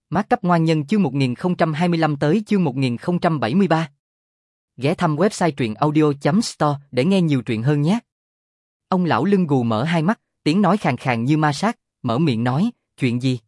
Mát cấp ngoan nhân chương 1025 tới chương 1073. Ghé thăm website truyện audio.store để nghe nhiều truyện hơn nhé. Ông lão lưng gù mở hai mắt, tiếng nói khàn khàn như ma sát, mở miệng nói, chuyện gì?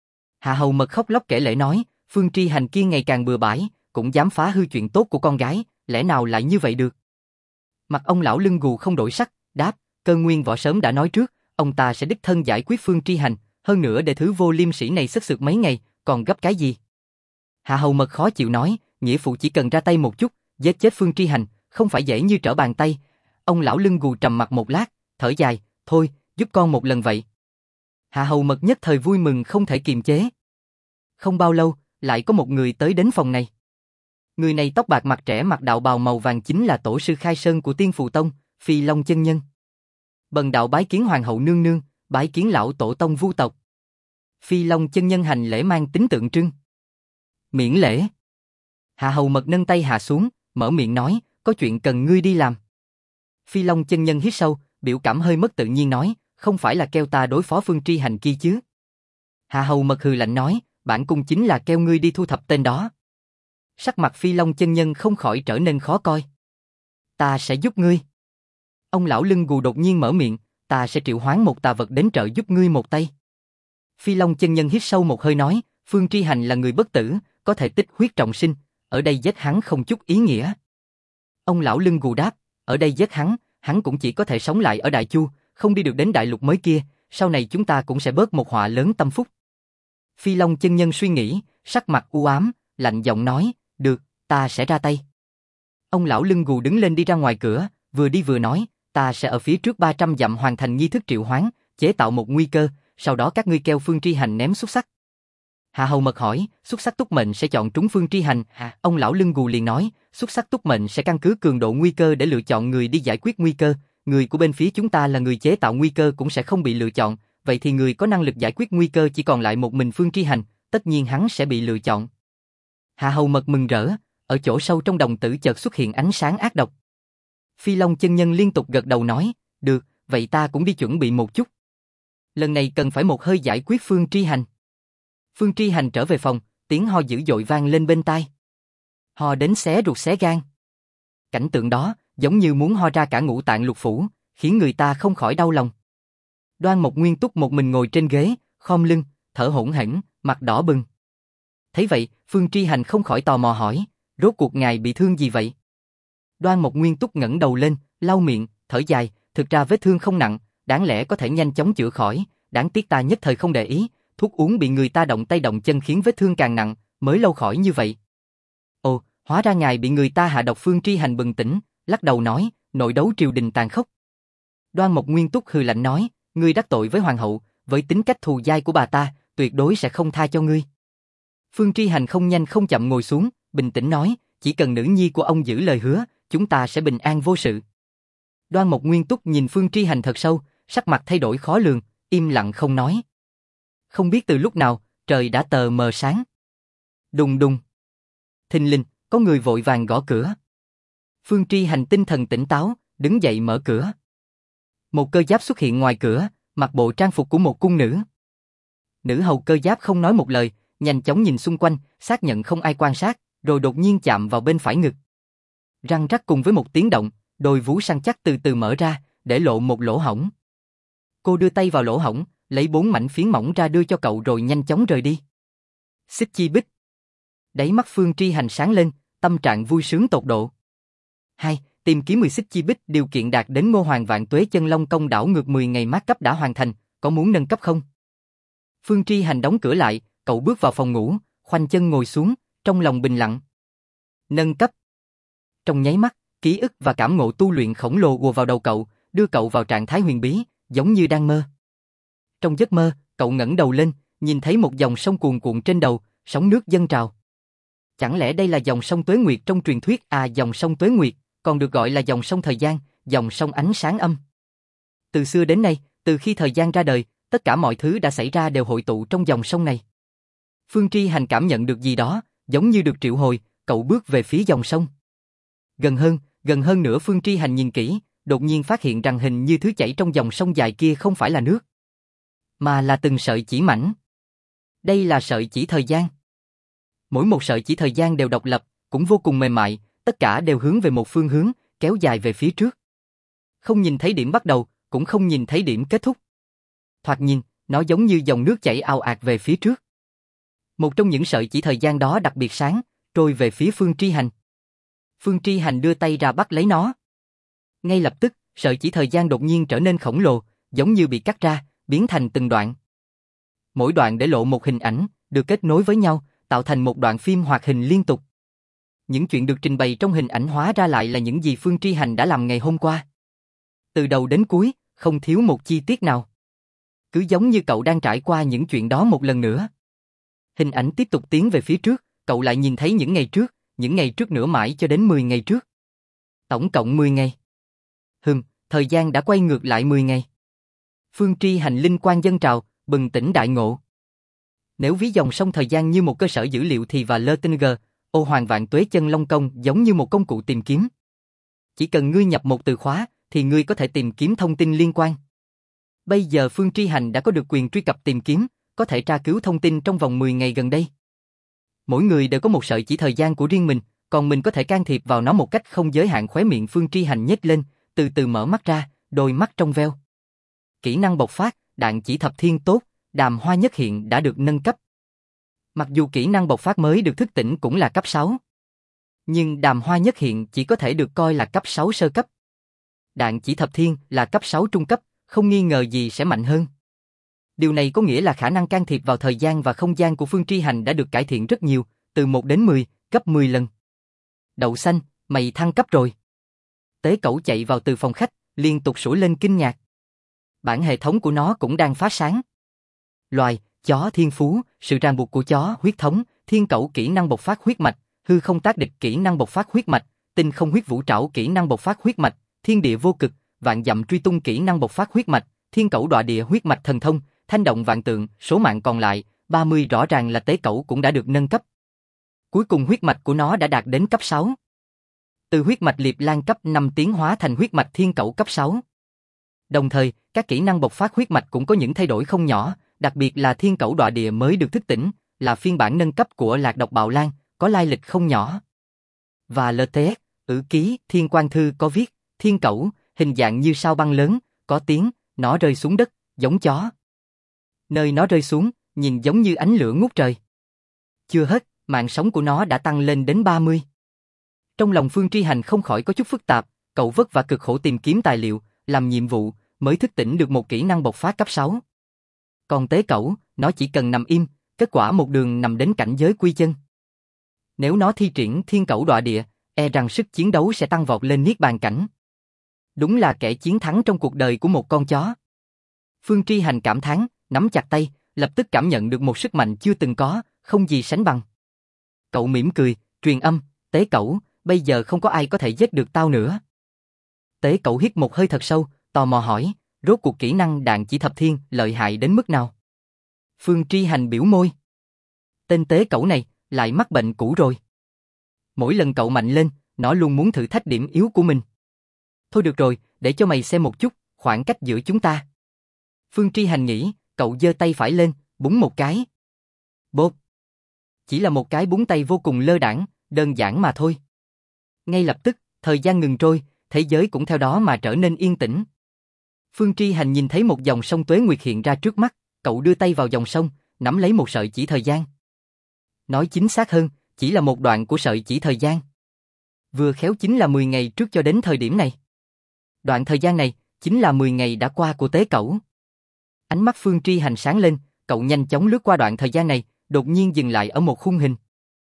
Hạ Hầu Mật khóc lóc kể lể nói, Phương Tri Hành kia ngày càng bừa bãi, cũng dám phá hư chuyện tốt của con gái, lẽ nào lại như vậy được? Mặt ông lão lưng gù không đổi sắc, đáp, Cơ Nguyên Võ sớm đã nói trước, ông ta sẽ đích thân giải quyết Phương Tri Hành, hơn nữa để thứ vô liêm sỉ này sất sượt mấy ngày, còn gấp cái gì? Hạ Hầu Mật khó chịu nói, nghĩa phụ chỉ cần ra tay một chút, giết chết Phương Tri Hành, không phải dễ như trở bàn tay. Ông lão lưng gù trầm mặt một lát, thở dài, thôi, giúp con một lần vậy. Hạ Hầu Mật nhất thời vui mừng không thể kiềm chế. Không bao lâu, lại có một người tới đến phòng này. Người này tóc bạc mặt trẻ mặc đạo bào màu vàng chính là tổ sư Khai Sơn của Tiên Phù Tông, Phi Long chân nhân. Bần đạo bái kiến hoàng hậu nương nương, bái kiến lão tổ tông Vu tộc. Phi Long chân nhân hành lễ mang tính tượng trưng. Miễn lễ. Hạ Hầu Mật nâng tay hạ xuống, mở miệng nói, có chuyện cần ngươi đi làm. Phi Long chân nhân hít sâu, biểu cảm hơi mất tự nhiên nói, không phải là kêu ta đối phó Phương Tri Hành kia chứ? Hạ Hầu Mật hừ lạnh nói, bản cung chính là kêu ngươi đi thu thập tên đó. Sắc mặt Phi Long chân nhân không khỏi trở nên khó coi. Ta sẽ giúp ngươi. Ông lão lưng gù đột nhiên mở miệng, ta sẽ triệu hoán một tà vật đến trợ giúp ngươi một tay. Phi Long chân nhân hít sâu một hơi nói, Phương Tri Hành là người bất tử, có thể tích huyết trọng sinh, ở đây giết hắn không chút ý nghĩa. Ông lão lưng gù đáp, ở đây giết hắn cũng chỉ có thể sống lại ở Đại Chu, không đi được đến đại lục mới kia, sau này chúng ta cũng sẽ bớt một họa lớn tâm phúc. Phi Long chân nhân suy nghĩ, sắc mặt u ám, lạnh giọng nói, được, ta sẽ ra tay. Ông lão lưng gù đứng lên đi ra ngoài cửa, vừa đi vừa nói, ta sẽ ở phía trước 300 dặm hoàn thành nghi thức triệu hoán, chế tạo một nguy cơ, sau đó các ngươi kêu Phương Tri Hành ném xúc xắc. Hạ Hầu Mật hỏi, xúc xắc túc mệnh sẽ chọn trúng Phương Tri Hành? Ông lão lưng gù liền nói, xúc xắc túc mệnh sẽ căn cứ cường độ nguy cơ để lựa chọn người đi giải quyết nguy cơ, người của bên phía chúng ta là người chế tạo nguy cơ cũng sẽ không bị lựa chọn, vậy thì người có năng lực giải quyết nguy cơ chỉ còn lại một mình Phương Tri Hành, tất nhiên hắn sẽ bị lựa chọn. Hạ Hầu Mật mừng rỡ, ở chỗ sâu trong đồng tử chợt xuất hiện ánh sáng ác độc. Phi Long chân nhân liên tục gật đầu nói, được, vậy ta cũng đi chuẩn bị một chút. Lần này cần phải một hơi giải quyết Phương Tri Hành. Phương Tri Hành trở về phòng, tiếng ho dữ dội vang lên bên tai. Ho đến xé ruột xé gan. Cảnh tượng đó, giống như muốn ho ra cả ngũ tạng lục phủ, khiến người ta không khỏi đau lòng. Đoan Mộc Nguyên Túc một mình ngồi trên ghế, khom lưng, thở hổn hển, mặt đỏ bừng. Thấy vậy, Phương Tri Hành không khỏi tò mò hỏi, rốt cuộc ngài bị thương gì vậy? Đoan Mộc Nguyên Túc ngẩng đầu lên, lau miệng, thở dài, thực ra vết thương không nặng, đáng lẽ có thể nhanh chóng chữa khỏi, đáng tiếc ta nhất thời không để ý, thuốc uống bị người ta động tay động chân khiến vết thương càng nặng, mới lâu khỏi như vậy. Ồ, hóa ra ngài bị người ta hạ độc. Phương Tri Hành bừng tỉnh, lắc đầu nói, nội đấu triều đình tàn khốc. Đoan Mộc Nguyên Túc hừ lạnh nói, ngươi đắc tội với hoàng hậu, với tính cách thù dai của bà ta, tuyệt đối sẽ không tha cho ngươi. Phương Tri Hành không nhanh không chậm ngồi xuống, bình tĩnh nói, chỉ cần nữ nhi của ông giữ lời hứa, chúng ta sẽ bình an vô sự. Đoan Mộc Nguyên Túc nhìn Phương Tri Hành thật sâu, sắc mặt thay đổi khó lường, im lặng không nói. Không biết từ lúc nào, trời đã tờ mờ sáng. Đùng đùng. Thình lình, có người vội vàng gõ cửa. Phương Tri Hành tinh thần tỉnh táo, đứng dậy mở cửa. Một cơ giáp xuất hiện ngoài cửa, mặc bộ trang phục của một cung nữ. Nữ hầu cơ giáp không nói một lời, nhanh chóng nhìn xung quanh, xác nhận không ai quan sát, rồi đột nhiên chạm vào bên phải ngực. Răng rắc cùng với một tiếng động, đôi vú săn chắc từ từ mở ra, để lộ một lỗ hổng. Cô đưa tay vào lỗ hổng, lấy 4 mảnh phiến mỏng ra đưa cho cậu rồi nhanh chóng rời đi. Xích Chi Bích. Đáy mắt Phương Tri Hành sáng lên, tâm trạng vui sướng tột độ. 2. Tìm kiếm 10 Xích Chi Bích, điều kiện đạt đến Ngô Hoàng Vạn Tuế Chân Long Công đảo ngược 10 ngày mát cấp đã hoàn thành, có muốn nâng cấp không? Phương Tri Hành đóng cửa lại, cậu bước vào phòng ngủ, khoanh chân ngồi xuống, trong lòng bình lặng. Nâng cấp. Trong nháy mắt, ký ức và cảm ngộ tu luyện khổng lồ ùa vào đầu cậu, đưa cậu vào trạng thái huyền bí, giống như đang mơ. Trong giấc mơ, cậu ngẩng đầu lên, nhìn thấy một dòng sông cuồn cuộn trên đầu, sóng nước dâng trào. Chẳng lẽ đây là dòng sông Tuế Nguyệt trong truyền thuyết? Dòng sông Tuế Nguyệt, còn được gọi là dòng sông thời gian, dòng sông ánh sáng âm. Từ xưa đến nay, từ khi thời gian ra đời, tất cả mọi thứ đã xảy ra đều hội tụ trong dòng sông này. Phương Tri Hành cảm nhận được gì đó, giống như được triệu hồi, cậu bước về phía dòng sông. Gần hơn nữa. Phương Tri Hành nhìn kỹ, đột nhiên phát hiện rằng hình như thứ chảy trong dòng sông dài kia không phải là nước, mà là từng sợi chỉ mảnh. Đây là sợi chỉ thời gian. Mỗi một sợi chỉ thời gian đều độc lập, cũng vô cùng mềm mại, tất cả đều hướng về một phương hướng, kéo dài về phía trước. Không nhìn thấy điểm bắt đầu, cũng không nhìn thấy điểm kết thúc. Thoạt nhìn, nó giống như dòng nước chảy ào ạt về phía trước. Một trong những sợi chỉ thời gian đó đặc biệt sáng, trôi về phía Phương Tri Hành. Phương Tri Hành đưa tay ra bắt lấy nó. Ngay lập tức, sợi chỉ thời gian đột nhiên trở nên khổng lồ, giống như bị cắt ra, biến thành từng đoạn. Mỗi đoạn để lộ một hình ảnh, được kết nối với nhau, tạo thành một đoạn phim hoạt hình liên tục. Những chuyện được trình bày trong hình ảnh hóa ra lại là những gì Phương Tri Hành đã làm ngày hôm qua. Từ đầu đến cuối, không thiếu một chi tiết nào. Cứ giống như cậu đang trải qua những chuyện đó một lần nữa. Hình ảnh tiếp tục tiến về phía trước, cậu lại nhìn thấy những ngày trước nữa mãi cho đến 10 ngày trước. Tổng cộng 10 ngày. Thời gian đã quay ngược lại 10 ngày. Phương Tri Hành linh quang dâng trào, bừng tỉnh đại ngộ. Nếu ví dòng sông thời gian như một cơ sở dữ liệu thì và Letinger, ô hoàng vạn tuế chân long công giống như một công cụ tìm kiếm. Chỉ cần ngươi nhập một từ khóa, thì ngươi có thể tìm kiếm thông tin liên quan. Bây giờ Phương Tri Hành đã có được quyền truy cập tìm kiếm, có thể tra cứu thông tin trong vòng 10 ngày gần đây. Mỗi người đều có một sợi chỉ thời gian của riêng mình, còn mình có thể can thiệp vào nó một cách không giới hạn. Khóe miệng Phương Tri Hành nhếch lên, từ từ mở mắt ra, đôi mắt trong veo. Kỹ năng bộc phát, đạn chỉ thập thiên tốt, đàm hoa nhất hiện đã được nâng cấp. Mặc dù kỹ năng bộc phát mới được thức tỉnh cũng là cấp 6. Nhưng đàm hoa nhất hiện chỉ có thể được coi là cấp 6 sơ cấp. Đạn chỉ thập thiên là cấp 6 trung cấp, không nghi ngờ gì sẽ mạnh hơn. Điều này có nghĩa là khả năng can thiệp vào thời gian và không gian của Phương Tri Hành đã được cải thiện rất nhiều, từ 1 đến 10, gấp 10 lần. Đậu xanh, mày thăng cấp rồi. Tế Cẩu chạy vào từ phòng khách, liên tục sủa lên kinh ngạc. Bản hệ thống của nó cũng đang phát sáng. Loài, chó thiên phú, sự ràng buộc của chó, huyết thống, thiên cẩu kỹ năng bộc phát huyết mạch, hư không tác địch kỹ năng bộc phát huyết mạch, tinh không huyết vũ trảo kỹ năng bộc phát huyết mạch, thiên địa vô cực, vạn dặm truy tung kỹ năng bộc phát huyết mạch, thiên cẩu đọa địa huyết mạch thần thông, thanh động vạn tượng, số mạng còn lại, 30 rõ ràng là Tế Cẩu cũng đã được nâng cấp. Cuối cùng huyết mạch của nó đã đạt đến cấp 6. Từ huyết mạch Liệp Lan cấp 5 tiến hóa thành huyết mạch Thiên Cẩu cấp 6. Đồng thời, các kỹ năng bộc phát huyết mạch cũng có những thay đổi không nhỏ, đặc biệt là Thiên Cẩu đọa địa mới được thức tỉnh, là phiên bản nâng cấp của Lạc Độc Bạo Lan, có lai lịch không nhỏ. Và LTS, ử ký, Thiên Quang Thư có viết, Thiên Cẩu, hình dạng như sao băng lớn, có tiếng, nó rơi xuống đất, giống chó. Nơi nó rơi xuống, nhìn giống như ánh lửa ngút trời. Chưa hết, mạng sống của nó đã tăng lên đến 30. Trong lòng Phương Tri Hành không khỏi có chút phức tạp, cậu vất vả cực khổ tìm kiếm tài liệu, làm nhiệm vụ, mới thức tỉnh được một kỹ năng bộc phát cấp 6. Còn Tế Cẩu, nó chỉ cần nằm im, kết quả một đường nằm đến cảnh giới quy chân. Nếu nó thi triển Thiên Cẩu đọa địa, e rằng sức chiến đấu sẽ tăng vọt lên niết bàn cảnh. Đúng là kẻ chiến thắng trong cuộc đời của một con chó. Phương Tri Hành cảm thán, nắm chặt tay, lập tức cảm nhận được một sức mạnh chưa từng có, không gì sánh bằng. Cậu mỉm cười, truyền âm, Tế Cẩu, bây giờ không có ai có thể giết được tao nữa. Tế Cẩu hít một hơi thật sâu, tò mò hỏi, rốt cuộc kỹ năng đạn chỉ thập thiên lợi hại đến mức nào? Phương Tri Hành biểu môi. Tên Tế Cẩu này, lại mắc bệnh cũ rồi. Mỗi lần cậu mạnh lên, nó luôn muốn thử thách điểm yếu của mình. Thôi được rồi, để cho mày xem một chút, khoảng cách giữa chúng ta. Phương Tri Hành nghĩ, cậu giơ tay phải lên, búng một cái. Bốp. Chỉ là một cái búng tay vô cùng lơ đãng, đơn giản mà thôi. Ngay lập tức, thời gian ngừng trôi, thế giới cũng theo đó mà trở nên yên tĩnh. Phương Tri Hành nhìn thấy một dòng sông Tuế Nguyệt hiện ra trước mắt, cậu đưa tay vào dòng sông, nắm lấy một sợi chỉ thời gian. Nói chính xác hơn, chỉ là một đoạn của sợi chỉ thời gian. Vừa khéo chính là 10 ngày trước cho đến thời điểm này. Đoạn thời gian này, chính là 10 ngày đã qua của Tế Cẩu. Ánh mắt Phương Tri Hành sáng lên, cậu nhanh chóng lướt qua đoạn thời gian này, đột nhiên dừng lại ở một khung hình.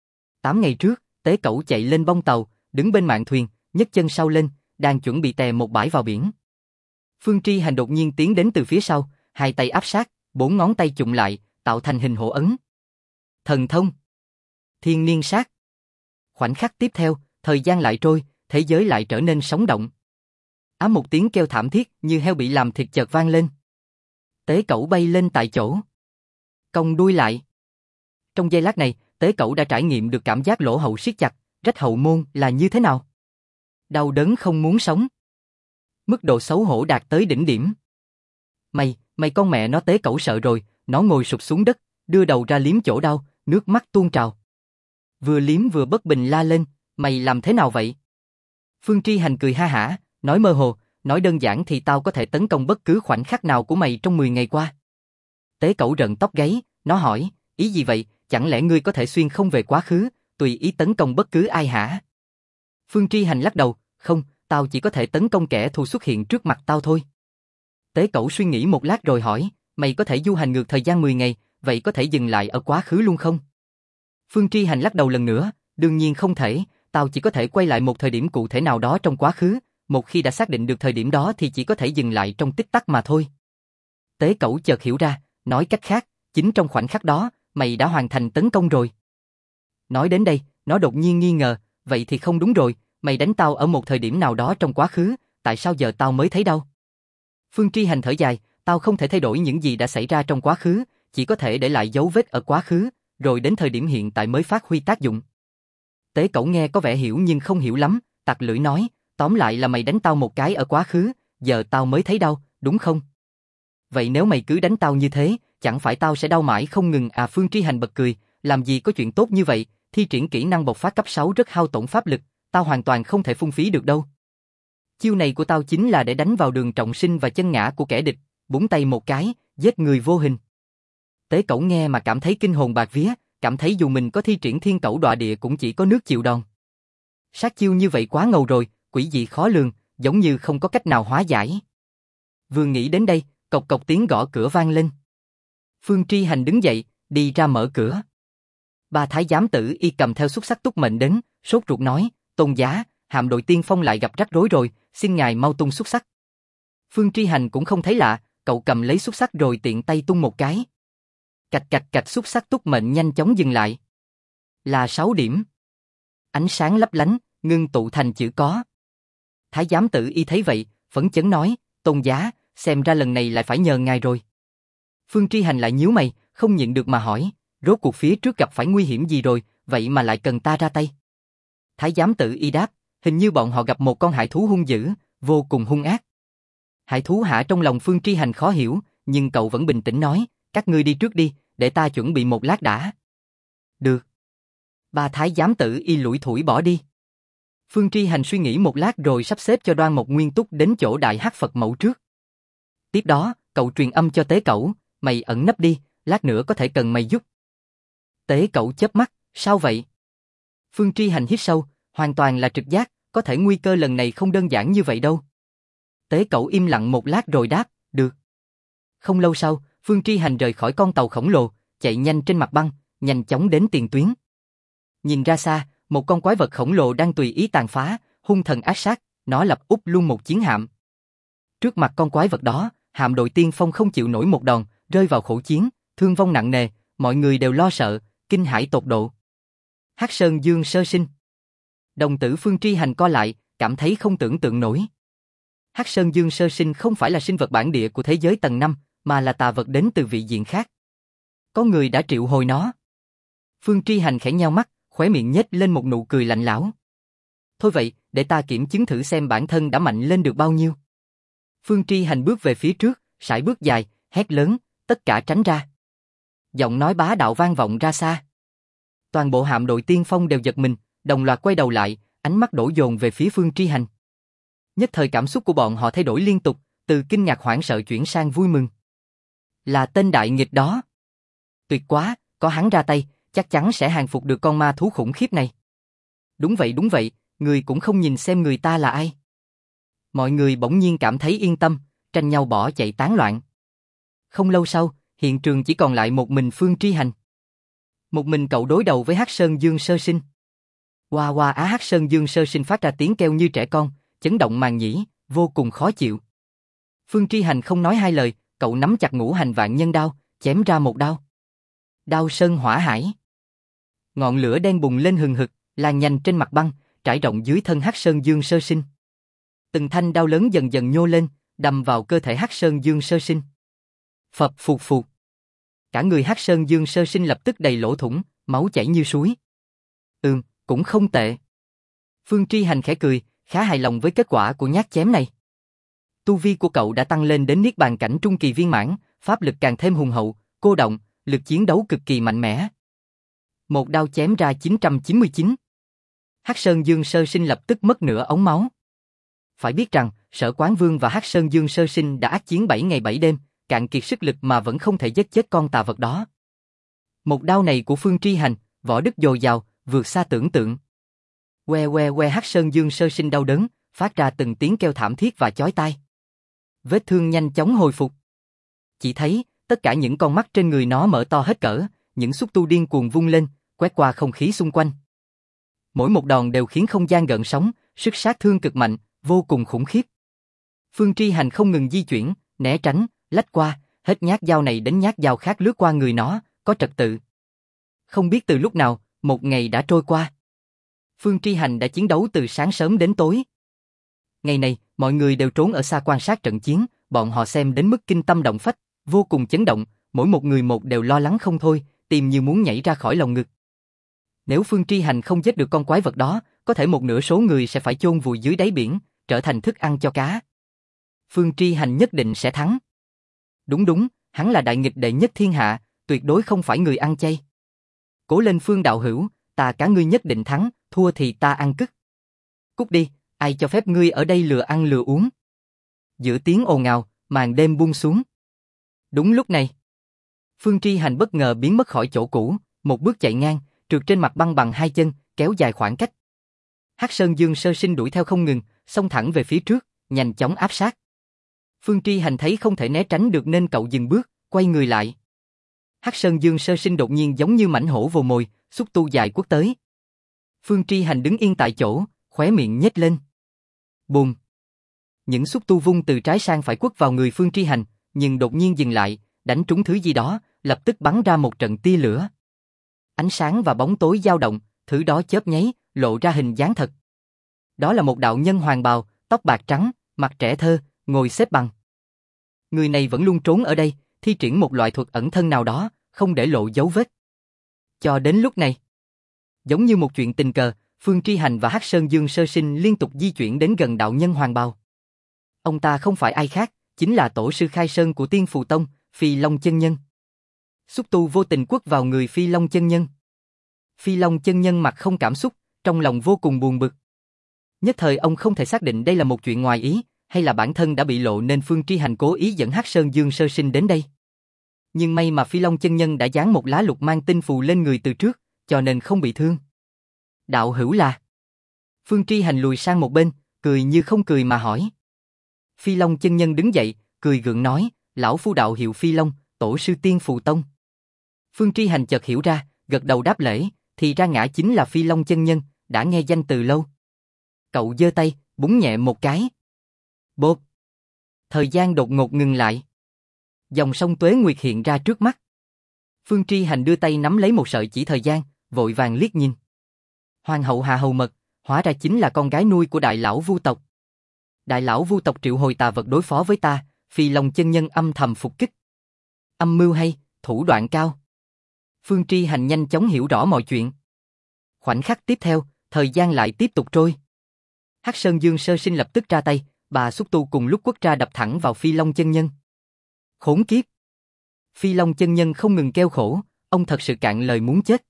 8 ngày trước, Tế Cẩu chạy lên bông tàu, đứng bên mạn thuyền, nhấc chân sau lên, đang chuẩn bị tè một bãi vào biển. Phương Tri Hành đột nhiên tiến đến từ phía sau, hai tay áp sát, 4 ngón tay chụm lại, tạo thành hình hộ ấn. Thần thông. Thiên niên sát. Khoảnh khắc tiếp theo, thời gian lại trôi, thế giới lại trở nên sống động. Á một tiếng kêu thảm thiết như heo bị làm thịt chợt vang lên. Tế Cẩu bay lên tại chỗ. Cong đuôi lại. Trong giây lát này, Tế Cẩu đã trải nghiệm được cảm giác lỗ hậu siết chặt, rách hậu môn là như thế nào. Đau đớn không muốn sống. Mức độ xấu hổ đạt tới đỉnh điểm. Mày con mẹ nó, Tế Cẩu sợ rồi, nó ngồi sụp xuống đất, đưa đầu ra liếm chỗ đau, nước mắt tuôn trào. Vừa liếm vừa bất bình la lên, mày làm thế nào vậy? Phương Tri Hành cười ha hả, nói mơ hồ, nói đơn giản thì tao có thể tấn công bất cứ khoảnh khắc nào của mày trong 10 ngày qua. Tế Cẩu rợn tóc gáy, nó hỏi, ý gì vậy, chẳng lẽ ngươi có thể xuyên không về quá khứ, tùy ý tấn công bất cứ ai hả? Phương Tri Hành lắc đầu, không, tao chỉ có thể tấn công kẻ thù xuất hiện trước mặt tao thôi. Tế Cẩu suy nghĩ một lát rồi hỏi, mày có thể du hành ngược thời gian 10 ngày, vậy có thể dừng lại ở quá khứ luôn không? Phương Tri Hành lắc đầu lần nữa, đương nhiên không thể, tao chỉ có thể quay lại một thời điểm cụ thể nào đó trong quá khứ, một khi đã xác định được thời điểm đó thì chỉ có thể dừng lại trong tích tắc mà thôi. Tế Cẩu chợt hiểu ra, nói cách khác, chính trong khoảnh khắc đó, mày đã hoàn thành tấn công rồi. Nói đến đây, nó đột nhiên nghi ngờ, vậy thì không đúng rồi, mày đánh tao ở một thời điểm nào đó trong quá khứ, tại sao giờ tao mới thấy đau? Phương Tri Hành thở dài, tao không thể thay đổi những gì đã xảy ra trong quá khứ, chỉ có thể để lại dấu vết ở quá khứ, rồi đến thời điểm hiện tại mới phát huy tác dụng. Tế Cẩu nghe có vẻ hiểu nhưng không hiểu lắm, tặc lưỡi nói, tóm lại là mày đánh tao một cái ở quá khứ, giờ tao mới thấy đau, đúng không? Vậy nếu mày cứ đánh tao như thế, chẳng phải tao sẽ đau mãi không ngừng à? Phương Tri Hành bật cười, làm gì có chuyện tốt như vậy, thi triển kỹ năng bộc phát cấp 6 rất hao tổn pháp lực, tao hoàn toàn không thể phung phí được đâu. Chiêu này của tao chính là để đánh vào đường trọng sinh và chân ngã của kẻ địch, búng tay một cái, giết người vô hình. Tế Cẩu nghe mà cảm thấy kinh hồn bạt vía, cảm thấy dù mình có thi triển thiên cẩu đọa địa cũng chỉ có nước chịu đòn. Sát chiêu như vậy quá ngầu rồi, quỷ dị khó lường, giống như không có cách nào hóa giải. Vừa nghĩ đến đây, cộc cộc tiếng gõ cửa vang lên. Phương Tri Hành đứng dậy, đi ra mở cửa. Ba thái giám tử y cầm theo xúc xắc túc mệnh đến, sốt ruột nói, tôn giá, hạm đội tiên phong lại gặp rắc rối rồi, xin ngài mau tung xúc xắc. Phương Tri Hành cũng không thấy lạ, cậu cầm lấy xúc xắc rồi tiện tay tung một cái. Cạch cạch cạch, xúc xắc túc mệnh nhanh chóng dừng lại. Là 6 điểm. Ánh sáng lấp lánh, ngưng tụ thành chữ có. Thái giám tử y thấy vậy, phấn chấn nói, tôn giá, xem ra lần này lại phải nhờ ngài rồi. Phương Tri Hành lại nhíu mày, không nhịn được mà hỏi, rốt cuộc phía trước gặp phải nguy hiểm gì rồi, vậy mà lại cần ta ra tay? Thái giám tử y đáp, hình như bọn họ gặp một con hải thú hung dữ, vô cùng hung ác. Hải thú hả? Trong lòng Phương Tri Hành khó hiểu, nhưng cậu vẫn bình tĩnh nói, các ngươi đi trước đi, để ta chuẩn bị một lát đã. Được. Ba thái giám tử y lủi thủi bỏ đi. Phương Tri Hành suy nghĩ một lát rồi sắp xếp cho Đoan Mộc Nguyên Túc đến chỗ Đại Hắc Phật Mẫu trước. Tiếp đó, cậu truyền âm cho Tế Cẩu, mày ẩn nấp đi, lát nữa có thể cần mày giúp. Tế Cẩu chớp mắt, sao vậy? Phương Tri Hành hít sâu, hoàn toàn là trực giác, có thể nguy cơ lần này không đơn giản như vậy đâu. Tế Cẩu im lặng một lát rồi đáp, được. Không lâu sau, Phương Tri Hành rời khỏi con tàu khổng lồ, chạy nhanh trên mặt băng, nhanh chóng đến tiền tuyến. Nhìn ra xa, một con quái vật khổng lồ đang tùy ý tàn phá, hung thần ác sát, nó lập úp luôn một chiến hạm. Trước mặt con quái vật đó, hạm đội tiên phong không chịu nổi một đòn, rơi vào khổ chiến, thương vong nặng nề, mọi người đều lo sợ, kinh hãi tột độ. Hắc Sơn Dương sơ sinh. Đồng tử Phương Tri Hành co lại, cảm thấy không tưởng tượng nổi. Hắc Sơn Dương sơ sinh không phải là sinh vật bản địa của thế giới tầng 5, mà là tà vật đến từ vị diện khác. Có người đã triệu hồi nó. Phương Tri Hành khẽ nheo mắt, khóe miệng nhếch lên một nụ cười lạnh lẽo. Thôi vậy, để ta kiểm chứng thử xem bản thân đã mạnh lên được bao nhiêu. Phương Tri Hành bước về phía trước, sải bước dài, hét lớn, tất cả tránh ra. Giọng nói bá đạo vang vọng ra xa. Toàn bộ hạm đội tiên phong đều giật mình, đồng loạt quay đầu lại, ánh mắt đổ dồn về phía Phương Tri Hành. Nhất thời cảm xúc của bọn họ thay đổi liên tục, từ kinh ngạc hoảng sợ chuyển sang vui mừng. Là tên đại nghịch đó. Tuyệt quá, có hắn ra tay, chắc chắn sẽ hàng phục được con ma thú khủng khiếp này. Đúng vậy, người cũng không nhìn xem người ta là ai. Mọi người bỗng nhiên cảm thấy yên tâm, tranh nhau bỏ chạy tán loạn. Không lâu sau, hiện trường chỉ còn lại một mình Phương Tri Hành. Một mình cậu đối đầu với Hắc Sơn Dương sơ sinh. Oa oa á, Hắc Sơn Dương sơ sinh phát ra tiếng kêu như trẻ con, chấn động màng nhĩ, vô cùng khó chịu. Phương Tri Hành không nói hai lời, cậu nắm chặt Ngũ Hành Vạn Nhân Đao, chém ra một đao. Đao sơn hỏa hải. Ngọn lửa đen bùng lên hừng hực, lan nhanh trên mặt băng, trải rộng dưới thân Hắc Sơn Dương sơ sinh. Từng thanh đao lớn dần dần nhô lên, đâm vào cơ thể Hắc Sơn Dương sơ sinh. Phập phụt phụt. Cả người Hắc Sơn Dương sơ sinh lập tức đầy lỗ thủng, máu chảy như suối. Cũng không tệ. Phương Tri Hành khẽ cười, khá hài lòng với kết quả của nhát chém này. Tu vi của cậu đã tăng lên đến Niết Bàn cảnh trung kỳ viên mãn, pháp lực càng thêm hùng hậu, cô động, lực chiến đấu cực kỳ mạnh mẽ. Một đao chém ra 999. Hắc Sơn Dương Sơ Sinh lập tức mất nửa ống máu. Phải biết rằng, Sở Quán Vương và Hắc Sơn Dương Sơ Sinh đã ác chiến 7 ngày 7 đêm, cạn kiệt sức lực mà vẫn không thể giết chết con tà vật đó. Một đao này của Phương Tri Hành, võ đức dồi dào, vượt xa tưởng tượng. Que Hắc Sơn Dương Sơ Sinh đau đớn, phát ra từng tiếng kêu thảm thiết và chói tai. Vết thương nhanh chóng hồi phục. Chỉ thấy, tất cả những con mắt trên người nó mở to hết cỡ, những xúc tu điên cuồng vung lên, quét qua không khí xung quanh. Mỗi một đòn đều khiến không gian gợn sóng, sức sát thương cực mạnh, vô cùng khủng khiếp. Phương Tri Hành không ngừng di chuyển, né tránh, lách qua, hết nhát dao này đến nhát dao khác lướt qua người nó, có trật tự. Không biết từ lúc nào, một ngày đã trôi qua. Phương Tri Hành đã chiến đấu từ sáng sớm đến tối. Ngày này, mọi người đều trốn ở xa quan sát trận chiến, bọn họ xem đến mức kinh tâm động phách, vô cùng chấn động, mỗi một người một đều lo lắng không thôi, tim như muốn nhảy ra khỏi lồng ngực. Nếu Phương Tri Hành không giết được con quái vật đó, có thể một nửa số người sẽ phải chôn vùi dưới đáy biển, trở thành thức ăn cho cá. Phương Tri Hành nhất định sẽ thắng. Đúng, hắn là đại nghịch đệ nhất thiên hạ, tuyệt đối không phải người ăn chay. Cố lên Phương đạo hữu, ta cá ngươi nhất định thắng, thua thì ta ăn cứt. Cút đi, ai cho phép ngươi ở đây lừa ăn lừa uống. Giữa tiếng ồn ào, màn đêm buông xuống. Đúng lúc này, Phương Tri Hành bất ngờ biến mất khỏi chỗ cũ, một bước chạy ngang, trượt trên mặt băng bằng hai chân, kéo dài khoảng cách. Hắc Sơn Dương Sơ Sinh đuổi theo không ngừng, xông thẳng về phía trước, nhanh chóng áp sát. Phương Tri Hành thấy không thể né tránh được nên cậu dừng bước, quay người lại. Hắc Sơn Dương Sơ Sinh đột nhiên giống như mãnh hổ vồ mồi, xúc tu dài quất tới. Phương Tri Hành đứng yên tại chỗ, khóe miệng nhếch lên. Bùm! Những xúc tu vung từ trái sang phải quất vào người Phương Tri Hành, nhưng đột nhiên dừng lại, đánh trúng thứ gì đó, lập tức bắn ra một trận tia lửa. Ánh sáng và bóng tối dao động, thứ đó chớp nháy, lộ ra hình dáng thật. Đó là một đạo nhân hoàng bào, tóc bạc trắng, mặt trẻ thơ, ngồi xếp bằng. Người này vẫn luôn trốn ở đây, thi triển một loại thuật ẩn thân nào đó, không để lộ dấu vết. Cho đến lúc này, giống như một chuyện tình cờ, Phương Tri Hành và Hắc Sơn Dương Sơ Sinh liên tục di chuyển đến gần đạo nhân hoàng bào. Ông ta không phải ai khác, chính là tổ sư khai sơn của Tiên Phù Tông, Phi Long chân nhân. Xúc tu vô tình quất vào người Phi Long chân nhân. Phi Long chân nhân mặt không cảm xúc, trong lòng vô cùng buồn bực. Nhất thời ông không thể xác định đây là một chuyện ngoài ý, hay là bản thân đã bị lộ nên Phương Tri Hành cố ý dẫn Hắc Sơn Dương Sơ Sinh đến đây. Nhưng may mà Phi Long chân nhân đã dán một lá lục mang tinh phù lên người từ trước, cho nên không bị thương. Đạo hữu là? Phương Tri Hành lùi sang một bên, cười như không cười mà hỏi. Phi Long chân nhân đứng dậy, cười gượng nói, lão phu đạo hiệu Phi Long, tổ sư Tiên Phù Tông. Phương Tri Hành chợt hiểu ra, gật đầu đáp lễ, thì ra ngã chính là Phi Long chân nhân, đã nghe danh từ lâu. Cậu giơ tay, búng nhẹ một cái. Bộp! Thời gian đột ngột ngừng lại. Dòng sông Tuế Nguyệt hiện ra trước mắt. Phương Tri Hành đưa tay nắm lấy một sợi chỉ thời gian, vội vàng liếc nhìn. Hoàng hậu Hà Hầu Mật, hóa ra chính là con gái nuôi của đại lão Vu tộc. Đại lão Vu tộc triệu hồi tà vật đối phó với ta, Phi Long chân nhân âm thầm phục kích. Âm mưu hay, thủ đoạn cao. Phương Tri Hành nhanh chóng hiểu rõ mọi chuyện. Khoảnh khắc tiếp theo, thời gian lại tiếp tục trôi. Hắc Sơn Dương Sơ Sinh lập tức ra tay, bà xúc tu cùng lúc quất ra đập thẳng vào Phi Long chân nhân. Khốn kiếp! Phi Long chân nhân không ngừng kêu khổ, ông thật sự cạn lời muốn chết.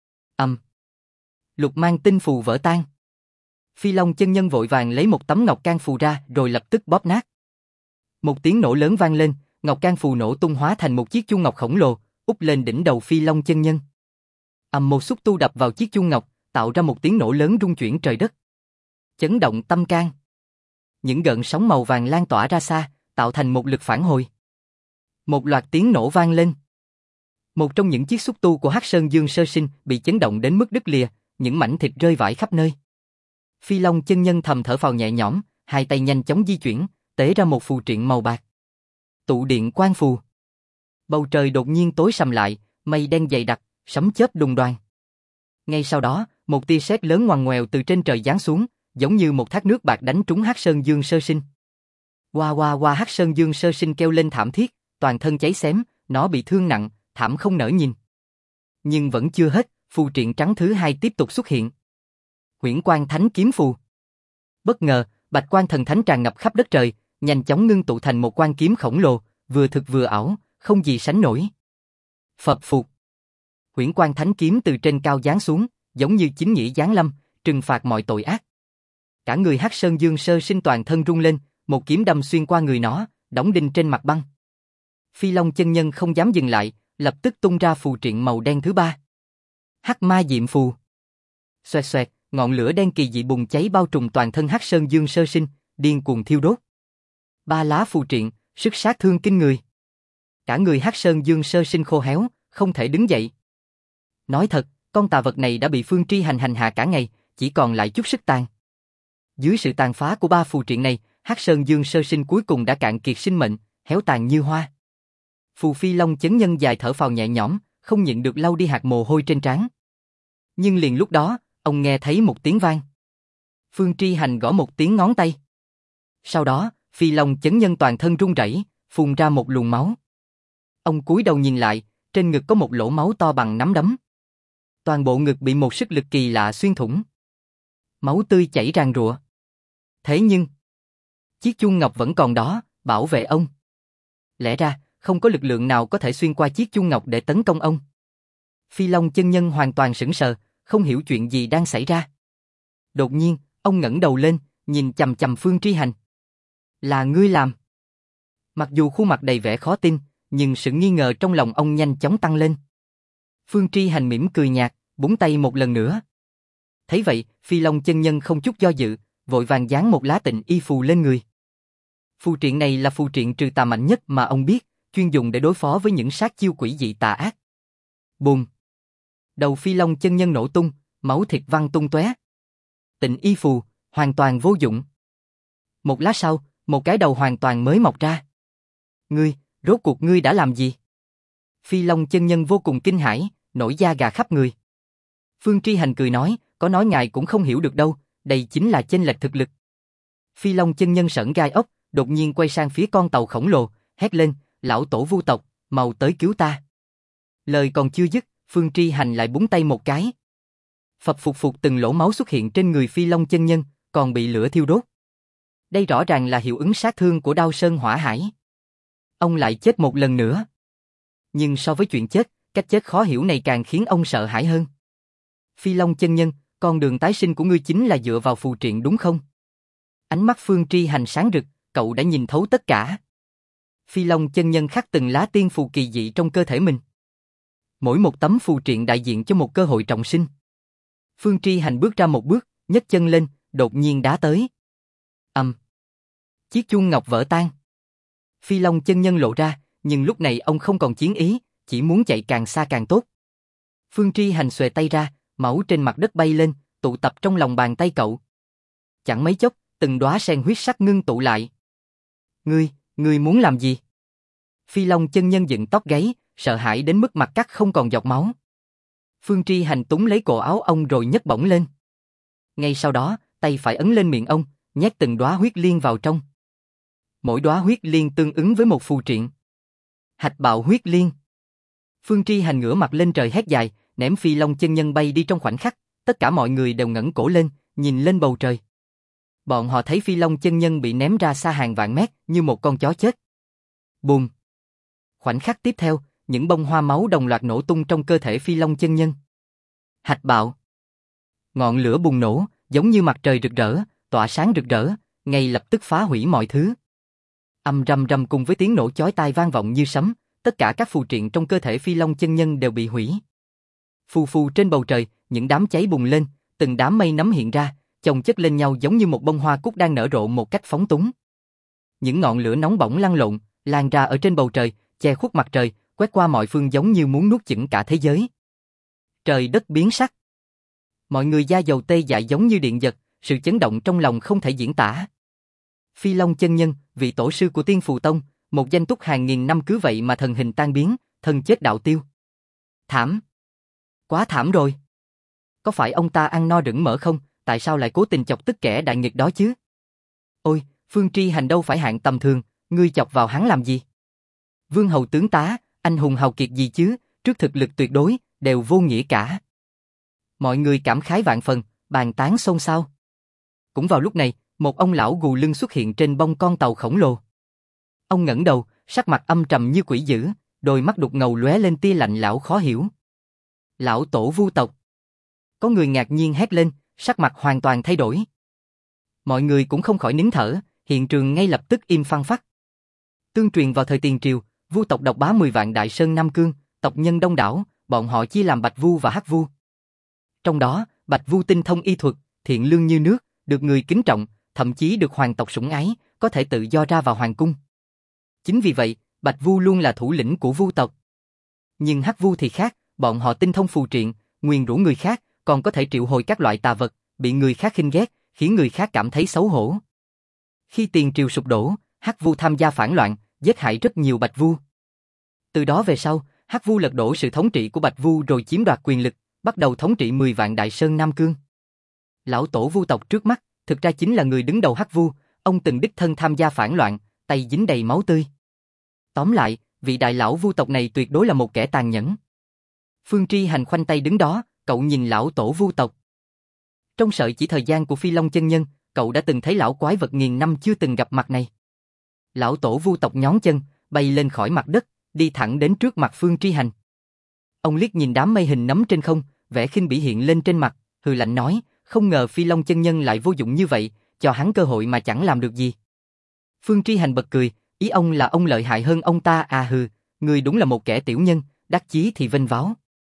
Lục mang tinh phù vỡ tan. Phi Long chân nhân vội vàng lấy một tấm ngọc can phù ra rồi lập tức bóp nát. Một tiếng nổ lớn vang lên, ngọc can phù nổ tung hóa thành một chiếc chuông ngọc khổng lồ, úp lên đỉnh đầu Phi Long chân nhân. Một xúc tu đập vào chiếc chuông ngọc, tạo ra một tiếng nổ lớn rung chuyển trời đất. Chấn động tâm can. Những gợn sóng màu vàng lan tỏa ra xa, tạo thành một lực phản hồi. Một loạt tiếng nổ vang lên. Một trong những chiếc xúc tu của Hắc Sơn Dương Sơ Sinh bị chấn động đến mức đứt lìa, những mảnh thịt rơi vãi khắp nơi. Phi Long chân nhân thầm thở phào nhẹ nhõm, hai tay nhanh chóng di chuyển, tế ra một phù triện màu bạc. Tụ điện quan phù. Bầu trời đột nhiên tối sầm lại, mây đen dày đặc, sấm chớp đùng đoàng. Ngay sau đó, một tia sét lớn ngoằn ngoèo từ trên trời giáng xuống, giống như một thác nước bạc đánh trúng Hắc Sơn Dương Sơ Sinh. Hoa Hắc Sơn Dương Sơ Sinh kêu lên thảm thiết, toàn thân cháy xém, nó bị thương nặng, thảm không nỡ nhìn. Nhưng vẫn chưa hết, phù triện trắng thứ hai tiếp tục xuất hiện. Huyễn Quang Thánh Kiếm Phù. Bất ngờ, bạch quang thần thánh tràn ngập khắp đất trời, nhanh chóng ngưng tụ thành một quan kiếm khổng lồ, vừa thực vừa ảo, không gì sánh nổi. Phập phụt. Huyễn Quang Thánh kiếm từ trên cao giáng xuống, giống như chính nghĩa giáng lâm, trừng phạt mọi tội ác. Cả người Hắc Sơn Dương Sơ Sinh toàn thân rung lên, một kiếm đâm xuyên qua người nó, đóng đinh trên mặt băng. Phi Long chân nhân không dám dừng lại, lập tức tung ra phù triện màu đen thứ ba. Hắc Ma Diệm Phù. Xoẹt xoẹt, ngọn lửa đen kỳ dị bùng cháy bao trùm toàn thân Hắc Sơn Dương Sơ Sinh, điên cuồng thiêu đốt. 3 lá phù triện, sức sát thương kinh người. Cả người Hắc Sơn Dương Sơ Sinh khô héo, không thể đứng dậy. Nói thật, con tà vật này đã bị Phương Tri hành hạ cả ngày, chỉ còn lại chút sức tàn. Dưới sự tàn phá của 3 phù triện này, Hắc Sơn Dương Sơ Sinh cuối cùng đã cạn kiệt sinh mệnh, héo tàn như hoa. Phù Phi Long chấn nhân dài thở phào nhẹ nhõm, không nhịn được lau đi hạt mồ hôi trên trán. Nhưng liền lúc đó, ông nghe thấy một tiếng vang. Phương Tri hành gõ một tiếng ngón tay. Sau đó, Phi Long chấn nhân toàn thân run rẩy, phun ra một luồng máu. Ông cúi đầu nhìn lại, trên ngực có một lỗ máu to bằng nắm đấm. Toàn bộ ngực bị một sức lực kỳ lạ xuyên thủng. Máu tươi chảy ràn rụa. Thế nhưng, chiếc chuông ngọc vẫn còn đó, bảo vệ ông. Lẽ ra, không có lực lượng nào có thể xuyên qua chiếc chuông ngọc để tấn công ông. Phi Long chân nhân hoàn toàn sững sờ, không hiểu chuyện gì đang xảy ra. Đột nhiên, ông ngẩng đầu lên, nhìn chằm chằm Phương Tri hành. Là ngươi làm. Mặc dù khuôn mặt đầy vẻ khó tin, nhưng sự nghi ngờ trong lòng ông nhanh chóng tăng lên. Phương Tri hành mỉm cười nhạt, búng tay một lần nữa. Thấy vậy, Phi Long chân nhân không chút do dự, vội vàng dán một lá Tịnh Y phù lên người. Phù triện này là phù triện trừ tà mạnh nhất mà ông biết, chuyên dùng để đối phó với những sát chiêu quỷ dị tà ác. Bùm! Đầu Phi Long chân nhân nổ tung, máu thịt văng tung tóe. Tịnh Y phù, hoàn toàn vô dụng. Một lát sau, một cái đầu hoàn toàn mới mọc ra. Ngươi, rốt cuộc ngươi đã làm gì? Phi Long chân nhân vô cùng kinh hãi, nổi da gà khắp người. Phương Tri hành cười nói, có nói ngài cũng không hiểu được đâu, đây chính là chênh lệch thực lực. Phi Long chân nhân sởn gai ốc, đột nhiên quay sang phía con tàu khổng lồ, hét lên, lão tổ Vu tộc, mau tới cứu ta. Lời còn chưa dứt, Phương Tri hành lại búng tay một cái. Phập phụt phụt từng lỗ máu xuất hiện trên người Phi Long chân nhân, còn bị lửa thiêu đốt. Đây rõ ràng là hiệu ứng sát thương của Đao Sơn Hỏa Hải. Ông lại chết một lần nữa. Nhưng so với chuyện chết, cách chết khó hiểu này càng khiến ông sợ hãi hơn. Phi Long chân nhân, con đường tái sinh của ngươi chính là dựa vào phù triện đúng không? Ánh mắt Phương Tri hành sáng rực, cậu đã nhìn thấu tất cả. Phi Long chân nhân khắc từng lá tiên phù kỳ dị trong cơ thể mình. Mỗi một tấm phù triện đại diện cho một cơ hội trọng sinh. Phương Tri hành bước ra một bước, nhấc chân lên, đột nhiên đá tới. Chiếc chuông ngọc vỡ tan. Phi Long chân nhân lộ ra, nhưng lúc này ông không còn chiến ý, chỉ muốn chạy càng xa càng tốt. Phương Tri hành xuề tay ra, máu trên mặt đất bay lên, tụ tập trong lòng bàn tay cậu. Chẳng mấy chốc, từng đóa sen huyết sắc ngưng tụ lại. Ngươi muốn làm gì? Phi Long chân nhân dựng tóc gáy, sợ hãi đến mức mặt cắt không còn giọt máu. Phương Tri hành túng lấy cổ áo ông rồi nhấc bổng lên. Ngay sau đó, tay phải ấn lên miệng ông, nhét từng đóa huyết liên vào trong. Mỗi đóa huyết liên tương ứng với một phù triện. Hạch Bạo Huyết Liên. Phương Tri hành ngửa mặt lên trời hét dài, ném Phi Long chân nhân bay đi trong khoảnh khắc, tất cả mọi người đều ngẩng cổ lên, nhìn lên bầu trời. Bọn họ thấy Phi Long chân nhân bị ném ra xa hàng vạn mét như một con chó chết. Bùm! Khoảnh khắc tiếp theo, những bông hoa máu đồng loạt nổ tung trong cơ thể Phi Long chân nhân. Hạch bạo! Ngọn lửa bùng nổ, giống như mặt trời rực rỡ, tỏa sáng rực rỡ, ngay lập tức phá hủy mọi thứ. Âm rầm rầm cùng với tiếng nổ chói tai vang vọng như sấm, tất cả các phù triện trong cơ thể Phi Long chân nhân đều bị hủy. Phù phù trên bầu trời, những đám cháy bùng lên, từng đám mây nấm hiện ra, chồng chất lên nhau giống như một bông hoa cúc đang nở rộ một cách phóng túng. Những ngọn lửa nóng bỏng lăn lộn, lan ra ở trên bầu trời, che khuất mặt trời, quét qua mọi phương giống như muốn nuốt chửng cả thế giới. Trời đất biến sắc. Mọi người da dầu tê dại giống như điện giật, sự chấn động trong lòng không thể diễn tả. Phi Long chân nhân, vị tổ sư của Tiên Phù Tông, một danh túc hàng nghìn năm cứ vậy mà thần hình tan biến, thân chết đạo tiêu. Thảm. Quá thảm rồi. Có phải ông ta ăn no rửng mỡ không, tại sao lại cố tình chọc tức kẻ đại nghịch đó chứ? Ôi, Phương Tri hành đâu phải hạng tầm thường, ngươi chọc vào hắn làm gì? Vương hầu tướng tá, anh hùng hào kiệt gì chứ, trước thực lực tuyệt đối, đều vô nghĩa cả. Mọi người cảm khái vạn phần, bàn tán xôn xao. Cũng vào lúc này, một ông lão gù lưng xuất hiện trên bông con tàu khổng lồ. Ông ngẩng đầu, sắc mặt âm trầm như quỷ dữ, đôi mắt đục ngầu lóe lên tia lạnh lẽo khó hiểu. Lão tổ Vu tộc. Có người ngạc nhiên hét lên, sắc mặt hoàn toàn thay đổi. Mọi người cũng không khỏi nín thở, hiện trường ngay lập tức im phăng phắc. Tương truyền vào thời Tiền Triều, Vu tộc độc bá 10 vạn Đại Sơn Nam Cương, tộc nhân đông đảo, bọn họ chia làm Bạch Vu và Hắc Vu. Trong đó, Bạch Vu tinh thông y thuật, thiện lương như nước, được người kính trọng, thậm chí được hoàng tộc sủng ái, có thể tự do ra vào hoàng cung. Chính vì vậy, Bạch Vu luôn là thủ lĩnh của Vu tộc. Nhưng Hắc Vu thì khác, bọn họ tinh thông phù triện, nguyền rủa người khác, còn có thể triệu hồi các loại tà vật, bị người khác khinh ghét, khiến người khác cảm thấy xấu hổ. Khi Tiền Triều sụp đổ, Hắc Vu tham gia phản loạn, giết hại rất nhiều Bạch Vu. Từ đó về sau, Hắc Vu lật đổ sự thống trị của Bạch Vu rồi chiếm đoạt quyền lực, bắt đầu thống trị 10 vạn Đại Sơn Nam Cương. Lão tổ Vu tộc trước mắt, thực ra chính là người đứng đầu Hắc Vu, ông từng đích thân tham gia phản loạn, tay dính đầy máu tươi. Tóm lại, vị đại lão Vu tộc này tuyệt đối là một kẻ tàn nhẫn. Phương Tri Hành khoanh tay đứng đó, cậu nhìn lão tổ Vu tộc. Trong sợi chỉ thời gian của Phi Long chân nhân, cậu đã từng thấy lão quái vật nghìn năm chưa từng gặp mặt này. Lão tổ Vu tộc nhón chân, bay lên khỏi mặt đất, đi thẳng đến trước mặt Phương Tri Hành. Ông liếc nhìn đám mây hình nấm trên không, vẻ khinh bỉ hiện lên trên mặt, hừ lạnh nói, không ngờ Phi Long chân nhân lại vô dụng như vậy, cho hắn cơ hội mà chẳng làm được gì. Phương Tri Hành bật cười, ý ông là ông lợi hại hơn ông ta à hừ, người đúng là một kẻ tiểu nhân, đắc chí thì vênh váo.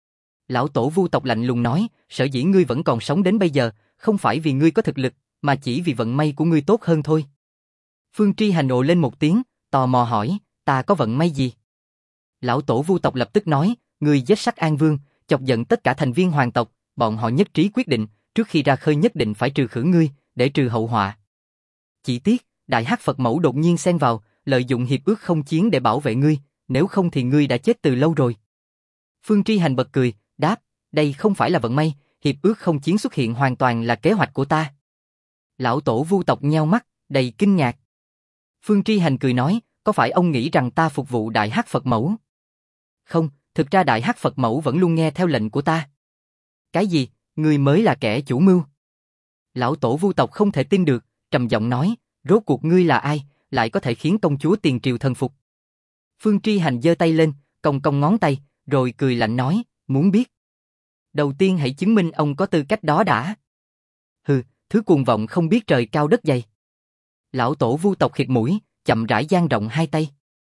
Lão tổ Vu tộc lạnh lùng nói, sở dĩ ngươi vẫn còn sống đến bây giờ, không phải vì ngươi có thực lực, mà chỉ vì vận may của ngươi tốt hơn thôi. Phương Tri Hành ồ lên một tiếng, tò mò hỏi, ta có vận may gì? Lão tổ Vu tộc lập tức nói, ngươi giết Sắc An Vương, chọc giận tất cả thành viên hoàng tộc, bọn họ nhất trí quyết định, trước khi ra khơi nhất định phải trừ khử ngươi, để trừ hậu họa. Chỉ tiếc, Đại Hắc Phật Mẫu đột nhiên xen vào, lợi dụng hiệp ước không chiến để bảo vệ ngươi, nếu không thì ngươi đã chết từ lâu rồi. Phương Tri Hành bật cười, đáp, đây không phải là vận may, hiệp ước không chiến xuất hiện hoàn toàn là kế hoạch của ta. Lão tổ Vu tộc nheo mắt, đầy kinh ngạc. Phương Tri Hành cười nói, có phải ông nghĩ rằng ta phục vụ Đại Hắc Phật Mẫu? Không, thực ra Đại Hắc Phật Mẫu vẫn luôn nghe theo lệnh của ta. Cái gì, ngươi mới là kẻ chủ mưu? Lão tổ Vu tộc không thể tin được, trầm giọng nói, rốt cuộc ngươi là ai, lại có thể khiến công chúa Tiền Triều thần phục? Phương Tri Hành giơ tay lên, cong cong ngón tay, rồi cười lạnh nói, muốn biết? Đầu tiên hãy chứng minh ông có tư cách đó đã. Hừ, thứ cuồng vọng không biết trời cao đất dày. Lão tổ Vu tộc khịt mũi, chậm rãi dang rộng hai tay.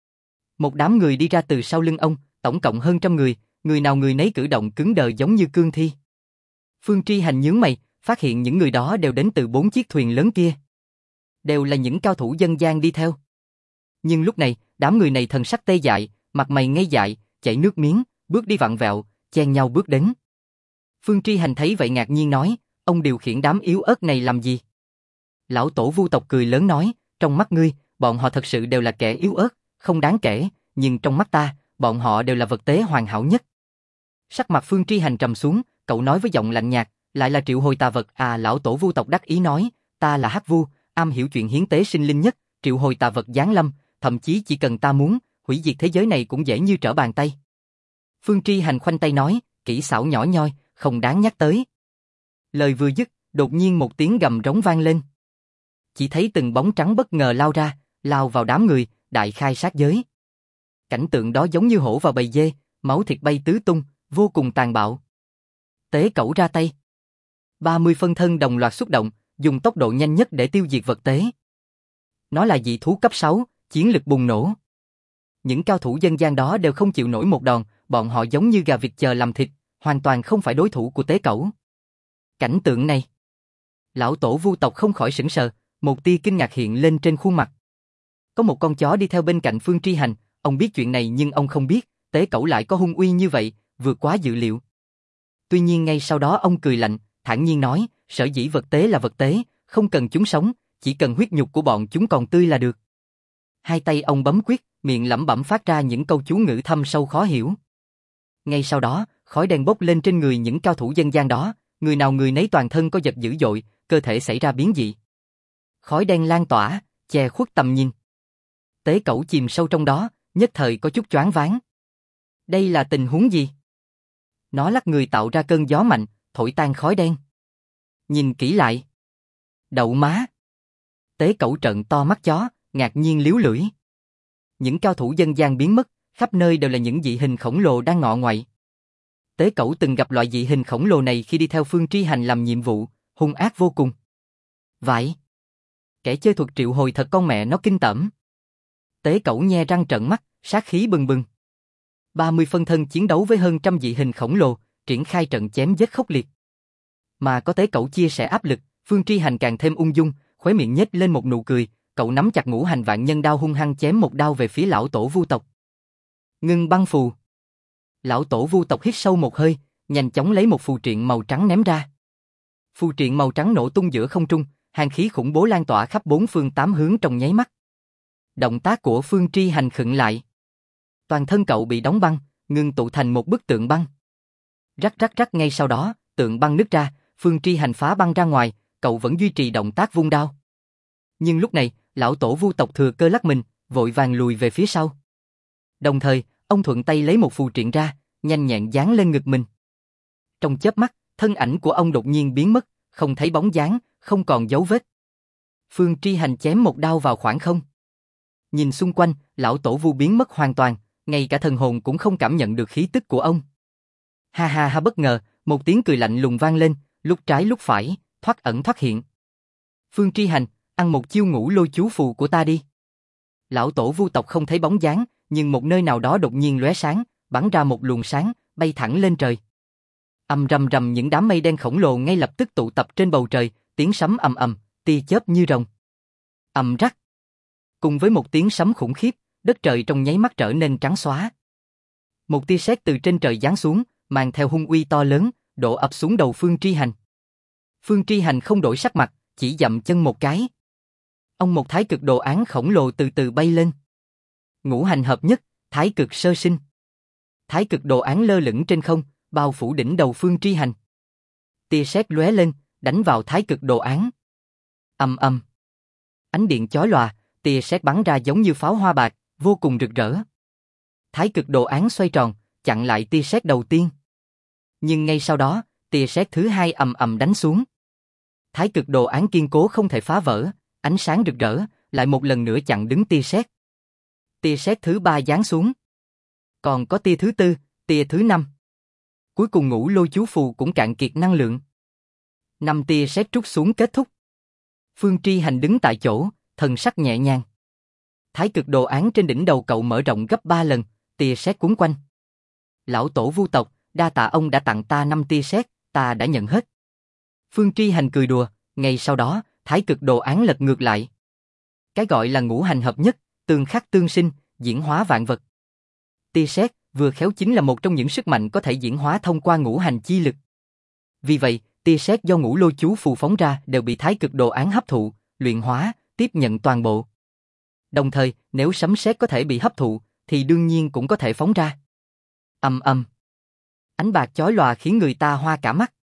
Một đám người đi ra từ sau lưng ông, tổng cộng hơn 100 người, người nào người nấy cử động cứng đờ giống như cương thi. Phương Tri Hành nhướng mày, phát hiện những người đó đều đến từ 4 chiếc thuyền lớn kia. Đều là những cao thủ dân gian đi theo. Nhưng lúc này, đám người này thần sắc tê dại, mặt mày ngây dại, chảy nước miếng, bước đi vặn vẹo, chen nhau bước đến. Phương Tri Hành thấy vậy ngạc nhiên nói, ông điều khiển đám yếu ớt này làm gì? Lão tổ Vu tộc cười lớn nói, trong mắt ngươi, bọn họ thật sự đều là kẻ yếu ớt, không đáng kể, nhưng trong mắt ta, bọn họ đều là vật tế hoàn hảo nhất. Sắc mặt Phương Tri Hành trầm xuống, cậu nói với giọng lạnh nhạt, lại là triệu hồi tà vật à? Lão tổ Vu tộc đắc ý nói, ta là Hắc Vu, am hiểu chuyện hiến tế sinh linh nhất, triệu hồi tà vật giáng lâm, thậm chí chỉ cần ta muốn, hủy diệt thế giới này cũng dễ như trở bàn tay. Phương Tri Hành khoanh tay nói, kỹ xảo nhỏ nhoi, không đáng nhắc tới. Lời vừa dứt, đột nhiên một tiếng gầm rống vang lên. Chỉ thấy từng bóng trắng bất ngờ lao ra, lao vào đám người, đại khai sát giới. Cảnh tượng đó giống như hổ vào bầy dê, máu thịt bay tứ tung, vô cùng tàn bạo. Tế Cẩu ra tay. 30 phân thân đồng loạt xuất động, dùng tốc độ nhanh nhất để tiêu diệt vật tế. Nó là dị thú cấp 6, chiến lực bùng nổ. Những cao thủ dân gian đó đều không chịu nổi một đòn, bọn họ giống như gà vịt chờ làm thịt, hoàn toàn không phải đối thủ của Tế Cẩu. Cảnh tượng này, lão tổ Vu tộc không khỏi sững sờ, một tia kinh ngạc hiện lên trên khuôn mặt. Có một con chó đi theo bên cạnh Phương Tri Hành, ông biết chuyện này nhưng ông không biết, Tế Cẩu lại có hung uy như vậy, vượt quá dự liệu. Tuy nhiên ngay sau đó ông cười lạnh, thản nhiên nói, sở dĩ vật tế là vật tế, không cần chúng sống, chỉ cần huyết nhục của bọn chúng còn tươi là được. Hai tay ông bấm quyết, miệng lẩm bẩm phát ra những câu chú ngữ thâm sâu khó hiểu. Ngay sau đó, khói đen bốc lên trên người những cao thủ dân gian đó, người nào người nấy toàn thân có giật dữ dội, cơ thể xảy ra biến dị. Khói đen lan tỏa, che khuất tầm nhìn. Tế Cẩu chìm sâu trong đó, nhất thời có chút choáng váng. Đây là tình huống gì? Nó lắc người tạo ra cơn gió mạnh, thổi tan khói đen. Nhìn kỹ lại. Đậu má. Tế Cẩu trợn to mắt chó, ngạc nhiên liếu lưỡi. Những cao thủ dân gian biến mất, Khắp nơi đều là những dị hình khổng lồ đang ngọ ngoại. Tế Cẩu từng gặp loại dị hình khổng lồ này khi đi theo Phương Tri Hành làm nhiệm vụ, hung ác vô cùng. Vãi! Kẻ chơi thuật triệu hồi thật con mẹ nó kinh tởm. Tế Cẩu nhe răng trợn mắt, sát khí bừng bừng. 30 phân thân chiến đấu với hơn trăm dị hình khổng lồ, triển khai trận chém giết khốc liệt. Mà có Tế Cẩu chia sẻ áp lực, Phương Tri Hành càng thêm ung dung, khóe miệng nhếch lên một nụ cười, cậu nắm chặt Ngũ Hành Vạn Nhân đao hung hăng chém một đao về phía lão tổ Vu tộc. Ngưng băng phù. Lão tổ Vu tộc hít sâu một hơi, nhanh chóng lấy một phù triện màu trắng ném ra. Phù triện màu trắng nổ tung giữa không trung, hàn khí khủng bố lan tỏa khắp bốn phương tám hướng trong nháy mắt. Động tác của Phương Tri Hành khựng lại. Toàn thân cậu bị đóng băng, ngưng tụ thành một bức tượng băng. Rắc rắc rắc, ngay sau đó, tượng băng nứt ra, Phương Tri Hành phá băng ra ngoài, cậu vẫn duy trì động tác vung đao. Nhưng lúc này, lão tổ Vu tộc thừa cơ lắc mình, vội vàng lùi về phía sau. Đồng thời, ông thuận tay lấy một phù triện ra, nhanh nhẹn dán lên ngực mình. Trong chớp mắt, thân ảnh của ông đột nhiên biến mất, không thấy bóng dáng, không còn dấu vết. Phương Tri Hành chém một đao vào khoảng không. Nhìn xung quanh, lão tổ Vu biến mất hoàn toàn, ngay cả thần hồn cũng không cảm nhận được khí tức của ông. Ha ha ha, bất ngờ, một tiếng cười lạnh lùng vang lên, lúc trái lúc phải, thoát ẩn thoát hiện. Phương Tri Hành, ăn một chiêu ngũ lôi chú phù của ta đi. Lão tổ Vu tộc không thấy bóng dáng, nhưng một nơi nào đó đột nhiên lóe sáng, bắn ra một luồng sáng, bay thẳng lên trời. Rầm rầm, những đám mây đen khổng lồ ngay lập tức tụ tập trên bầu trời, tiếng sấm ầm ầm, tia chớp như rồng. Rắc. Cùng với một tiếng sấm khủng khiếp, đất trời trong nháy mắt trở nên trắng xóa. Một tia sét từ trên trời giáng xuống, mang theo hung uy to lớn, đổ ập xuống đầu Phương Tri Hành. Phương Tri Hành không đổi sắc mặt, chỉ dậm chân một cái. Ông một thái cực đồ án khổng lồ từ từ bay lên. Ngũ hành hợp nhất, thái cực sơ sinh. Thái cực đồ án lơ lửng trên không, bao phủ đỉnh đầu Phương Tri Hành. Tia sét lóe lên, đánh vào thái cực đồ án. Ầm ầm. Ánh điện chói lòa, tia sét bắn ra giống như pháo hoa bạc, vô cùng rực rỡ. Thái cực đồ án xoay tròn, chặn lại tia sét đầu tiên. Nhưng ngay sau đó, tia sét thứ hai ầm ầm đánh xuống. Thái cực đồ án kiên cố không thể phá vỡ, ánh sáng rực rỡ, lại một lần nữa chặn đứng tia sét. Tia sét thứ ba giáng xuống. Còn có tia thứ tư, tia thứ năm. Cuối cùng ngũ lôi chú phù cũng cạn kiệt năng lượng. 5 tia sét trút xuống kết thúc. Phương Tri Hành đứng tại chỗ, thần sắc nhẹ nhàng. Thái cực đồ án trên đỉnh đầu cậu mở rộng gấp 3 lần, tia sét cuốn quanh. Lão tổ Vu tộc, đa tạ ông đã tặng ta 5 tia sét, ta đã nhận hết. Phương Tri Hành cười đùa, ngay sau đó, thái cực đồ án lật ngược lại. Cái gọi là ngũ hành hợp nhất, tương khắc tương sinh, diễn hóa vạn vật. Tia sét vừa khéo chính là một trong những sức mạnh có thể diễn hóa thông qua ngũ hành chi lực. Vì vậy, tia sét do ngũ lôi chú phù phóng ra đều bị thái cực đồ án hấp thụ, luyện hóa, tiếp nhận toàn bộ. Đồng thời, nếu sấm sét có thể bị hấp thụ, thì đương nhiên cũng có thể phóng ra. Ầm ầm. Ánh bạc chói lòa khiến người ta hoa cả mắt.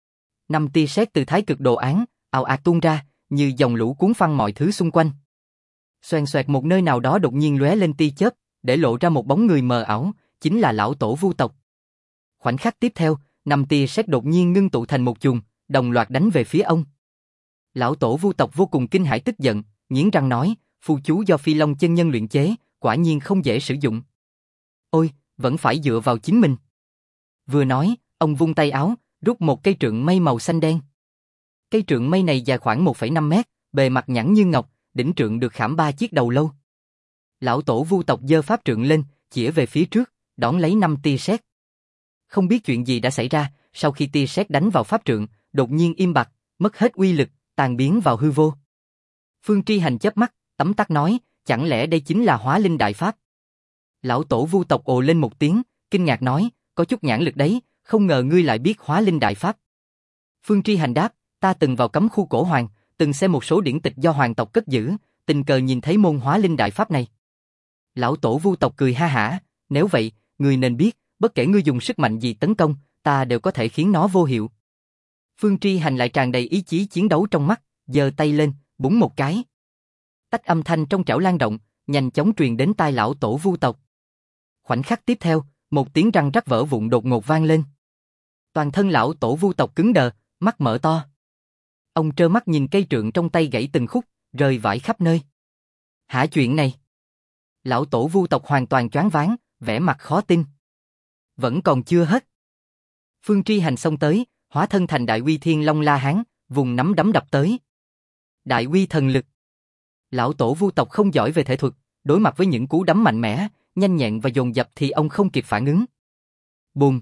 5 tia sét từ thái cực đồ án, ào ạt tuôn ra, như dòng lũ cuốn phăng mọi thứ xung quanh. Xoèn xoẹt, một nơi nào đó đột nhiên lóe lên tia chớp, để lộ ra một bóng người mờ ảo, chính là lão tổ Vu tộc. Khoảnh khắc tiếp theo, 5 tia sét đột nhiên ngưng tụ thành một chùm, đồng loạt đánh về phía ông. Lão tổ Vu tộc vô cùng kinh hãi tức giận, nghiến răng nói, phù chú do Phi Long chân nhân luyện chế, quả nhiên không dễ sử dụng. Ôi, vẫn phải dựa vào chính mình. Vừa nói, ông vung tay áo, rút một cây trượng mây màu xanh đen. Cây trượng mây này dài khoảng 1,5 mét, bề mặt nhẵn như ngọc, đỉnh trượng được khảm 3 chiếc đầu lâu. Lão tổ Vu tộc giơ pháp trượng lên, chĩa về phía trước, đón lấy 5 tia sét. Không biết chuyện gì đã xảy ra, sau khi tia sét đánh vào pháp trượng, đột nhiên im bặt, mất hết uy lực, tan biến vào hư vô. Phương Tri Hành chớp mắt, tấm tắc nói, chẳng lẽ đây chính là Hóa Linh Đại Pháp? Lão tổ Vu tộc ồ lên một tiếng, kinh ngạc nói, có chút nhãn lực đấy, không ngờ ngươi lại biết Hóa Linh Đại Pháp. Phương Tri Hành đáp, ta từng vào cấm khu cổ hoàng, từng xem một số điển tịch do hoàng tộc cất giữ, tình cờ nhìn thấy môn Hóa Linh Đại Pháp này. Lão tổ Vu tộc cười ha hả, nếu vậy, ngươi nên biết, bất kể ngươi dùng sức mạnh gì tấn công, ta đều có thể khiến nó vô hiệu. Phương Tri Hành lại tràn đầy ý chí chiến đấu trong mắt, giơ tay lên, búng một cái. Tách âm thanh trong trảo lan động, nhanh chóng truyền đến tai lão tổ Vu tộc. Khoảnh khắc tiếp theo, một tiếng răng rắc vỡ vụn đột ngột vang lên. Toàn thân lão tổ Vu tộc cứng đờ, mắt mở to. Ông trơ mắt nhìn cây trượng trong tay gãy từng khúc, rơi vãi khắp nơi. Hả, chuyện này? Lão tổ Vu tộc hoàn toàn choáng váng, vẻ mặt khó tin. Vẫn còn chưa hết. Phương Tri Hành xông tới, hóa thân thành Đại Uy Thiên Long La Hán, vùng nắm đấm đập tới. Đại uy thần lực. Lão tổ Vu tộc không giỏi về thể thuật, đối mặt với những cú đấm mạnh mẽ, nhanh nhẹn và dồn dập thì ông không kịp phản ứng. Bùm.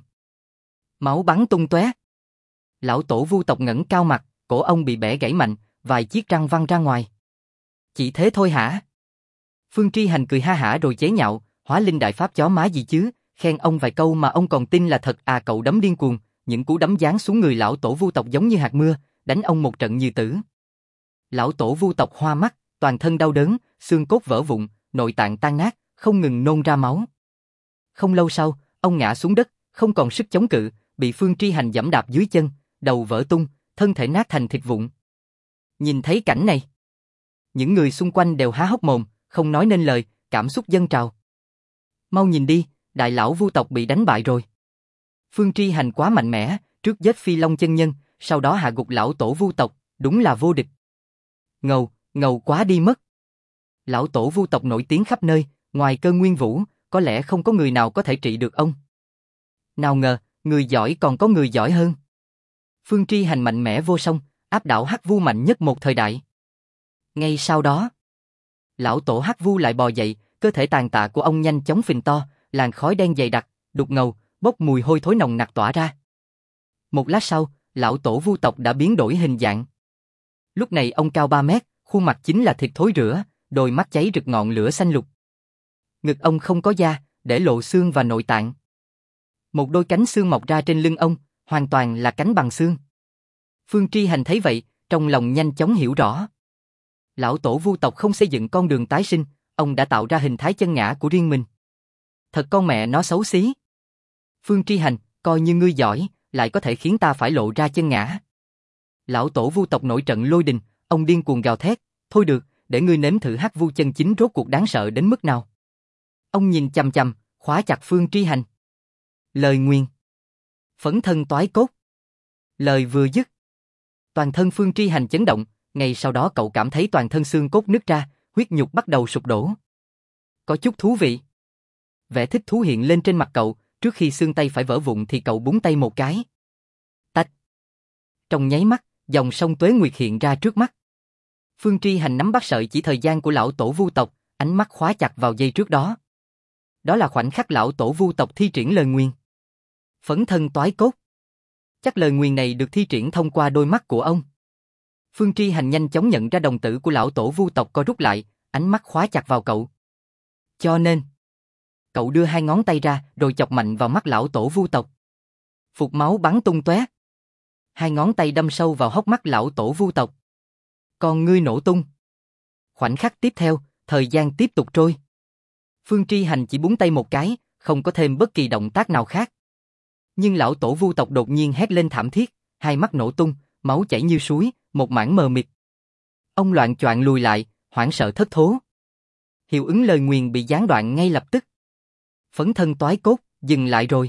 Máu bắn tung tóe. Lão tổ Vu tộc ngẩng cao mặt, cổ ông bị bẻ gãy mạnh, vài chiếc răng văng ra ngoài. Chỉ thế thôi hả? Phương Tri Hành cười ha hả rồi chế nhạo, hóa linh đại pháp chó má gì chứ, khen ông vài câu mà ông còn tin là thật à? Cậu đấm điên cuồng, những cú đấm giáng xuống người lão tổ Vu tộc giống như hạt mưa, đánh ông một trận như tử. Lão tổ Vu tộc hoa mắt, toàn thân đau đớn, xương cốt vỡ vụn, nội tạng tan nát, không ngừng nôn ra máu. Không lâu sau, ông ngã xuống đất, không còn sức chống cự, bị Phương Tri Hành giẫm đạp dưới chân, đầu vỡ tung, thân thể nát thành thịt vụn. Nhìn thấy cảnh này, những người xung quanh đều há hốc mồm, không nói nên lời, cảm xúc dâng trào. Mau nhìn đi, đại lão Vu tộc bị đánh bại rồi. Phương Tri Hành quá mạnh mẽ, trước giết Phi Long chân nhân, sau đó hạ gục lão tổ Vu tộc, đúng là vô địch. Ngầu, ngầu quá đi mất. Lão tổ Vu tộc nổi tiếng khắp nơi, ngoài Cơ Nguyên Vũ, có lẽ không có người nào có thể trị được ông. Nào ngờ, người giỏi còn có người giỏi hơn. Phương Tri Hành mạnh mẽ vô song, áp đảo Hắc Vu mạnh nhất một thời đại. Ngay sau đó, lão tổ Hắc Vu lại bò dậy, cơ thể tàn tạ của ông nhanh chóng phình to, làn khói đen dày đặc, đục ngầu, bốc mùi hôi thối nồng nặc tỏa ra. Một lát sau, lão tổ Vu tộc đã biến đổi hình dạng. Lúc này ông cao 3 mét, khuôn mặt chính là thịt thối rữa, đôi mắt cháy rực ngọn lửa xanh lục. Ngực ông không có da, để lộ xương và nội tạng. Một đôi cánh xương mọc ra trên lưng ông, hoàn toàn là cánh bằng xương. Phương Tri Hành thấy vậy, trong lòng nhanh chóng hiểu rõ. Lão tổ Vu tộc không xây dựng con đường tái sinh, ông đã tạo ra hình thái chân ngã của riêng mình. Thật con mẹ nó xấu xí. Phương Tri Hành, coi như ngươi giỏi, lại có thể khiến ta phải lộ ra chân ngã. Lão tổ Vu tộc nổi trận lôi đình, ông điên cuồng gào thét, thôi được, để ngươi nếm thử Hắc Vu chân chính rốt cuộc đáng sợ đến mức nào. Ông nhìn chằm chằm, khóa chặt Phương Tri Hành. Lời nguyền. Phấn thân toái cốt. Lời vừa dứt, toàn thân Phương Tri Hành chấn động, ngay sau đó cậu cảm thấy toàn thân xương cốt nứt ra, huyết nhục bắt đầu sụp đổ. Có chút thú vị. Vẻ thích thú hiện lên trên mặt cậu, trước khi xương tay phải vỡ vụn thì cậu búng tay một cái. Tách. Trong nháy mắt, dòng sông Tuế Nguyệt hiện ra trước mắt. Phương Tri Hành nắm bắt sợi chỉ thời gian của lão tổ Vu tộc, ánh mắt khóa chặt vào giây trước đó. Đó là khoảnh khắc lão tổ Vu tộc thi triển lời nguyền. Phấn thân toái cốt. Chắc lời nguyền này được thi triển thông qua đôi mắt của ông. Phương Tri Hành nhanh chóng nhận ra đồng tử của lão tổ Vu tộc co rút lại, ánh mắt khóa chặt vào cậu. Cho nên, cậu đưa hai ngón tay ra rồi chọc mạnh vào mắt lão tổ Vu tộc. Phụt máu bắn tung tóe. Hai ngón tay đâm sâu vào hốc mắt lão tổ Vu tộc. Con ngươi nổ tung. Khoảnh khắc tiếp theo, thời gian tiếp tục trôi. Phương Tri Hành chỉ búng tay một cái, không có thêm bất kỳ động tác nào khác. Nhưng lão tổ Vu tộc đột nhiên hét lên thảm thiết, hai mắt nổ tung, máu chảy như suối, một mảng mờ mịt. Ông loạng choạng lùi lại, hoảng sợ thất thố. Hiệu ứng lời nguyền bị gián đoạn ngay lập tức. Phấn thân toái cốt, dừng lại rồi.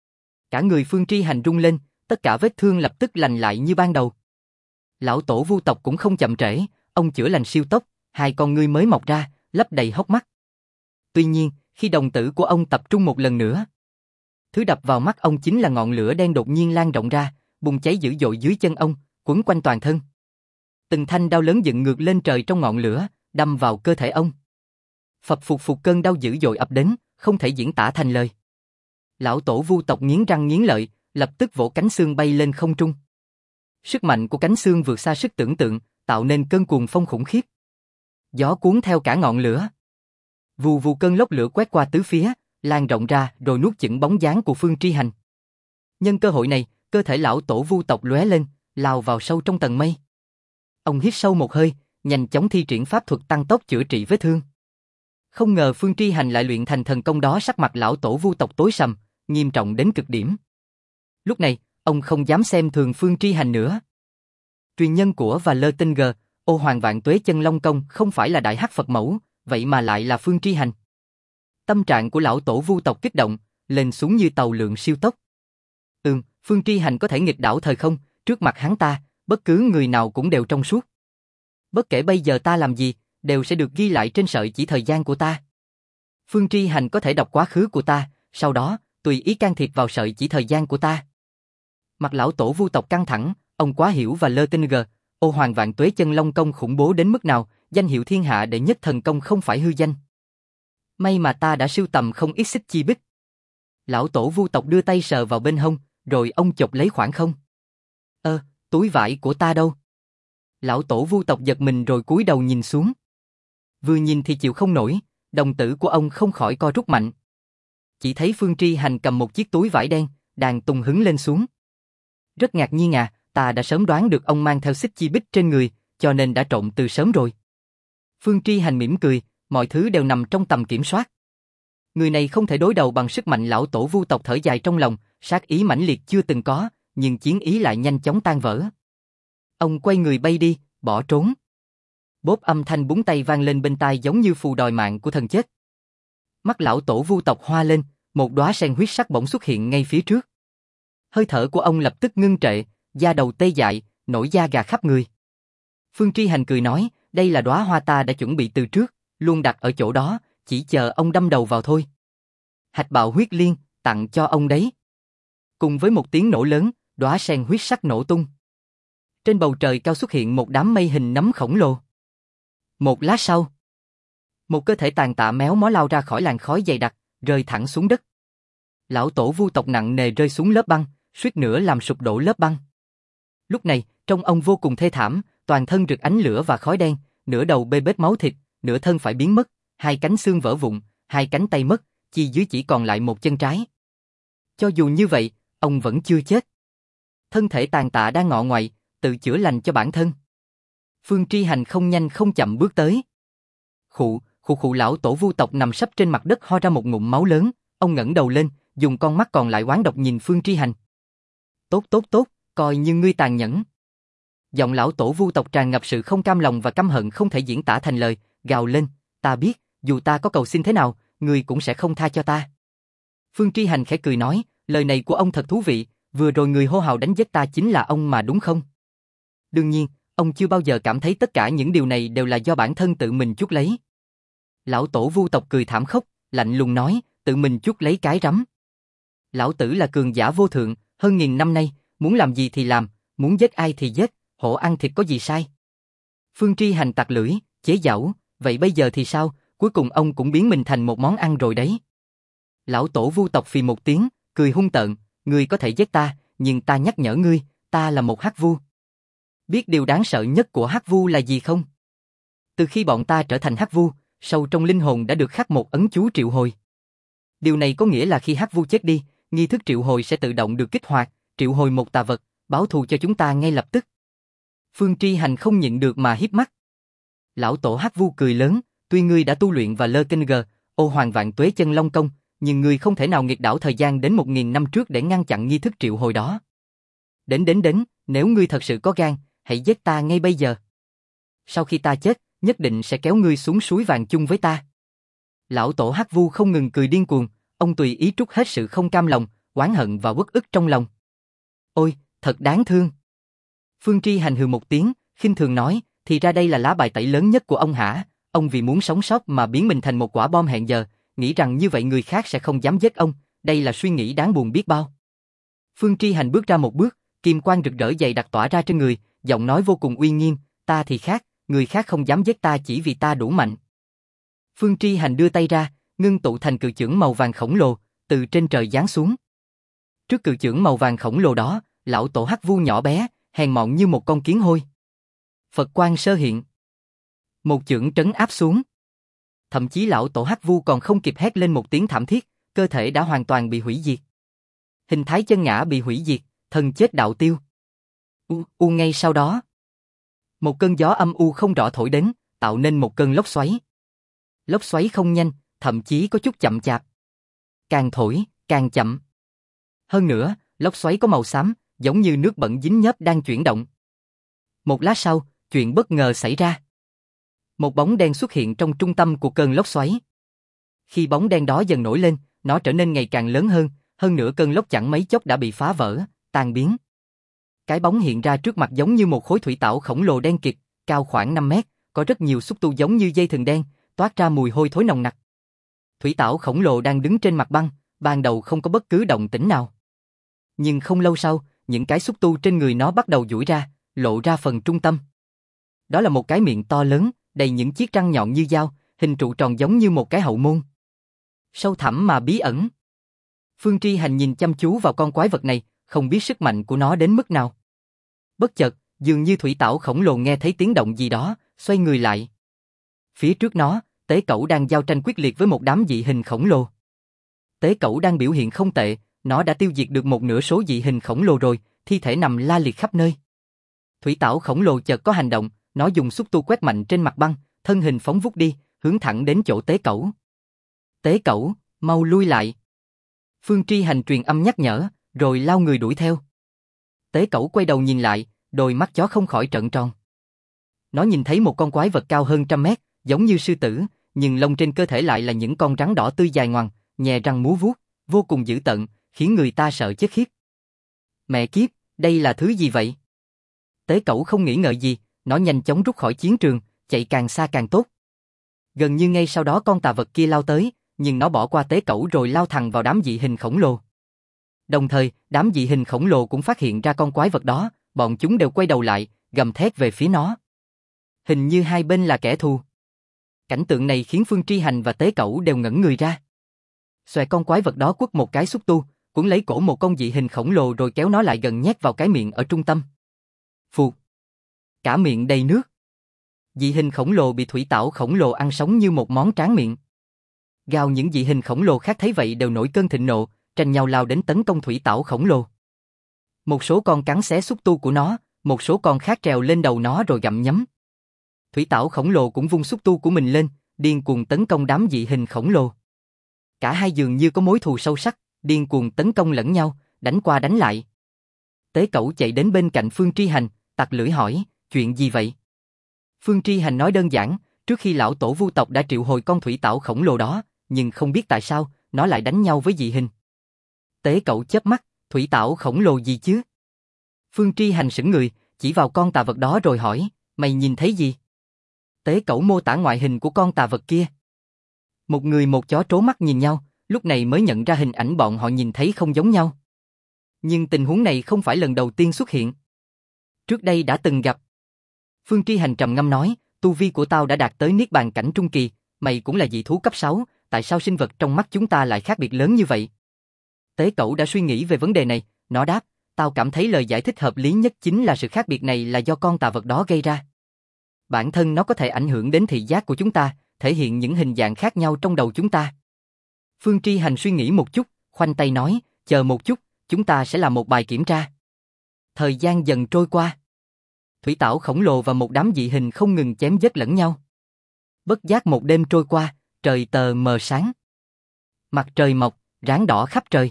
Cả người Phương Tri Hành rung lên, tất cả vết thương lập tức lành lại như ban đầu. Lão tổ Vu tộc cũng không chậm trễ, ông chữa lành siêu tốc, hai con ngươi mới mọc ra, lấp đầy hốc mắt. Tuy nhiên, khi đồng tử của ông tập trung một lần nữa, thứ đập vào mắt ông chính là ngọn lửa đen đột nhiên lan rộng ra, bùng cháy dữ dội dưới chân ông, quấn quanh toàn thân. Từng thanh đao lớn dựng ngược lên trời trong ngọn lửa, đâm vào cơ thể ông. Phập phụt cơn đau dữ dội ập đến, không thể diễn tả thành lời. Lão tổ Vu tộc nghiến răng nghiến lợi, lập tức vỗ cánh xương bay lên không trung. Sức mạnh của cánh xương vượt xa sức tưởng tượng, tạo nên cơn cuồng phong khủng khiếp. Gió cuốn theo cả ngọn lửa. Vù vù cơn lốc lửa quét qua tứ phía, lan rộng ra rồi nuốt chửng bóng dáng của Phương Tri Hành. Nhân cơ hội này, cơ thể lão tổ Vu tộc lóe lên, lao vào sâu trong tầng mây. Ông hít sâu một hơi, nhanh chóng thi triển pháp thuật tăng tốc chữa trị vết thương. Không ngờ Phương Tri Hành lại luyện thành thần công đó. Sắc mặt lão tổ Vu tộc tối sầm, nghiêm trọng đến cực điểm. Lúc này, ông không dám xem thường Phương Tri Hành nữa. Truyền nhân của và Lơ Tinh G, Ô Hoàng Vạn Tuế Chân Long Công không phải là Đại Hắc Phật Mẫu, vậy mà lại là Phương Tri Hành. Tâm trạng của lão tổ Vu tộc kích động, lên xuống như tàu lượn siêu tốc. Phương Tri Hành có thể nghịch đảo thời không, trước mặt hắn ta, bất cứ người nào cũng đều trong suốt. Bất kể bây giờ ta làm gì, đều sẽ được ghi lại trên sợi chỉ thời gian của ta. Phương Tri Hành có thể đọc quá khứ của ta, sau đó, tùy ý can thiệp vào sợi chỉ thời gian của ta. Mặt lão tổ Vu tộc căng thẳng, ông quá hiểu và lơ tinh gờ, ô hoàng vạn tuế chân long công khủng bố đến mức nào, danh hiệu thiên hạ đệ nhất thần công không phải hư danh. May mà ta đã sưu tầm không ít xích chi bích. Lão tổ Vu tộc đưa tay sờ vào bên hông, rồi ông chộp lấy khoảng không. Túi vải của ta đâu? Lão tổ Vu tộc giật mình rồi cúi đầu nhìn xuống. Vừa nhìn thì chịu không nổi, đồng tử của ông không khỏi co rút mạnh. Chỉ thấy Phương Tri Hành cầm một chiếc túi vải đen, đang tung hứng lên xuống. Rất ngạc nhiên ta đã sớm đoán được ông mang theo xích chi bích trên người, cho nên đã trộn từ sớm rồi. Phương Tri Hành mỉm cười, mọi thứ đều nằm trong tầm kiểm soát. Người này không thể đối đầu bằng sức mạnh lão tổ Vu tộc thở dài trong lòng, sát ý mãnh liệt chưa từng có, nhưng chiến ý lại nhanh chóng tan vỡ. Ông quay người bay đi, bỏ trốn. Bốp âm thanh búng tay vang lên bên tai giống như phù đòi mạng của thần chết. Mắt lão tổ Vu tộc hoa lên, một đóa sen huyết sắc bỗng xuất hiện ngay phía trước. Hơi thở của ông lập tức ngưng trệ, da đầu tê dại, nổi da gà khắp người. Phương Tri Hành cười nói, đây là đóa hoa ta đã chuẩn bị từ trước, luôn đặt ở chỗ đó, chỉ chờ ông đâm đầu vào thôi. Hạch bạo huyết liên, tặng cho ông đấy. Cùng với một tiếng nổ lớn, đóa sen huyết sắc nổ tung. Trên bầu trời cao xuất hiện một đám mây hình nấm khổng lồ. Một lát sau, một cơ thể tàn tạ méo mó lao ra khỏi làn khói dày đặc, rơi thẳng xuống đất. Lão tổ Vu tộc nặng nề rơi xuống lớp băng, suýt nữa làm sụp đổ lớp băng. Lúc này, trông ông vô cùng thê thảm, toàn thân rực ánh lửa và khói đen, nửa đầu bê bết máu thịt, nửa thân phải biến mất, hai cánh xương vỡ vụn, hai cánh tay mất, chi dưới chỉ còn lại một chân trái. Cho dù như vậy, ông vẫn chưa chết. Thân thể tàn tạ đang ngọ ngoại, tự chữa lành cho bản thân. Phương Tri Hành không nhanh không chậm bước tới. Khụ lão tổ Vu tộc nằm sấp trên mặt đất ho ra một ngụm máu lớn, ông ngẩng đầu lên, dùng con mắt còn lại oán độc nhìn Phương Tri Hành. Tốt, coi như ngươi tàn nhẫn. Giọng lão tổ Vu tộc tràn ngập sự không cam lòng và căm hận không thể diễn tả thành lời, gào lên, ta biết, dù ta có cầu xin thế nào, ngươi cũng sẽ không tha cho ta. Phương Tri Hành khẽ cười nói, lời này của ông thật thú vị, vừa rồi người hô hào đánh giết ta chính là ông mà đúng không? Đương nhiên, ông chưa bao giờ cảm thấy tất cả những điều này đều là do bản thân tự mình chuốc lấy. Lão tổ Vu tộc cười thảm khốc, lạnh lùng nói, tự mình chuốc lấy cái rắm. Lão tử là cường giả vô thượng, hơn 1000 năm nay, muốn làm gì thì làm, muốn giết ai thì giết, hổ ăn thịt có gì sai. Phương Tri Hành tặc lưỡi, chế giễu, vậy bây giờ thì sao, cuối cùng ông cũng biến mình thành một món ăn rồi đấy. Lão tổ Vu tộc phì một tiếng, cười hung tợn, ngươi có thể giết ta, nhưng ta nhắc nhở ngươi, ta là một hắc vu. Biết điều đáng sợ nhất của hắc vu là gì không? Từ khi bọn ta trở thành hắc vu, sâu trong linh hồn đã được khắc một ấn chú triệu hồi. Điều này có nghĩa là khi hắc vu chết đi, nghi thức triệu hồi sẽ tự động được kích hoạt, triệu hồi một tà vật, báo thù cho chúng ta ngay lập tức. Phương Tri Hành không nhịn được mà híp mắt. Lão tổ hắc vu cười lớn, tuy ngươi đã tu luyện và lơ kinh gờ, ô hoàng vạn tuế chân long công, nhưng ngươi không thể nào nghịch đảo thời gian đến 1000 năm trước để ngăn chặn nghi thức triệu hồi đó. Đến, nếu ngươi thật sự có gan, hãy giết ta ngay bây giờ. Sau khi ta chết, nhất định sẽ kéo ngươi xuống suối vàng chung với ta. Lão tổ hắc vu không ngừng cười điên cuồng, ông tùy ý trút hết sự không cam lòng, oán hận và uất ức trong lòng. Ôi, thật đáng thương. Phương Tri Hành hừ một tiếng, khinh thường nói, thì ra đây là lá bài tẩy lớn nhất của ông hả? Ông vì muốn sống sót mà biến mình thành một quả bom hẹn giờ, nghĩ rằng như vậy người khác sẽ không dám giết ông, đây là suy nghĩ đáng buồn biết bao. Phương Tri Hành bước ra một bước, kim quang rực rỡ dày đặc tỏa ra trên người, giọng nói vô cùng uy nghiêm, ta thì khác, người khác không dám giết ta chỉ vì ta đủ mạnh. Phương Tri Hành đưa tay ra, ngưng tụ thành cự chưởng màu vàng khổng lồ, từ trên trời giáng xuống. Trước cự chưởng màu vàng khổng lồ đó, lão tổ hắc vu nhỏ bé, hèn mọn như một con kiến hôi. Phật quang sơ hiện. Một chưởng trấn áp xuống. Thậm chí lão tổ hắc vu còn không kịp hét lên một tiếng thảm thiết, cơ thể đã hoàn toàn bị hủy diệt. Hình thái chân ngã bị hủy diệt, thân chết đạo tiêu. Ngay sau đó, một cơn gió âm u không rõ thổi đến, tạo nên một cơn lốc xoáy. Lốc xoáy không nhanh, thậm chí có chút chậm chạp. Càng thổi, càng chậm. Hơn nữa, lốc xoáy có màu xám, giống như nước bẩn dính nhớp đang chuyển động. Một lát sau, chuyện bất ngờ xảy ra. Một bóng đen xuất hiện trong trung tâm của cơn lốc xoáy. Khi bóng đen đó dần nổi lên, nó trở nên ngày càng lớn hơn nữa cơn lốc chẳng mấy chốc đã bị phá vỡ, tan biến. Cái bóng hiện ra trước mặt giống như một khối thủy tảo khổng lồ đen kịt, cao khoảng 5 mét, có rất nhiều xúc tu giống như dây thừng đen, toát ra mùi hôi thối nồng nặc. Thủy tảo khổng lồ đang đứng trên mặt băng, ban đầu không có bất cứ động tĩnh nào. Nhưng không lâu sau, những cái xúc tu trên người nó bắt đầu duỗi ra, lộ ra phần trung tâm. Đó là một cái miệng to lớn, đầy những chiếc răng nhọn như dao, hình trụ tròn giống như một cái hậu môn. Sâu thẳm mà bí ẩn. Phương Tri Hành nhìn chăm chú vào con quái vật này, không biết sức mạnh của nó đến mức nào. Bất chợt, dường như thủy tảo khổng lồ nghe thấy tiếng động gì đó, xoay người lại. Phía trước nó, Tế Cẩu đang giao tranh quyết liệt với một đám dị hình khổng lồ. Tế Cẩu đang biểu hiện không tệ, nó đã tiêu diệt được một nửa số dị hình khổng lồ rồi, thi thể nằm la liệt khắp nơi. Thủy tảo khổng lồ chợt có hành động, nó dùng xúc tu quét mạnh trên mặt băng, thân hình phóng vút đi, hướng thẳng đến chỗ Tế Cẩu. Tế Cẩu, mau lui lại. Phương Tri Hành truyền âm nhắc nhở, rồi lao người đuổi theo. Tế Cẩu quay đầu nhìn lại, đôi mắt chó không khỏi trợn tròn. Nó nhìn thấy một con quái vật cao hơn 100 mét, giống như sư tử, nhưng lông trên cơ thể lại là những con rắn đỏ tươi dài ngoằng, nhè răng múa vuốt, vô cùng dữ tợn, khiến người ta sợ chết khiếp. Mẹ kiếp, đây là thứ gì vậy? Tế Cẩu không nghĩ ngợi gì, nó nhanh chóng rút khỏi chiến trường, chạy càng xa càng tốt. Gần như ngay sau đó con tà vật kia lao tới, nhưng nó bỏ qua Tế Cẩu rồi lao thẳng vào đám dị hình khổng lồ. Đồng thời, đám dị hình khổng lồ cũng phát hiện ra con quái vật đó, bọn chúng đều quay đầu lại, gầm thét về phía nó. Hình như hai bên là kẻ thù. Cảnh tượng này khiến Phương Tri Hành và Tế Cẩu đều ngẩn người ra. Xòe con quái vật đó quất một cái xúc tu, cuốn lấy cổ một con dị hình khổng lồ rồi kéo nó lại gần nhét vào cái miệng ở trung tâm. Phụt! Cả miệng đầy nước. Dị hình khổng lồ bị thủy tảo khổng lồ ăn sống như một món tráng miệng. Gào, những dị hình khổng lồ khác thấy vậy đều nổi cơn thịnh nộ, tranh nhau lao đến tấn công thủy tảo khổng lồ. Một số con cắn xé xúc tu của nó, một số con khác trèo lên đầu nó rồi gặm nhấm. Thủy tảo khổng lồ cũng vung xúc tu của mình lên, điên cuồng tấn công đám dị hình khổng lồ. Cả hai dường như có mối thù sâu sắc, điên cuồng tấn công lẫn nhau, đánh qua đánh lại. Tế Cẩu chạy đến bên cạnh Phương Tri Hành, tặc lưỡi hỏi, chuyện gì vậy? Phương Tri Hành nói đơn giản, trước khi lão tổ Vu tộc đã triệu hồi con thủy tảo khổng lồ đó, nhưng không biết tại sao, nó lại đánh nhau với dị hình. Tế Cẩu chớp mắt, thủy tảo khổng lồ gì chứ? Phương Tri Hành sững người, chỉ vào con tà vật đó rồi hỏi, mày nhìn thấy gì? Tế Cẩu mô tả ngoại hình của con tà vật kia. Một người một chó trố mắt nhìn nhau, lúc này mới nhận ra hình ảnh bọn họ nhìn thấy không giống nhau. Nhưng tình huống này không phải lần đầu tiên xuất hiện. Trước đây đã từng gặp. Phương Tri Hành trầm ngâm nói, tu vi của tao đã đạt tới niết bàn cảnh trung kỳ, mày cũng là dị thú cấp 6, tại sao sinh vật trong mắt chúng ta lại khác biệt lớn như vậy? Tế Cẩu đã suy nghĩ về vấn đề này, nó đáp, tao cảm thấy lời giải thích hợp lý nhất chính là sự khác biệt này là do con tà vật đó gây ra. Bản thân nó có thể ảnh hưởng đến thị giác của chúng ta, thể hiện những hình dạng khác nhau trong đầu chúng ta. Phương Tri Hành suy nghĩ một chút, khoanh tay nói, chờ một chút, chúng ta sẽ làm một bài kiểm tra. Thời gian dần trôi qua. Thủy tảo khổng lồ và một đám dị hình không ngừng chém giết lẫn nhau. Bất giác một đêm trôi qua, trời tờ mờ sáng. Mặt trời mọc, ráng đỏ khắp trời.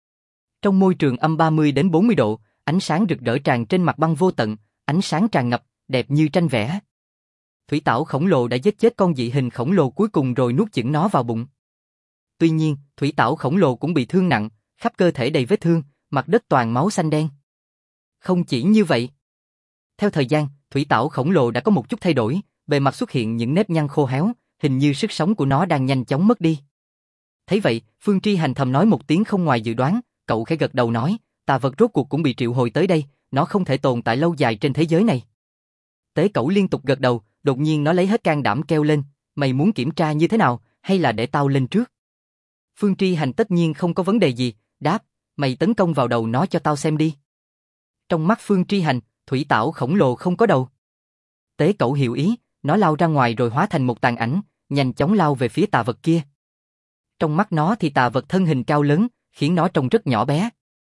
Trong môi trường âm 30 đến 40 độ, ánh sáng rực rỡ tràn trên mặt băng vô tận, ánh sáng tràn ngập, đẹp như tranh vẽ. Thủy tảo khổng lồ đã giết chết con dị hình khổng lồ cuối cùng rồi nuốt chửng nó vào bụng. Tuy nhiên, thủy tảo khổng lồ cũng bị thương nặng, khắp cơ thể đầy vết thương, mặt đất toàn máu xanh đen. Không chỉ như vậy. Theo thời gian, thủy tảo khổng lồ đã có một chút thay đổi, bề mặt xuất hiện những nếp nhăn khô héo, hình như sức sống của nó đang nhanh chóng mất đi. Thấy vậy, Phương Tri Hành thầm nói một tiếng không ngoài dự đoán, cậu khẽ gật đầu nói, tà vật rốt cuộc cũng bị triệu hồi tới đây, nó không thể tồn tại lâu dài trên thế giới này. Tế Cẩu liên tục gật đầu, đột nhiên nó lấy hết can đảm kêu lên, mày muốn kiểm tra như thế nào, hay là để tao lên trước? Phương Tri Hành tất nhiên không có vấn đề gì, đáp, mày tấn công vào đầu nó cho tao xem đi. Trong mắt Phương Tri Hành, thủy tảo khổng lồ không có đầu. Tế Cẩu hiểu ý, nó lao ra ngoài rồi hóa thành một tàn ảnh, nhanh chóng lao về phía tà vật kia. Trong mắt nó thì tà vật thân hình cao lớn, khiến nó trông rất nhỏ bé.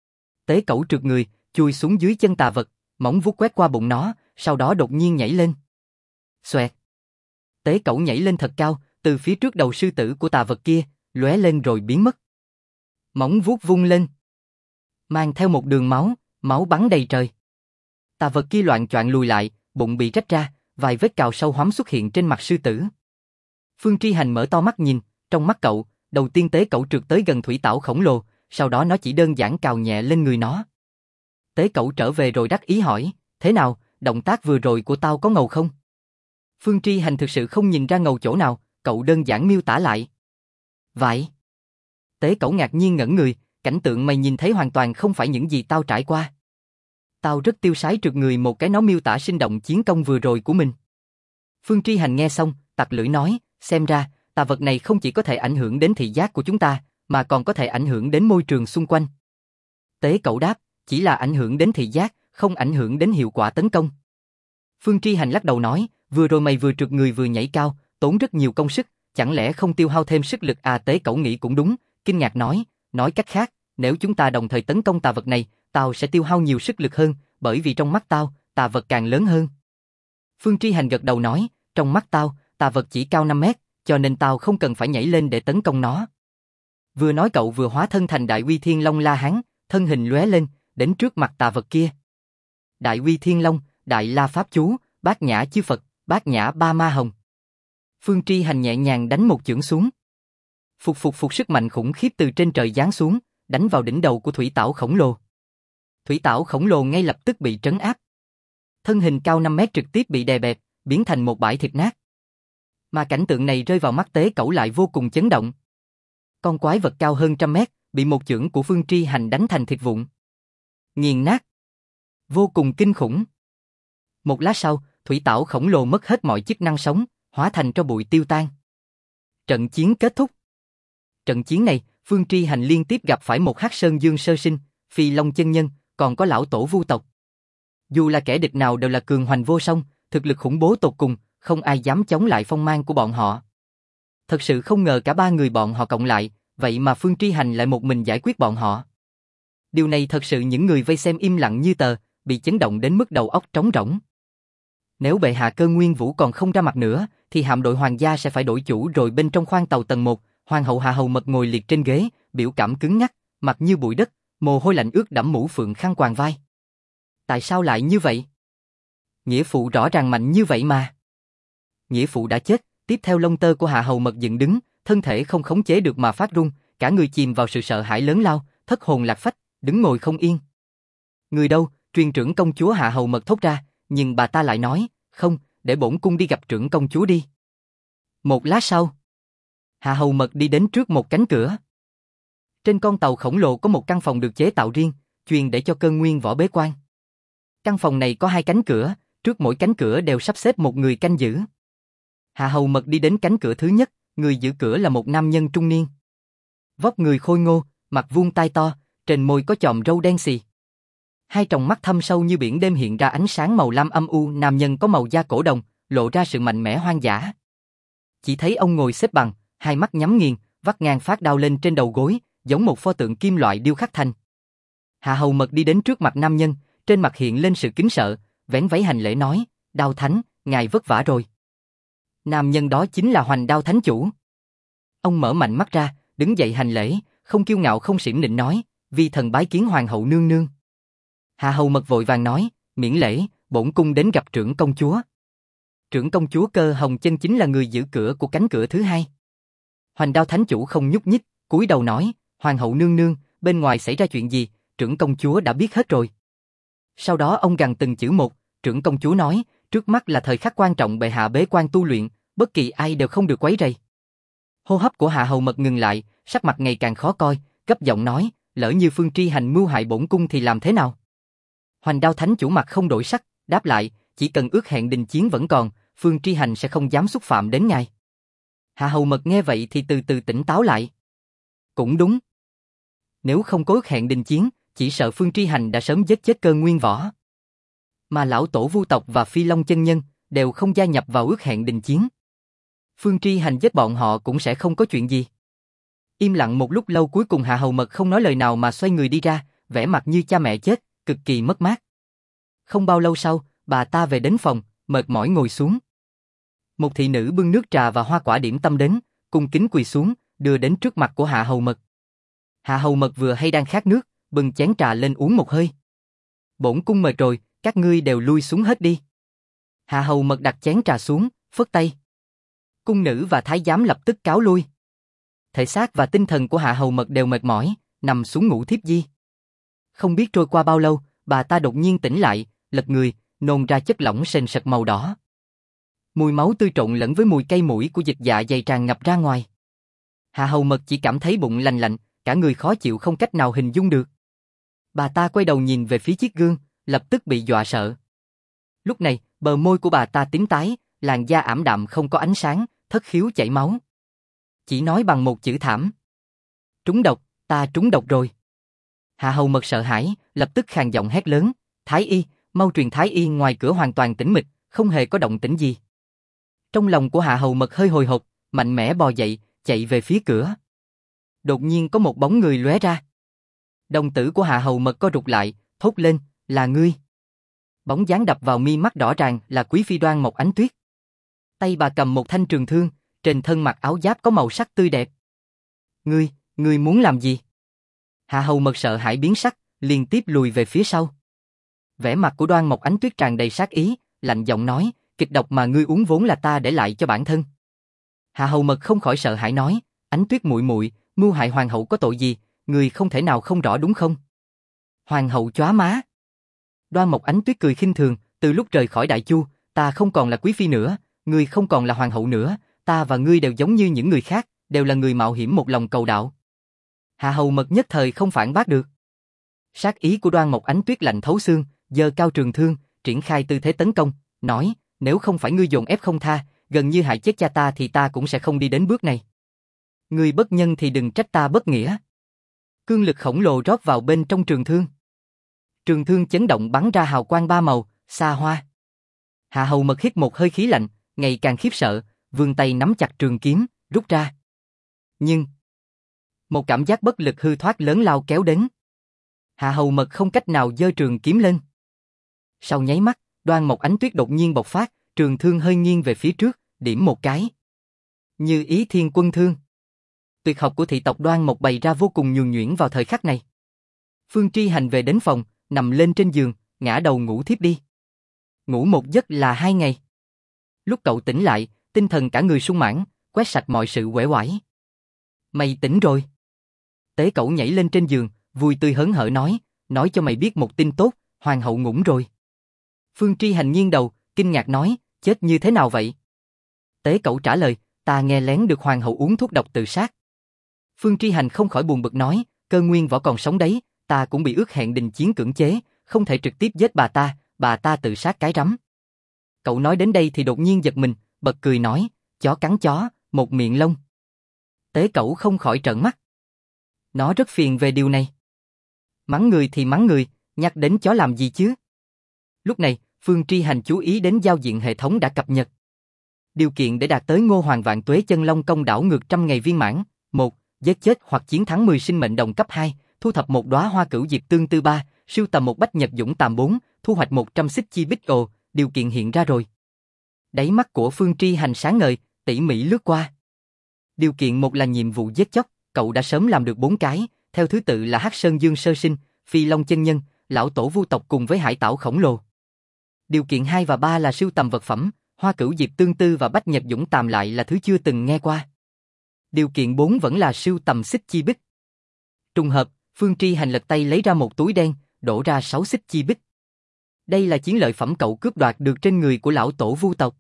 Tế Cẩu trượt người, chui xuống dưới chân tà vật, móng vuốt quét qua bụng nó, sau đó đột nhiên nhảy lên. Xoẹt. Tế Cẩu nhảy lên thật cao, từ phía trước đầu sư tử của tà vật kia, lóe lên rồi biến mất. Móng vuốt vung lên, mang theo một đường máu, máu bắn đầy trời. Tà vật kia loạng choạng lùi lại, bụng bị rách ra, vài vết cào sâu hoắm xuất hiện trên mặt sư tử. Phương Tri Hành mở to mắt nhìn, trong mắt cậu, đầu tiên Tế Cẩu trượt tới gần thủy tảo khổng lồ, sau đó nó chỉ đơn giản cào nhẹ lên người nó. Tế Cẩu trở về rồi đắc ý hỏi, thế nào, động tác vừa rồi của tao có ngầu không? Phương Tri Hành thực sự không nhìn ra ngầu chỗ nào, cậu đơn giản miêu tả lại. Vậy? Tế Cẩu ngạc nhiên ngẩn người, cảnh tượng mày nhìn thấy hoàn toàn không phải những gì tao trải qua. Tao rất tiêu sái trượt người một cái, nó miêu tả sinh động chiến công vừa rồi của mình. Phương Tri Hành nghe xong, tặc lưỡi nói, xem ra, tà vật này không chỉ có thể ảnh hưởng đến thị giác của chúng ta, mà còn có thể ảnh hưởng đến môi trường xung quanh. Tế Cẩu đáp, chỉ là ảnh hưởng đến thị giác, không ảnh hưởng đến hiệu quả tấn công. Phương Tri Hành lắc đầu nói, vừa rồi mày vừa trượt người vừa nhảy cao, tốn rất nhiều công sức, chẳng lẽ không tiêu hao thêm sức lực à? Tế Cẩu nghĩ cũng đúng, kinh ngạc nói cách khác, nếu chúng ta đồng thời tấn công tà vật này, tao sẽ tiêu hao nhiều sức lực hơn, bởi vì trong mắt tao, tà vật càng lớn hơn. Phương Tri Hành gật đầu nói, trong mắt tao, tà vật chỉ cao 5 mét, cho nên tao không cần phải nhảy lên để tấn công nó. Vừa nói cậu vừa hóa thân thành Đại Uy Thiên Long La Hán, thân hình lóe lên, đến trước mặt tà vật kia. Đại Uy Thiên Long, Đại La Pháp Chú, Bát Nhã Chư Phật, Bát Nhã Ba Ma Hồng. Phương Tri Hành nhẹ nhàng đánh một chưởng xuống. Phục sức mạnh khủng khiếp từ trên trời giáng xuống, đánh vào đỉnh đầu của thủy tảo khổng lồ. Thủy tảo khổng lồ ngay lập tức bị trấn áp. Thân hình cao 5 mét trực tiếp bị đè bẹp, biến thành một bãi thịt nát. Mà cảnh tượng này rơi vào mắt Tế Cẩu lại vô cùng chấn động. Con quái vật cao hơn 100 mét, bị một chưởng của Phương Tri Hành đánh thành thịt vụn. Nghiền nát. Vô cùng kinh khủng. Một lát sau, thủy tảo khổng lồ mất hết mọi chức năng sống, hóa thành tro bụi tiêu tan. Trận chiến kết thúc. Trận chiến này, Phương Tri Hành liên tiếp gặp phải một Hắc Sơn Dương sơ sinh, Phi Long chân nhân, còn có lão tổ Vu tộc. Dù là kẻ địch nào đều là cường hoành vô song, thực lực khủng bố tột cùng, không ai dám chống lại phong mang của bọn họ. Thật sự không ngờ cả ba người bọn họ cộng lại, vậy mà Phương Tri Hành lại một mình giải quyết bọn họ. Điều này thật sự những người vây xem im lặng như tờ, bị chấn động đến mức đầu óc trống rỗng. Nếu bệ hạ Cơ Nguyên Vũ còn không ra mặt nữa, thì hạm đội hoàng gia sẽ phải đổi chủ rồi. Bên trong khoang tàu tầng 1, Hoàng hậu Hạ Hầu Mật ngồi liệt trên ghế, biểu cảm cứng ngắc, mặt như bụi đất, mồ hôi lạnh ướt đẫm mũ phượng khăn quàng vai. Tại sao lại như vậy? Nghĩa phụ rõ ràng mạnh như vậy mà. Nghĩa phụ đã chết, tiếp theo lông tơ của Hạ Hầu Mật dựng đứng, thân thể không khống chế được mà phát run, cả người chìm vào sự sợ hãi lớn lao, thất hồn lạc phách, đứng ngồi không yên. Người đâu? Truyền trưởng công chúa Hạ Hầu Mật thốt ra, nhưng bà ta lại nói, không, để bổn cung đi gặp trưởng công chúa đi. Một lát sau, Hạ Hầu Mật đi đến trước một cánh cửa. Trên con tàu khổng lồ có một căn phòng được chế tạo riêng, chuyên để cho Cơn Nguyên Võ bế quan. Căn phòng này có 2 cánh cửa, trước mỗi cánh cửa đều sắp xếp một người canh giữ. Hạ Hầu Mật đi đến cánh cửa thứ nhất, người giữ cửa là một nam nhân trung niên. Vóc người khôi ngô, mặt vuông tai to, trên môi có chòm râu đen xì. 2 tròng mắt thâm sâu như biển đêm hiện ra ánh sáng màu lam âm u. Nam nhân có màu da cổ đồng, lộ ra sự mạnh mẽ hoang dã. Chỉ thấy ông ngồi xếp bằng, 2 mắt nhắm nghiền, vắt ngang phát đao lên trên đầu gối, giống một pho tượng kim loại điêu khắc thành. Hạ Hầu Mật đi đến trước mặt nam nhân, trên mặt hiện lên sự kính sợ, vén váy hành lễ nói, Đao Thánh, ngài vất vả rồi. Nam nhân đó chính là Hoành Đao Thánh chủ. Ông mở mạnh mắt ra, đứng dậy hành lễ, không kiêu ngạo không xiểm nịnh nói, vi thần bái kiến hoàng hậu nương nương. Hạ Hầu Mật vội vàng nói, miễn lễ, bổn cung đến gặp trưởng công chúa. Trưởng công chúa Cơ Hồng Chân chính là người giữ cửa của cánh cửa thứ 2. Hoành Đao Thánh chủ không nhúc nhích, cúi đầu nói, hoàng hậu nương nương, bên ngoài xảy ra chuyện gì, trưởng công chúa đã biết hết rồi. Sau đó ông gằn từng chữ một, trưởng công chúa nói, trước mắt là thời khắc quan trọng, bệ hạ bế quan tu luyện, bất kỳ ai đều không được quấy rầy. Hô hấp của Hạ Hầu Mật ngừng lại, sắc mặt ngày càng khó coi, gấp giọng nói, lỡ như Phương Tri Hành mưu hại bổn cung thì làm thế nào? Hoành Đao Thánh chủ mặt không đổi sắc, đáp lại, chỉ cần ước hẹn đình chiến vẫn còn, Phương Tri Hành sẽ không dám xúc phạm đến ngài. Hạ Hầu Mật nghe vậy thì từ từ tỉnh táo lại. Cũng đúng. Nếu không có ước hẹn đình chiến, chỉ sợ Phương Tri Hành đã sớm giết chết Cơn Nguyên Võ. Mà lão tổ Vu tộc và Phi Long chân nhân đều không gia nhập vào ước hẹn đình chiến. Phương Tri Hành giết bọn họ cũng sẽ không có chuyện gì. Im lặng một lúc lâu, cuối cùng Hạ Hầu Mật không nói lời nào mà xoay người đi ra, vẻ mặt như cha mẹ chết, cực kỳ mất mát. Không bao lâu sau, bà ta về đến phòng, mệt mỏi ngồi xuống. Một thị nữ bưng nước trà và hoa quả điểm tâm đến, cung kính quỳ xuống, đưa đến trước mặt của Hạ Hầu Mật. Hạ Hầu Mật vừa hay đang khát nước, bưng chén trà lên uống một hơi. Bổn cung mệt rồi, các ngươi đều lui xuống hết đi. Hạ Hầu Mật đặt chén trà xuống, phất tay. Cung nữ và thái giám lập tức cáo lui. Thể xác và tinh thần của Hạ Hầu Mật đều mệt mỏi, nằm xuống ngủ thiếp đi. Không biết trôi qua bao lâu, bà ta đột nhiên tỉnh lại, lật người, nôn ra chất lỏng sền sệt màu đỏ. Mùi máu tươi trộn lẫn với mùi cay mũi của dịch dạ dày tràn ngập ra ngoài. Hạ Hầu Mật chỉ cảm thấy bụng lành lạnh, cả người khó chịu không cách nào hình dung được. Bà ta quay đầu nhìn về phía chiếc gương, lập tức bị dọa sợ. Lúc này, bờ môi của bà ta tím tái, làn da ảm đạm không có ánh sáng, thất khiếu chảy máu. Chỉ nói bằng một chữ thảm. Trúng độc, ta trúng độc rồi. Hạ Hầu Mật sợ hãi, lập tức khàn giọng hét lớn, Thái y, mau truyền Thái y. Ngoài cửa hoàn toàn tĩnh mịch, không hề có động tĩnh gì. Trong lòng của Hạ Hầu Mật hơi hồi hộp, mạnh mẽ bò dậy, chạy về phía cửa. Đột nhiên có một bóng người lóe ra. Đồng tử của Hạ Hầu Mật co rụt lại, thốt lên, là ngươi. Bóng dáng đập vào mi mắt rõ ràng là Quý phi Đoan Mộc Ánh Tuyết. Tay bà cầm một thanh trường thương, trên thân mặc áo giáp có màu sắc tươi đẹp. Ngươi muốn làm gì? Hạ Hầu Mật sợ hãi biến sắc, liên tiếp lùi về phía sau. Vẻ mặt của Đoan Mộc Ánh Tuyết tràn đầy sát ý, lạnh giọng nói, kịch độc mà ngươi uống vốn là ta để lại cho bản thân. Hạ Hầu Mật không khỏi sợ hãi nói, Ánh Tuyết muội muội, mưu hại hoàng hậu có tội gì, ngươi không thể nào không rõ đúng không? Hoàng hậu chóa má. Đoan Mộc Ánh Tuyết cười khinh thường, từ lúc rời khỏi Đại Chu, ta không còn là quý phi nữa, ngươi không còn là hoàng hậu nữa, ta và ngươi đều giống như những người khác, đều là người mạo hiểm một lòng cầu đạo. Hạ Hầu Mật nhất thời không phản bác được. Sát ý của Đoan Mộc Ánh Tuyết lạnh thấu xương, giơ cao trường thương, triển khai tư thế tấn công, nói, nếu không phải ngươi dồn ép không tha, gần như hại chết cha ta thì ta cũng sẽ không đi đến bước này. Ngươi bất nhân thì đừng trách ta bất nghĩa. Cương lực khổng lồ rót vào bên trong trường thương. Trường thương chấn động bắn ra hào quang ba màu, xa hoa. Hạ Hầu Mật hít một hơi khí lạnh, ngày càng khiếp sợ, vươn tay nắm chặt trường kiếm, rút ra. Nhưng một cảm giác bất lực hư thoát lớn lao kéo đến. Hạ Hầu Mật không cách nào giơ trường kiếm lên. Sau nháy mắt, Đoan Mộc Ánh Tuyết đột nhiên bộc phát, trường thương hơi nghiêng về phía trước, điểm một cái. Như ý thiên quân thương. Tuyệt học của thị tộc Đoan Mộc bày ra vô cùng nhuần nhuyễn vào thời khắc này. Phương Tri Hành về đến phòng, nằm lên trên giường, ngã đầu ngủ thiếp đi. Ngủ một giấc là 2 ngày. Lúc cậu tỉnh lại, tinh thần cả người sung mãn, quét sạch mọi sự uể oải. Mày tỉnh rồi. Tế Cẩu nhảy lên trên giường, vui tươi hớn hở nói cho mày biết một tin tốt, hoàng hậu ngủm rồi. Phương Tri Hành nghiêng đầu, kinh ngạc nói, chết như thế nào vậy? Tế Cẩu trả lời, ta nghe lén được hoàng hậu uống thuốc độc tự sát. Phương Tri Hành không khỏi buồn bực nói, Cơ Nguyên Võ còn sống đấy, ta cũng bị ước hẹn đình chiến cưỡng chế, không thể trực tiếp giết bà ta tự sát cái rắm. Cậu nói đến đây thì đột nhiên giật mình, bật cười nói, chó cắn chó, một miệng lông. Tế Cẩu không khỏi trợn mắt. Nó rất phiền về điều này. Mắng người thì mắng người, nhắc đến chó làm gì chứ? Lúc này, Phương Tri Hành chú ý đến giao diện hệ thống đã cập nhật. Điều kiện để đạt tới Ngô Hoàng Vạn Tuế Chân Long Công đảo ngược 100 ngày viên mãn. 1. Giết chết hoặc chiến thắng 10 sinh mệnh đồng cấp 2, thu thập một đóa hoa cửu diệp tương tư 3, sưu tầm một bách nhật dũng tàm 4, thu hoạch 100 xích chi bích ồ, điều kiện hiện ra rồi. Đáy mắt của Phương Tri Hành sáng ngời, tỉ mỉ lướt qua. Điều kiện 1 là nhiệm vụ giết chóc, cậu đã sớm làm được 4 cái, theo thứ tự là Hắc Sơn Dương Sơ Sinh, Phi Long Chân Nhân, Lão Tổ Vu Tộc cùng với Hải Tảo Khổng Lồ. Điều kiện 2 và 3 là sưu tầm vật phẩm, hoa cửu diệp tương tư và bách nhật dũng tàm lại là thứ chưa từng nghe qua. Điều kiện 4 vẫn là sưu tầm xích chi bích. Trùng hợp, Phương Tri Hành lật tay lấy ra một túi đen, đổ ra 6 xích chi bích. Đây là chiến lợi phẩm cậu cướp đoạt được trên người của Lão Tổ Vu Tộc.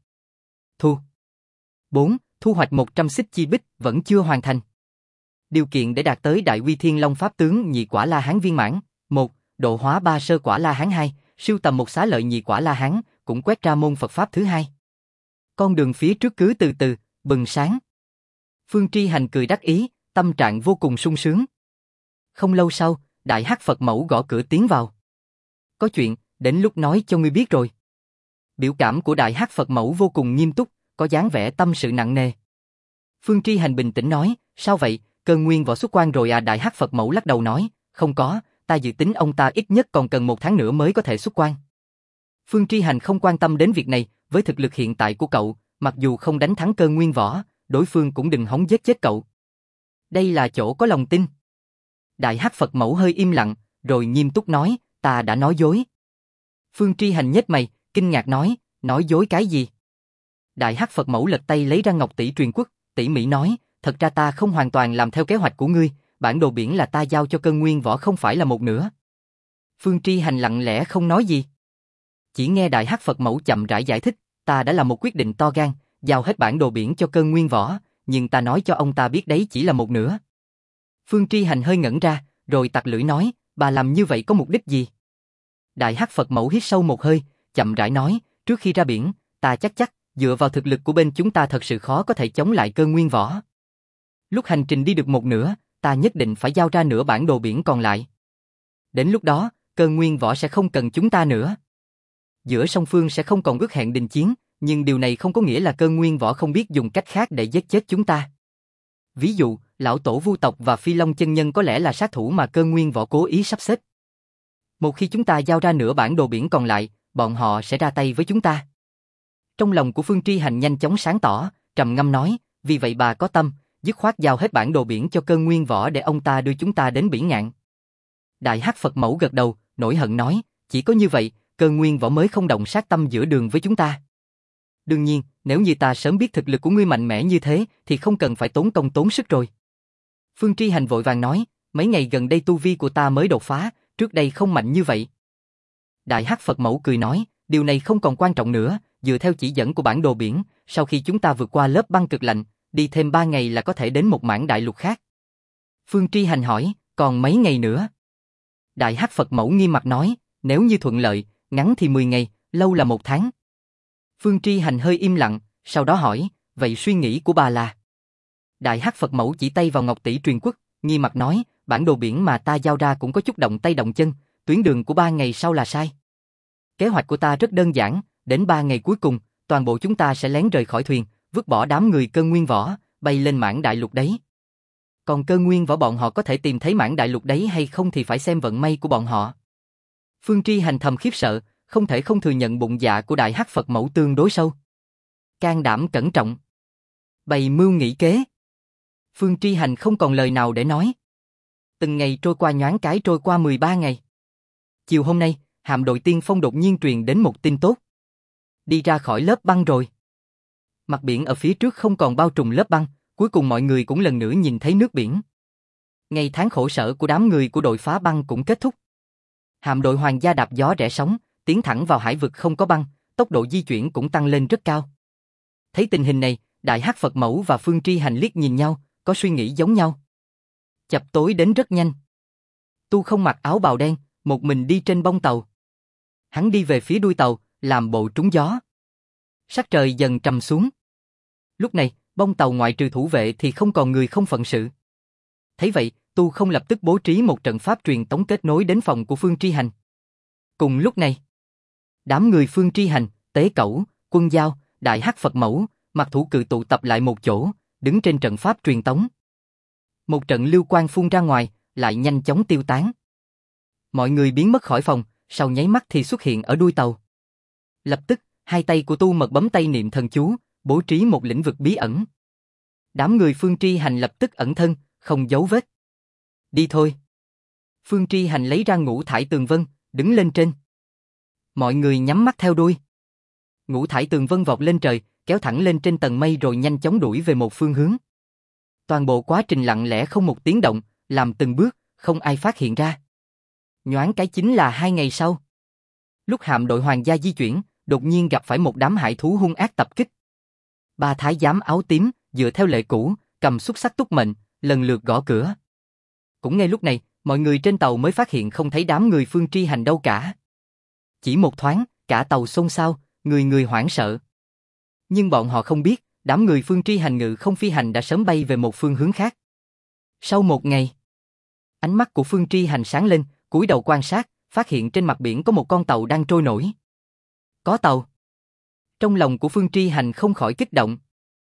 4. Thu hoạch 100 xích chi bích vẫn chưa hoàn thành. Điều kiện để đạt tới Đại Uy Thiên Long Pháp Tướng nhị quả La Hán viên mãn. 1. Độ hóa 3 sơ quả La Hán 2, sưu tầm một xá lợi nhị quả La Hán, cũng quét ra môn Phật Pháp thứ 2. Con đường phía trước cứ từ từ, bừng sáng. Phương Tri Hành cười đắc ý, tâm trạng vô cùng sung sướng. Không lâu sau, Đại Hắc Phật Mẫu gõ cửa tiến vào. Có chuyện, đến lúc nói cho ngươi biết rồi. Biểu cảm của Đại Hắc Phật Mẫu vô cùng nghiêm túc, có dáng vẻ tâm sự nặng nề. Phương Tri Hành bình tĩnh nói, sao vậy, Cơ Nguyên Võ xuất quan rồi à? Đại Hắc Phật Mẫu lắc đầu nói, không có, ta dự tính ông ta ít nhất còn cần 1 tháng nữa mới có thể xuất quan. Phương Tri Hành không quan tâm đến việc này, với thực lực hiện tại của cậu, mặc dù không đánh thắng Cơ Nguyên Võ, đối phương cũng đừng hòng giết chết cậu. Đây là chỗ có lòng tin. Đại Hắc Phật Mẫu hơi im lặng, rồi nghiêm túc nói, ta đã nói dối. Phương Tri Hành nhếch mày, kinh ngạc nói dối cái gì? Đại Hắc Phật Mẫu lật tay lấy ra ngọc tỷ truyền quốc, tỉ mỉ nói, thật ra ta không hoàn toàn làm theo kế hoạch của ngươi, bản đồ biển là ta giao cho Cơ Nguyên Võ không phải là một nửa. Phương Tri Hành lặng lẽ không nói gì. Chỉ nghe Đại Hắc Phật Mẫu chậm rãi giải thích, ta đã làm một quyết định to gan, giao hết bản đồ biển cho Cơ Nguyên Võ, nhưng ta nói cho ông ta biết đấy chỉ là một nửa. Phương Tri Hành hơi ngẩn ra, rồi tặc lưỡi nói, bà làm như vậy có mục đích gì? Đại Hắc Phật Mẫu hít sâu một hơi, chậm rãi nói, trước khi ra biển, ta chắc dựa vào thực lực của bên chúng ta thật sự khó có thể chống lại Cơ Nguyên Võ. Lúc hành trình đi được một nửa, ta nhất định phải giao ra nửa bản đồ biển còn lại. Đến lúc đó, Cơ Nguyên Võ sẽ không cần chúng ta nữa. Giữa song phương sẽ không còn ước hẹn đình chiến, nhưng điều này không có nghĩa là Cơ Nguyên Võ không biết dùng cách khác để giết chết chúng ta. Ví dụ, lão tổ Vu tộc và Phi Long chân nhân có lẽ là sát thủ mà Cơ Nguyên Võ cố ý sắp xếp. Một khi chúng ta giao ra nửa bản đồ biển còn lại, bọn họ sẽ ra tay với chúng ta. Trong lòng của Phương Tri Hành nhanh chóng sáng tỏ, trầm ngâm nói, vì vậy bà có tâm, dứt khoát giao hết bản đồ biển cho Cơ Nguyên Võ để ông ta đưa chúng ta đến biển ngạn. Đại Hắc Phật Mẫu gật đầu, nổi hận nói, chỉ có như vậy, Cơ Nguyên Võ mới không động sát tâm giữa đường với chúng ta. Đương nhiên, nếu như ta sớm biết thực lực của ngươi mạnh mẽ như thế, thì không cần phải tốn công tốn sức rồi. Phương Tri Hành vội vàng nói, mấy ngày gần đây tu vi của ta mới đột phá, trước đây không mạnh như vậy. Đại Hắc Phật Mẫu cười nói, điều này không còn quan trọng nữa, dựa theo chỉ dẫn của bản đồ biển, sau khi chúng ta vượt qua lớp băng cực lạnh, đi thêm 3 ngày là có thể đến một mảng đại lục khác. Phương Tri Hành hỏi, còn mấy ngày nữa? Đại Hắc Phật Mẫu nghiêm mặt nói, nếu như thuận lợi, ngắn thì 10 ngày, lâu là 1 tháng. Phương Tri Hành hơi im lặng, sau đó hỏi, vậy suy nghĩ của bà là? Đại Hắc Phật Mẫu chỉ tay vào Ngọc Tỷ Truyền Quốc, nghiêm mặt nói, bản đồ biển mà ta giao ra cũng có chút động tay động chân, tuyến đường của 3 ngày sau là sai. Kế hoạch của ta rất đơn giản, đến 3 ngày cuối cùng, toàn bộ chúng ta sẽ lén rời khỏi thuyền, vứt bỏ đám người Cơ Nguyên Võ, bay lên mảng đại lục đấy. Còn Cơ Nguyên Võ bọn họ có thể tìm thấy mảng đại lục đấy hay không thì phải xem vận may của bọn họ. Phương Tri Hành thầm khiếp sợ, không thể không thừa nhận bụng dạ của Đại Hắc Phật Mẫu tương đối sâu. Can đảm cẩn trọng. Bày mưu nghĩ kế. Phương Tri Hành không còn lời nào để nói. Từng ngày trôi qua nhoáng cái trôi qua 13 ngày. Chiều hôm nay, hạm đội tiên phong đột nhiên truyền đến một tin tốt. Đi ra khỏi lớp băng rồi. Mặt biển ở phía trước không còn bao trùm lớp băng, cuối cùng mọi người cũng lần nữa nhìn thấy nước biển. Ngày tháng khổ sở của đám người của đội phá băng cũng kết thúc. Hạm đội hoàng gia đạp gió rẽ sóng, tiến thẳng vào hải vực không có băng, tốc độ di chuyển cũng tăng lên rất cao. Thấy tình hình này, Đại Hắc Phật Mẫu và Phương Tri Hành liếc nhìn nhau, có suy nghĩ giống nhau. Chập tối đến rất nhanh. Tu không mặc áo bào đen, một mình đi trên bông tàu. Hắn đi về phía đuôi tàu, làm bộ trúng gió. Sắc trời dần trầm xuống. Lúc này, bông tàu ngoại trừ thủ vệ thì không còn người không phận sự. Thấy vậy, Tu không lập tức bố trí một trận pháp truyền tống kết nối đến phòng của Phương Tri Hành. Cùng lúc này, đám người Phương Tri Hành, Tế Cẩu, Quân Giao, Đại Hắc Phật Mẫu, Mặc Thủ Cự tụ tập lại một chỗ, đứng trên trận pháp truyền tống. Một trận lưu quang phun ra ngoài, lại nhanh chóng tiêu tán. Mọi người biến mất khỏi phòng, sau nháy mắt thì xuất hiện ở đuôi tàu. Lập tức, hai tay của Tu Mật bấm tay niệm thần chú, bố trí một lĩnh vực bí ẩn. Đám người Phương Tri Hành lập tức ẩn thân, không giấu vết. Đi thôi. Phương Tri Hành lấy ra ngũ thải tường vân, đứng lên trên. Mọi người nhắm mắt theo đuôi. Ngũ thải tường vân vọt lên trời, kéo thẳng lên trên tầng mây rồi nhanh chóng đuổi về một phương hướng. Toàn bộ quá trình lặng lẽ không một tiếng động, làm từng bước, không ai phát hiện ra. Nhoáng cái chính là 2 ngày sau. Lúc hạm đội hoàng gia di chuyển, đột nhiên gặp phải một đám hải thú hung ác tập kích. 3 thái giám áo tím, dựa theo lệ cũ, cầm xúc xắc túc mệnh, lần lượt gõ cửa. Cũng ngay lúc này, mọi người trên tàu mới phát hiện không thấy đám người Phương Tri Hành đâu cả. Chỉ một thoáng, cả tàu xôn xao, người người hoảng sợ. Nhưng bọn họ không biết, đám người Phương Tri Hành ngự không phi hành đã sớm bay về một phương hướng khác. Sau 1 ngày, ánh mắt của Phương Tri Hành sáng lên, cúi đầu quan sát, phát hiện trên mặt biển có một con tàu đang trôi nổi. Có tàu. Trong lòng của Phương Tri Hành không khỏi kích động.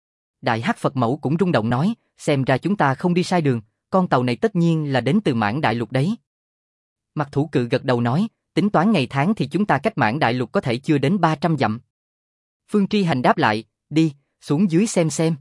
Đại Hắc Phật Mẫu cũng rung động nói, xem ra chúng ta không đi sai đường, con tàu này tất nhiên là đến từ mảng đại lục đấy. Mặc Thủ Cự gật đầu nói, tính toán ngày tháng thì chúng ta cách mảng đại lục có thể chưa đến 300 dặm. Phương Tri Hành đáp lại, đi, xuống dưới xem.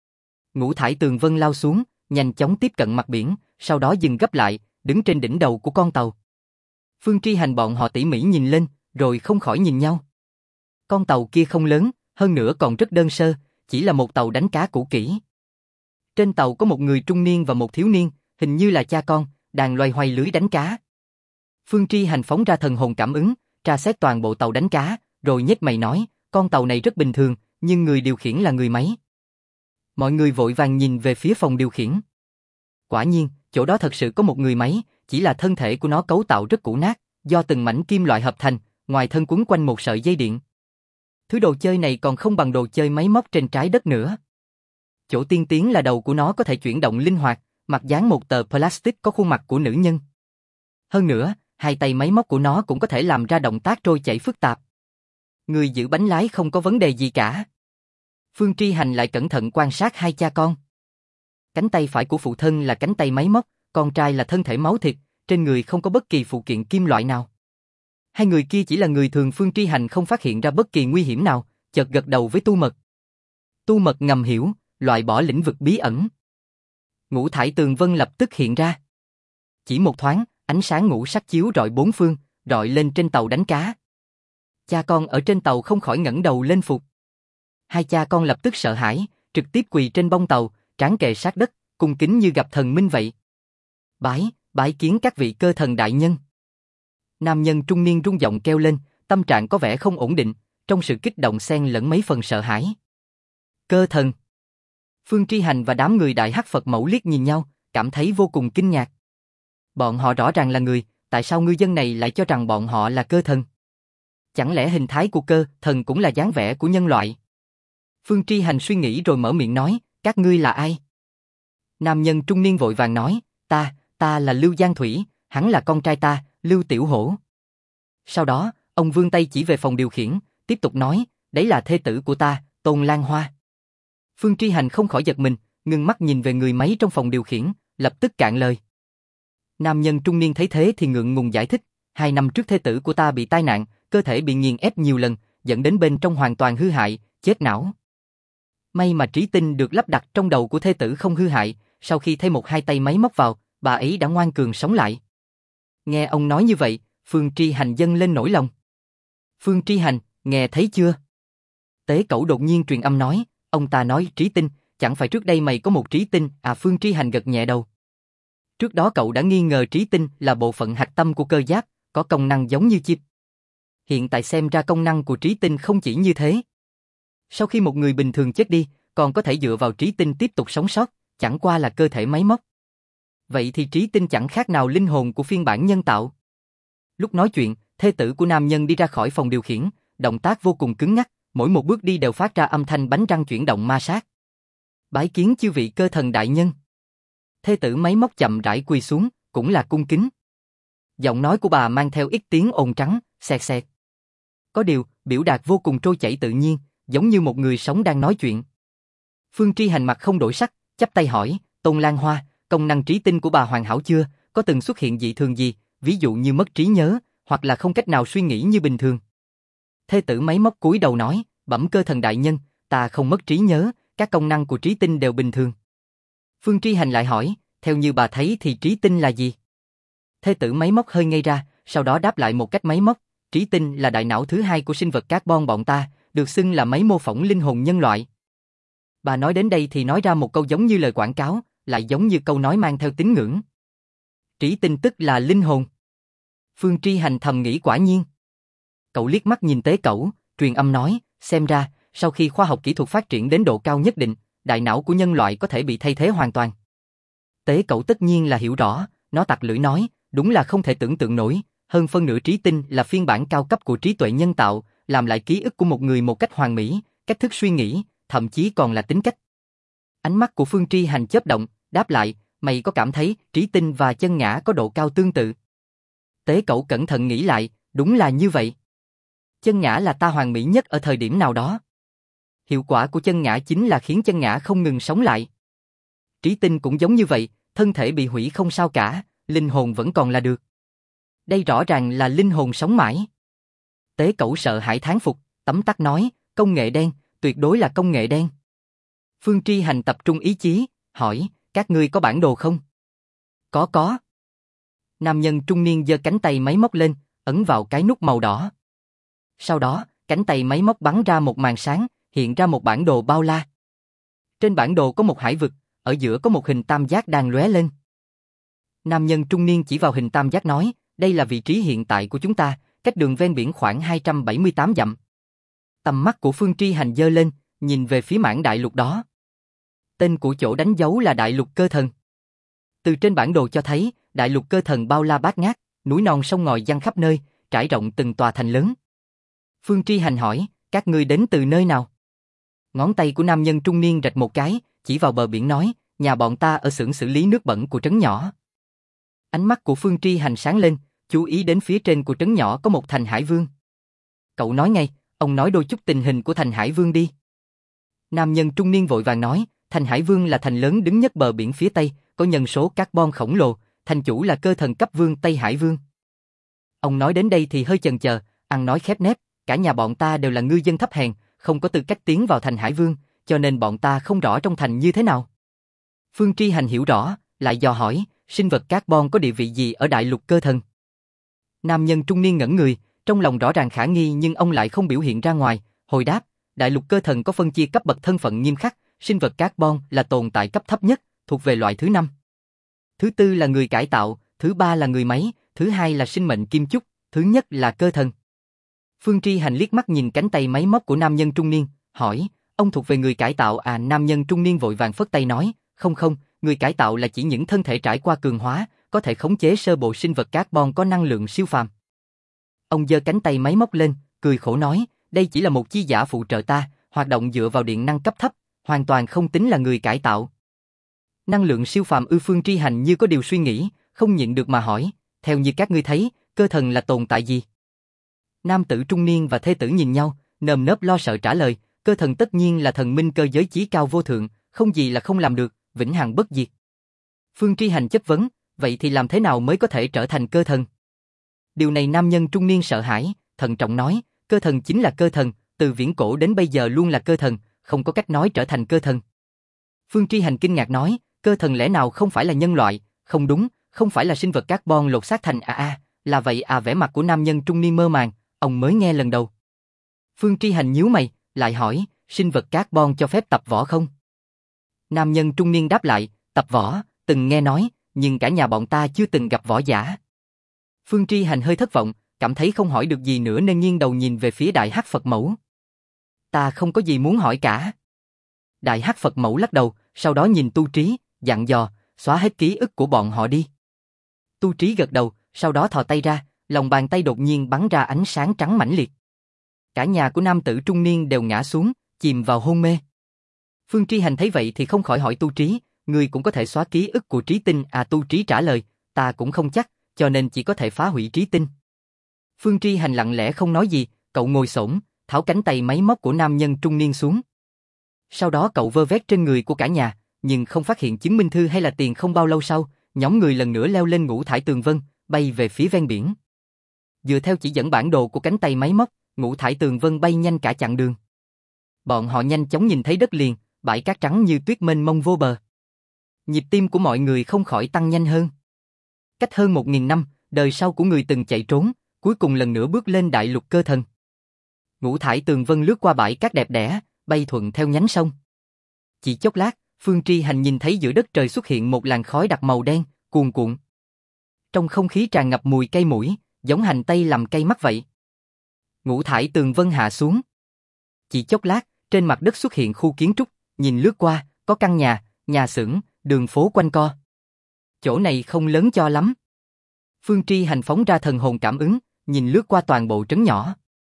Ngũ thải tường vân lao xuống, nhanh chóng tiếp cận mặt biển, sau đó dừng gấp lại, đứng trên đỉnh đầu của con tàu. Phương Tri Hành bọn họ tỉ mỉ nhìn lên, rồi không khỏi nhìn nhau. Con tàu kia không lớn, hơn nữa còn rất đơn sơ, chỉ là một tàu đánh cá cũ kỹ. Trên tàu có một người trung niên và một thiếu niên, hình như là cha con, đang loay hoay lưới đánh cá. Phương Tri Hành phóng ra thần hồn cảm ứng, tra xét toàn bộ tàu đánh cá, rồi nhếch mày nói, con tàu này rất bình thường, nhưng người điều khiển là người máy. Mọi người vội vàng nhìn về phía phòng điều khiển. Quả nhiên, chỗ đó thật sự có một người máy, chỉ là thân thể của nó cấu tạo rất cũ nát, do từng mảnh kim loại hợp thành, ngoài thân quấn quanh một sợi dây điện. Thứ đồ chơi này còn không bằng đồ chơi máy móc trên trái đất nữa. Chỗ tiên tiến là đầu của nó có thể chuyển động linh hoạt, mặt dán một tờ plastic có khuôn mặt của nữ nhân. Hơn nữa, hai tay máy móc của nó cũng có thể làm ra động tác trôi chảy phức tạp. Người giữ bánh lái không có vấn đề gì cả. Phương Tri Hành lại cẩn thận quan sát hai cha con. Cánh tay phải của phụ thân là cánh tay máy móc, con trai là thân thể máu thịt, trên người không có bất kỳ phụ kiện kim loại nào. Hai người kia chỉ là người thường. Phương Tri Hành không phát hiện ra bất kỳ nguy hiểm nào, chợt gật đầu với Tu Mật. Tu Mật ngầm hiểu, loại bỏ lĩnh vực bí ẩn. Ngũ thải tường vân lập tức hiện ra. Chỉ một thoáng, ánh sáng ngũ sắc chiếu rọi bốn phương, rọi lên trên tàu đánh cá. Cha con ở trên tàu không khỏi ngẩng đầu lên phục. Hai cha con lập tức sợ hãi, trực tiếp quỳ trên bông tàu, trán kề sát đất, cung kính như gặp thần minh vậy. Bái kiến các vị cơ thần đại nhân. Nam nhân trung niên rung giọng kêu lên, tâm trạng có vẻ không ổn định, trong sự kích động xen lẫn mấy phần sợ hãi. Cơ thần. Phương Tri Hành và đám người Đại Hắc Phật Mẫu liếc nhìn nhau, cảm thấy vô cùng kinh ngạc. Bọn họ rõ ràng là người, tại sao ngư dân này lại cho rằng bọn họ là cơ thần? Chẳng lẽ hình thái của cơ thần cũng là dáng vẻ của nhân loại? Phương Tri Hành suy nghĩ rồi mở miệng nói, các ngươi là ai? Nam nhân trung niên vội vàng nói, ta là Lưu Giang Thủy, hắn là con trai ta, Lưu Tiểu Hổ. Sau đó, ông vươn tay chỉ về phòng điều khiển, tiếp tục nói, đấy là thê tử của ta, Tôn Lan Hoa. Phương Tri Hành không khỏi giật mình, ngưng mắt nhìn về người máy trong phòng điều khiển, lập tức cạn lời. Nam nhân trung niên thấy thế thì ngượng ngùng giải thích, 2 năm trước thê tử của ta bị tai nạn, cơ thể bị nghiền ép nhiều lần, dẫn đến bên trong hoàn toàn hư hại, chết não. May mà trí tinh được lắp đặt trong đầu của thê tử không hư hại, sau khi thay 1-2 tay máy móc vào, bà ấy đã ngoan cường sống lại. Nghe ông nói như vậy, Phương Tri Hành dâng lên nỗi lòng. Phương Tri Hành, nghe thấy chưa? Tế Cẩu đột nhiên truyền âm nói, ông ta nói trí tinh, chẳng phải trước đây mày có một trí tinh à? Phương Tri Hành gật nhẹ đầu. Trước đó cậu đã nghi ngờ trí tinh là bộ phận hạch tâm của cơ giáp, có công năng giống như chip. Hiện tại xem ra công năng của trí tinh không chỉ như thế. Sau khi một người bình thường chết đi, còn có thể dựa vào trí tinh tiếp tục sống sót, chẳng qua là cơ thể máy móc. Vậy thì trí tinh chẳng khác nào linh hồn của phiên bản nhân tạo. Lúc nói chuyện, thê tử của nam nhân đi ra khỏi phòng điều khiển, động tác vô cùng cứng nhắc, mỗi một bước đi đều phát ra âm thanh bánh răng chuyển động ma sát. Bái kiến chư vị cơ thần đại nhân. Thê tử máy móc chậm rãi quỳ xuống, cũng là cung kính. Giọng nói của bà mang theo ít tiếng ồn trắng, xẹt xẹt. Có điều, biểu đạt vô cùng trôi chảy tự nhiên, giống như một người sống đang nói chuyện. Phương Tri Hành mặt không đổi sắc, chắp tay hỏi, Tôn Lan Hoa, công năng trí tinh của bà hoàn hảo chưa? Có từng xuất hiện dị thường gì, ví dụ như mất trí nhớ, hoặc là không cách nào suy nghĩ như bình thường? Thê tử máy móc cúi đầu nói, bẩm cơ thần đại nhân, ta không mất trí nhớ, các công năng của trí tinh đều bình thường. Phương Tri Hành lại hỏi, theo như bà thấy thì trí tinh là gì? Thê tử máy móc hơi ngây ra, sau đó đáp lại một cách máy móc, trí tinh là đại não thứ 2 của sinh vật carbon bọn ta, được xưng là máy mô phỏng linh hồn nhân loại. Bà nói đến đây thì nói ra một câu giống như lời quảng cáo, lại giống như câu nói mang theo tín ngưỡng. Trí tinh tức là linh hồn. Phương Tri Hành thầm nghĩ quả nhiên. Cậu liếc mắt nhìn Tế Cẩu, truyền âm nói, xem ra, sau khi khoa học kỹ thuật phát triển đến độ cao nhất định, đại não của nhân loại có thể bị thay thế hoàn toàn. Tế Cẩu tất nhiên là hiểu rõ, nó tặc lưỡi nói, đúng là không thể tưởng tượng nổi, hơn phân nửa trí tinh là phiên bản cao cấp của trí tuệ nhân tạo, làm lại ký ức của một người một cách hoàn mỹ, cách thức suy nghĩ, thậm chí còn là tính cách. Ánh mắt của Phương Tri Hành chớp động, đáp lại, mày có cảm thấy trí tinh và chân ngã có độ cao tương tự? Tế Cẩu cẩn thận nghĩ lại, đúng là như vậy. Chân ngã là ta hoàn mỹ nhất ở thời điểm nào đó. Hiệu quả của chân ngã chính là khiến chân ngã không ngừng sống lại. Trí tinh cũng giống như vậy, thân thể bị hủy không sao cả, linh hồn vẫn còn là được. Đây rõ ràng là linh hồn sống mãi. Tế Cẩu sợ hãi thán phục, tấm tắc nói, công nghệ đen, tuyệt đối là công nghệ đen. Phương Tri Hành tập trung ý chí, hỏi, các ngươi có bản đồ không? Có. Nam nhân trung niên giơ cánh tay máy móc lên, ấn vào cái nút màu đỏ. Sau đó, cánh tay máy móc bắn ra một màn sáng, hiện ra một bản đồ bao la. Trên bản đồ có một hải vực, ở giữa có một hình tam giác đang lóe lên. Nam nhân trung niên chỉ vào hình tam giác nói, đây là vị trí hiện tại của chúng ta, cách đường ven biển khoảng 278 dặm. Tầm mắt của Phương Tri Hành giơ lên, nhìn về phía mảng đại lục đó. Tên của chỗ đánh dấu là Đại Lục Cơ Thần. Từ trên bản đồ cho thấy, Đại Lục Cơ Thần bao la bát ngát, núi non sông ngòi giăng khắp nơi, trải rộng từng tòa thành lớn. Phương Tri Hành hỏi, các ngươi đến từ nơi nào? Ngón tay của nam nhân trung niên rạch một cái, chỉ vào bờ biển nói, nhà bọn ta ở xưởng xử lý nước bẩn của trấn nhỏ. Ánh mắt của Phương Tri Hành sáng lên, chú ý đến phía trên của trấn nhỏ có một thành Hải Vương. Cậu nói ngay, ông nói đôi chút tình hình của thành Hải Vương đi. Nam nhân trung niên vội vàng nói, thành Hải Vương là thành lớn đứng nhất bờ biển phía Tây, có nhân số carbon khổng lồ, thành chủ là cơ thần cấp vương Tây Hải Vương. Ông nói đến đây thì hơi chần chờ, ăn nói khép nép, cả nhà bọn ta đều là ngư dân thấp hèn, không có tư cách tiến vào thành Hải Vương, cho nên bọn ta không rõ trong thành như thế nào. Phương Tri Hành hiểu rõ, lại dò hỏi, sinh vật carbon có địa vị gì ở Đại Lục Cơ Thần? Nam nhân trung niên ngẩn người, trong lòng rõ ràng khả nghi nhưng ông lại không biểu hiện ra ngoài, hồi đáp, Đại Lục Cơ Thần có phân chia cấp bậc thân phận nghiêm khắc, sinh vật carbon là tồn tại cấp thấp nhất, thuộc về loại thứ 5. Thứ tư là người cải tạo, thứ ba là người máy, thứ hai là sinh mệnh kim chúc, thứ nhất là cơ thần. Phương Tri Hành liếc mắt nhìn cánh tay máy móc của nam nhân trung niên, hỏi, ông thuộc về người cải tạo à? Nam nhân trung niên vội vàng phất tay nói, không, người cải tạo là chỉ những thân thể trải qua cường hóa, có thể khống chế sơ bộ sinh vật carbon có năng lượng siêu phàm. Ông giơ cánh tay máy móc lên, cười khổ nói, đây chỉ là một chi giả phụ trợ ta, hoạt động dựa vào điện năng cấp thấp, hoàn toàn không tính là người cải tạo. Năng lượng siêu phàm ư? Phương Tri Hành như có điều suy nghĩ, không nhịn được mà hỏi, theo như các ngươi thấy, cơ thần là tồn tại gì? Nam tử trung niên và thê tử nhìn nhau, nơm nớp lo sợ trả lời, cơ thần tất nhiên là thần minh cơ giới chí cao vô thượng, không gì là không làm được, vĩnh hằng bất diệt. Phương Tri Hành chất vấn, vậy thì làm thế nào mới có thể trở thành cơ thần? Điều này nam nhân trung niên sợ hãi, thận trọng nói, cơ thần chính là cơ thần, từ viễn cổ đến bây giờ luôn là cơ thần, không có cách nói trở thành cơ thần. Phương Tri Hành kinh ngạc nói, cơ thần lẽ nào không phải là nhân loại? Không đúng, không phải là sinh vật carbon lột xác thành là vậy à? Vẻ mặt của nam nhân trung niên mơ màng, ông mới nghe lần đầu. Phương Tri Hành nhíu mày, lại hỏi, sinh vật carbon cho phép tập võ không? Nam nhân trung niên đáp lại, tập võ, từng nghe nói, nhưng cả nhà bọn ta chưa từng gặp võ giả. Phương Tri Hành hơi thất vọng, cảm thấy không hỏi được gì nữa nên nghiêng đầu nhìn về phía Đại Hắc Phật Mẫu. Ta không có gì muốn hỏi cả. Đại Hắc Phật Mẫu lắc đầu, sau đó nhìn Tu Trí, dặn dò, xóa hết ký ức của bọn họ đi. Tu Trí gật đầu, sau đó thò tay ra, lòng bàn tay đột nhiên bắn ra ánh sáng trắng mãnh liệt. Cả nhà của nam tử trung niên đều ngã xuống, chìm vào hôn mê. Phương Tri Hành thấy vậy thì không khỏi hỏi Tu Trí, ngươi cũng có thể xóa ký ức của Trí Tinh à? Tu Trí trả lời, ta cũng không chắc, cho nên chỉ có thể phá hủy Trí Tinh. Phương Tri Hành lặng lẽ không nói gì, cậu ngồi xổm, tháo cánh tay máy móc của nam nhân trung niên xuống. Sau đó cậu vơ vét trên người của cả nhà, nhưng không phát hiện chứng minh thư hay là tiền. Không bao lâu sau, nhóm người lần nữa leo lên ngũ thải tường vân, bay về phía ven biển. Dựa theo chỉ dẫn bản đồ của cánh tay máy móc, ngũ thải tường vân bay nhanh cả chặng đường. Bọn họ nhanh chóng nhìn thấy đất liền, bãi cát trắng như tuyết mênh mông vô bờ. Nhịp tim của mọi người không khỏi tăng nhanh hơn. Cách hơn 1000 năm, đời sau của người từng chạy trốn, cuối cùng lần nữa bước lên Đại Lục Cơ Thần. Ngũ thải tường vân lướt qua bãi cát đẹp đẽ, bay thuận theo nhánh sông. Chỉ chốc lát, Phương Tri Hành nhìn thấy giữa đất trời xuất hiện một làn khói đặc màu đen, cuồn cuộn. Trong không khí tràn ngập mùi cây mũi, giống hành tây làm cây mắt vậy. Ngũ thải tường vân hạ xuống. Chỉ chốc lát, trên mặt đất xuất hiện khu kiến trúc, nhìn lướt qua, có căn nhà, nhà xưởng, đường phố quanh co. Chỗ này không lớn cho lắm. Phương Tri Hành phóng ra thần hồn cảm ứng, nhìn lướt qua toàn bộ trấn nhỏ.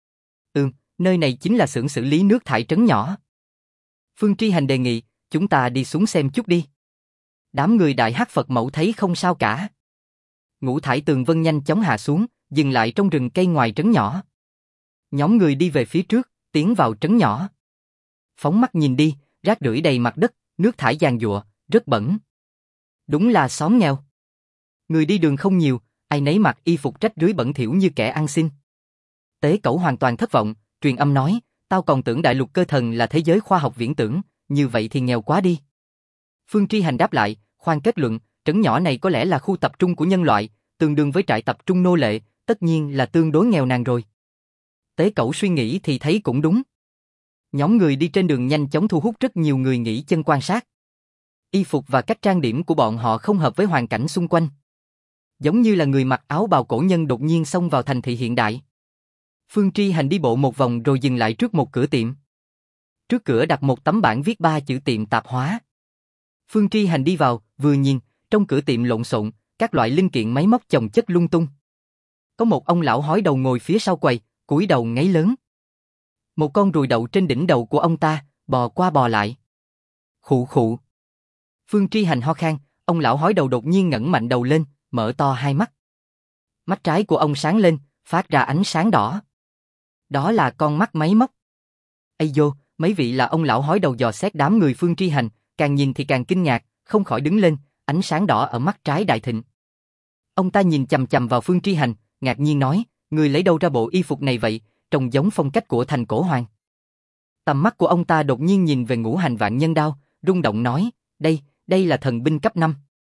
Nơi này chính là xưởng xử lý nước thải trấn nhỏ. Phương Tri Hành đề nghị, chúng ta đi xuống xem chút đi. Đám người Đại Hắc Phật Mẫu thấy không sao cả. Ngũ thải tường vân nhanh chóng hạ xuống, dừng lại trong rừng cây ngoài trấn nhỏ. Nhóm người đi về phía trước, tiến vào trấn nhỏ. Phóng mắt nhìn đi, rác rưởi đầy mặt đất, nước thải giàn giụa, rất bẩn. Đúng là xóm nghèo. Người đi đường không nhiều, ai nấy mặc y phục rách rưới bẩn thỉu như kẻ ăn xin. Tế Cẩu hoàn toàn thất vọng, truyền âm nói, tao còn tưởng Đại Lục Cơ Thần là thế giới khoa học viễn tưởng, như vậy thì nghèo quá đi. Phương Tri Hành đáp lại, khoan kết luận, trấn nhỏ này có lẽ là khu tập trung của nhân loại, tương đương với trại tập trung nô lệ, tất nhiên là tương đối nghèo nàn rồi. Tế Cẩu suy nghĩ thì thấy cũng đúng. Nhóm người đi trên đường nhanh chóng thu hút rất nhiều người nghỉ chân quan sát. Y phục và cách trang điểm của bọn họ không hợp với hoàn cảnh xung quanh. Giống như là người mặc áo bào cổ nhân đột nhiên xông vào thành thị hiện đại. Phương Tri Hành đi bộ một vòng rồi dừng lại trước một cửa tiệm. Trước cửa đặt một tấm bảng viết 3 chữ tiệm tạp hóa. Phương Tri Hành đi vào, vừa nhìn, trong cửa tiệm lộn xộn, các loại linh kiện máy móc chồng chất lung tung. Có một ông lão hói đầu ngồi phía sau quầy, cúi đầu ngáy lớn. Một con ruồi đậu trên đỉnh đầu của ông ta, bò qua bò lại. Khụ khụ. Phương Tri Hành ho khan, ông lão hói đầu đột nhiên ngẩng mạnh đầu lên, mở to hai mắt. Mắt trái của ông sáng lên, phát ra ánh sáng đỏ. Đó là con mắt máy móc. Ây dô, mấy vị là ông lão hói đầu dò xét đám người Phương Tri Hành, càng nhìn thì càng kinh ngạc, không khỏi đứng lên, ánh sáng đỏ ở mắt trái đại thịnh. Ông ta nhìn chằm chằm vào Phương Tri Hành, ngạc nhiên nói, người lấy đâu ra bộ y phục này vậy, trông giống phong cách của thành cổ hoàng. Tầm mắt của ông ta đột nhiên nhìn về Ngũ Hành Vạn Nhân Đao, rung động nói, đây là thần binh cấp 5.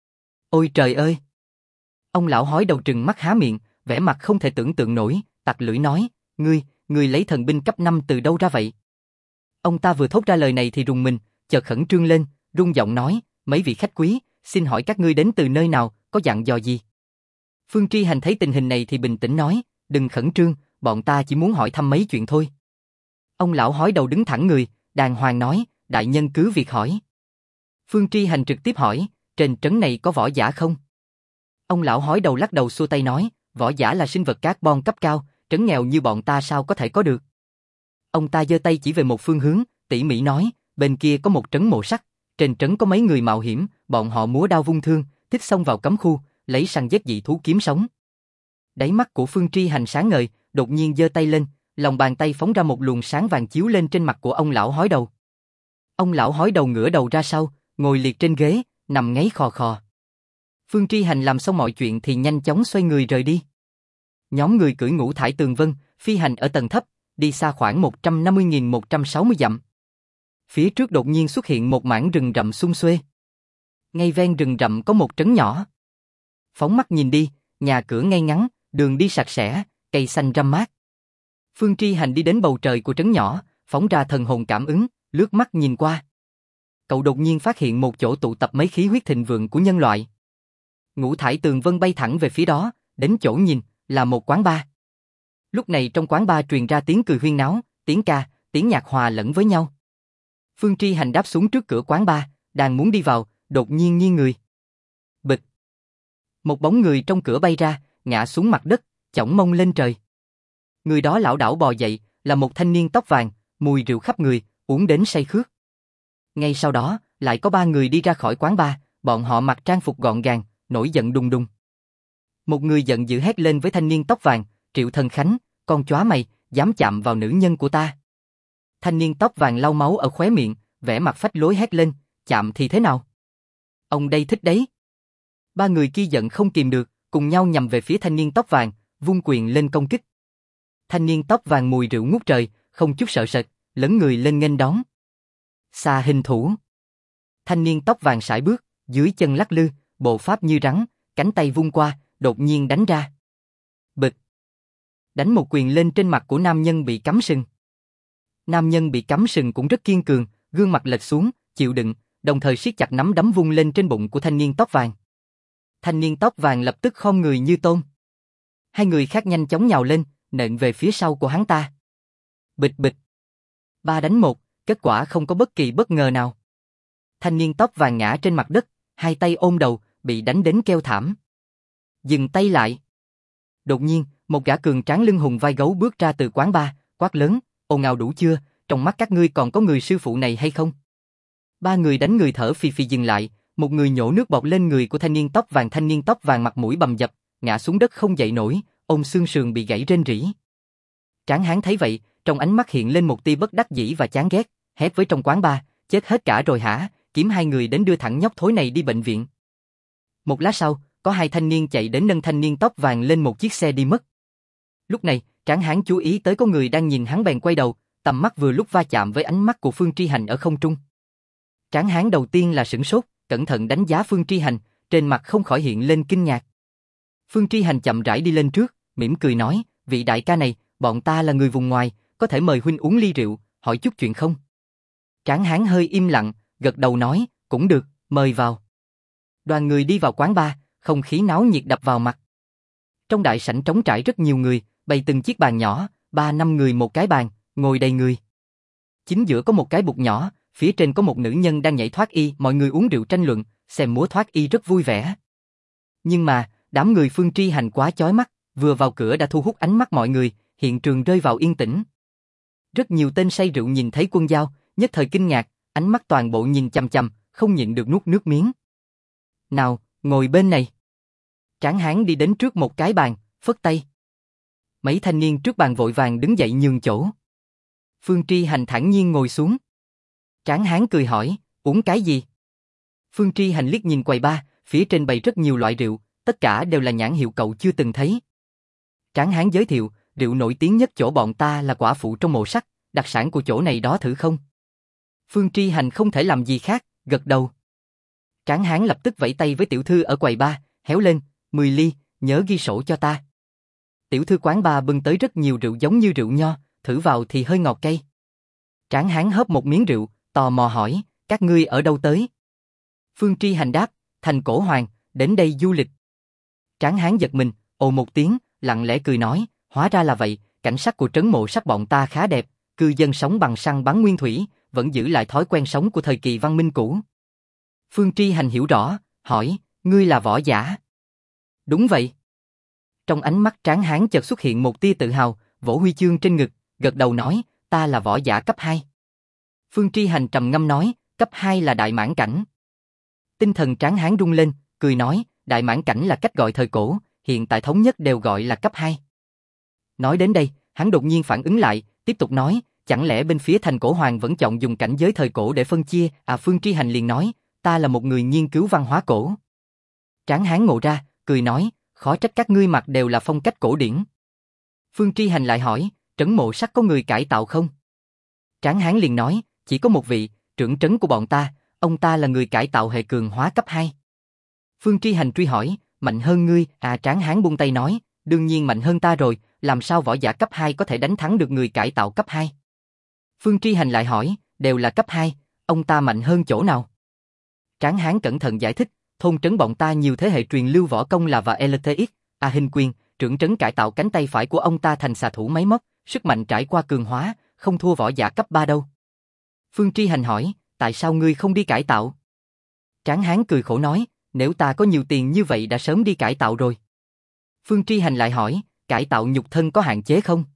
Ôi trời ơi! Ông lão hói đầu trừng mắt há miệng, vẻ mặt không thể tưởng tượng nổi, tặc lưỡi nói, ngươi lấy thần binh cấp 5 từ đâu ra vậy? Ông ta vừa thốt ra lời này thì rùng mình, chợt khẩn trương lên, rung giọng nói, mấy vị khách quý, xin hỏi các ngươi đến từ nơi nào, có dặn dò gì? Phương Tri Hành thấy tình hình này thì bình tĩnh nói, đừng khẩn trương, bọn ta chỉ muốn hỏi thăm mấy chuyện thôi. Ông lão hói đầu đứng thẳng người, đàng hoàng nói, đại nhân cứ việc hỏi. Phương Tri Hành trực tiếp hỏi, trên trấn này có võ giả không? Ông lão hói đầu lắc đầu xua tay nói, võ giả là sinh vật carbon cấp cao, trấn nghèo như bọn ta sao có thể có được. Ông ta giơ tay chỉ về một phương hướng, tỉ mỉ nói, bên kia có một trấn mộ sắt, trên trấn có mấy người mạo hiểm, bọn họ múa đao vung thương, thích xông vào cấm khu, lấy săn giết dị thú kiếm sống. Đáy mắt của Phương Tri Hành sáng ngời, đột nhiên giơ tay lên, lòng bàn tay phóng ra một luồng sáng vàng chiếu lên trên mặt của ông lão hói đầu. Ông lão hói đầu ngửa đầu ra sau, ngồi liệt trên ghế, nằm ngáy khò khò. Phương Tri Hành làm xong mọi chuyện thì nhanh chóng xoay người rời đi. Nhóm người cưỡi ngũ thải tường vân, phi hành ở tầng thấp, đi xa khoảng 150.160 dặm. Phía trước đột nhiên xuất hiện một mảng rừng rậm sum xuê. Ngay ven rừng rậm có một trấn nhỏ. Phóng mắt nhìn đi, nhà cửa ngay ngắn, đường đi sạch sẽ, cây xanh râm mát. Phương Tri Hành đi đến bầu trời của trấn nhỏ, phóng ra thần hồn cảm ứng, lướt mắt nhìn qua. Cậu đột nhiên phát hiện một chỗ tụ tập mấy khí huyết thịnh vượng của nhân loại. Ngũ thải tường vân bay thẳng về phía đó, đến chỗ nhìn, là một quán bar. Lúc này trong quán bar truyền ra tiếng cười huyên náo, tiếng ca, tiếng nhạc hòa lẫn với nhau. Phương Tri Hành đáp xuống trước cửa quán bar, đang muốn đi vào, đột nhiên nghiêng người. Bịch! Một bóng người trong cửa bay ra, ngã xuống mặt đất, chổng mông lên trời. Người đó lảo đảo bò dậy, là một thanh niên tóc vàng, mùi rượu khắp người, uống đến say khướt. Ngay sau đó, lại có 3 người đi ra khỏi quán bar, bọn họ mặc trang phục gọn gàng, nổi giận đùng đùng. Một người giận dữ hét lên với thanh niên tóc vàng, Triệu Thần Khánh, con chóa mày, dám chạm vào nữ nhân của ta. Thanh niên tóc vàng lau máu ở khóe miệng, vẻ mặt phách lối hét lên, chạm thì thế nào? Ông đây thích đấy. 3 người kia giận không kìm được, cùng nhau nhằm về phía thanh niên tóc vàng, vung quyền lên công kích. Thanh niên tóc vàng mùi rượu ngút trời, không chút sợ sệt, lấn người lên nghênh đón. Xà hình thủ. Thanh niên tóc vàng sải bước, dưới chân lắc lư, bộ pháp như rắn, cánh tay vung qua, đột nhiên đánh ra. Bịch. Đánh một quyền lên trên mặt của nam nhân bị cắm sừng. Nam nhân bị cắm sừng cũng rất kiên cường, gương mặt lệch xuống, chịu đựng, đồng thời siết chặt nắm đấm vung lên trên bụng của thanh niên tóc vàng. Thanh niên tóc vàng lập tức khom người như tôm. 2 người khác nhanh chóng nhào lên, nện về phía sau của hắn ta. Bịch bịch. 3 đánh 1, kết quả không có bất kỳ bất ngờ nào. Thanh niên tóc vàng ngã trên mặt đất, 2 tay ôm đầu, bị đánh đến kêu thảm. Dừng tay lại. Đột nhiên, một gã cường tráng lưng hùng vai gấu bước ra từ quán bar, quát lớn, ồn ào đủ chưa, trong mắt các ngươi còn có người sư phụ này hay không? 3 người đánh người thở phì phì dừng lại, một người nhổ nước bọt lên người của thanh niên tóc vàng mặt mũi bầm dập, ngã xuống đất không dậy nổi, ôm xương sườn bị gãy rên rỉ. Tráng hán thấy vậy, trong ánh mắt hiện lên một tia bất đắc dĩ và chán ghét, hét với trong quán bar, chết hết cả rồi hả, kiếm 2 người đến đưa thẳng nhóc thối này đi bệnh viện. Một lát sau, có 2 thanh niên chạy đến nâng thanh niên tóc vàng lên một chiếc xe đi mất. Lúc này, tráng hán chú ý tới có người đang nhìn hắn bèn quay đầu, tầm mắt vừa lúc va chạm với ánh mắt của Phương Tri Hành ở không trung. Tráng hán đầu tiên là sửng sốt, cẩn thận đánh giá Phương Tri Hành, trên mặt không khỏi hiện lên kinh ngạc. Phương Tri Hành chậm rãi đi lên trước, mỉm cười nói, vị đại ca này, bọn ta là người vùng ngoài, có thể mời huynh uống ly rượu, hỏi chút chuyện không? Tráng hán hơi im lặng, gật đầu nói, cũng được, mời vào. Đoàn người đi vào quán bar, không khí náo nhiệt đập vào mặt. Trong đại sảnh trống trải rất nhiều người, bày từng chiếc bàn nhỏ, 3-5 người một cái bàn, ngồi đầy người. Chính giữa có một cái bục nhỏ, phía trên có một nữ nhân đang nhảy thoát y, mọi người uống rượu tranh luận, xem múa thoát y rất vui vẻ. Nhưng mà, đám người Phương Tri Hành quá chói mắt, vừa vào cửa đã thu hút ánh mắt mọi người, hiện trường rơi vào yên tĩnh. Rất nhiều tên say rượu nhìn thấy Quân Dao, nhất thời kinh ngạc, ánh mắt toàn bộ nhìn chằm chằm, không nhịn được nuốt nước miếng. Nào, ngồi bên này. Tráng hán đi đến trước một cái bàn, phất tay. Mấy thanh niên trước bàn vội vàng đứng dậy nhường chỗ. Phương Tri Hành thản nhiên ngồi xuống. Tráng hán cười hỏi, uống cái gì? Phương Tri Hành liếc nhìn quầy bar, phía trên bày rất nhiều loại rượu, tất cả đều là nhãn hiệu cậu chưa từng thấy. Tráng hán giới thiệu, rượu nổi tiếng nhất chỗ bọn ta là quả phụ trong mộ sắt, đặc sản của chỗ này đó thử không? Phương Tri Hành không thể làm gì khác, gật đầu. Tráng hán lập tức vẫy tay với tiểu thư ở quầy bar, héo lên, 10 ly, nhớ ghi sổ cho ta. Tiểu thư quán bar bưng tới rất nhiều rượu giống như rượu nho, thử vào thì hơi ngọt cay. Tráng hán hớp một miếng rượu, tò mò hỏi, các ngươi ở đâu tới? Phương Tri Hành đáp, Thành Cổ Hoàng, đến đây du lịch. Tráng hán giật mình, ồ một tiếng, lặng lẽ cười nói, hóa ra là vậy, cảnh sắc của trấn mộ sắt bọn ta khá đẹp, cư dân sống bằng săn bắn nguyên thủy, vẫn giữ lại thói quen sống của thời kỳ văn minh cũ. Phương Tri Hành hiểu rõ, hỏi, ngươi là võ giả? Đúng vậy. Trong ánh mắt tráng hán chợt xuất hiện một tia tự hào, vỗ huy chương trên ngực, gật đầu nói, ta là võ giả cấp 2. Phương Tri Hành trầm ngâm nói, cấp 2 là đại mãn cảnh. Tinh thần tráng hán rung lên, cười nói, đại mãn cảnh là cách gọi thời cổ, hiện tại thống nhất đều gọi là cấp 2. Nói đến đây, hắn đột nhiên phản ứng lại, tiếp tục nói, chẳng lẽ bên phía Thành Cổ Hoàng vẫn chọn dùng cảnh giới thời cổ để phân chia, Phương Tri Hành liền nói, ta là một người nghiên cứu văn hóa cổ. Tráng hán ngộ ra, cười nói, khó trách các ngươi mặc đều là phong cách cổ điển. Phương Tri Hành lại hỏi, trấn mộ sắt có người cải tạo không? Tráng hán liền nói, chỉ có một vị, trưởng trấn của bọn ta, ông ta là người cải tạo hệ cường hóa cấp 2. Phương Tri Hành truy hỏi, mạnh hơn ngươi? Tráng hán buông tay nói, đương nhiên mạnh hơn ta rồi, làm sao võ giả cấp 2 có thể đánh thắng được người cải tạo cấp 2? Phương Tri Hành lại hỏi, đều là cấp 2, ông ta mạnh hơn chỗ nào? Tráng hán cẩn thận giải thích, thôn trấn bọn ta nhiều thế hệ truyền lưu võ công là và LTX, hình quyền, trưởng trấn cải tạo cánh tay phải của ông ta thành xạ thủ máy móc, sức mạnh trải qua cường hóa, không thua võ giả cấp 3 đâu. Phương Tri Hành hỏi, tại sao ngươi không đi cải tạo? Tráng hán cười khổ nói, nếu ta có nhiều tiền như vậy đã sớm đi cải tạo rồi. Phương Tri Hành lại hỏi, cải tạo nhục thân có hạn chế không?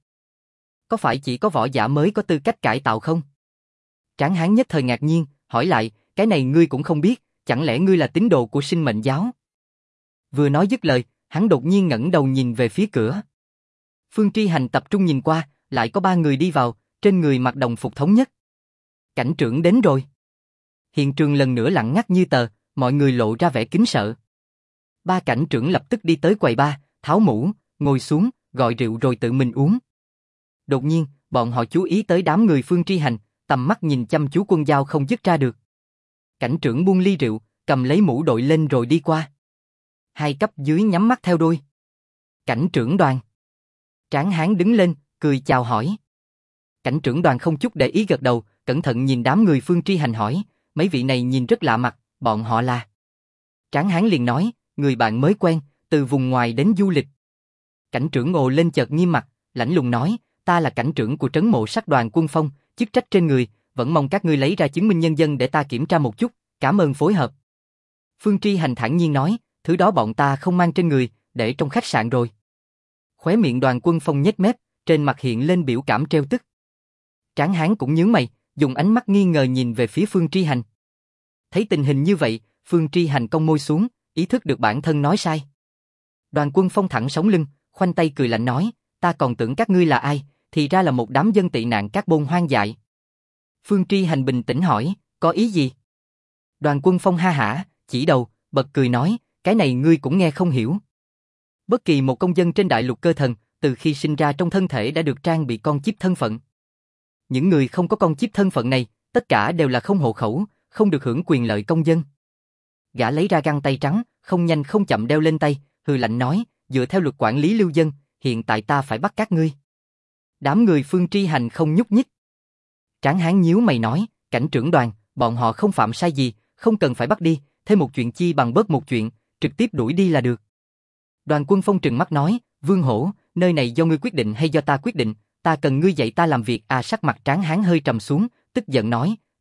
Có phải chỉ có võ giả mới có tư cách cải tạo không? Tráng hán nhất thời ngạc nhiên, hỏi lại, cái này ngươi cũng không biết, chẳng lẽ ngươi là tín đồ của sinh mệnh giáo? Vừa nói dứt lời, hắn đột nhiên ngẩng đầu nhìn về phía cửa. Phương Tri Hành tập trung nhìn qua, lại có 3 người đi vào, trên người mặc đồng phục thống nhất. Cảnh trưởng đến rồi. Hiện trường lần nữa lặng ngắt như tờ, mọi người lộ ra vẻ kính sợ. 3 cảnh trưởng lập tức đi tới quầy bar, tháo mũ, ngồi xuống, gọi rượu rồi tự mình uống. Đột nhiên, bọn họ chú ý tới đám người Phương Tri Hành, tầm mắt nhìn chăm chú Quân Dao không dứt ra được. Cảnh trưởng buông ly rượu, cầm lấy mũ đội lên rồi đi qua. 2 cấp dưới nhắm mắt theo đuôi. Cảnh trưởng Đoàn. Tráng hán đứng lên, cười chào hỏi. Cảnh trưởng Đoàn không chút để ý gật đầu, cẩn thận nhìn đám người Phương Tri Hành hỏi, mấy vị này nhìn rất lạ mặt, bọn họ là? Tráng hán liền nói, người bạn mới quen, từ vùng ngoài đến du lịch. Cảnh trưởng ồ lên chợt nghiêm mặt, lãnh lùng nói, ta là cảnh trưởng của trấn mộ sắt Đoàn Quân Phong, chức trách trên người, vẫn mong các ngươi lấy ra chứng minh nhân dân để ta kiểm tra một chút, cảm ơn phối hợp. Phương Tri Hành thản nhiên nói, thứ đó bọn ta không mang trên người, để trong khách sạn rồi. Khóe miệng Đoàn Quân Phong nhếch mép, trên mặt hiện lên biểu cảm trêu tức. Tráng hán cũng nhướng mày, dùng ánh mắt nghi ngờ nhìn về phía Phương Tri Hành. Thấy tình hình như vậy, Phương Tri Hành cong môi xuống, ý thức được bản thân nói sai. Đoàn Quân Phong thẳng sống lưng, khoanh tay cười lạnh nói, ta còn tưởng các ngươi là ai, thì ra là một đám dân tị nạn carbon hoang dại. Phương Tri Hành bình tĩnh hỏi, có ý gì? Đoàn Quân Phong ha hả, chỉ đầu, bật cười nói, cái này ngươi cũng nghe không hiểu. Bất kỳ một công dân trên đại lục cơ thần, từ khi sinh ra trong thân thể đã được trang bị con chip thân phận. Những người không có con chip thân phận này, tất cả đều là không hộ khẩu, không được hưởng quyền lợi công dân. Gã lấy ra găng tay trắng, không nhanh không chậm đeo lên tay, hừ lạnh nói, dựa theo luật quản lý lưu dân, hiện tại ta phải bắt các ngươi. Đám người Phương Tri Hành không nhúc nhích. Tráng hán nhíu mày nói, cảnh trưởng Đoàn, bọn họ không phạm sai gì, không cần phải bắt đi, thêm một chuyện chi bằng bớt một chuyện, trực tiếp đuổi đi là được. Đoàn Quân Phong trừng mắt nói, Vương Hổ, nơi này do ngươi quyết định hay do ta quyết định, ta cần ngươi dạy ta làm việc. Sắc mặt tráng hán hơi trầm xuống, tức giận nói,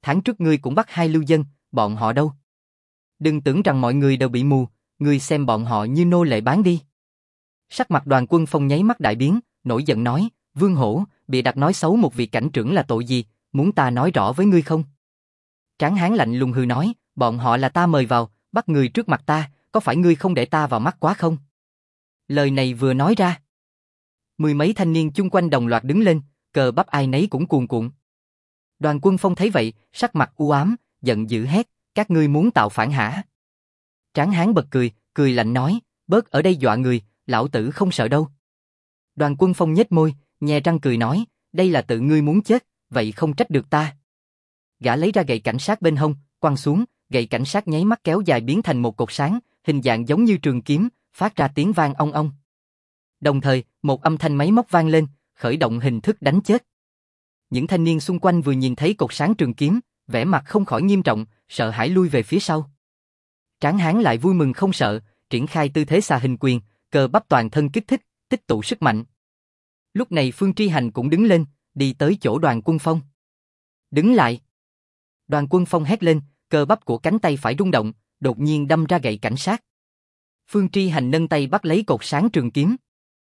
tháng trước ngươi cũng bắt 2 lưu dân, bọn họ đâu? Đừng tưởng rằng mọi người đều bị mù, ngươi xem bọn họ như nô lệ bán đi. Sắc mặt Đoàn Quân Phong nháy mắt đại biến, nổi giận nói, Vương Hổ, bịa đặt nói xấu một vị cảnh trưởng là tội gì, muốn ta nói rõ với ngươi không? Tráng Hán lạnh lùng hừ nói, bọn họ là ta mời vào, bắt người trước mặt ta, có phải ngươi không để ta vào mắt quá không? Lời này vừa nói ra, mười mấy thanh niên chung quanh đồng loạt đứng lên, cờ bắp ai nấy cũng cuồn cuộn. Đoàn Quân Phong thấy vậy, sắc mặt u ám, giận dữ hét, các ngươi muốn tạo phản hả? Tráng Hán bật cười, cười lạnh nói, bớt ở đây dọa người, lão tử không sợ đâu. Đoàn Quân Phong nhếch môi, nhe răng cười nói, đây là tự ngươi muốn chết, vậy không trách được ta. Gã lấy ra gậy cảnh sát bên hông, quăng xuống, gậy cảnh sát nháy mắt kéo dài biến thành một cột sáng, hình dạng giống như trường kiếm, phát ra tiếng vang ong ong. Đồng thời, một âm thanh máy móc vang lên, khởi động hình thức đánh chết. Những thanh niên xung quanh vừa nhìn thấy cột sáng trường kiếm, vẻ mặt không khỏi nghiêm trọng, sợ hãi lui về phía sau. Tráng Hán lại vui mừng không sợ, triển khai tư thế xà hình quyền, cơ bắp toàn thân kích thích, tích tụ sức mạnh. Lúc này Phương Tri Hành cũng đứng lên, đi tới chỗ Đoàn Quân Phong. Đứng lại. Đoàn Quân Phong hét lên, cơ bắp của cánh tay phải rung động, đột nhiên đâm ra gậy cảnh sát. Phương Tri Hành nâng tay bắt lấy cột sáng trường kiếm.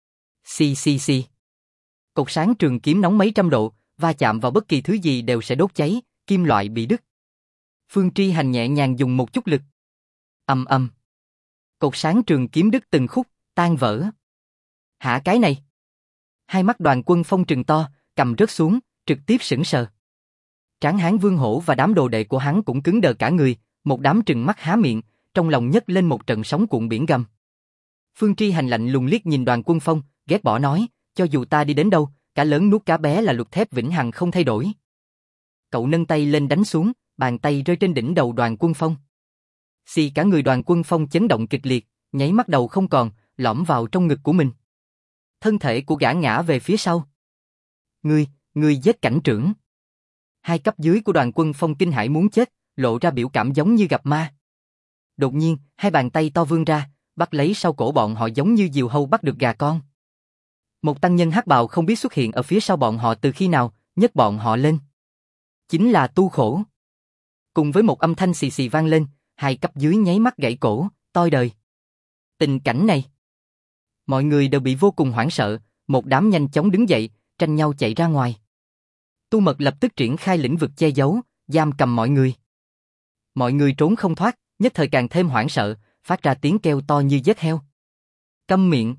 Xì xì xì. Cột sáng trường kiếm nóng mấy trăm độ, va chạm vào bất kỳ thứ gì đều sẽ đốt cháy, kim loại bị đứt. Phương Tri Hành nhẹ nhàng dùng một chút lực. Ầm ầm. Cột sáng trường kiếm đứt từng khúc, tan vỡ. Hả cái này? Hai mắt Đoàn Quân Phong trừng to, cầm rớt xuống, trực tiếp sững sờ. Tráng Hán Vương Hổ và đám đồ đệ của hắn cũng cứng đờ cả người, một đám trừng mắt há miệng, trong lòng nhấc lên một trận sóng cuộn biển gầm. Phương Tri Hành lạnh lùng liếc nhìn Đoàn Quân Phong, ghét bỏ nói, cho dù ta đi đến đâu, cá lớn nuốt cá bé là luật thép vĩnh hằng không thay đổi. Cậu nâng tay lên đánh xuống, bàn tay rơi trên đỉnh đầu Đoàn Quân Phong. Xì cả người Đoàn Quân Phong chấn động kịch liệt, nháy mắt đầu không còn, lõm vào trong ngực của mình. Thân thể của gã ngã về phía sau. Ngươi giết cảnh trưởng. Hai cấp dưới của Đoàn Quân Phong kinh hãi muốn chết, lộ ra biểu cảm giống như gặp ma. Đột nhiên, hai bàn tay to vươn ra, bắt lấy sau cổ bọn họ giống như diều hâu bắt được gà con. Một tăng nhân hắc bào không biết xuất hiện ở phía sau bọn họ từ khi nào, nhấc bọn họ lên. Chính là Tu Khổ. Cùng với một âm thanh xì xì vang lên, hai cấp dưới nháy mắt gãy cổ, toi đời. Tình cảnh này, mọi người đều bị vô cùng hoảng sợ, một đám nhanh chóng đứng dậy, tranh nhau chạy ra ngoài. Tu Mật lập tức triển khai lĩnh vực che giấu, giam cầm mọi người. Mọi người trốn không thoát, nhất thời càng thêm hoảng sợ, phát ra tiếng kêu to như giết heo. Câm miệng.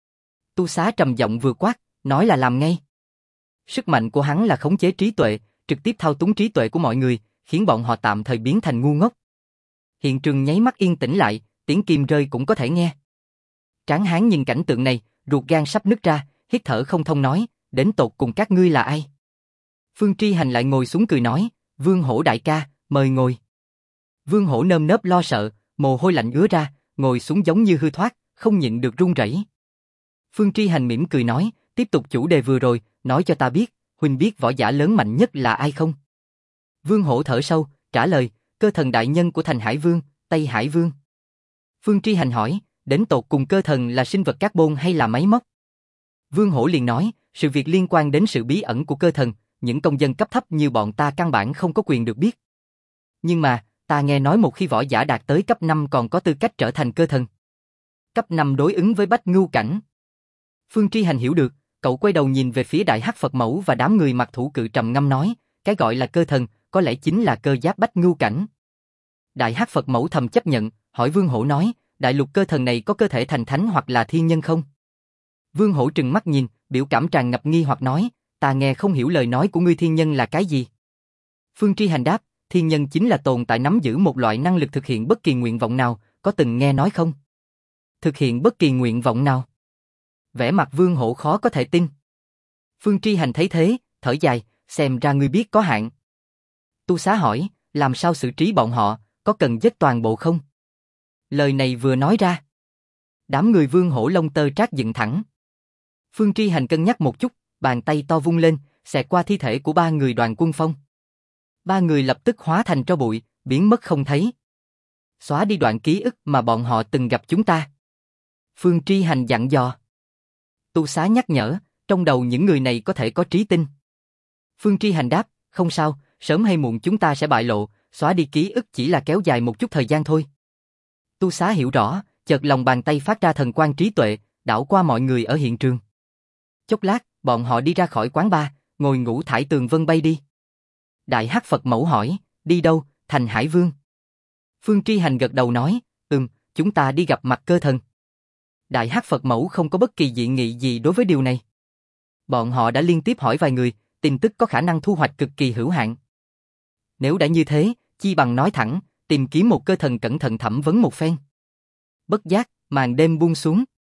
Tu Xá trầm giọng vừa quát, nói là làm ngay. Sức mạnh của hắn là khống chế trí tuệ, trực tiếp thao túng trí tuệ của mọi người, khiến bọn họ tạm thời biến thành ngu ngốc. Hiện trường nháy mắt yên tĩnh lại, tiếng kim rơi cũng có thể nghe. Tráng Hán nhìn cảnh tượng này, ruột gan sắp nứt ra, hít thở không thông nói, đến tột cùng các ngươi là ai? Phương Tri Hành lại ngồi xuống cười nói, Vương Hổ đại ca, mời ngồi. Vương Hổ nơm nớp lo sợ, mồ hôi lạnh ứa ra, ngồi xuống giống như hư thoát, không nhịn được run rẩy. Phương Tri Hành mỉm cười nói, tiếp tục chủ đề vừa rồi, nói cho ta biết, huynh biết võ giả lớn mạnh nhất là ai không? Vương Hổ thở sâu, trả lời, Cơ Thần đại nhân của Thành Hải Vương, Tây Hải Vương. Phương Tri Hành hỏi, đến tột cùng Cơ Thần là sinh vật carbon hay là máy móc? Vương Hổ liền nói, sự việc liên quan đến sự bí ẩn của Cơ Thần, những công dân cấp thấp như bọn ta căn bản không có quyền được biết. Nhưng mà, ta nghe nói một khi võ giả đạt tới cấp 5 còn có tư cách trở thành Cơ Thần. Cấp 5 đối ứng với Bách Ngưu Cảnh. Phương Tri Hành hiểu được, cậu quay đầu nhìn về phía Đại Hắc Phật Mẫu và đám người mặc thủ cự trầm ngâm nói, cái gọi là Cơ Thần, có lẽ chính là cơ giáp Bách Ngưu Cảnh. Đại Hắc Phật Mẫu thầm chấp nhận, hỏi Vương Hổ nói, đại lục Cơ Thần này có cơ thể thành thánh hoặc là thiên nhân không? Vương Hổ trừng mắt nhìn, biểu cảm tràn ngập nghi hoặc nói, ta nghe không hiểu lời nói của ngươi, thiên nhân là cái gì? Phương Tri Hành đáp, thiên nhân chính là tồn tại nắm giữ một loại năng lực thực hiện bất kỳ nguyện vọng nào, có từng nghe nói không? Thực hiện bất kỳ nguyện vọng nào? Vẻ mặt Vương Hổ khó có thể tin. Phương Tri Hành thấy thế, thở dài, xem ra ngươi biết có hạn. Tu Xá hỏi, làm sao xử trí bọn họ, có cần giết toàn bộ không? Lời này vừa nói ra, đám người Vương Hổ lông tơ trát dựng thẳng. Phương Tri Hành cân nhắc một chút, bàn tay to vung lên, xẹt qua thi thể của ba người Đoàn Quân Phong. Ba người lập tức hóa thành tro bụi, biến mất không thấy. Xóa đi đoạn ký ức mà bọn họ từng gặp chúng ta. Phương Tri Hành dặn dò. Tu Xá nhắc nhở, trong đầu những người này có thể có trí tinh. Phương Tri Hành đáp, không sao, sớm hay muộn chúng ta sẽ bại lộ, xóa đi ký ức chỉ là kéo dài một chút thời gian thôi. Tu Xá hiểu rõ, chợt lòng bàn tay phát ra thần quang trí tuệ, đảo qua mọi người ở hiện trường. Chốc lát, bọn họ đi ra khỏi quán bar, ngồi Ngũ Thải Tường Vân bay đi. Đại Hắc Phật Mẫu hỏi, đi đâu, thành Hải Vương? Phương Tri Hành gật đầu nói, chúng ta đi gặp mặt cơ thần. Đại Hắc Phật Mẫu không có bất kỳ dị nghị gì đối với điều này. Bọn họ đã liên tiếp hỏi vài người, tin tức có khả năng thu hoạch cực kỳ hữu hạn. Nếu đã như thế, chi bằng nói thẳng, tìm kiếm một cơ thần cẩn thận thẩm vấn một phen. Bất giác, màn đêm buông xuống.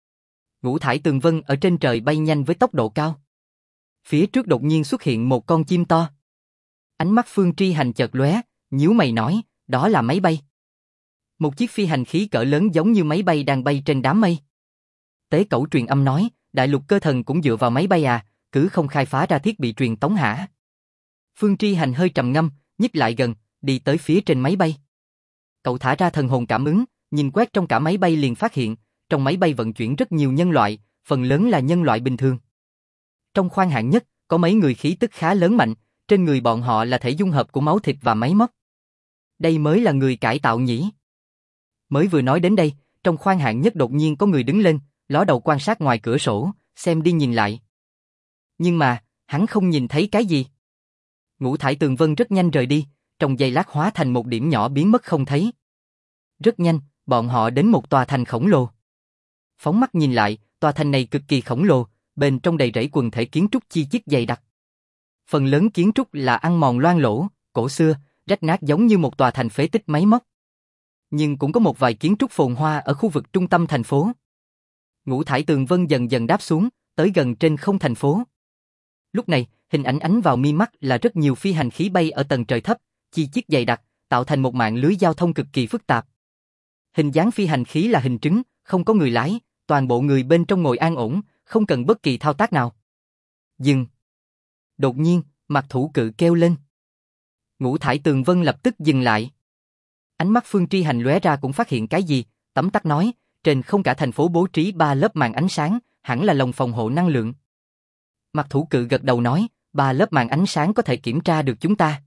Ngũ Thải Tường Vân ở trên trời bay nhanh với tốc độ cao. Phía trước đột nhiên xuất hiện một con chim to. Ánh mắt Phương Tri Hành chợt lóe, nhíu mày nói, đó là máy bay. Một chiếc phi hành khí cỡ lớn giống như máy bay đang bay trên đám mây. Tế Cẩu truyền âm nói, đại lục cơ thần cũng dựa vào máy bay à, cứ không khai phá ra thiết bị truyền tống hả? Phương Tri Hành hơi trầm ngâm, nhích lại gần, đi tới phía trên máy bay. Cậu thả ra thần hồn cảm ứng, nhìn quét trong cả máy bay liền phát hiện, trong máy bay vận chuyển rất nhiều nhân loại, phần lớn là nhân loại bình thường. Trong khoang hạng nhất, có mấy người khí tức khá lớn mạnh, trên người bọn họ là thể dung hợp của máu thịt và máy móc. Đây mới là người cải tạo nhỉ? Mới vừa nói đến đây, trong khoang hạng nhất đột nhiên có người đứng lên, ló đầu quan sát ngoài cửa sổ, xem đi nhìn lại. Nhưng mà, hắn không nhìn thấy cái gì. Ngũ Thải Tường Vân rất nhanh rời đi, trong giây lát hóa thành một điểm nhỏ biến mất không thấy. Rất nhanh, bọn họ đến một tòa thành khổng lồ. Phóng mắt nhìn lại, tòa thành này cực kỳ khổng lồ, bên trong đầy rẫy quần thể kiến trúc chi chít dày đặc. Phần lớn kiến trúc là ăn mòn loang lỗ, cổ xưa, rách nát giống như một tòa thành phế tích máy móc. Nhưng cũng có một vài kiến trúc phồn hoa ở khu vực trung tâm thành phố. Ngũ Thải Tường Vân dần dần đáp xuống, tới gần trên không thành phố. Lúc này, hình ảnh ánh vào mi mắt là rất nhiều phi hành khí bay ở tầng trời thấp, chi chít dày đặc, tạo thành một mạng lưới giao thông cực kỳ phức tạp. Hình dáng phi hành khí là hình trứng, không có người lái, toàn bộ người bên trong ngồi an ổn, không cần bất kỳ thao tác nào. Dừng. Đột nhiên, Mạc Thủ Cự kêu lên. Ngũ Thải Tường Vân lập tức dừng lại. Ánh mắt Phương Tri Hành lóe ra cũng phát hiện cái gì, tấm tắc nói, trên không cả thành phố bố trí 3 lớp màn ánh sáng, hẳn là lồng phòng hộ năng lượng. Mạc Thủ Cự gật đầu nói, 3 lớp màn ánh sáng có thể kiểm tra được chúng ta.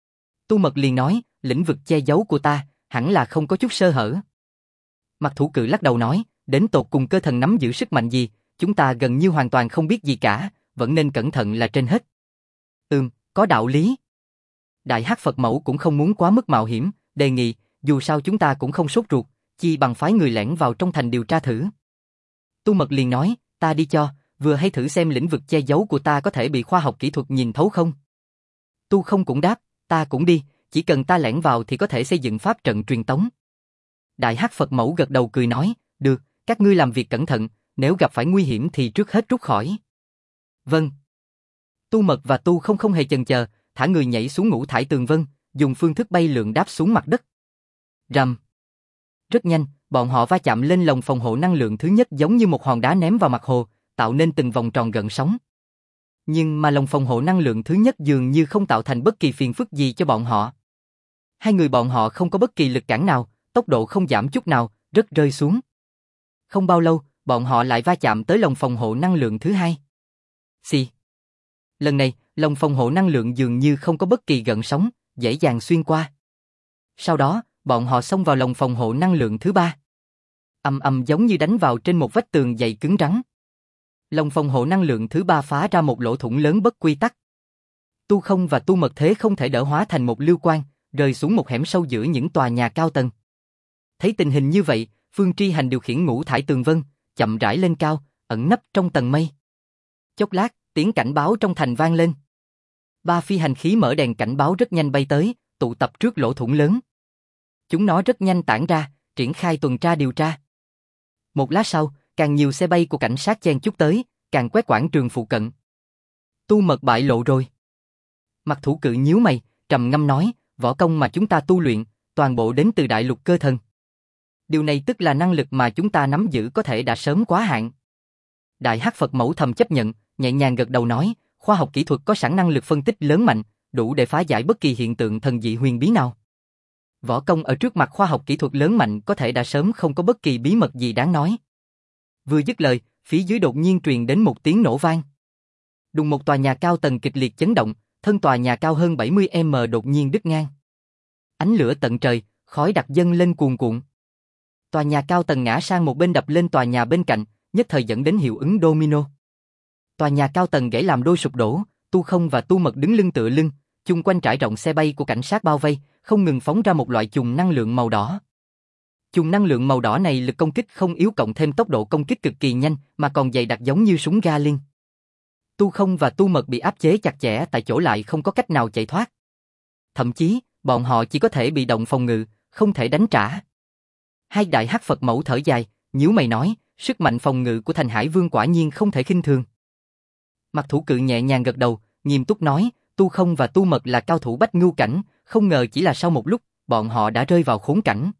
Tu Mật liền nói, lĩnh vực che giấu của ta, hẳn là không có chút sơ hở. Mạc Thủ Cự lắc đầu nói, đến tột cùng cơ thần nắm giữ sức mạnh gì, chúng ta gần như hoàn toàn không biết gì cả, vẫn nên cẩn thận là trên hết. Có đạo lý. Đại Hắc Phật Mẫu cũng không muốn quá mức mạo hiểm, đề nghị, dù sao chúng ta cũng không sốt ruột, chi bằng phái người lẻn vào trong thành điều tra thử. Tu Mật liền nói, ta đi cho, vừa hay thử xem lĩnh vực che giấu của ta có thể bị khoa học kỹ thuật nhìn thấu không. Tu Không cũng đáp, ta cũng đi, chỉ cần ta lẻn vào thì có thể xây dựng pháp trận truyền tống. Đại Hắc Phật Mẫu gật đầu cười nói, được, các ngươi làm việc cẩn thận, nếu gặp phải nguy hiểm thì trước hết rút khỏi. Vâng. Tu Mật và Tu Không không hề chần chờ, thả người nhảy xuống Ngũ Thải Tường Vân, dùng phương thức bay lượn đáp xuống mặt đất. Rầm. Rất nhanh, bọn họ va chạm lên lồng phòng hộ năng lượng thứ nhất giống như một hòn đá ném vào mặt hồ, tạo nên từng vòng tròn gợn sóng. Nhưng mà lồng phòng hộ năng lượng thứ nhất dường như không tạo thành bất kỳ phiền phức gì cho bọn họ. Hai người bọn họ không có bất kỳ lực cản nào, tốc độ không giảm chút nào, rất rơi xuống. Không bao lâu, bọn họ lại va chạm tới lồng phòng hộ năng lượng thứ hai. Xì. Lần này, lồng phòng hộ năng lượng dường như không có bất kỳ gợn sóng, dễ dàng xuyên qua. Sau đó, bọn họ xông vào lồng phòng hộ năng lượng thứ ba. Ầm ầm giống như đánh vào trên một vách tường dày cứng rắn. Lồng phòng hộ năng lượng thứ ba phá ra một lỗ thủng lớn bất quy tắc. Tu Không và Tu Mật thế không thể đỡ hóa thành một lưu quang, rơi xuống một hẻm sâu giữa những tòa nhà cao tầng. Thấy tình hình như vậy, Phương Tri Hành điều khiển Ngũ Thải Tường Vân, chậm rãi lên cao, ẩn nấp trong tầng mây. Chốc lát, tiếng cảnh báo trong thành vang lên. 3 phi hành khí mở đèn cảnh báo rất nhanh bay tới, tụ tập trước lỗ thủng lớn. Chúng nó rất nhanh tản ra, triển khai tuần tra điều tra. Một lát sau, càng nhiều xe bay của cảnh sát chen chúc tới, càng quét quảng trường phụ cận. Tu Mật bại lộ rồi. Mạc Thủ Cự nhíu mày, trầm ngâm nói, võ công mà chúng ta tu luyện, toàn bộ đến từ đại lục cơ thần. Điều này tức là năng lực mà chúng ta nắm giữ có thể đã sớm quá hạn. Đại Hắc Phật Mẫu thầm chấp nhận, nhẹ nhàng gật đầu nói, khoa học kỹ thuật có sẵn năng lực phân tích lớn mạnh, đủ để phá giải bất kỳ hiện tượng thần dị huyền bí nào. Võ công ở trước mặt khoa học kỹ thuật lớn mạnh có thể đã sớm không có bất kỳ bí mật gì đáng nói. Vừa dứt lời, phía dưới đột nhiên truyền đến một tiếng nổ vang. Đùng, một tòa nhà cao tầng kịch liệt chấn động, thân tòa nhà cao hơn 70m đột nhiên đứt ngang. Ánh lửa tận trời, khói đặc dâng lên cuồn cuộn. Tòa nhà cao tầng ngã sang một bên đập lên tòa nhà bên cạnh, nhất thời dẫn đến hiệu ứng domino. Tòa nhà cao tầng gãy làm đôi sụp đổ, Tu Không và Tu Mật đứng lưng tựa lưng, chung quanh trải rộng xe bay của cảnh sát bao vây, không ngừng phóng ra một loại chùm năng lượng màu đỏ. Chùm năng lượng màu đỏ này lực công kích không yếu cộng thêm tốc độ công kích cực kỳ nhanh mà còn dày đặc giống như súng Gatling. Tu Không và Tu Mật bị áp chế chặt chẽ tại chỗ lại không có cách nào chạy thoát. Thậm chí, bọn họ chỉ có thể bị động phòng ngự, không thể đánh trả. Hai đại hắc Phật mẫu thở dài, nhíu mày nói, sức mạnh phòng ngự của Thành Hải Vương quả nhiên không thể khinh thường. Mặc Thủ Cự nhẹ nhàng gật đầu, nghiêm túc nói, Tu Không và Tu Mật là cao thủ bách ngưu cảnh, không ngờ chỉ là sau một lúc, bọn họ đã rơi vào khốn cảnh.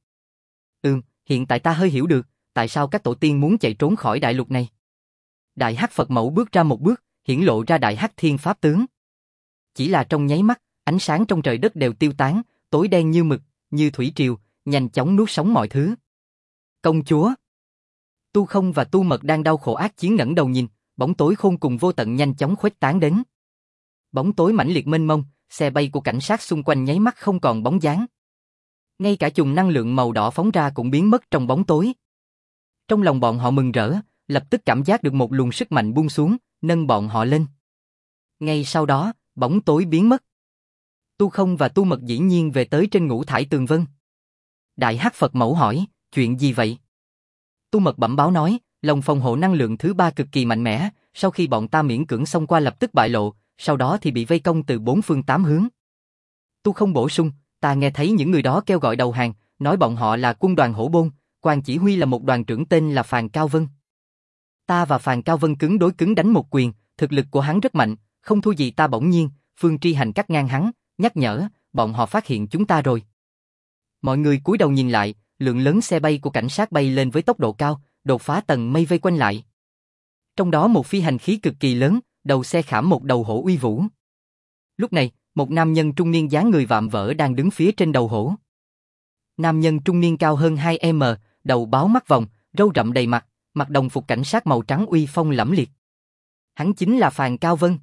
Hiện tại ta hơi hiểu được, tại sao các tổ tiên muốn chạy trốn khỏi đại lục này. Đại hắc Phật mẫu bước ra một bước, hiển lộ ra đại hắc thiên pháp tướng. Chỉ là trong nháy mắt, ánh sáng trong trời đất đều tiêu tán, tối đen như mực, như thủy triều, nhanh chóng nuốt sống mọi thứ. Công chúa. Tu Không và Tu Mật đang đau khổ ác chiến ngẩng đầu nhìn, bóng tối khôn cùng vô tận nhanh chóng khuếch tán đến. Bóng tối mãnh liệt mênh mông, xe bay của cảnh sát xung quanh nháy mắt không còn bóng dáng. Ngay cả chùm năng lượng màu đỏ phóng ra cũng biến mất trong bóng tối. Trong lòng bọn họ mừng rỡ, lập tức cảm giác được một luồng sức mạnh buông xuống, nâng bọn họ lên. Ngay sau đó, bóng tối biến mất. Tu Không và Tu Mật dĩ nhiên về tới trên ngũ thải tường vân. Đại hắc Phật mẫu hỏi, chuyện gì vậy? Tu Mật bẩm báo nói, lồng phòng hộ năng lượng thứ 3 cực kỳ mạnh mẽ, sau khi bọn ta miễn cưỡng xông qua lập tức bại lộ, sau đó thì bị vây công từ 4 phương 8 hướng. Tu Không bổ sung, ta nghe thấy những người đó kêu gọi đầu hàng, nói bọn họ là quân đoàn Hổ Bôn, quan chỉ huy là một đoàn trưởng tên là Phàn Cao Vân. Ta và Phàn Cao Vân cứng đối cứng đánh một quyền, thực lực của hắn rất mạnh, không thua gì ta. Bỗng nhiên, Phương Tri Hành cắt ngang hắn, nhắc nhở, bọn họ phát hiện chúng ta rồi. Mọi người cúi đầu nhìn lại, lượng lớn xe bay của cảnh sát bay lên với tốc độ cao, đột phá tầng mây vây quanh lại. Trong đó một phi hành khí cực kỳ lớn, đầu xe khảm một đầu hổ uy vũ. Lúc này, một nam nhân trung niên dáng người vạm vỡ đang đứng phía trên đầu hổ. Nam nhân trung niên cao hơn 2m, đầu báo mắt vòng, râu rậm đầy mặt, mặc đồng phục cảnh sát màu trắng uy phong lẫm liệt. Hắn chính là Phàn Cao Vân.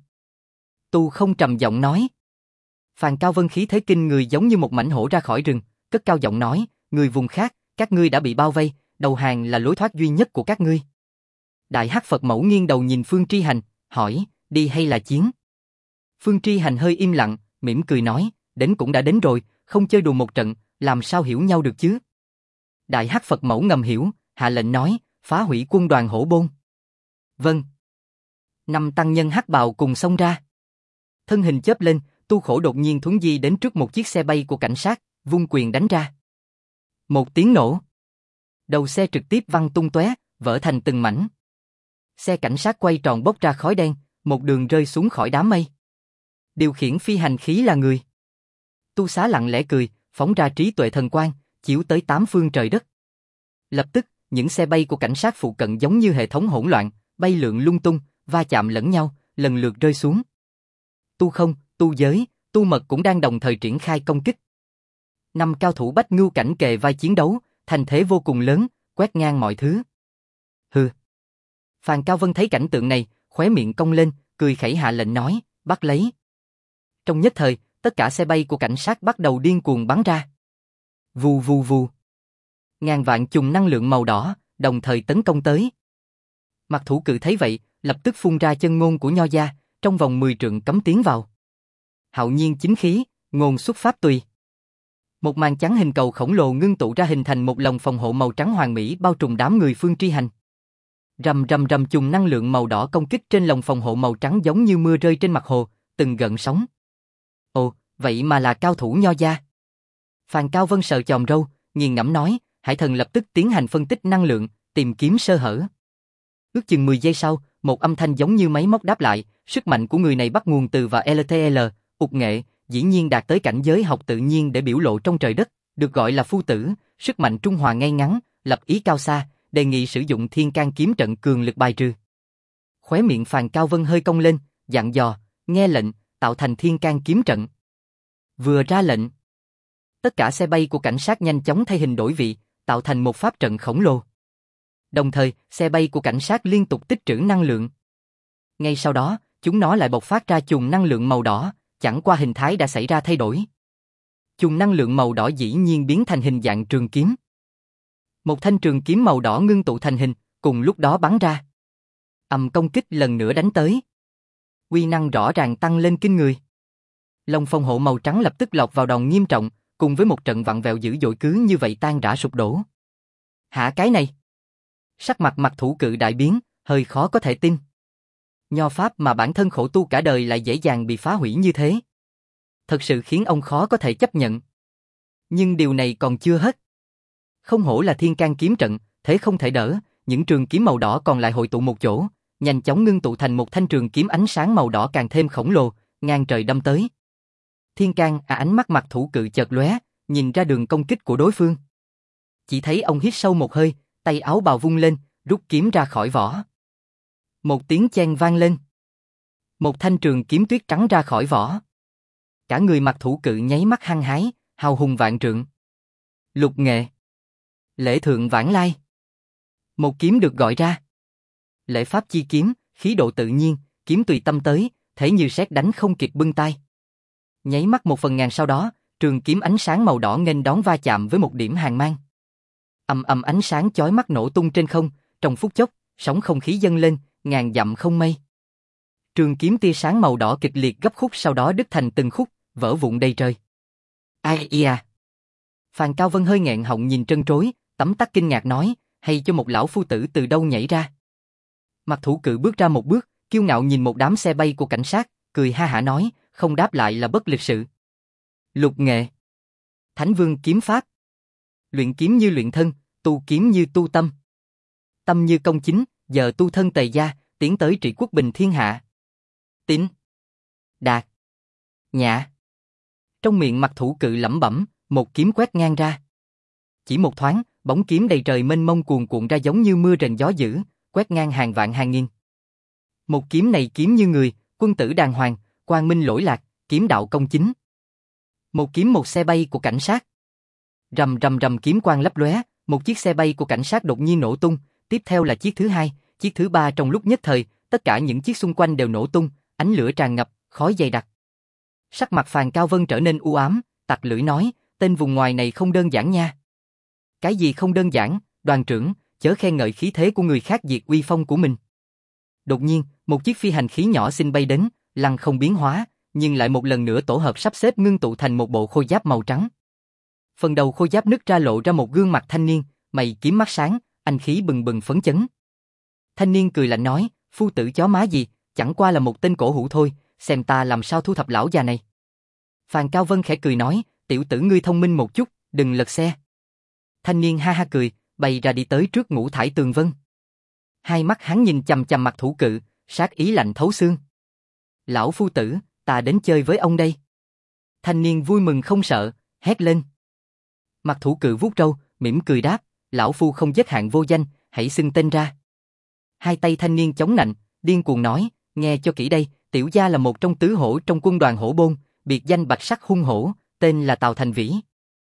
Tu Không trầm giọng nói. Phàn Cao Vân khí thế kinh người giống như một mãnh hổ ra khỏi rừng, cất cao giọng nói, người vùng khác, các ngươi đã bị bao vây, đầu hàng là lối thoát duy nhất của các ngươi. Đại hắc Phật mẫu nghiêng đầu nhìn Phương Tri Hành, hỏi, đi hay là chiến? Phương Tri Hành hơi im lặng, mỉm cười nói, đến cũng đã đến rồi, không chơi đùa một trận, làm sao hiểu nhau được chứ? Đại hắc Phật mẫu ngầm hiểu, hạ lệnh nói, phá hủy quân đoàn Hổ Bôn. Vâng. 5 tăng nhân hắc bào cùng xông ra. Thân hình chớp lên, Tu Khổ đột nhiên thuấn di đến trước một chiếc xe bay của cảnh sát, vung quyền đánh ra. Một tiếng nổ. Đầu xe trực tiếp văng tung tóe, vỡ thành từng mảnh. Xe cảnh sát quay tròn bốc ra khói đen, một đường rơi xuống khỏi đám mây. Điều khiển phi hành khí là người. Tu Xá lặng lẽ cười, phóng ra trí tuệ thần quang, chiếu tới 8 phương trời đất. Lập tức, những xe bay của cảnh sát phụ cận giống như hệ thống hỗn loạn, bay lượn lung tung, va chạm lẫn nhau, lần lượt rơi xuống. Tu Không, Tu Giới, Tu Mật cũng đang đồng thời triển khai công kích. 5 cao thủ bách ngưu cảnh kề vai chiến đấu, thành thế vô cùng lớn, quét ngang mọi thứ. Hừ. Phàn Cao Vân thấy cảnh tượng này, khóe miệng cong lên, cười khẩy hạ lệnh nói, bắt lấy. Trong nhất thời, tất cả xe bay của cảnh sát bắt đầu điên cuồng bắn ra. Vù vù vù. Ngàn vạn chùm năng lượng màu đỏ, đồng thời tấn công tới. Mặc Thủ Cự thấy vậy, lập tức phun ra chân ngôn của Nho gia, trong vòng 10 trượng cấm tiến vào. Hạo nhiên chính khí, ngôn xuất pháp tùy. Một màn chắn hình cầu khổng lồ ngưng tụ ra hình thành một lồng phòng hộ màu trắng hoàn mỹ bao trùm đám người Phương Tri Hành. Rầm rầm rầm chùm năng lượng màu đỏ công kích trên lồng phòng hộ màu trắng giống như mưa rơi trên mặt hồ, từng gợn sóng. Ồ, vậy mà là cao thủ Nho gia. Phàn Cao Vân sờ chòm râu, nghiền ngẫm nói, Hải Thần lập tức tiến hành phân tích năng lượng, tìm kiếm sơ hở. Ước chừng 10 giây sau, một âm thanh giống như máy móc đáp lại, sức mạnh của người này bắt nguồn từ và LTL, ục nghệ, dĩ nhiên đạt tới cảnh giới học tự nhiên để biểu lộ trong trời đất, được gọi là phu tử, sức mạnh trung hòa ngay ngắn, lập ý cao xa, đề nghị sử dụng thiên can kiếm trận cường lực bài trừ. Khóe miệng Phàn Cao Vân hơi cong lên, dặn dò, nghe lệnh, tạo thành thiên can kiếm trận. Vừa ra lệnh, tất cả xe bay của cảnh sát nhanh chóng thay hình đổi vị, tạo thành một pháp trận khổng lồ. Đồng thời, xe bay của cảnh sát liên tục tích trữ năng lượng. Ngay sau đó, chúng nó lại bộc phát ra chùm năng lượng màu đỏ, chẳng qua hình thái đã xảy ra thay đổi. Chùm năng lượng màu đỏ dĩ nhiên biến thành hình dạng trường kiếm. Một thanh trường kiếm màu đỏ ngưng tụ thành hình, cùng lúc đó bắn ra. Công kích lần nữa đánh tới. Uy năng rõ ràng tăng lên kinh người. Long phòng hộ màu trắng lập tức lọt vào đòn nghiêm trọng, cùng với một trận vặn vẹo dữ dội cứ như vậy tan rã sụp đổ. Hả cái này? Sắc mặt Mặc Thủ Cự đại biến, hơi khó có thể tin. Nho pháp mà bản thân khổ tu cả đời lại dễ dàng bị phá hủy như thế. Thật sự khiến ông khó có thể chấp nhận. Nhưng điều này còn chưa hết. Không hổ là thiên can kiếm trận, thế không thể đỡ, những trường kiếm màu đỏ còn lại hội tụ một chỗ, nhanh chóng ngưng tụ thành một thanh trường kiếm ánh sáng màu đỏ càng thêm khổng lồ, ngang trời đâm tới. Thiên can ánh mắt Mặc Thủ Cự chợt lóe, nhìn ra đường công kích của đối phương. Chỉ thấy ông hít sâu một hơi, tay áo bào vung lên, rút kiếm ra khỏi vỏ. Một tiếng cheng vang lên. Một thanh trường kiếm tuyết trắng ra khỏi vỏ. Cả người Mặc Thủ Cự nháy mắt hăng hái, hào hùng vạn trượng. Lục nghệ. Lễ thượng vãng lai. Một kiếm được gọi ra. Lễ pháp chi kiếm, khí độ tự nhiên, kiếm tùy tâm tới, thế như sét đánh không kịp bưng tay. Nháy mắt 1/1000 sau đó, trường kiếm ánh sáng màu đỏ nghênh đón va chạm với một điểm hàn mang. Ánh sáng chói mắt nổ tung trên không, trong phút chốc, sóng không khí dâng lên, ngàn dặm không mây. Trường kiếm tia sáng màu đỏ kịch liệt gấp khúc sau đó đứt thành từng khúc, vỡ vụn đầy trời. Ai da! Phàn Cao Vân hơi nghẹn họng nhìn trân trối, tấm tắc kinh ngạc nói, hay cho một lão phu tử từ đâu nhảy ra. Mặc Thủ Cự bước ra một bước, kiêu ngạo nhìn một đám xe bay của cảnh sát, cười ha hả nói, không đáp lại là bất lịch sự. Lục nghệ. Thánh Vương kiếm pháp. Luyện kiếm như luyện thân, tu kiếm như tu tâm. Tâm như công chính, giờ tu thân tề gia, tiến tới trị quốc bình thiên hạ. Tín. Đạt. Nhã. Trong miệng Mặc Thủ Cự lẩm bẩm, một kiếm quét ngang ra. Chỉ một thoáng, bóng kiếm đầy trời mênh mông cuồn cuộn ra giống như mưa rền gió dữ, quét ngang hàng vạn hàng nghìn. Một kiếm này kiếm như người, quân tử đàng hoàng, quang minh lỗi lạc, kiếm đạo công chính. Một kiếm một xe bay của cảnh sát. Rầm rầm rầm kiếm quang lấp lóe, một chiếc xe bay của cảnh sát đột nhiên nổ tung, tiếp theo là chiếc thứ hai, chiếc thứ ba trong lúc nhất thời, tất cả những chiếc xung quanh đều nổ tung, ánh lửa tràn ngập, khói dày đặc. Sắc mặt Phàn Cao Vân trở nên u ám, tặc lưỡi nói, tên vùng ngoài này không đơn giản nha. Cái gì không đơn giản, đoàn trưởng, chớ khen ngợi khí thế của người khác diệt uy phong của mình. Đột nhiên, một chiếc phi hành khí nhỏ xinh bay đến, lăng không biến hóa, nhưng lại một lần nữa tổ hợp sắp xếp ngưng tụ thành một bộ khôi giáp màu trắng. Phần đầu khôi giáp nứt ra lộ ra một gương mặt thanh niên, mày kiếm mắt sáng, anh khí bừng bừng phấn chấn. Thanh niên cười lạnh nói, phu tử chó má gì, chẳng qua là một tên cổ hủ thôi, xem ta làm sao thu thập lão già này. Phàn Cao Vân khẽ cười nói, tiểu tử ngươi thông minh một chút, đừng lật xe. Thanh niên ha ha cười, bay ra đi tới trước Ngũ Thải Tường Vân. Hai mắt hắn nhìn chằm chằm Mặc Thủ Cự, sát ý lạnh thấu xương. Lão phu tử, ta đến chơi với ông đây. Thanh niên vui mừng không sợ, hét lên. Mặc Thủ Cự vuốt râu, mỉm cười đáp, lão phu không giới hạn vô danh, hãy xưng tên ra. Hai tay thanh niên chống nạnh, điên cuồng nói, nghe cho kỹ đây, tiểu gia là một trong tứ hổ trong quân đoàn hổ bôn, biệt danh bạch sắc hung hổ, tên là Tào Thành Vĩ.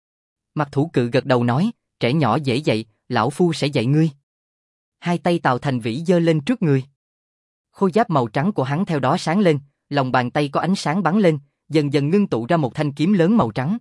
Mặc Thủ Cự gật đầu nói, trẻ nhỏ dễ dạy, lão phu sẽ dạy ngươi. Hai tay Tào Thành Vĩ giơ lên trước người. Khôi giáp màu trắng của hắn theo đó sáng lên, lòng bàn tay có ánh sáng bắn lên, dần dần ngưng tụ ra một thanh kiếm lớn màu trắng.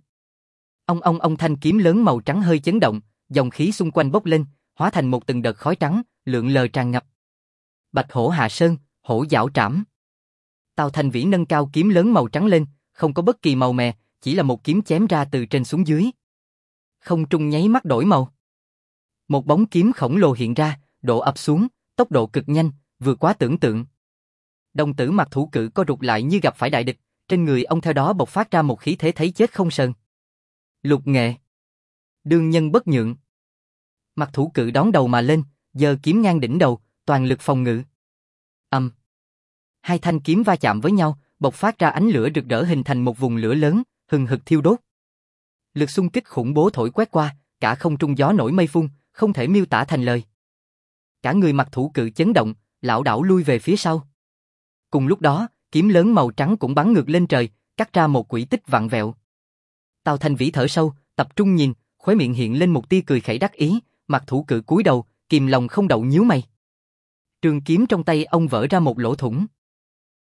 Ông thanh kiếm lớn màu trắng hơi chấn động, dòng khí xung quanh bốc lên, hóa thành một từng đợt khói trắng, lượn lờ tràn ngập. Bạch hổ hạ sơn, hổ giảo trảm. Tào Thành Vĩ nâng cao kiếm lớn màu trắng lên, không có bất kỳ màu mè, chỉ là một kiếm chém ra từ trên xuống dưới. Không trung nháy mắt đổi màu. Một bóng kiếm khổng lồ hiện ra, độ ập xuống, tốc độ cực nhanh, vượt quá tưởng tượng. Đồng tử Mặc Thủ Cự co rụt lại như gặp phải đại địch, trên người ông theo đó bộc phát ra một khí thế thấy chết không sờn. Lục nghệ. Đương nhân bất nhượng. Mặc Thủ Cự đón đầu mà lên, giơ kiếm ngang đỉnh đầu, toàn lực phòng ngự. Hai thanh kiếm va chạm với nhau, bộc phát ra ánh lửa rực rỡ hình thành một vùng lửa lớn, hừng hực thiêu đốt. Lực xung kích khủng bố thổi quét qua, cả không trung gió nổi mây phun, không thể miêu tả thành lời. Cả người Mặc Thủ Cự chấn động, lảo đảo lui về phía sau. Cùng lúc đó, kiếm lớn màu trắng cũng bắn ngược lên trời, cắt ra một quỹ tích vặn vẹo. Tào Thành Vĩ thở sâu, tập trung nhìn, khóe miệng hiện lên một tia cười khẩy đắc ý, Mặc Thủ Cự cúi đầu, kìm lòng không đậu nhíu mày. Trường kiếm trong tay ông vỡ ra một lỗ thủng.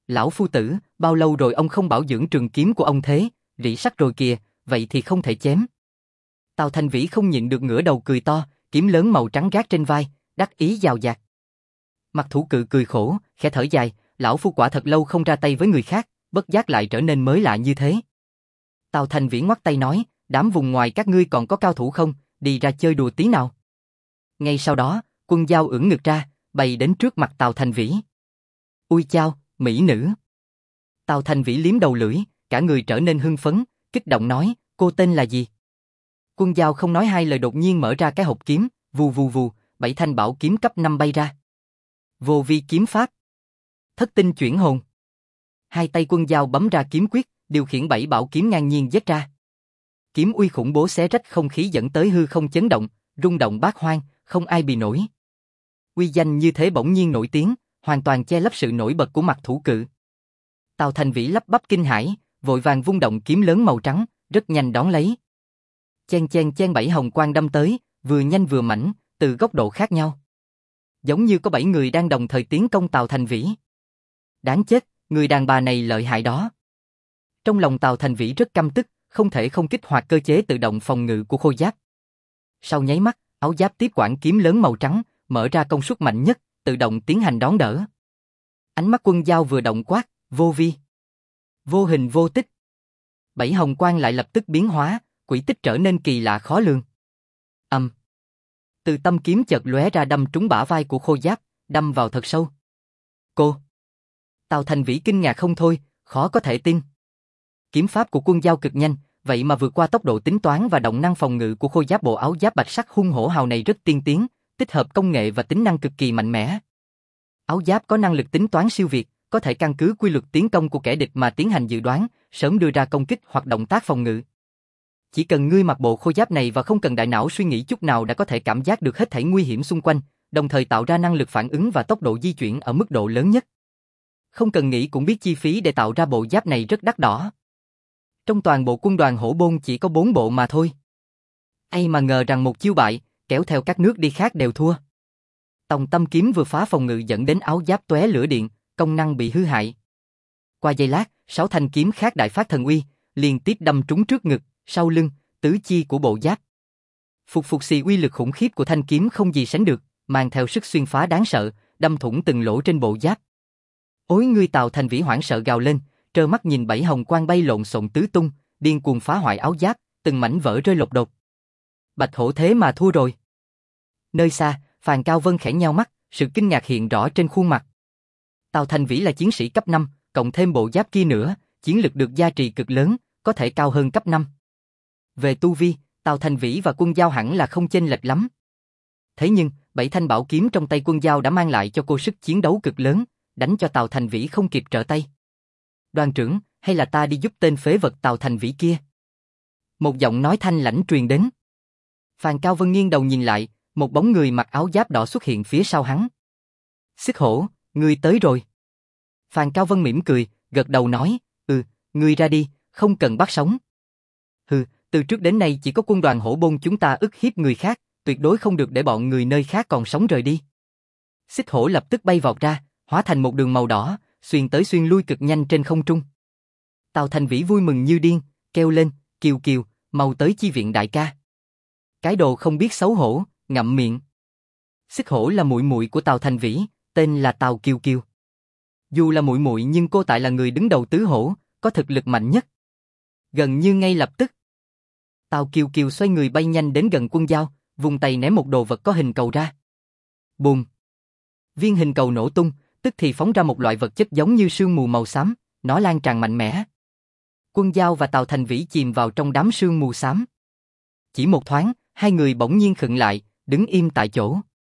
Lão phu tử, bao lâu rồi ông không bảo dưỡng trường kiếm của ông thế, rỉ sắt rồi kìa, vậy thì không thể chém. Tào Thành Vĩ không nhịn được ngửa đầu cười to, kiếm lớn màu trắng gác trên vai, đắc ý dào dạt. Mặt Thủ Cự cười khổ, khẽ thở dài, lão phu quả thật lâu không ra tay với người khác, bất giác lại trở nên mới lạ như thế. Tào Thành Vĩ ngoắt tay nói, đám vùng ngoài các ngươi còn có cao thủ không, đi ra chơi đùa tí nào. Ngay sau đó, Quân Dao ưỡn ngực ra, bày đến trước mặt Tào Thành Vĩ. Ui chao, mỹ nữ. Tào Thành Vĩ liếm đầu lưỡi, cả người trở nên hưng phấn, kích động nói, cô tên là gì? Quân Dao không nói hai lời đột nhiên mở ra cái hộp kiếm, vù vù vù, 7 thanh bảo kiếm cấp 5 bay ra. Vô vi kiếm pháp. Thất tinh chuyển hồn. Hai tay Quân Dao bấm ra kiếm quyết, điều khiển 7 bảo kiếm ngang nhiên giết ra. Kiếm uy khủng bố xé rách không khí dẫn tới hư không chấn động, rung động bát hoang, không ai bì nổi. Uy danh như thế bỗng nhiên nổi tiếng, hoàn toàn che lấp sự nổi bật của mặt Thủ Cự. Tào Thành Vĩ lắp bắp kinh hãi, vội vàng vung động kiếm lớn màu trắng, rất nhanh đón lấy. Chen chen chen 7 hồng quang đâm tới, vừa nhanh vừa mãnh, từ góc độ khác nhau. Giống như có 7 người đang đồng thời tiến công Tào Thành Vĩ. Đáng chết, người đàn bà này lợi hại đó. Trong lòng Tào Thành Vĩ rất căm tức, không thể không kích hoạt cơ chế tự động phòng ngự của khôi giáp. Sau nháy mắt, áo giáp tiếp quản kiếm lớn màu trắng, mở ra công suất mạnh nhất, tự động tiến hành đón đỡ. Ánh mắt Quân Dao vừa động quát, vô vi. Vô hình vô tích. 7 hồng quang lại lập tức biến hóa, quỹ tích trở nên kỳ lạ khó lường. Từ tâm kiếm chợt lóe ra đâm trúng bả vai của khôi giáp, đâm vào thật sâu. Cô! Tào Thành Vĩ kinh ngạc không thôi, khó có thể tin. Kiếm pháp của Quân Dao cực nhanh, vậy mà vượt qua tốc độ tính toán và động năng phòng ngự của khôi giáp bộ áo giáp bạch sắc hung hổ hào này rất tiên tiến, tích hợp công nghệ và tính năng cực kỳ mạnh mẽ. Áo giáp có năng lực tính toán siêu việt, có thể căn cứ quy luật tiến công của kẻ địch mà tiến hành dự đoán, sớm đưa ra công kích hoặc động tác phòng ngự. Chỉ cần ngươi mặc bộ khôi giáp này và không cần đại não suy nghĩ chút nào đã có thể cảm giác được hết thảy nguy hiểm xung quanh, đồng thời tạo ra năng lực phản ứng và tốc độ di chuyển ở mức độ lớn nhất. Không cần nghĩ cũng biết chi phí để tạo ra bộ giáp này rất đắt đỏ. Trong toàn bộ quân đoàn Hổ Bôn chỉ có 4 bộ mà thôi. Ai mà ngờ rằng một chiêu bại, kéo theo các nước đi khác đều thua. Tòng tâm kiếm vừa phá phòng ngự dẫn đến áo giáp tóe lửa điện, công năng bị hư hại. Qua giây lát, 6 thanh kiếm khác đại phát thần uy, liên tiếp đâm trúng trước ngực, sau lưng, tứ chi của bộ giáp. Phục phục xì uy lực khủng khiếp của thanh kiếm không gì sánh được, mang theo sức xuyên phá đáng sợ, đâm thủng từng lỗ trên bộ giáp. Ối ngươi! Tào Thành Vĩ hoảng sợ gào lên, trơ mắt nhìn 7 hồng quang bay lộn xộn tứ tung, điên cuồng phá hoại áo giáp, từng mảnh vỡ rơi lột đột. Bạch Hổ thế mà thua rồi. Nơi xa, Phàn Cao Vân khẽ nheo mắt, sự kinh ngạc hiện rõ trên khuôn mặt. Tào Thành Vĩ là chiến sĩ cấp 5, cộng thêm bộ giáp kia nữa, chiến lực được gia trì cực lớn, có thể cao hơn cấp 5. Về tu vi, Tào Thành Vĩ và Quân Dao hẳn là không chênh lệch lắm. Thế nhưng, 7 thanh bảo kiếm trong tay Quân Dao đã mang lại cho cô sức chiến đấu cực lớn, đánh cho Tào Thành Vĩ không kịp trở tay. Đoàn trưởng, hay là ta đi giúp tên phế vật Tào Thành Vĩ kia? Một giọng nói thanh lãnh truyền đến. Phàn Cao Vân nghiêng đầu nhìn lại, một bóng người mặc áo giáp đỏ xuất hiện phía sau hắn. Xích Hổ, ngươi tới rồi. Phàn Cao Vân mỉm cười, gật đầu nói, ngươi ra đi, không cần bắt sống. Hừ, từ trước đến nay chỉ có quân đoàn Hổ Bôn chúng ta ức hiếp người khác, tuyệt đối không được để bọn người nơi khác còn sống rời đi. Xích Hổ lập tức bay vọt ra, hóa thành một đường màu đỏ, xuyên tới xuyên lui cực nhanh trên không trung. Tào Thành Vĩ vui mừng như điên, kêu lên, Kiều Kiều, mau tới chi viện đại ca. Cái đồ không biết xấu hổ, ngậm miệng. Xích Hổ là muội muội của Tào Thành Vĩ, tên là Tào Kiều Kiều. Dù là muội muội nhưng cô tại là người đứng đầu tứ hổ, có thực lực mạnh nhất. Gần như ngay lập tức, Tào Kiều Kiều xoay người bay nhanh đến gần Quân Dao, vùng tay ném một đồ vật có hình cầu ra. Bùm! Viên hình cầu nổ tung, tức thì phóng ra một loại vật chất giống như sương mù màu xám, nó lan tràn mạnh mẽ. Quân Dao và Tào Thành Vĩ chìm vào trong đám sương mù xám. Chỉ một thoáng, hai người bỗng nhiên khựng lại, đứng im tại chỗ.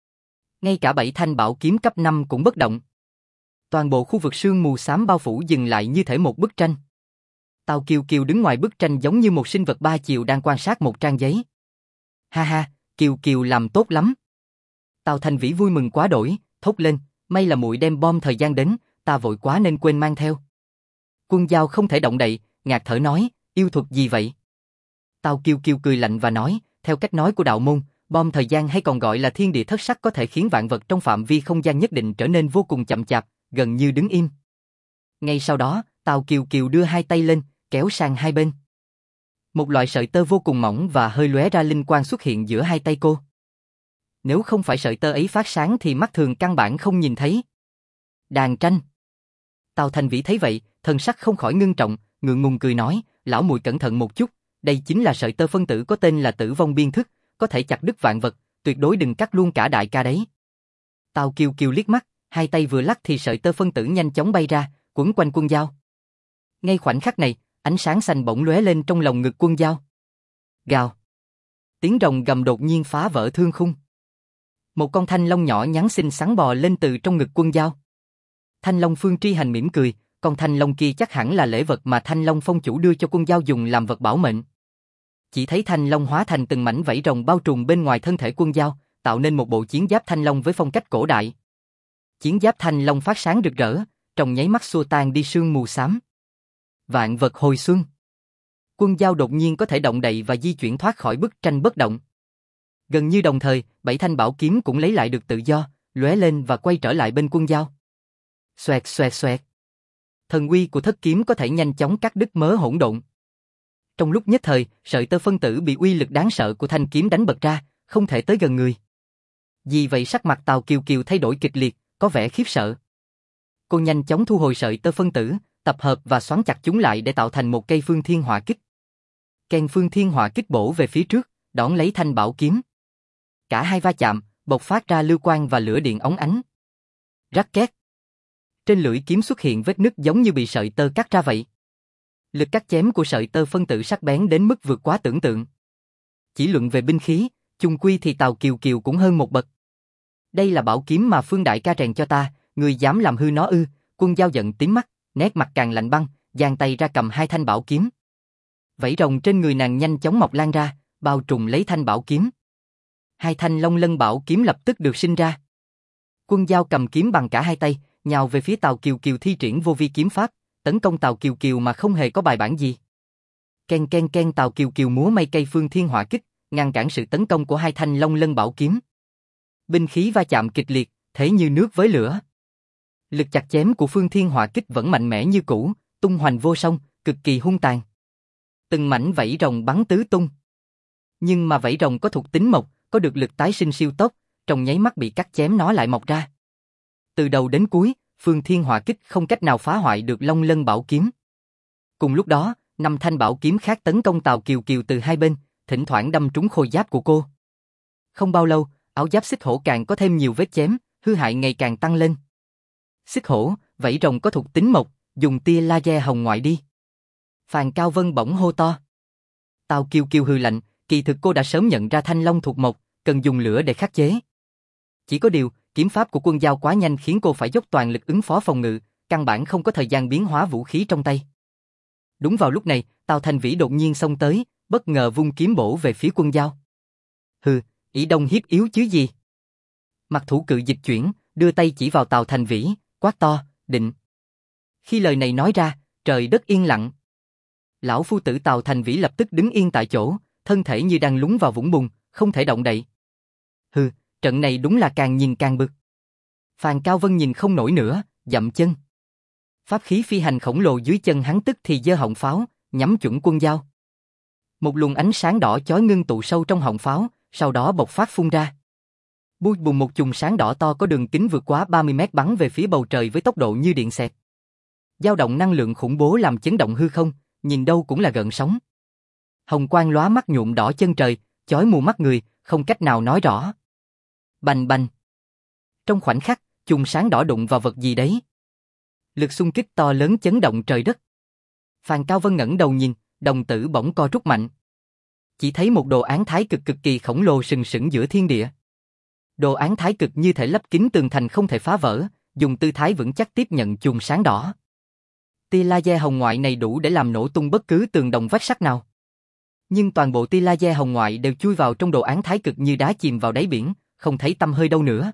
Ngay cả 7 thanh bảo kiếm cấp 5 cũng bất động. Toàn bộ khu vực sương mù xám bao phủ dừng lại như thể một bức tranh. Tào Kiều Kiều đứng ngoài bức tranh giống như một sinh vật ba chiều đang quan sát một trang giấy. Ha ha, Kiều Kiều làm tốt lắm. Tào Thành Vĩ vui mừng quá đỗi, thốt lên, may là muội đem bom thời gian đến, ta vội quá nên quên mang theo. Quân Dao không thể động đậy, ngạc thở nói, yêu thuật gì vậy? Tào Kiều Kiều cười lạnh và nói, theo cách nói của đạo môn, bom thời gian hay còn gọi là thiên địa thất sắc có thể khiến vạn vật trong phạm vi không gian nhất định trở nên vô cùng chậm chạp, gần như đứng im. Ngay sau đó, Tào Kiều Kiều đưa hai tay lên, kéo sang hai bên. Một loại sợi tơ vô cùng mỏng và hơi lóe ra linh quang xuất hiện giữa hai tay cô. Nếu không phải sợi tơ ấy phát sáng thì mắt thường căn bản không nhìn thấy. Đàn tranh. Tào Thành Vĩ thấy vậy, thần sắc không khỏi ngưng trọng, ngượng ngùng cười nói, lão mùi cẩn thận một chút, đây chính là sợi tơ phân tử có tên là tử vong biên thức, có thể chặt đứt vạn vật, tuyệt đối đừng cắt luôn cả đại ca đấy. Tào Kiều Kiều liếc mắt, hai tay vừa lắc thì sợi tơ phân tử nhanh chóng bay ra, quấn quanh Quân Dao. Ngay khoảnh khắc này, ánh sáng xanh bỗng lóe lên trong lồng ngực Quân Dao. Gào. Tiếng rồng gầm đột nhiên phá vỡ thương khung. Một con thanh long nhỏ nhắn xinh xắn bò lên từ trong ngực Quân Dao. Thanh long Phương Tri Hành mỉm cười, con thanh long kia chắc hẳn là lễ vật mà Thanh Long Phong chủ đưa cho Quân Dao dùng làm vật bảo mệnh. Chỉ thấy thanh long hóa thành từng mảnh vảy rồng bao trùm bên ngoài thân thể Quân Dao, tạo nên một bộ chiến giáp thanh long với phong cách cổ đại. Chiến giáp thanh long phát sáng rực rỡ, trong nháy mắt xua tan đi sương mù xám. Vạn vật hồi xuân. Quân Dao đột nhiên có thể động đậy và di chuyển thoát khỏi bức tranh bất động. Gần như đồng thời, 7 thanh bảo kiếm cũng lấy lại được tự do, lóe lên và quay trở lại bên Quân Dao. Xoẹt xoẹt xoẹt. Thần uy của thất kiếm có thể nhanh chóng cắt đứt mớ hỗn độn. Trong lúc nhất thời, sợi tơ phân tử bị uy lực đáng sợ của thanh kiếm đánh bật ra, không thể tới gần người. Vì vậy sắc mặt Tào Kiều Kiều thay đổi kịch liệt, có vẻ khiếp sợ. Cô nhanh chóng thu hồi sợi tơ phân tử, tập hợp và xoắn chặt chúng lại để tạo thành một cây phương thiên hỏa kích. Kèn phương thiên hỏa kích bổ về phía trước, đón lấy thanh bảo kiếm. Cả hai va chạm, bộc phát ra lưu quang và lửa điện óng ánh. Rắc két. Trên lưỡi kiếm xuất hiện vết nứt giống như bị sợi tơ cắt ra vậy. Lực cắt chém của sợi tơ phân tử sắc bén đến mức vượt quá tưởng tượng. Chỉ luận về binh khí, chung quy thì Tào Kiều Kiều cũng hơn một bậc. Đây là bảo kiếm mà Phương đại ca rèn cho ta, người dám làm hư nó ư? Quân Dao giận tím mắt, nét mặt càng lạnh băng, giang tay ra cầm hai thanh bảo kiếm. Vảy rồng trên người nàng nhanh chóng mọc lan ra, bao trùm lấy thanh bảo kiếm. Hai thanh long lân bảo kiếm lập tức được sinh ra. Quân Dao cầm kiếm bằng cả hai tay, nhào về phía Tào Kiều Kiều thi triển vô vi kiếm pháp, tấn công Tào Kiều Kiều mà không hề có bài bản gì. Ken ken ken, Tào Kiều Kiều múa may cây phương thiên hỏa kích, ngăn cản sự tấn công của hai thanh long lân bảo kiếm. Binh khí va chạm kịch liệt, thế như nước với lửa. Lực chặt chém của phương thiên hỏa kích vẫn mạnh mẽ như cũ, tung hoành vô song, cực kỳ hung tàn. Từng mảnh vảy rồng bắn tứ tung. Nhưng mà vảy rồng có thuộc tính mộc, có được lực tái sinh siêu tốc, trong nháy mắt bị cắt chém nó lại mọc ra. Từ đầu đến cuối, phương thiên hỏa kích không cách nào phá hoại được long lân bảo kiếm. Cùng lúc đó, 5 thanh bảo kiếm khác tấn công Tào Kiều Kiều từ hai bên, thỉnh thoảng đâm trúng khôi giáp của cô. Không bao lâu, áo giáp xích hổ càng có thêm nhiều vết chém, hư hại ngày càng tăng lên. Xích hổ, vảy rồng có thuộc tính mộc, dùng tia laser hồng ngoại đi. Phàn Cao Vân bỗng hô to. Tào Kiều Kiều hừ lạnh, kỳ thực cô đã sớm nhận ra thanh long thuộc mộc, cần dùng lửa để khắc chế. Chỉ có điều, kiếm pháp của Quân Dao quá nhanh khiến cô phải dốc toàn lực ứng phó phòng ngự, căn bản không có thời gian biến hóa vũ khí trong tay. Đúng vào lúc này, Tào Thành Vĩ đột nhiên xông tới, bất ngờ vung kiếm bổ về phía Quân Dao. Hừ, ỷ đông hiếp yếu chứ gì? Mặt thủ cự dịch chuyển, đưa tay chỉ vào Tào Thành Vĩ, quát to, định. Khi lời này nói ra, trời đất yên lặng. Lão phu tử Tào Thành Vĩ lập tức đứng yên tại chỗ, thân thể như đang lún vào vũng bùn, không thể động đậy. Hừ, trận này đúng là càng nhìn càng bực. Phàn Cao Vân nhìn không nổi nữa, dậm chân. Pháp khí phi hành khổng lồ dưới chân hắn tức thì giơ họng pháo, nhắm chuẩn Quân Dao. Một luồng ánh sáng đỏ chói ngưng tụ sâu trong họng pháo, sau đó bộc phát phun ra. Bùi bùng, một chùm sáng đỏ to có đường kính vượt quá 30 mét bắn về phía bầu trời với tốc độ như điện xẹt. Dao động năng lượng khủng bố làm chấn động hư không, nhìn đâu cũng là gợn sóng. Hồng quang lóa mắt nhuộm đỏ chân trời, chói mù mắt người, không cách nào nói rõ. Bành bành. Trong khoảnh khắc, chùm sáng đỏ đụng vào vật gì đấy. Lực xung kích to lớn chấn động trời đất. Phàn Cao Vân ngẩng đầu nhìn, đồng tử bỗng co rút mạnh. Chỉ thấy một đồ án thái cực cực kỳ khổng lồ sừng sững giữa thiên địa. Đồ án thái cực như thể lấp kín tường thành không thể phá vỡ, dùng tư thái vững chắc tiếp nhận chùm sáng đỏ. Tia laser hồng ngoại này đủ để làm nổ tung bất cứ tường đồng vách sắt nào. Nhưng toàn bộ tia laser hồng ngoại đều chui vào trong đồ án thái cực như đá chìm vào đáy biển, không thấy tăm hơi đâu nữa.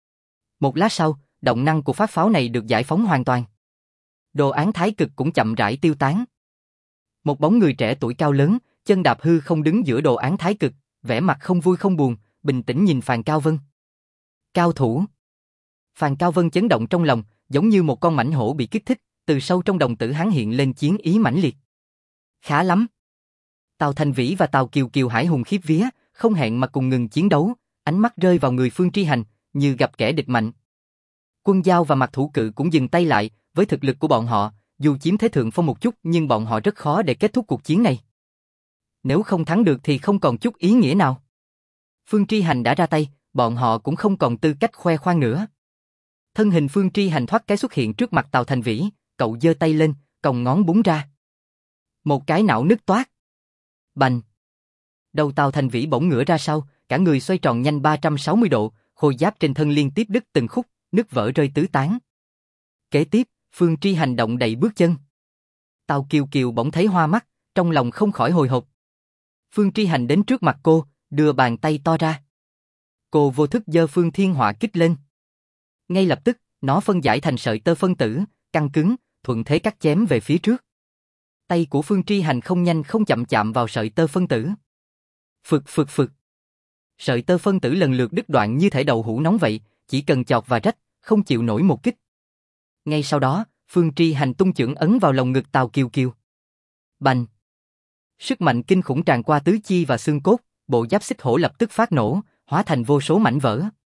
Một lát sau, động năng của phát pháo này được giải phóng hoàn toàn. Đồ án thái cực cũng chậm rãi tiêu tán. Một bóng người trẻ tuổi cao lớn, chân đạp hư không đứng giữa đồ án thái cực, vẻ mặt không vui không buồn, bình tĩnh nhìn Phàn Cao Vân. Cao thủ. Phàn Cao Vân chấn động trong lòng, giống như một con mãnh hổ bị kích thích, từ sâu trong đồng tử hắn hiện lên chiến ý mãnh liệt. Khá lắm. Tào Thành Vĩ và Tào Kiều Kiều hải hùng khiếp vía, không hẹn mà cùng ngừng chiến đấu, ánh mắt rơi vào người Phương Tri Hành, như gặp kẻ địch mạnh. Quân Giao và Mạc Thủ Cự cũng dừng tay lại, với thực lực của bọn họ, dù chiếm thế thượng phong một chút nhưng bọn họ rất khó để kết thúc cuộc chiến này. Nếu không thắng được thì không còn chút ý nghĩa nào. Phương Tri Hành đã ra tay, bọn họ cũng không còn tư cách khoe khoang nữa. Thân hình Phương Tri Hành thoát cái xuất hiện trước mặt Tào Thành Vĩ, cậu giơ tay lên, còng ngón búng ra. Một cái não nứt toát. Bành. Đầu Tào Thành Vĩ bỗng ngửa ra sau, cả người xoay tròn nhanh 360 độ, khôi giáp trên thân liên tiếp đứt từng khúc, nứt vỡ rơi tứ tán. Kế tiếp, Phương Tri Hành động đậy bước chân. Tào Kiều Kiều bỗng thấy hoa mắt, trong lòng không khỏi hồi hộp. Phương Tri Hành đến trước mặt cô, đưa bàn tay to ra. Cô vô thức giơ Phương Thiên Họa kích lên. Ngay lập tức, nó phân giải thành sợi tơ phân tử, căng cứng, thuận thế cắt chém về phía trước. Tay của Phương Tri Hành không nhanh không chậm chạm vào sợi tơ phân tử. Phực phực phực. Sợi tơ phân tử lần lượt đứt đoạn như thể đậu hũ nóng vậy, chỉ cần chọt và rách, không chịu nổi một kích. Ngay sau đó, Phương Tri Hành tung chưởng ấn vào lồng ngực Tào Kiều Kiều. Bành. Sức mạnh kinh khủng tràn qua tứ chi và xương cốt, bộ giáp xích hổ lập tức phát nổ, hóa thành vô số mảnh vỡ.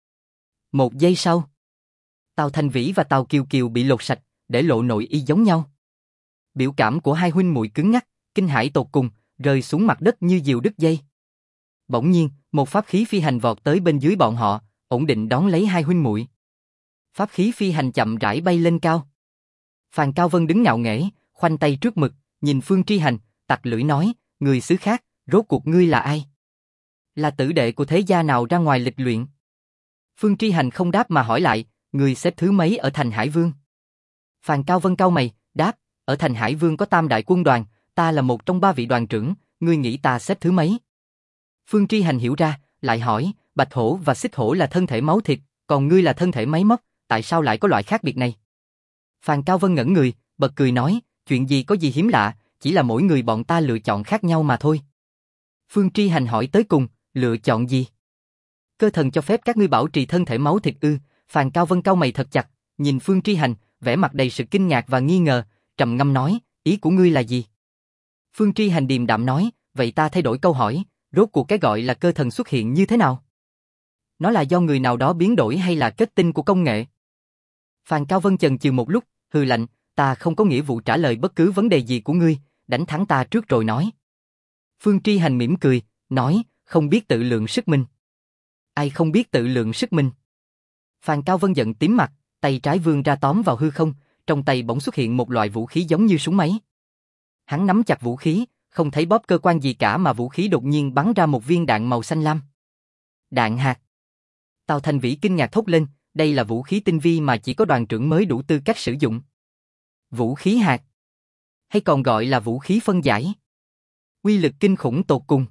Một giây sau, Tào Thành Vĩ và Tào Kiều Kiều bị lột sạch, để lộ nội y giống nhau. Biểu cảm của hai huynh muội cứng ngắc, kinh hãi tột cùng, rơi xuống mặt đất như diều đứt dây. Bỗng nhiên, một pháp khí phi hành vọt tới bên dưới bọn họ, ổn định đón lấy hai huynh muội. Pháp khí phi hành chậm rãi bay lên cao. Phàn Cao Vân đứng ngạo nghễ, khoanh tay trước ngực, nhìn Phương Tri Hành, tặc lưỡi nói, người xứ khác, rốt cuộc ngươi là ai? Là tử đệ của thế gia nào ra ngoài lịch luyện? Phương Tri Hành không đáp mà hỏi lại, người xếp thứ mấy ở thành Hải Vương? Phàn Cao Vân cau mày, đáp, ở thành Hải Vương có tam đại quân đoàn, ta là một trong 3 vị đoàn trưởng, ngươi nghĩ ta xếp thứ mấy? Phương Tri Hành hiểu ra, lại hỏi, Bạch Hổ và Xích Hổ là thân thể máu thịt, còn ngươi là thân thể máy móc, tại sao lại có loại khác biệt này? Phàn Cao Vân ngẩn người, bật cười nói, chuyện gì có gì hiếm lạ, chỉ là mỗi người bọn ta lựa chọn khác nhau mà thôi. Phương Tri Hành hỏi tới cùng, lựa chọn gì? Cơ thần cho phép các ngươi bảo trì thân thể máu thịt ư? Phàn Cao Vân cau mày thật chặt, nhìn Phương Tri Hành, vẻ mặt đầy sự kinh ngạc và nghi ngờ, trầm ngâm nói, ý của ngươi là gì? Phương Tri Hành điềm đạm nói, vậy ta thay đổi câu hỏi, rốt cuộc cái gọi là cơ thần xuất hiện như thế nào? Nó là do người nào đó biến đổi hay là kết tinh của công nghệ? Phàn Cao Vân chần chừ một lúc, hừ lạnh, ta không có nghĩa vụ trả lời bất cứ vấn đề gì của ngươi, đánh thắng ta trước rồi nói. Phương Tri Hành mỉm cười, nói, không biết tự lượng sức mình. Ai không biết tự lượng sức mình? Phàn Cao Vân giận tím mặt, tay trái vươn ra tóm vào hư không, trong tay bỗng xuất hiện một loại vũ khí giống như súng máy. Hắn nắm chặt vũ khí, không thấy bóp cơ quan gì cả mà vũ khí đột nhiên bắn ra một viên đạn màu xanh lam. Đạn hạt. Tào Thành Vĩ kinh ngạc thốt lên, đây là vũ khí tinh vi mà chỉ có đoàn trưởng mới đủ tư cách sử dụng. Vũ khí hạt, hay còn gọi là vũ khí phân giải. Uy lực kinh khủng tột cùng.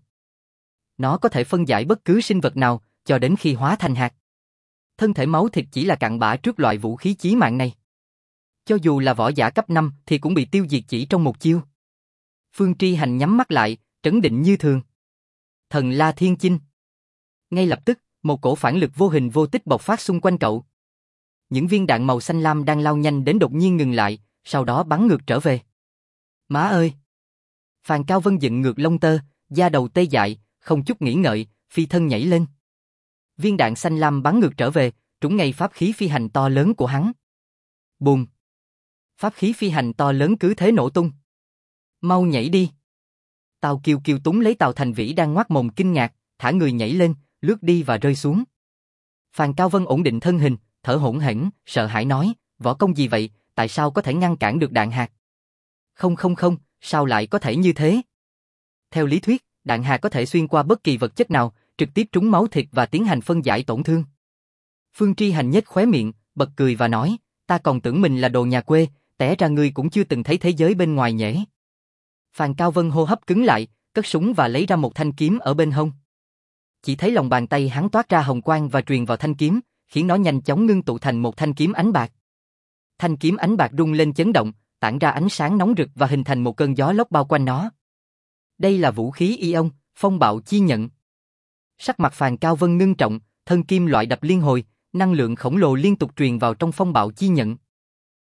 Nó có thể phân giải bất cứ sinh vật nào, cho đến khi hóa thành hạt. Thân thể máu thịt chỉ là cặn bã trước loại vũ khí chí mạng này. Cho dù là võ giả cấp 5 thì cũng bị tiêu diệt chỉ trong một chiêu. Phương Tri Hành nhắm mắt lại, trấn định như thường. Thần La Thiên Chinh. Ngay lập tức, một cổ phản lực vô hình vô tích bộc phát xung quanh cậu. Những viên đạn màu xanh lam đang lao nhanh đến đột nhiên ngừng lại, sau đó bắn ngược trở về. Má ơi! Phàn Cao Vân dựng ngược lông tơ, da đầu tê dại, không chút nghĩ ngợi, phi thân nhảy lên. Viên đạn xanh lam bắn ngược trở về, trúng ngay pháp khí phi hành to lớn của hắn. Bùm! Pháp khí phi hành to lớn cứ thế nổ tung. Mau nhảy đi! Tào Kiều Kiều túng lấy Tào Thành Vĩ đang ngoác mồm kinh ngạc, thả người nhảy lên, lướt đi và rơi xuống. Phàn Cao Vân ổn định thân hình, thở hổn hển, sợ hãi nói, võ công gì vậy, tại sao có thể ngăn cản được đạn hạt? Không, sao lại có thể như thế? Theo lý thuyết, đạn hạt có thể xuyên qua bất kỳ vật chất nào, trực tiếp trúng máu thịt và tiến hành phân giải tổn thương. Phương Tri Hành nhếch khóe miệng, bật cười và nói, ta còn tưởng mình là đồ nhà quê, té ra ngươi cũng chưa từng thấy thế giới bên ngoài nhỉ. Phàn Cao Vân hô hấp cứng lại, cất súng và lấy ra một thanh kiếm ở bên hông. Chỉ thấy lòng bàn tay hắn toát ra hồng quang và truyền vào thanh kiếm, khiến nó nhanh chóng ngưng tụ thành một thanh kiếm ánh bạc. Thanh kiếm ánh bạc rung lên chấn động, tản ra ánh sáng nóng rực và hình thành một cơn gió lốc bao quanh nó. Đây là vũ khí Ion, phong bạo chi nhận. Sắc mặt Phàn Cao Vân ngưng trọng, thân kim loại đập liên hồi, năng lượng khổng lồ liên tục truyền vào trong phong bạo chi nhận.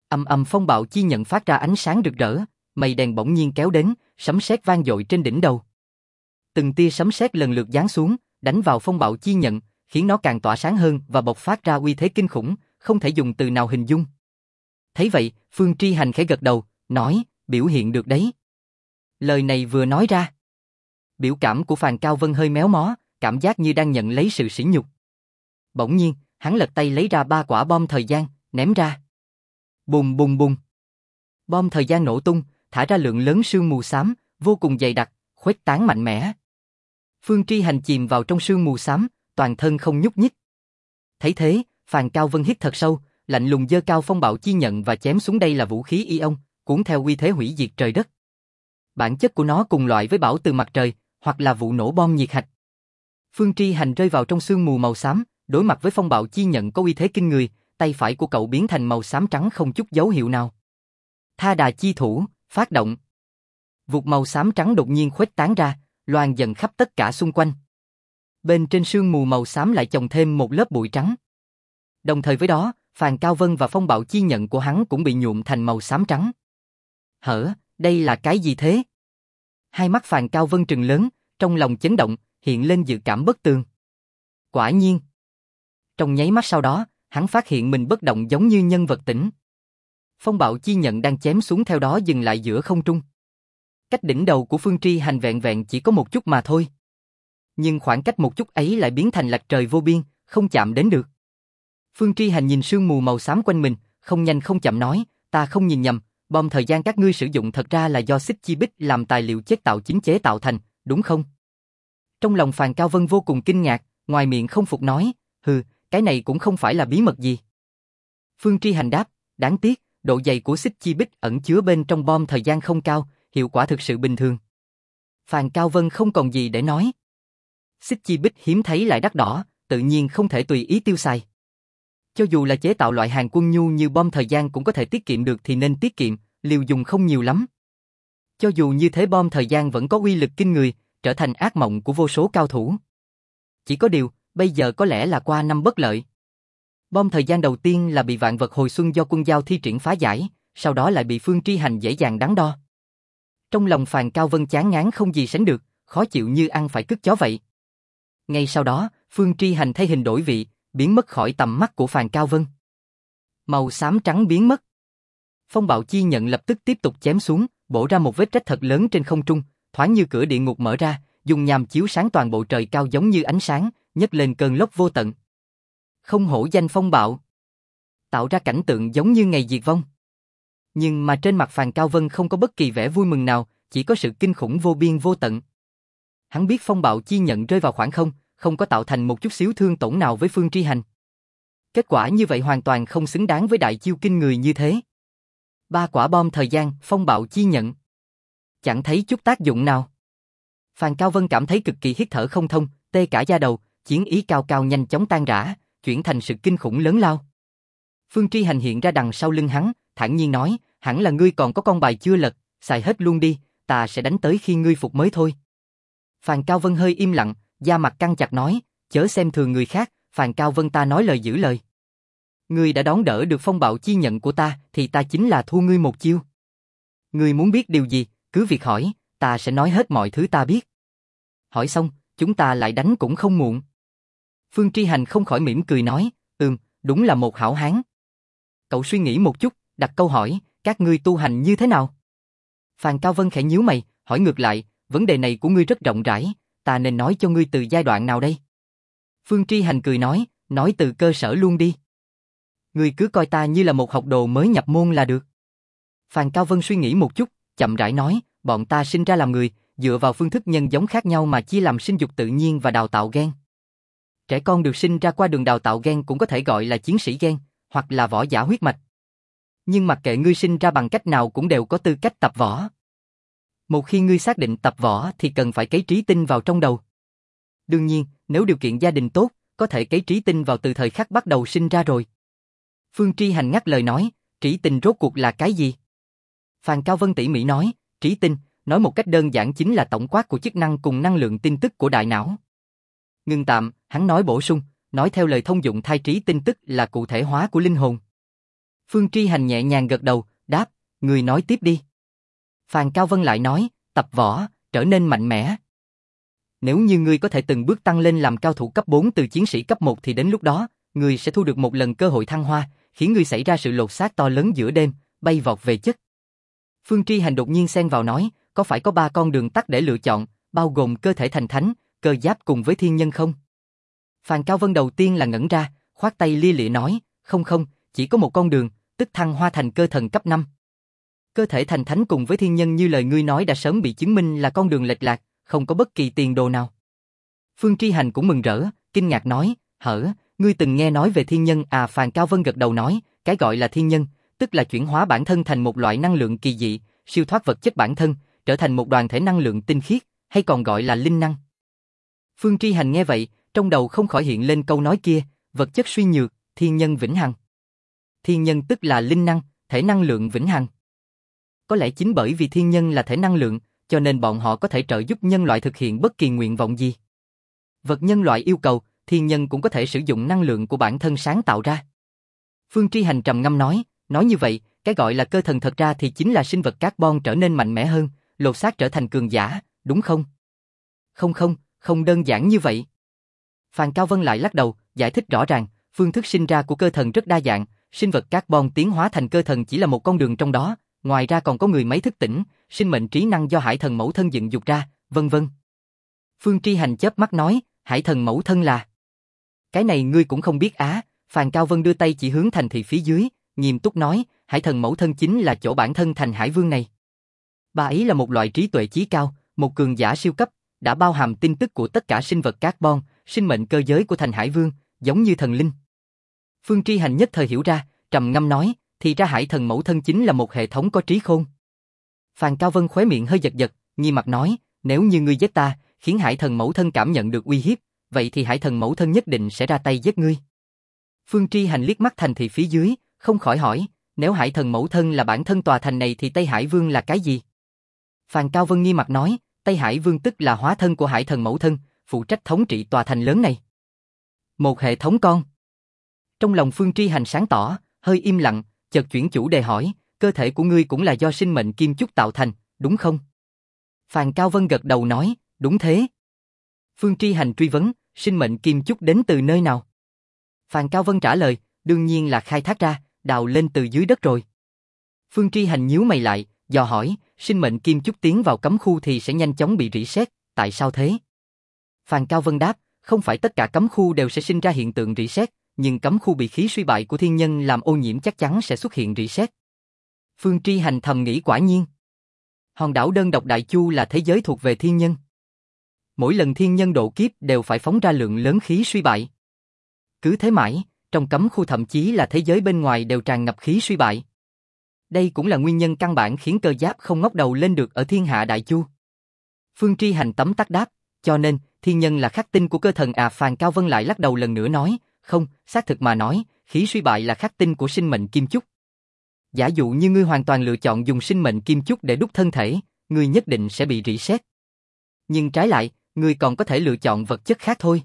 Phong bạo chi nhận phát ra ánh sáng rực rỡ, mây đen bỗng nhiên kéo đến, sấm sét vang dội trên đỉnh đầu. Từng tia sấm sét lần lượt giáng xuống, đánh vào phong bạo chi nhận, khiến nó càng tỏa sáng hơn và bộc phát ra uy thế kinh khủng, không thể dùng từ nào hình dung. Thấy vậy, Phương Tri Hành khẽ gật đầu, nói, biểu hiện được đấy. Lời này vừa nói ra, biểu cảm của Phàn Cao Vân hơi méo mó, cảm giác như đang nhận lấy sự sỉ nhục. Bỗng nhiên, hắn lật tay lấy ra 3 quả bom thời gian, ném ra. Bùng bùng bùng. Bom thời gian nổ tung, thả ra lượng lớn sương mù xám, vô cùng dày đặc, khuếch tán mạnh mẽ. Phương Tri Hành chìm vào trong sương mù xám, toàn thân không nhúc nhích. Thấy thế, Phàn Cao Vân hít thật sâu, lạnh lùng giơ cao phong bạo chi nhận và chém xuống. Đây là vũ khí Ion, cuốn theo uy thế hủy diệt trời đất. Bản chất của nó cùng loại với bão từ mặt trời, hoặc là vụ nổ bom nhiệt hạch. Phương Tri Hành rơi vào trong sương mù màu xám, đối mặt với phong bạo chi nhận có uy thế kinh người, tay phải của cậu biến thành màu xám trắng không chút dấu hiệu nào. Tha đà chi thủ, phát động. Vụt màu xám trắng đột nhiên khuếch tán ra, loàn dần khắp tất cả xung quanh. Bên trên sương mù màu xám lại chồng thêm một lớp bụi trắng. Đồng thời với đó, Phàn Cao Vân và phong bạo chi nhận của hắn cũng bị nhuộm thành màu xám trắng. Đây là cái gì thế? Hai mắt Phàn Cao Vân trừng lớn, trong lòng chấn động, hiện lên dự cảm bất tường. Quả nhiên. Trong nháy mắt sau đó, hắn phát hiện mình bất động giống như nhân vật tỉnh. Phong bạo chi nhận đang chém xuống theo đó dừng lại giữa không trung. Cách đỉnh đầu của Phương Tri Hành vẹn vẹn chỉ có một chút mà thôi. Nhưng khoảng cách một chút ấy lại biến thành lạch trời vô biên, không chạm đến được. Phương Tri Hành nhìn sương mù màu xám quanh mình, không nhanh không chậm nói, ta không nhìn nhầm, bom thời gian các ngươi sử dụng thật ra là do xích chi bích làm tài liệu chế tạo thành, đúng không? Trong lòng Phàn Cao Vân vô cùng kinh ngạc, ngoài miệng không phục nói, cái này cũng không phải là bí mật gì. Phương Tri Hành đáp, đáng tiếc, độ dày của xích chi bích ẩn chứa bên trong bom thời gian không cao, hiệu quả thực sự bình thường. Phàn Cao Vân không còn gì để nói. Xích chi bích hiếm thấy lại đắt đỏ, tự nhiên không thể tùy ý tiêu xài. Cho dù là chế tạo loại hàng quân nhu như bom thời gian cũng có thể tiết kiệm được thì nên tiết kiệm, liều dùng không nhiều lắm. Cho dù như thế bom thời gian vẫn có uy lực kinh người, trở thành ác mộng của vô số cao thủ. Chỉ có điều, bây giờ có lẽ là qua năm bất lợi. Bom thời gian đầu tiên là bị vạn vật hồi xuân do quân giao thi triển phá giải, sau đó lại bị Phương Tri Hành dễ dàng đắn đo. Trong lòng Phàn Cao Vân chán ngán không gì sánh được, khó chịu như ăn phải cứt chó vậy. Ngay sau đó, Phương Tri Hành thay hình đổi vị, biến mất khỏi tầm mắt của Phàn Cao Vân. Màu xám trắng biến mất. Phong bạo chi nhận lập tức tiếp tục chém xuống, bổ ra một vết rách thật lớn trên không trung, thoáng như cửa địa ngục mở ra, dùng nhằm chiếu sáng toàn bộ trời cao giống như ánh sáng, nhấc lên cơn lốc vô tận. Không hổ danh phong bạo, tạo ra cảnh tượng giống như ngày diệt vong. Nhưng mà trên mặt Phàn Cao Vân không có bất kỳ vẻ vui mừng nào, chỉ có sự kinh khủng vô biên vô tận. Hắn biết phong bạo chi nhận rơi vào khoảng không, không có tạo thành một chút xíu thương tổn nào với Phương Tri Hành. Kết quả như vậy hoàn toàn không xứng đáng với đại chiêu kinh người như thế. 3 quả bom thời gian, phong bạo chi nhận. Chẳng thấy chút tác dụng nào. Phàn Cao Vân cảm thấy cực kỳ hít thở không thông, tê cả da đầu, chiến ý cao cao nhanh chóng tan rã, chuyển thành sự kinh khủng lớn lao. Phương Tri Hành hiện ra đằng sau lưng hắn, thản nhiên nói, hẳn là ngươi còn có con bài chưa lật, xài hết luôn đi, ta sẽ đánh tới khi ngươi phục mới thôi. Phàn Cao Vân hơi im lặng, da mặt căng chặt nói, chớ xem thường người khác, Phàn Cao Vân ta nói lời giữ lời. Ngươi đã đón đỡ được phong bạo chi nhận của ta, thì ta chính là thua ngươi một chiêu. Ngươi muốn biết điều gì, cứ việc hỏi, ta sẽ nói hết mọi thứ ta biết. Hỏi xong, chúng ta lại đánh cũng không muộn. Phương Tri Hành không khỏi mỉm cười nói, đúng là một hảo hán. Cậu suy nghĩ một chút, đặt câu hỏi, các ngươi tu hành như thế nào? Phàn Cao Vân khẽ nhíu mày, hỏi ngược lại, vấn đề này của ngươi rất rộng rãi, ta nên nói cho ngươi từ giai đoạn nào đây? Phương Tri Hành cười nói từ cơ sở luôn đi. Ngươi cứ coi ta như là một học đồ mới nhập môn là được. Phàn Cao Vân suy nghĩ một chút, chậm rãi nói, bọn ta sinh ra làm người, dựa vào phương thức nhân giống khác nhau mà chia làm sinh dục tự nhiên và đào tạo gen. Trẻ con được sinh ra qua đường đào tạo gen cũng có thể gọi là chiến sĩ gen, hoặc là võ giả huyết mạch. Nhưng mặc kệ ngươi sinh ra bằng cách nào cũng đều có tư cách tập võ. Một khi ngươi xác định tập võ thì cần phải cấy trí tinh vào trong đầu. Đương nhiên, nếu điều kiện gia đình tốt, có thể cấy trí tinh vào từ thời khắc bắt đầu sinh ra rồi. Phương Tri Hành ngắt lời nói, trí tinh rốt cuộc là cái gì? Phàn Cao Vân tỉ mỉ nói, trí tinh, nói một cách đơn giản chính là tổng quát của chức năng cùng năng lượng tin tức của đại não. Ngưng tạm, hắn nói bổ sung, nói theo lời thông dụng thai trí tin tức là cụ thể hóa của linh hồn. Phương Tri Hành nhẹ nhàng gật đầu, đáp, người nói tiếp đi. Phàn Cao Vân lại nói, tập võ, trở nên mạnh mẽ. Nếu như ngươi có thể từng bước tăng lên làm cao thủ cấp 4 từ chiến sĩ cấp 1 thì đến lúc đó, ngươi sẽ thu được một lần cơ hội thăng hoa, khiến ngươi xảy ra sự lột xác to lớn giữa đêm, bay vọt về chất. Phương Tri Hành đột nhiên xen vào nói, có phải có 3 con đường tắt để lựa chọn, bao gồm cơ thể thành thánh, cơ giáp cùng với thiên nhân không? Phàn Cao Vân đầu tiên là ngẩn ra, khoát tay lia lịa nói, không, chỉ có một con đường, tức thăng hoa thành cơ thần cấp 5. Cơ thể thành thánh cùng với thiên nhân như lời ngươi nói đã sớm bị chứng minh là con đường lệch lạc, không có bất kỳ tiền đồ nào. Phương Tri Hành cũng mừng rỡ, kinh ngạc nói, ngươi từng nghe nói về thiên nhân à? Phàn Cao Vân gật đầu nói, cái gọi là thiên nhân, tức là chuyển hóa bản thân thành một loại năng lượng kỳ dị, siêu thoát vật chất bản thân, trở thành một đoàn thể năng lượng tinh khiết, hay còn gọi là linh năng. Phương Tri Hành nghe vậy, trong đầu không khỏi hiện lên câu nói kia, vật chất suy nhược, thiên nhân vĩnh hằng. Thiên nhân tức là linh năng, thể năng lượng vĩnh hằng. Có lẽ chính bởi vì thiên nhân là thể năng lượng, cho nên bọn họ có thể trợ giúp nhân loại thực hiện bất kỳ nguyện vọng gì. Vật nhân loại yêu cầu, thiên nhân cũng có thể sử dụng năng lượng của bản thân sáng tạo ra. Phương Tri Hành trầm ngâm nói như vậy, cái gọi là cơ thần thật ra thì chính là sinh vật carbon trở nên mạnh mẽ hơn, lột xác trở thành cường giả, đúng không? Không đơn giản như vậy. Phàn Cao Vân lại lắc đầu, giải thích rõ ràng, phương thức sinh ra của cơ thần rất đa dạng, sinh vật carbon tiến hóa thành cơ thần chỉ là một con đường trong đó, ngoài ra còn có người máy thức tỉnh, sinh mệnh trí năng do hải thần mẫu thân dựng dục ra, vân vân. Phương Tri Hành chớp mắt nói, hải thần mẫu thân là... Cái này ngươi cũng không biết á? Phàn Cao Vân đưa tay chỉ hướng thành thị phía dưới, nghiêm túc nói, hải thần mẫu thân chính là chỗ bản thân thành hải vương này. Bà ấy là một loại trí tuệ chí cao, một cường giả siêu cấp, đã bao hàm tin tức của tất cả sinh vật carbon, sinh mệnh cơ giới của thành hải vương, giống như thần linh. Phương Tri Hành nhất thời hiểu ra, trầm ngâm nói, thì ra hải thần mẫu thân chính là một hệ thống có trí khôn. Phàn Cao Vân khóe miệng hơi giật giật, nghiêm mặt nói, nếu như ngươi giết ta, khiến hải thần mẫu thân cảm nhận được uy hiếp, vậy thì hải thần mẫu thân nhất định sẽ ra tay giết ngươi. Phương Tri Hành liếc mắt thành thị phía dưới, không khỏi hỏi, nếu hải thần mẫu thân là bản thân tòa thành này thì Tây Hải Vương là cái gì? Phàn Cao Vân nghiêm mặt nói, Tây Hải Vương tức là hóa thân của hải thần mẫu thân, phụ trách thống trị tòa thành lớn này. Một hệ thống con. Trong lòng Phương Tri Hành sáng tỏ, hơi im lặng, chợt chuyển chủ đề hỏi, cơ thể của ngươi cũng là do sinh mệnh kim chúc tạo thành, đúng không? Phàn Cao Vân gật đầu nói, đúng thế. Phương Tri Hành truy vấn, sinh mệnh kim chúc đến từ nơi nào? Phàn Cao Vân trả lời, đương nhiên là khai thác ra, đào lên từ dưới đất rồi. Phương Tri Hành nhíu mày lại, dò hỏi, sinh mệnh kim chúc tiến vào cấm khu thì sẽ nhanh chóng bị rỉ sét, tại sao thế? Phàn Cao Vân đáp, không phải tất cả cấm khu đều sẽ sinh ra hiện tượng rỉ sét, nhưng cấm khu bị khí suy bại của thiên nhân làm ô nhiễm chắc chắn sẽ xuất hiện rỉ sét. Phương Tri Hành thầm nghĩ quả nhiên. Hòn đảo đơn độc Đại Chu là thế giới thuộc về thiên nhân. Mỗi lần thiên nhân độ kiếp đều phải phóng ra lượng lớn khí suy bại. Cứ thế mãi, trong cấm khu thậm chí là thế giới bên ngoài đều tràn ngập khí suy bại. Đây cũng là nguyên nhân căn bản khiến cơ giáp không ngóc đầu lên được ở thiên hạ Đại Chu. Phương Tri Hành tấm tắc đáp, cho nên, thiên nhân là khắc tinh của cơ thần à? Phàn Cao Vân lại lắc đầu lần nữa nói, không, xác thực mà nói, khí suy bại là khắc tinh của sinh mệnh kim chúc. Giả dụ như ngươi hoàn toàn lựa chọn dùng sinh mệnh kim chúc để đúc thân thể, ngươi nhất định sẽ bị rỉ sét. Nhưng trái lại, ngươi còn có thể lựa chọn vật chất khác thôi.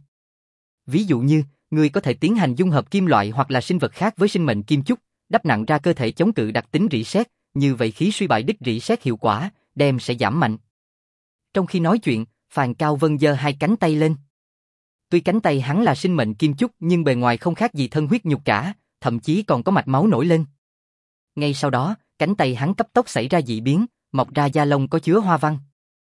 Ví dụ như, ngươi có thể tiến hành dung hợp kim loại hoặc là sinh vật khác với sinh mệnh kim chúc, đắp nặng ra cơ thể chống cự đặc tính rỉ sét, như vậy khí suy bại đích rỉ sét hiệu quả, đem sẽ giảm mạnh. Trong khi nói chuyện, Phàn Cao Vân giơ hai cánh tay lên. Tuy cánh tay hắn là sinh mệnh kim chúc nhưng bề ngoài không khác gì thân huyết nhục cả, thậm chí còn có mạch máu nổi lên. Ngay sau đó, cánh tay hắn cấp tốc xảy ra dị biến, mọc ra da lông có chứa hoa văn.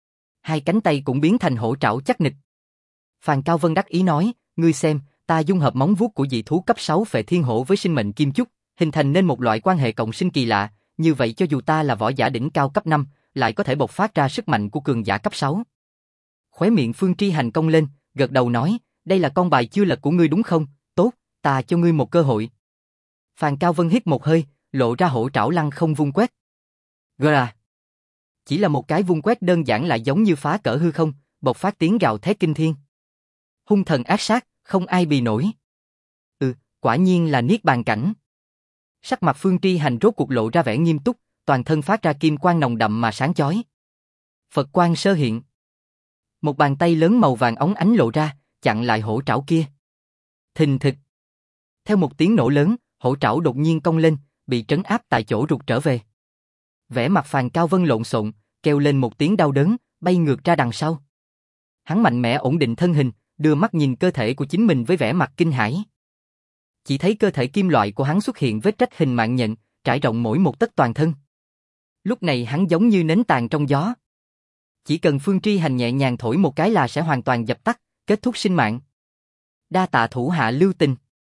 Hai cánh tay cũng biến thành hổ trảo chắc nịch. Phàn Cao Vân đắc ý nói, ngươi xem, ta dung hợp móng vuốt của dị thú cấp 6 phệ thiên hổ với sinh mệnh kim chúc, hình thành nên một loại quan hệ cộng sinh kỳ lạ, như vậy cho dù ta là võ giả đỉnh cao cấp 5, lại có thể bộc phát ra sức mạnh của cường giả cấp 6. Khóe miệng Phương Tri Hành cong lên, gật đầu nói, đây là con bài chưa lật của ngươi đúng không? Tốt, ta cho ngươi một cơ hội. Phàn Cao Vân hít một hơi, lộ ra hổ trảo lăng không vung quét. Gà! Chỉ là một cái vung quét đơn giản lại giống như phá cỡ hư không, bộc phát tiếng gào thét kinh thiên. Hung thần ác sát, không ai bì nổi. Quả nhiên là niết bàn cảnh. Sắc mặt Phương Tri Hành rốt cuộc lộ ra vẻ nghiêm túc, toàn thân phát ra kim quang nồng đậm mà sáng chói. Phật quang sơ hiện. Một bàn tay lớn màu vàng óng ánh lộ ra, chặn lại hổ trảo kia. Thình thịch. Theo một tiếng nổ lớn, hổ trảo đột nhiên cong lên, bị trấn áp tại chỗ rụt trở về. Vẻ mặt Phàn Cao Vân lộn xộn, kêu lên một tiếng đau đớn, bay ngược ra đằng sau. Hắn mạnh mẽ ổn định thân hình, đưa mắt nhìn cơ thể của chính mình với vẻ mặt kinh hãi. Chỉ thấy cơ thể kim loại của hắn xuất hiện vết rách hình mạng nhện, trải rộng mỗi một tấc toàn thân. Lúc này hắn giống như nến tàn trong gió. Chỉ cần Phương Tri Hành nhẹ nhàng thổi một cái là sẽ hoàn toàn dập tắt, kết thúc sinh mạng. Đa tạ thủ hạ lưu tình.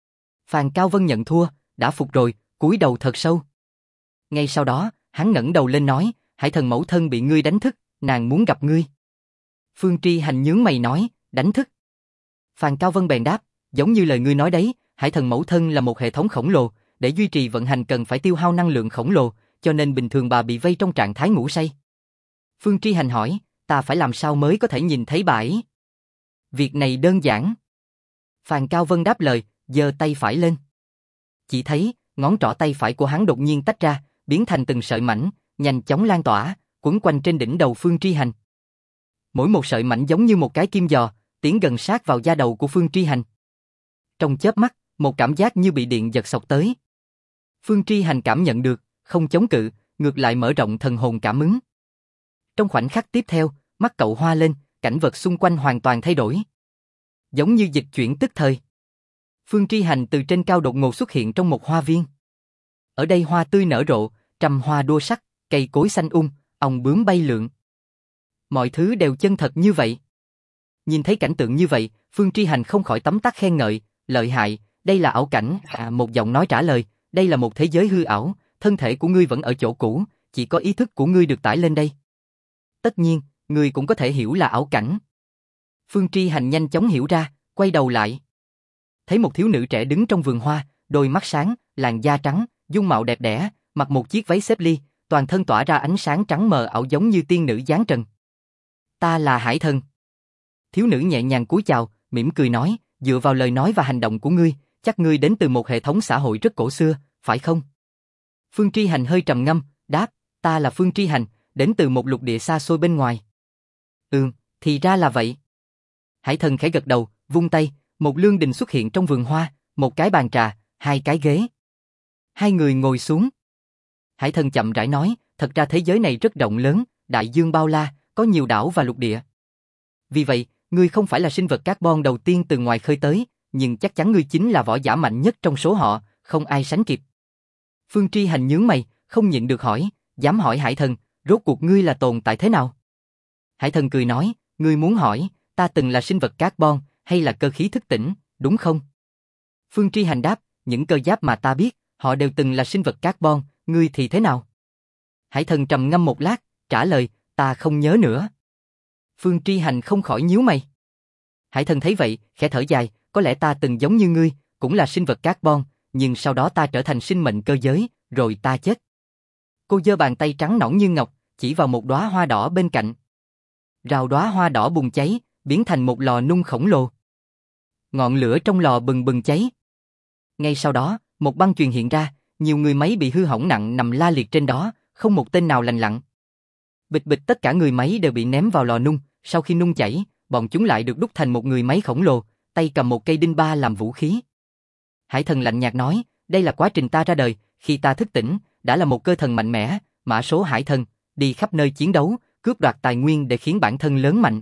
Phàn Cao Vân nhận thua, đã phục rồi, cúi đầu thật sâu. Ngay sau đó, hắn ngẩng đầu lên nói, Hải Thần mẫu thân bị ngươi đánh thức, nàng muốn gặp ngươi. Phương Tri Hành nhướng mày nói, đánh thức. Phàn Cao Vân bèn đáp, giống như lời ngươi nói đấy, Hải Thần mẫu thân là một hệ thống khổng lồ, để duy trì vận hành cần phải tiêu hao năng lượng khổng lồ, cho nên bình thường bà bị vây trong trạng thái ngủ say. Phương Tri Hành hỏi, ta phải làm sao mới có thể nhìn thấy bà ấy? Việc này đơn giản. Phàn Cao Vân đáp lời, giơ tay phải lên. Chỉ thấy, ngón trỏ tay phải của hắn đột nhiên tách ra, biến thành từng sợi mảnh, nhanh chóng lan tỏa, quấn quanh trên đỉnh đầu Phương Tri Hành. Mỗi một sợi mảnh giống như một cái kim giò, tiến gần sát vào da đầu của Phương Tri Hành. Trong chớp mắt, một cảm giác như bị điện giật xộc tới. Phương Tri Hành cảm nhận được, không chống cự, ngược lại mở rộng thần hồn cảm ứng. Trong khoảnh khắc tiếp theo, mắt cậu hoa lên, cảnh vật xung quanh hoàn toàn thay đổi. Giống như dịch chuyển tức thời. Phương Tri Hành từ trên cao đột ngột xuất hiện trong một hoa viên. Ở đây hoa tươi nở rộ, trăm hoa đua sắc, cây cối xanh ong bướm bay lượn. Mọi thứ đều chân thật như vậy. Nhìn thấy cảnh tượng như vậy, Phương Tri Hành không khỏi tấm tắc khen ngợi, lợi hại, đây là ảo cảnh. Một giọng nói trả lời, đây là một thế giới hư ảo, thân thể của ngươi vẫn ở chỗ cũ, chỉ có ý thức của ngươi được tải lên đây. Tất nhiên, ngươi cũng có thể hiểu là ảo cảnh. Phương Tri Hành nhanh chóng hiểu ra, quay đầu lại. Thấy một thiếu nữ trẻ đứng trong vườn hoa, đôi mắt sáng, làn da trắng, dung mạo đẹp đẽ, mặc một chiếc váy xếp ly, toàn thân tỏa ra ánh sáng trắng mờ ảo giống như tiên nữ giáng trần. Ta là Hải Thần. Thiếu nữ nhẹ nhàng cúi chào, mỉm cười nói, dựa vào lời nói và hành động của ngươi, chắc ngươi đến từ một hệ thống xã hội rất cổ xưa, phải không? Phương Tri Hành hơi trầm ngâm, đáp, ta là Phương Tri Hành, đến từ một lục địa xa xôi bên ngoài. Thì ra là vậy. Hải Thần khẽ gật đầu, vung tay, một lương đình xuất hiện trong vườn hoa, một cái bàn trà, hai cái ghế. Hai người ngồi xuống. Hải Thần chậm rãi nói, thật ra thế giới này rất rộng lớn, đại dương bao la, có nhiều đảo và lục địa. Vì vậy, ngươi không phải là sinh vật carbon đầu tiên từ ngoài khơi tới, nhưng chắc chắn ngươi chính là võ giả mạnh nhất trong số họ, không ai sánh kịp. Phương Tri Hành nhướng mày, không nhịn được hỏi, dám hỏi Hải Thần, rốt cuộc ngươi là tồn tại thế nào? Hải Thần cười nói, ngươi muốn hỏi, ta từng là sinh vật carbon, hay là cơ khí thức tỉnh, đúng không? Phương Tri Hành đáp, những cơ giáp mà ta biết, họ đều từng là sinh vật carbon, ngươi thì thế nào? Hải Thần trầm ngâm một lát, trả lời, ta không nhớ nữa. Phương Tri Hành không khỏi nhíu mày. Hải Thần thấy vậy, khẽ thở dài, có lẽ ta từng giống như ngươi, cũng là sinh vật carbon, nhưng sau đó ta trở thành sinh mệnh cơ giới, rồi ta chết. Cô giơ bàn tay trắng nõn như ngọc, chỉ vào một đóa hoa đỏ bên cạnh. Rào đóa hoa đỏ bùng cháy, biến thành một lò nung khổng lồ. Ngọn lửa trong lò bừng bừng cháy. Ngay sau đó, một băng chuyền hiện ra, nhiều người máy bị hư hỏng nặng nằm la liệt trên đó, không một tên nào lành lặn. Bịch bịch tất cả người máy đều bị ném vào lò nung, sau khi nung chảy, bọn chúng lại được đúc thành một người máy khổng lồ, tay cầm một cây đinh ba làm vũ khí. Hải Thần lạnh nhạt nói, đây là quá trình ta ra đời, khi ta thức tỉnh, đã là một cơ thần mạnh mẽ, mã số Hải Thần, đi khắp nơi chiến đấu, cướp đoạt tài nguyên để khiến bản thân lớn mạnh.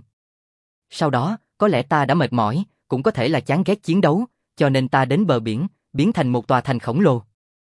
Sau đó, có lẽ ta đã mệt mỏi, cũng có thể là chán ghét chiến đấu, cho nên ta đến bờ biển, biến thành một tòa thành khổng lồ.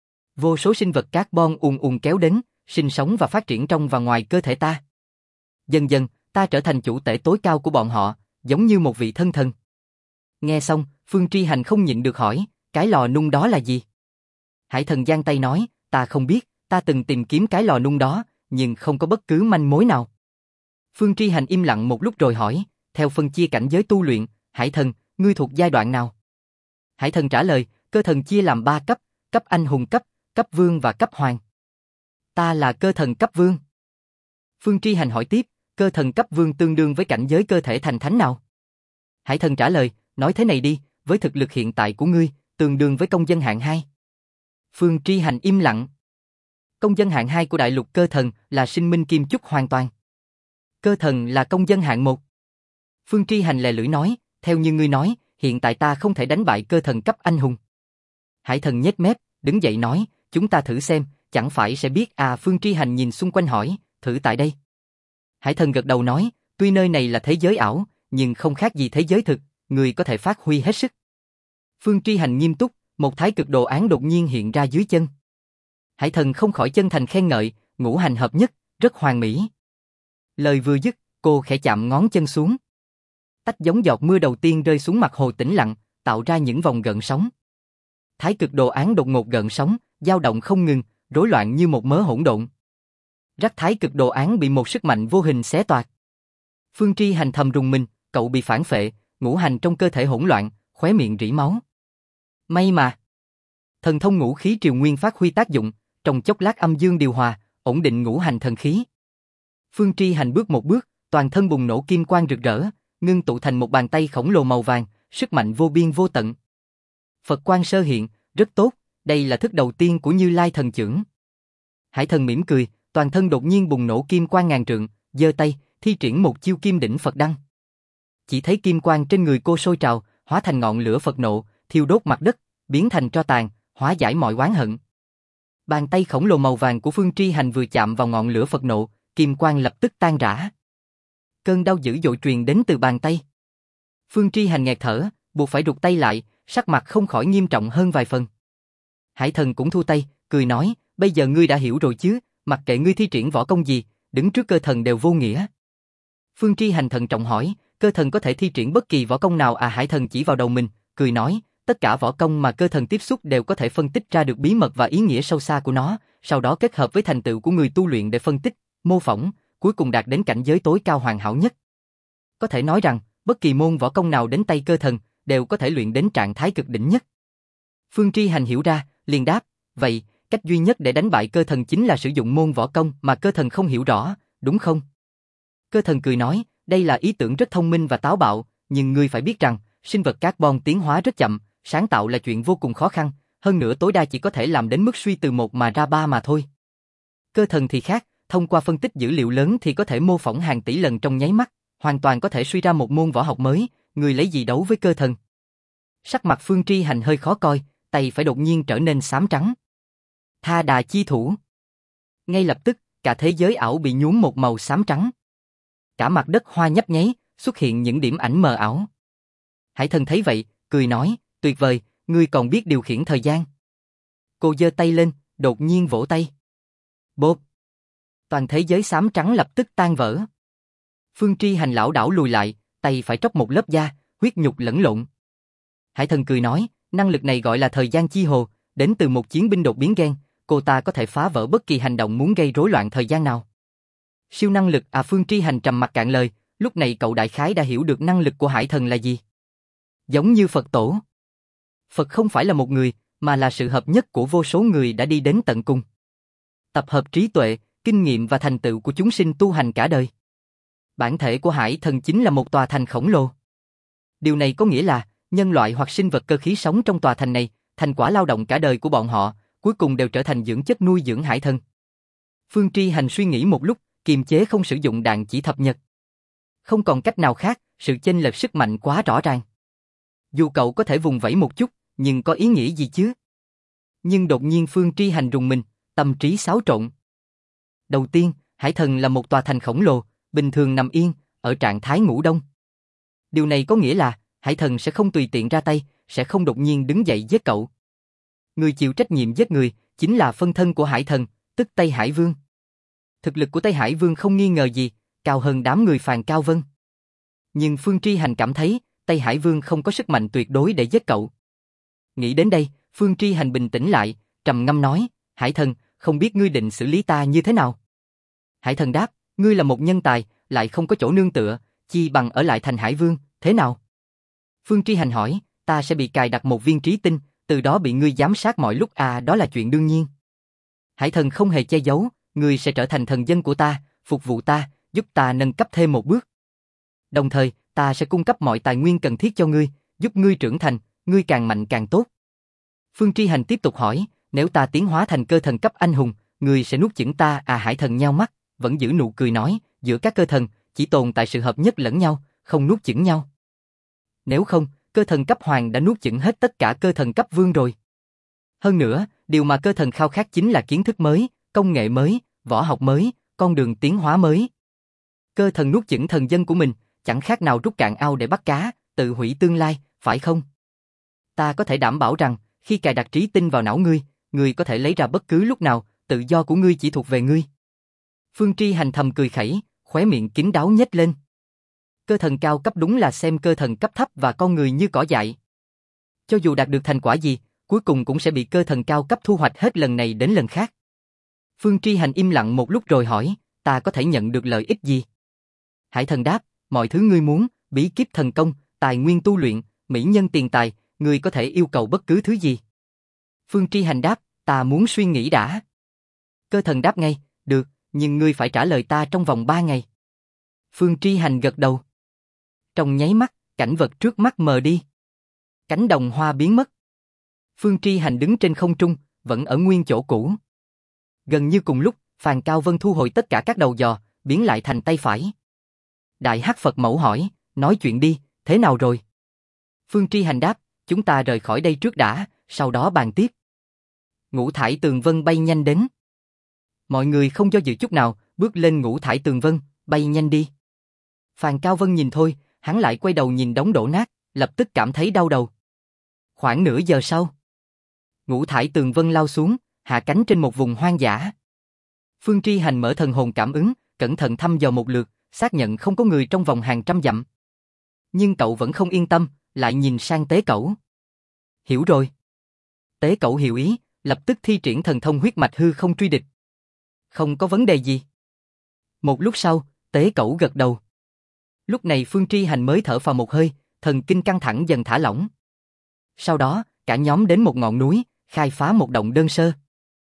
Vô số sinh vật carbon kéo đến, sinh sống và phát triển trong và ngoài cơ thể ta. Dần dần, ta trở thành chủ tể tối cao của bọn họ, giống như một vị thân thần. Nghe xong, Phương Tri Hành không nhịn được hỏi, cái lò nung đó là gì? Hải Thần giang tay nói, ta không biết, ta từng tìm kiếm cái lò nung đó, nhưng không có bất cứ manh mối nào. Phương Tri Hành im lặng một lúc rồi hỏi, theo phân chia cảnh giới tu luyện, Hải Thần, ngươi thuộc giai đoạn nào? Hải Thần trả lời, cơ thần chia làm 3 cấp, cấp anh hùng cấp, cấp vương và cấp hoàng. Ta là cơ thần cấp vương. Phương Tri Hành hỏi tiếp, cơ thần cấp vương tương đương với cảnh giới cơ thể thành thánh nào? Hải Thần trả lời, nói thế này đi, với thực lực hiện tại của ngươi, tương đương với công dân hạng 2. Phương Tri Hành im lặng. Công dân hạng 2 của đại lục cơ thần là sinh minh kim chúc hoàn toàn. Cơ thần là công dân hạng 1. Phương Tri Hành lè lưỡi nói, theo như ngươi nói, hiện tại ta không thể đánh bại cơ thần cấp anh hùng. Hải Thần nhếch mép, đứng dậy nói, chúng ta thử xem, chẳng phải sẽ biết à? Phương Tri Hành nhìn xung quanh hỏi, thử tại đây. Hải Thần gật đầu nói, tuy nơi này là thế giới ảo, nhưng không khác gì thế giới thực, người có thể phát huy hết sức. Phương Tri Hành nghiêm túc, một thái cực đồ án đột nhiên hiện ra dưới chân. Hải Thần không khỏi chân thành khen ngợi, ngũ hành hợp nhất, rất hoàn mỹ. Lời vừa dứt, cô khẽ chạm ngón chân xuống. Tách giống giọt mưa đầu tiên rơi xuống mặt hồ tĩnh lặng, tạo ra những vòng gợn sóng. Thái cực đồ án đột ngột gợn sóng, dao động không ngừng, rối loạn như một mớ hỗn độn. Rắc thái cực đồ án bị một sức mạnh vô hình xé toạc. Phương Tri Hành thầm rùng mình, cậu bị phản phệ, ngũ hành trong cơ thể hỗn loạn, khóe miệng rỉ máu. May mà thần thông ngũ khí triều nguyên phát huy tác dụng, trong chốc lát âm dương điều hòa, ổn định ngũ hành thần khí. Phương Tri Hành bước một bước, toàn thân bùng nổ kim quang rực rỡ, ngưng tụ thành một bàn tay khổng lồ màu vàng, sức mạnh vô biên vô tận. Phật quang sơ hiện, rất tốt, đây là thức đầu tiên của Như Lai thần chưởng. Hải Thần mỉm cười, toàn thân đột nhiên bùng nổ kim quang ngàn trượng, giơ tay, thi triển một chiêu kim đỉnh Phật đăng. Chỉ thấy kim quang trên người cô sôi trào, hóa thành ngọn lửa Phật nộ, thiêu đốt mặt đất, biến thành tro tàn, hóa giải mọi oán hận. Bàn tay khổng lồ màu vàng của Phương Tri Hành vừa chạm vào ngọn lửa Phật nộ, kim quang lập tức tan rã. Cơn đau dữ dội truyền đến từ bàn tay. Phương Tri Hành nghẹt thở, buộc phải rụt tay lại, sắc mặt không khỏi nghiêm trọng hơn vài phần. Hải Thần cũng thu tay, cười nói, bây giờ ngươi đã hiểu rồi chứ, mặc kệ ngươi thi triển võ công gì, đứng trước cơ thần đều vô nghĩa. Phương Tri Hành thận trọng hỏi, cơ thần có thể thi triển bất kỳ võ công nào à? Hải Thần chỉ vào đầu mình, cười nói, tất cả võ công mà cơ thần tiếp xúc đều có thể phân tích ra được bí mật và ý nghĩa sâu xa của nó, sau đó kết hợp với thành tựu của người tu luyện để phân tích, mô phỏng, cuối cùng đạt đến cảnh giới tối cao hoàn hảo nhất. Có thể nói rằng, bất kỳ môn võ công nào đến tay cơ thần, đều có thể luyện đến trạng thái cực đỉnh nhất. Phương Tri Hành hiểu ra, liền đáp, vậy, cách duy nhất để đánh bại cơ thần chính là sử dụng môn võ công mà cơ thần không hiểu rõ, đúng không? Cơ thần cười nói, đây là ý tưởng rất thông minh và táo bạo, nhưng ngươi phải biết rằng, sinh vật carbon tiến hóa rất chậm, sáng tạo là chuyện vô cùng khó khăn, hơn nữa tối đa chỉ có thể làm đến mức suy từ 1 mà ra 3 mà thôi. Cơ thần thì khác, thông qua phân tích dữ liệu lớn thì có thể mô phỏng hàng tỷ lần trong nháy mắt, hoàn toàn có thể suy ra một môn võ học mới, người lấy gì đấu với cơ thần? Sắc mặt Phương Tri Hành hơi khó coi, tay phải đột nhiên trở nên xám trắng. Tha đà chi thủ. Ngay lập tức, cả thế giới ảo bị nhuốm một màu xám trắng. Cả mặt đất hoa nhấp nháy, xuất hiện những điểm ảnh mờ ảo. Hải Thần thấy vậy, cười nói, tuyệt vời, ngươi còn biết điều khiển thời gian. Cô giơ tay lên, đột nhiên vỗ tay. Bốp. Toàn thế giới xám trắng lập tức tan vỡ. Phương Tri Hành lảo đảo lùi lại, tay phải tróc một lớp da, huyết nhục lẫn lộn. Hải Thần cười nói, năng lực này gọi là thời gian chi hồ, đến từ một chiến binh đột biến gen, cô ta có thể phá vỡ bất kỳ hành động muốn gây rối loạn thời gian nào. Siêu năng lực à? Phương Tri Hành trầm mặc cạn lời, lúc này cậu đại khái đã hiểu được năng lực của Hải Thần là gì. Giống như Phật tổ. Phật không phải là một người, mà là sự hợp nhất của vô số người đã đi đến tận cùng. Tập hợp trí tuệ, kinh nghiệm và thành tựu của chúng sinh tu hành cả đời. Bản thể của Hải Thần chính là một tòa thành khổng lồ. Điều này có nghĩa là, nhân loại hoặc sinh vật cơ khí sống trong tòa thành này, thành quả lao động cả đời của bọn họ, cuối cùng đều trở thành dưỡng chất nuôi dưỡng Hải Thần. Phương Tri Hành suy nghĩ một lúc, kiềm chế không sử dụng đạn chỉ thập nhật. Không còn cách nào khác, sự chênh lệch sức mạnh quá rõ ràng. Dù cậu có thể vùng vẫy một chút, nhưng có ý nghĩa gì chứ? Nhưng đột nhiên Phương Tri Hành rùng mình, tâm trí xáo trộn. Đầu tiên, Hải Thần là một tòa thành khổng lồ, bình thường nằm yên, ở trạng thái ngủ đông. Điều này có nghĩa là, Hải Thần sẽ không tùy tiện ra tay, sẽ không đột nhiên đứng dậy giết cậu. Người chịu trách nhiệm giết người, chính là phân thân của Hải Thần, tức Tây Hải Vương. Thực lực của Tây Hải Vương không nghi ngờ gì, cao hơn đám người Phàn Cao Vân. Nhưng Phương Tri Hành cảm thấy, Tây Hải Vương không có sức mạnh tuyệt đối để giết cậu. Nghĩ đến đây, Phương Tri Hành bình tĩnh lại, trầm ngâm nói, Hải Thần, không biết ngươi định xử lý ta như thế nào? Hải Thần đáp, ngươi là một nhân tài, lại không có chỗ nương tựa, chi bằng ở lại thành Hải Vương, thế nào? Phương Tri Hành hỏi, ta sẽ bị cài đặt một viên trí tinh, từ đó bị ngươi giám sát mọi lúc à? Đó là chuyện đương nhiên. Hải Thần không hề che giấu, ngươi sẽ trở thành thần dân của ta, phục vụ ta, giúp ta nâng cấp thêm một bước. Đồng thời, ta sẽ cung cấp mọi tài nguyên cần thiết cho ngươi, giúp ngươi trưởng thành, ngươi càng mạnh càng tốt. Phương Tri Hành tiếp tục hỏi, nếu ta tiến hóa thành cơ thần cấp anh hùng, ngươi sẽ nuốt chửng ta à? Hải Thần nheo mắt, vẫn giữ nụ cười nói, giữa các cơ thần, chỉ tồn tại sự hợp nhất lẫn nhau, không nuốt chửng nhau. Nếu không, cơ thần cấp hoàng đã nuốt chửng hết tất cả cơ thần cấp vương rồi. Hơn nữa, Điều mà cơ thần khao khát chính là kiến thức mới, công nghệ mới, võ học mới, con đường tiến hóa mới. Cơ thần nuốt chửng thần dân của mình, chẳng khác nào rút cạn ao để bắt cá, tự hủy tương lai, phải không? Ta có thể đảm bảo rằng, khi cài đặt trí tinh vào não ngươi, ngươi có thể lấy ra bất cứ lúc nào, tự do của ngươi chỉ thuộc về ngươi. Phương Tri Hành thầm cười khẩy, khóe miệng kín đáo nhếch lên. Cơ thần cao cấp đúng là xem cơ thần cấp thấp và con người như cỏ dại. Cho dù đạt được thành quả gì, cuối cùng cũng sẽ bị cơ thần cao cấp thu hoạch hết lần này đến lần khác. Phương Tri Hành im lặng một lúc rồi hỏi, ta có thể nhận được lợi ích gì? Hải thần đáp, mọi thứ ngươi muốn, bí kíp thần công, tài nguyên tu luyện, mỹ nhân tiền tài, ngươi có thể yêu cầu bất cứ thứ gì. Phương Tri Hành đáp, ta muốn suy nghĩ đã. Cơ thần đáp ngay, được, nhưng ngươi phải trả lời ta trong vòng 3 ngày. Phương Tri Hành gật đầu. Trong nháy mắt, cảnh vật trước mắt mờ đi. Cánh đồng hoa biến mất. Phương Tri Hành đứng trên không trung, vẫn ở nguyên chỗ cũ. Gần như cùng lúc, Phàn Cao Vân thu hồi tất cả các đầu giò, biến lại thành tay phải. Đại Hắc Phật Mẫu hỏi, nói chuyện đi, thế nào rồi? Phương Tri Hành đáp, chúng ta rời khỏi đây trước đã, sau đó bàn tiếp. Ngũ thải tường vân bay nhanh đến. Mọi người không do dự chút nào, bước lên ngũ thải tường vân, bay nhanh đi. Phàn Cao Vân nhìn thôi, hắn lại quay đầu nhìn đống đổ nát, lập tức cảm thấy đau đầu. Khoảng nửa giờ sau, ngũ thải tường vân lao xuống, hạ cánh trên một vùng hoang dã. Phương Tri Hành mở thần hồn cảm ứng, cẩn thận thăm dò một lượt, xác nhận không có người trong vòng hàng trăm dặm. Nhưng cậu vẫn không yên tâm, lại nhìn sang Tế Cẩu. Hiểu rồi. Tế Cẩu hiểu ý, lập tức thi triển thần thông huyết mạch hư không truy địch. Không có vấn đề gì. Một lúc sau, Tế Cẩu gật đầu. Lúc này Phương Tri Hành mới thở phào một hơi, thần kinh căng thẳng dần thả lỏng. Sau đó, cả nhóm đến một ngọn núi, khai phá một động đơn sơ.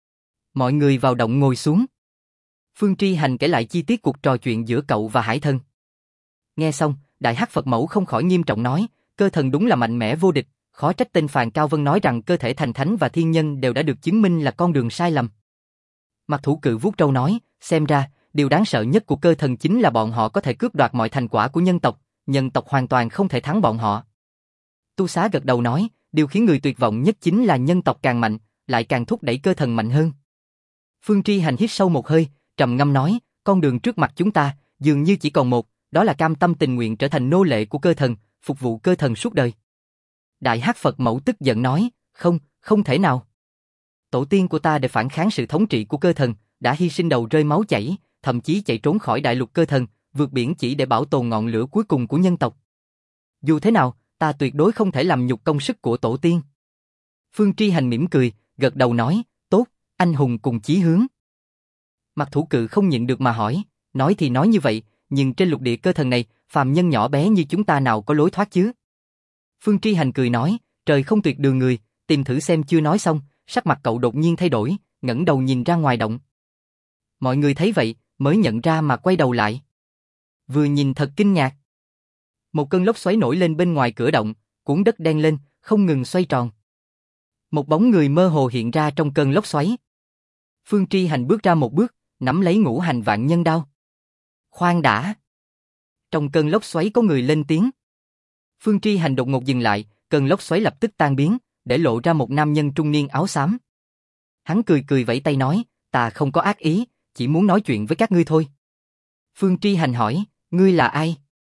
Mọi người vào động ngồi xuống. Phương Tri Hành kể lại chi tiết cuộc trò chuyện giữa cậu và Hải Thần. Nghe xong, Đại Hắc Phật Mẫu không khỏi nghiêm trọng nói, cơ thần đúng là mạnh mẽ vô địch, khó trách tên Phàn Cao Vân nói rằng cơ thể thành thánh và thiên nhân đều đã được chứng minh là con đường sai lầm. Mặc Thủ Cự vuốt râu nói, xem ra, điều đáng sợ nhất của cơ thần chính là bọn họ có thể cướp đoạt mọi thành quả của nhân tộc hoàn toàn không thể thắng bọn họ. Tu Xá gật đầu nói, điều khiến người tuyệt vọng nhất chính là nhân tộc càng mạnh, lại càng thúc đẩy cơ thần mạnh hơn. Phương Tri Hành hít sâu một hơi, trầm ngâm nói, con đường trước mặt chúng ta, dường như chỉ còn một, đó là cam tâm tình nguyện trở thành nô lệ của cơ thần, phục vụ cơ thần suốt đời. Đại Hắc Phật Mẫu tức giận nói, không thể nào. Tổ tiên của ta để phản kháng sự thống trị của cơ thần, đã hy sinh đầu rơi máu chảy, thậm chí chạy trốn khỏi đại lục cơ thần, vượt biển chỉ để bảo tồn ngọn lửa cuối cùng của nhân tộc. Dù thế nào, ta tuyệt đối không thể làm nhục công sức của tổ tiên. Phương Tri Hành mỉm cười, gật đầu nói, tốt, anh hùng cùng chí hướng. Mặc Thủ Cự không nhịn được mà hỏi, nói thì nói như vậy, nhưng trên lục địa cơ thần này, phàm nhân nhỏ bé như chúng ta nào có lối thoát chứ? Phương Tri Hành cười nói, trời không tuyệt đường người, tìm thử xem. Chưa nói xong, sắc mặt cậu đột nhiên thay đổi, ngẩng đầu nhìn ra ngoài động. Mọi người thấy vậy, mới nhận ra mà quay đầu lại. Vừa nhìn thật kinh ngạc. Một cơn lốc xoáy nổi lên bên ngoài cửa động, cuốn đất đen lên, không ngừng xoay tròn. Một bóng người mơ hồ hiện ra trong cơn lốc xoáy. Phương Tri Hành bước ra một bước, nắm lấy Ngũ Hành Vạn Nhân Đao. Khoan đã. Trong cơn lốc xoáy có người lên tiếng. Phương Tri Hành đột ngột dừng lại, cơn lốc xoáy lập tức tan biến, để lộ ra một nam nhân trung niên áo xám. Hắn cười cười vẫy tay nói, ta không có ác ý, chỉ muốn nói chuyện với các ngươi thôi. Phương Tri Hành hỏi, ngươi là ai?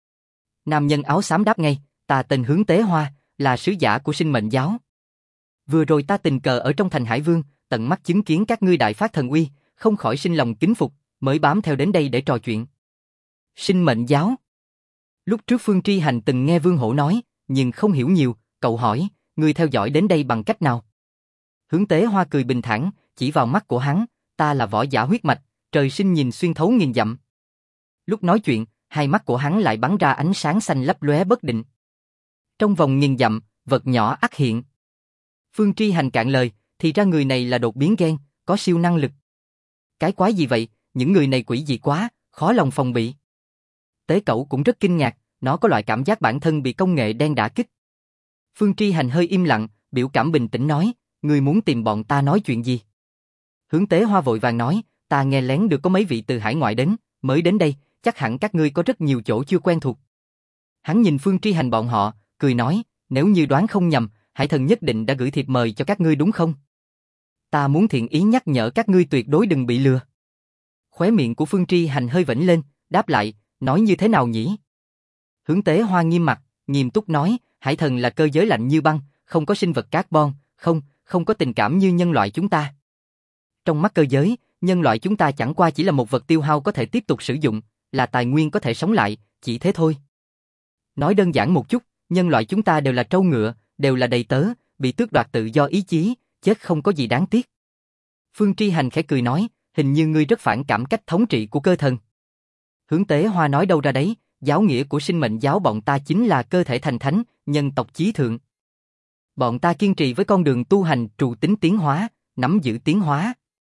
Nam nhân áo xám đáp ngay, ta tên Hướng Tế Hoa, là sứ giả của Sinh Mệnh Giáo. Vừa rồi ta tình cờ ở trong thành Hải Vương, tận mắt chứng kiến các ngươi đại phát thần uy, không khỏi sinh lòng kính phục, mới bám theo đến đây để trò chuyện. Sinh Mệnh Giáo. Lúc trước Phương Tri Hành từng nghe Vương Hổ nói, nhưng không hiểu nhiều, cậu hỏi, ngươi theo dõi đến đây bằng cách nào? Hướng Tế Hoa cười bình thản, chỉ vào mắt của hắn, ta là võ giả huyết mạch, trời sinh nhìn xuyên thấu nghìn dặm. Lúc nói chuyện, hai mắt của hắn lại bắn ra ánh sáng xanh lấp lóe bất định. Trong vòng nghìn dặm, vật nhỏ ắt hiện. Phương Tri Hành cạn lời, thì ra người này là đột biến gen, có siêu năng lực. Cái quái gì vậy, những người này quỷ dị quá, khó lòng phòng bị. Tế Cẩu cũng rất kinh ngạc, nó có loại cảm giác bản thân bị công nghệ đen đả kích. Phương Tri Hành hơi im lặng, biểu cảm bình tĩnh nói, ngươi muốn tìm bọn ta nói chuyện gì? Hướng Tế Hoa vội vàng nói, ta nghe lén được có mấy vị từ hải ngoại đến, mới đến đây, chắc hẳn các ngươi có rất nhiều chỗ chưa quen thuộc. Hắn nhìn Phương Tri Hành bọn họ, cười nói, nếu như đoán không nhầm, Hải Thần nhất định đã gửi thiệp mời cho các ngươi đúng không? Ta muốn thiện ý nhắc nhở các ngươi tuyệt đối đừng bị lừa. Khóe miệng của Phương Tri Hành hơi vểnh lên, đáp lại, nói như thế nào nhỉ? Hướng Tế Hoa nghiêm mặt, nghiêm túc nói, hải thần là cơ giới lạnh như băng, không có sinh vật carbon, không có tình cảm như nhân loại chúng ta. Trong mắt cơ giới, nhân loại chúng ta chẳng qua chỉ là một vật tiêu hao có thể tiếp tục sử dụng, là tài nguyên có thể sống lại, chỉ thế thôi. Nói đơn giản một chút, nhân loại chúng ta đều là trâu ngựa, đều là đầy tớ, bị tước đoạt tự do ý chí, chết không có gì đáng tiếc. Phương Tri Hành khẽ cười nói, hình như ngươi rất phản cảm cách thống trị của cơ thần. Hướng Tế Hoa nói đâu ra đấy, giáo nghĩa của sinh mệnh giáo bọn ta chính là cơ thể thành thánh, nhân tộc chí thượng. Bọn ta kiên trì với con đường tu hành trụ tính tiến hóa, nắm giữ tiến hóa.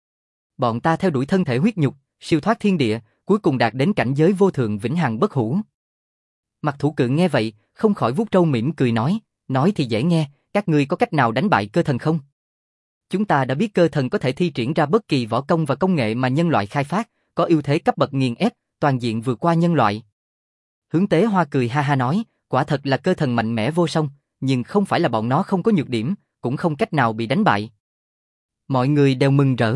Bọn ta theo đuổi thân thể huyết nhục, siêu thoát thiên địa, cuối cùng đạt đến cảnh giới vô thượng vĩnh hằng bất hủ. Mặt Thủ Cự nghe vậy, không khỏi vuốt râu mỉm cười nói thì dễ nghe, các ngươi có cách nào đánh bại cơ thần không? Chúng ta đã biết cơ thần có thể thi triển ra bất kỳ võ công và công nghệ mà nhân loại khai phát, có ưu thế cấp bậc nghiền ép, toàn diện vượt qua nhân loại. Hướng Tế Hoa cười ha ha nói, quả thật là cơ thần mạnh mẽ vô song, nhưng không phải là bọn nó không có nhược điểm, cũng không cách nào bị đánh bại. Mọi người đều mừng rỡ.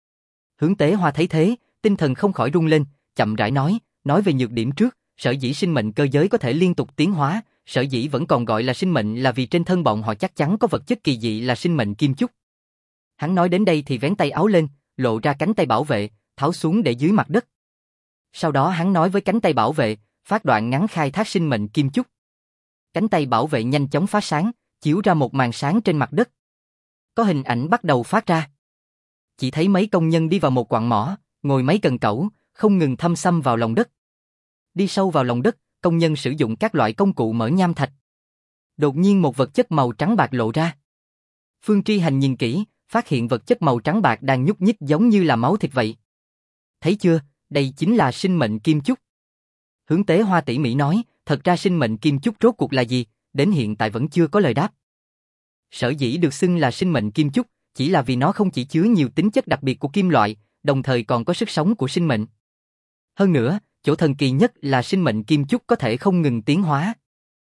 Hướng Tế Hoa thấy thế, tinh thần không khỏi rung lên, chậm rãi nói về nhược điểm trước, sở dĩ sinh mệnh cơ giới có thể liên tục tiến hóa, sở dĩ vẫn còn gọi là sinh mệnh là vì trên thân bọn họ chắc chắn có vật chất kỳ dị là sinh mệnh kim chúc. Hắn nói đến đây thì vén tay áo lên, lộ ra cánh tay bảo vệ, tháo xuống để dưới mặt đất. Sau đó hắn nói với cánh tay bảo vệ, phát đoạn ngắn khai thác sinh mệnh kim chúc. Cánh tay bảo vệ nhanh chóng phát sáng, chiếu ra một màn sáng trên mặt đất. Có hình ảnh bắt đầu phát ra. Chỉ thấy mấy công nhân đi vào một quặng mỏ, ngồi mấy cần cẩu, không ngừng thâm xâm vào lòng đất. Đi sâu vào lòng đất, công nhân sử dụng các loại công cụ mở nham thạch. Đột nhiên một vật chất màu trắng bạc lộ ra. Phương Tri Hành nhìn kỹ, phát hiện vật chất màu trắng bạc đang nhúc nhích giống như là máu thịt vậy. Thấy chưa, đây chính là sinh mệnh kim chúc. Hướng Tế Hoa tỉ mỉ nói, thật ra sinh mệnh kim chúc rốt cuộc là gì, đến hiện tại vẫn chưa có lời đáp. Sở dĩ được xưng là sinh mệnh kim chúc, chỉ là vì nó không chỉ chứa nhiều tính chất đặc biệt của kim loại, đồng thời còn có sức sống của sinh mệnh. Hơn nữa, chỗ thần kỳ nhất là sinh mệnh kim chúc có thể không ngừng tiến hóa.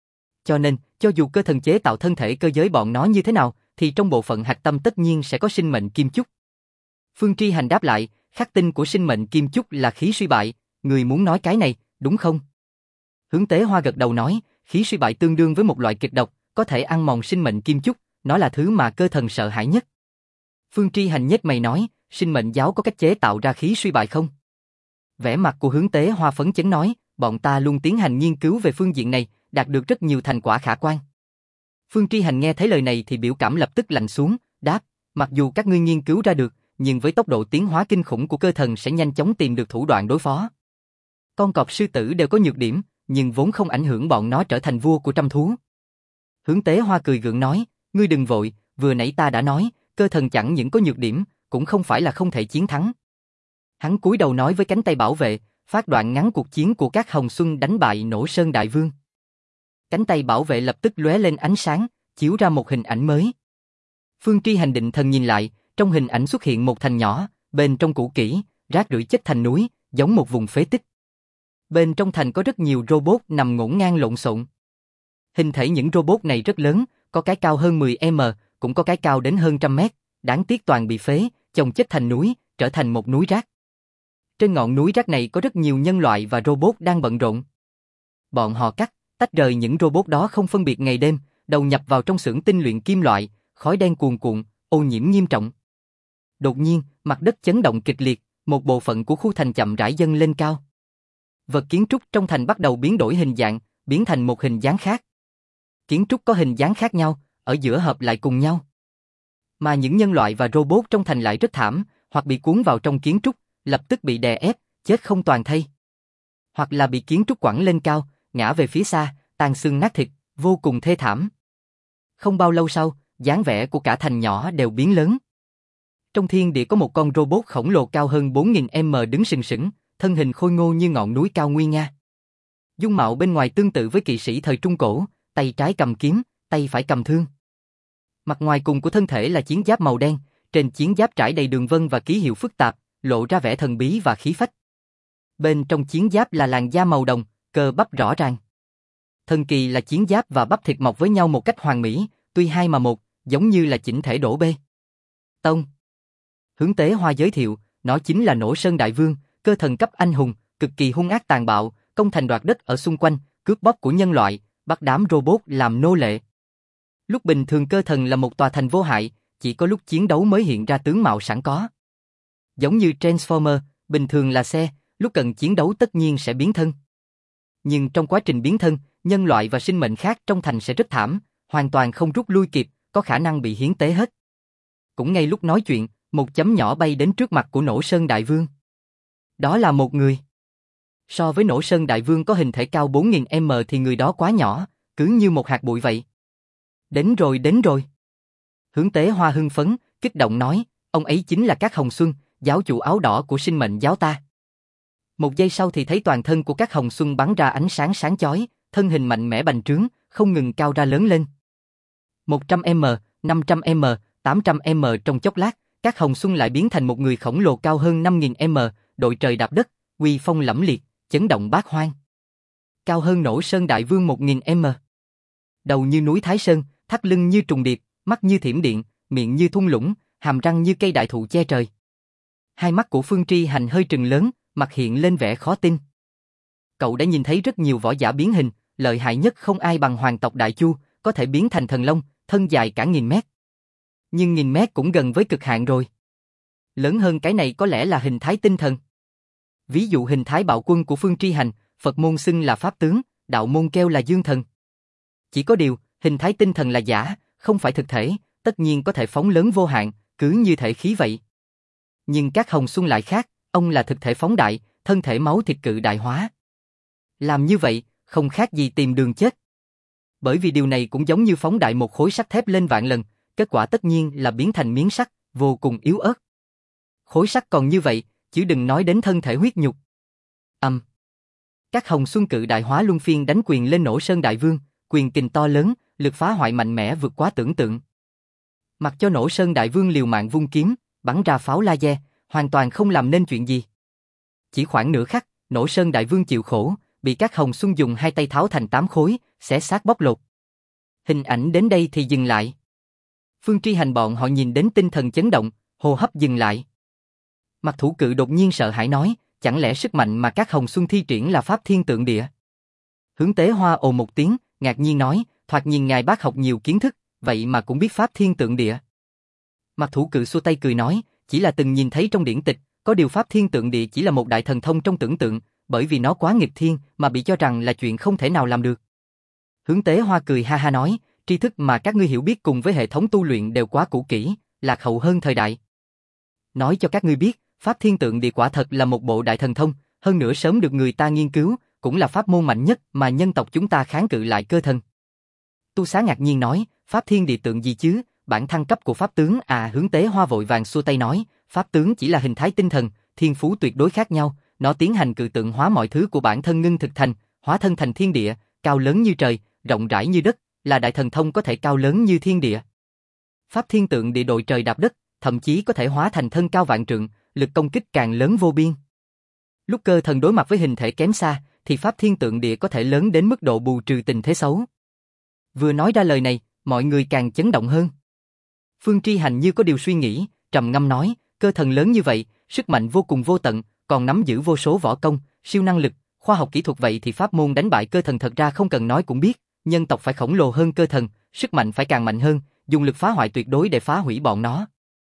Cho nên, cho dù cơ thần chế tạo thân thể cơ giới bọn nó như thế nào, thì trong bộ phận hạch tâm tất nhiên sẽ có sinh mệnh kim chúc. Phương Tri Hành đáp lại, khắc tinh của sinh mệnh kim chúc là khí suy bại, người muốn nói cái này, đúng không? Hướng Tế Hoa gật đầu nói, khí suy bại tương đương với một loại kịch độc, có thể ăn mòn sinh mệnh kim chúc, nó là thứ mà cơ thần sợ hãi nhất. Phương Tri Hành nhếch mày nói, sinh mệnh giáo có cách chế tạo ra khí suy bại không? Vẻ mặt của Hướng Tế Hoa phấn chấn nói, bọn ta luôn tiến hành nghiên cứu về phương diện này, đạt được rất nhiều thành quả khả quan. Phương Tri Hành nghe thấy lời này thì biểu cảm lập tức lạnh xuống, đáp, mặc dù các ngươi nghiên cứu ra được, nhưng với tốc độ tiến hóa kinh khủng của cơ thần sẽ nhanh chóng tìm được thủ đoạn đối phó. Con cọp sư tử đều có nhược điểm, nhưng vốn không ảnh hưởng bọn nó trở thành vua của trăm thú. Hướng Tế Hoa cười gượng nói, ngươi đừng vội, vừa nãy ta đã nói, cơ thần chẳng những có nhược điểm, cũng không phải là không thể chiến thắng. Hắn cúi đầu nói với cánh tay bảo vệ, phát đoạn ngắn cuộc chiến của các Hồng Xuân đánh bại Nổ Sơn Đại Vương. Cánh tay bảo vệ lập tức lóe lên ánh sáng, chiếu ra một hình ảnh mới. Phương Tri Hành định thần nhìn lại, trong hình ảnh xuất hiện một thành nhỏ, bên trong cũ kỹ, rác rưởi chất thành núi, giống một vùng phế tích. Bên trong thành có rất nhiều robot nằm ngổn ngang lộn xộn. Hình thể những robot này rất lớn, có cái cao hơn 10m, cũng có cái cao đến hơn 100m, đáng tiếc toàn bị phế, chồng chất thành núi, trở thành một núi rác. Trên ngọn núi rác này có rất nhiều nhân loại và robot đang bận rộn. Bọn họ cắt, tách rời những robot đó không phân biệt ngày đêm, đầu nhập vào trong xưởng tinh luyện kim loại, khói đen cuồn cuộn, ô nhiễm nghiêm trọng. Đột nhiên, mặt đất chấn động kịch liệt, một bộ phận của khu thành chậm rãi dâng lên cao. Vật kiến trúc trong thành bắt đầu biến đổi hình dạng, biến thành một hình dáng khác. Kiến trúc có hình dáng khác nhau, ở giữa hợp lại cùng nhau. Mà những nhân loại và robot trong thành lại rất thảm, hoặc bị cuốn vào trong kiến trúc, lập tức bị đè ép, chết không toàn thây. Hoặc là bị kiến trúc quẳng lên cao, ngã về phía xa, tan xương nát thịt, vô cùng thê thảm. Không bao lâu sau, dáng vẻ của cả thành nhỏ đều biến lớn. Trong thiên địa có một con robot khổng lồ cao hơn 4000m đứng sừng sững, thân hình khôi ngô như ngọn núi cao nguy nga. Dung mạo bên ngoài tương tự với kỵ sĩ thời Trung Cổ, tay trái cầm kiếm, tay phải cầm thương. Mặt ngoài cùng của thân thể là chiến giáp màu đen, trên chiến giáp trải đầy đường vân và ký hiệu phức tạp, lộ ra vẻ thần bí và khí phách. Bên trong chiến giáp là làn da màu đồng, cơ bắp rõ ràng. Thần kỳ là chiến giáp và bắp thịt mọc với nhau một cách hoàn mỹ, tuy hai mà một, giống như là chỉnh thể đổ bê tông. Hướng Tế Hoa giới thiệu, nó chính là Nổ Sơn Đại Vương, cơ thần cấp anh hùng, cực kỳ hung ác tàn bạo, công thành đoạt đất ở xung quanh, cướp bóc của nhân loại, bắt đám robot làm nô lệ. Lúc bình thường cơ thần là một tòa thành vô hại, chỉ có lúc chiến đấu mới hiện ra tướng mạo sẵn có. Giống như Transformer, bình thường là xe, lúc cần chiến đấu tất nhiên sẽ biến thân. Nhưng trong quá trình biến thân, nhân loại và sinh mệnh khác trong thành sẽ rất thảm, hoàn toàn không rút lui kịp, có khả năng bị hiến tế hết. Cũng ngay lúc nói chuyện, một chấm nhỏ bay đến trước mặt của Nổ Sơn Đại Vương. Đó là một người. So với Nổ Sơn Đại Vương có hình thể cao 4000m thì người đó quá nhỏ, cứ như một hạt bụi vậy. Đến rồi, đến rồi. Hướng Tế Hoa hưng phấn, kích động nói, ông ấy chính là Các Hồng Xuân, giáo chủ áo đỏ của sinh mệnh giáo ta. Một giây sau thì thấy toàn thân của Các Hồng Xuân bắn ra ánh sáng sáng chói, thân hình mạnh mẽ bành trướng, không ngừng cao ra lớn lên. 100m, 500m, 800m trong chốc lát, Các Hồng Xuân lại biến thành một người khổng lồ cao hơn 5000m, đội trời đạp đất, uy phong lẫm liệt, chấn động bát hoang. Cao hơn Nổ Sơn Đại Vương 1000m. Đầu như núi Thái Sơn, thắt lưng như trùng điệp, mắt như thiểm điện, miệng như thung lũng, hàm răng như cây đại thụ che trời. Hai mắt của Phương Tri Hành hơi trừng lớn, mặt hiện lên vẻ khó tin. Cậu đã nhìn thấy rất nhiều võ giả biến hình, lợi hại nhất không ai bằng hoàng tộc Đại Chu, có thể biến thành thần long, thân dài cả 1000m. Nhưng 1000m cũng gần với cực hạn rồi. Lớn hơn cái này có lẽ là hình thái tinh thần. Ví dụ hình thái bạo quân của Phương Tri Hành, Phật môn xưng là pháp tướng, đạo môn kêu là dương thần. Chỉ có điều, hình thái tinh thần là giả, không phải thực thể, tất nhiên có thể phóng lớn vô hạn, cứ như thể khí vậy. Nhưng Các Hồng Xuân lại khác, ông là thực thể phóng đại, thân thể máu thịt cự đại hóa. Làm như vậy, không khác gì tìm đường chết. Bởi vì điều này cũng giống như phóng đại một khối sắt thép lên vạn lần, kết quả tất nhiên là biến thành miếng sắt, vô cùng yếu ớt. Khối sắt còn như vậy, chứ đừng nói đến thân thể huyết nhục. Các Hồng Xuân cự đại hóa luân phiên đánh quyền lên Nổ Sơn Đại Vương, quyền kình to lớn, lực phá hoại mạnh mẽ vượt quá tưởng tượng. Mặc cho Nổ Sơn Đại Vương liều mạng vung kiếm, bắn ra pháo laser, hoàn toàn không làm nên chuyện gì. Chỉ khoảng nửa khắc, Nổ Sơn Đại Vương chịu khổ, bị Các Hồng Xuân dùng hai tay tháo thành 8 khối, xé xác bóc lột. Hình ảnh đến đây thì dừng lại. Phương Tri Hành bọn họ nhìn đến tinh thần chấn động, hô hấp dừng lại. Mặt Thủ Cự đột nhiên sợ hãi nói, chẳng lẽ sức mạnh mà Các Hồng Xuân thi triển là Pháp Thiên Tượng Địa? Hướng Tế Hoa ồ một tiếng, ngạc nhiên nói, thoạt nhìn ngài bác học nhiều kiến thức, vậy mà cũng biết Pháp Thiên Tượng Địa. Mặt Thủ Cự xua tay cười nói, chỉ là từng nhìn thấy trong điển tịch, có điều Pháp Thiên Tượng Địa chỉ là một đại thần thông trong tưởng tượng, bởi vì nó quá nghịch thiên mà bị cho rằng là chuyện không thể nào làm được. Hướng Tế Hoa cười ha ha nói, tri thức mà các ngươi hiểu biết cùng với hệ thống tu luyện đều quá cũ kỹ, lạc hậu hơn thời đại. Nói cho các ngươi biết, Pháp Thiên Tượng Địa quả thật là một bộ đại thần thông, hơn nữa sớm được người ta nghiên cứu, cũng là pháp môn mạnh nhất mà nhân tộc chúng ta kháng cự lại cơ thần. Tu Xá ngạc nhiên nói, Pháp Thiên Địa Tượng gì chứ, bản thăng cấp của Pháp tướng à? Hướng Tế Hoa vội vàng xua tay nói, Pháp tướng chỉ là hình thái tinh thần, thiên phú tuyệt đối khác nhau, nó tiến hành cự tượng hóa mọi thứ của bản thân ngưng thực thành, hóa thân thành thiên địa, cao lớn như trời, rộng rãi như đất, là đại thần thông có thể cao lớn như thiên địa. Pháp Thiên Tượng Địa đội trời đạp đất, thậm chí có thể hóa thành thân cao vạn trượng, lực công kích càng lớn vô biên. Lúc cơ thần đối mặt với hình thể kém xa, thì Pháp Thiên Tượng Địa có thể lớn đến mức độ bù trừ tình thế xấu. Vừa nói ra lời này, mọi người càng chấn động hơn. Phương Tri Hành như có điều suy nghĩ, trầm ngâm nói, cơ thần lớn như vậy, sức mạnh vô cùng vô tận, còn nắm giữ vô số võ công, siêu năng lực, khoa học kỹ thuật, vậy thì pháp môn đánh bại cơ thần thật ra không cần nói cũng biết, nhân tộc phải khổng lồ hơn cơ thần, sức mạnh phải càng mạnh hơn, dùng lực phá hoại tuyệt đối để phá hủy bọn nó.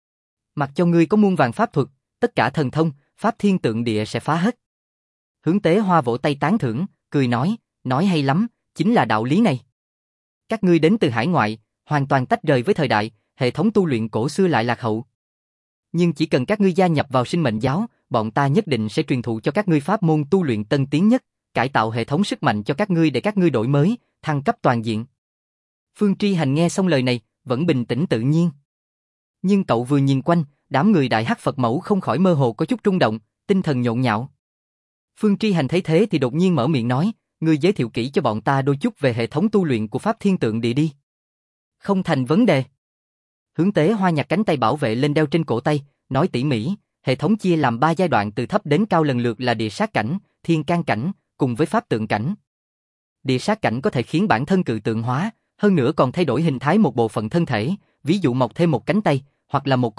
Mặc cho ngươi có muôn vàng pháp thuật, tất cả thần thông, Pháp Thiên Tượng Địa sẽ phá hết. Hướng Tế Hoa vỗ tay tán thưởng, cười nói hay lắm, chính là đạo lý này. Các ngươi đến từ hải ngoại, hoàn toàn tách rời với thời đại, hệ thống tu luyện cổ xưa lại lạc hậu. Nhưng chỉ cần các ngươi gia nhập vào sinh mệnh giáo, bọn ta nhất định sẽ truyền thụ cho các ngươi pháp môn tu luyện tân tiến nhất, cải tạo hệ thống sức mạnh cho các ngươi để các ngươi đổi mới, thăng cấp toàn diện. Phương Tri Hành nghe xong lời này, vẫn bình tĩnh tự nhiên. Nhưng cậu vừa nhìn quanh, đám người Đại Hắc Phật Mẫu không khỏi mơ hồ có chút rung động, tinh thần nhộn nhạo. Phương Tri Hành thấy thế thì đột nhiên mở miệng nói, ngươi giới thiệu kỹ cho bọn ta đôi chút về hệ thống tu luyện của Pháp Thiên Tượng Địa đi. Không thành vấn đề. Hướng Tế Hoa nhặt cánh tay bảo vệ lên đeo trên cổ tay, nói tỉ mỉ, hệ thống chia làm 3 giai đoạn từ thấp đến cao lần lượt là địa sát cảnh, thiên can cảnh, cùng với pháp tượng cảnh. Địa sát cảnh có thể khiến bản thân cự tượng hóa, hơn nữa còn thay đổi hình thái một bộ phận thân thể, ví dụ mọc thêm một cánh tay, hoặc là một con mắt,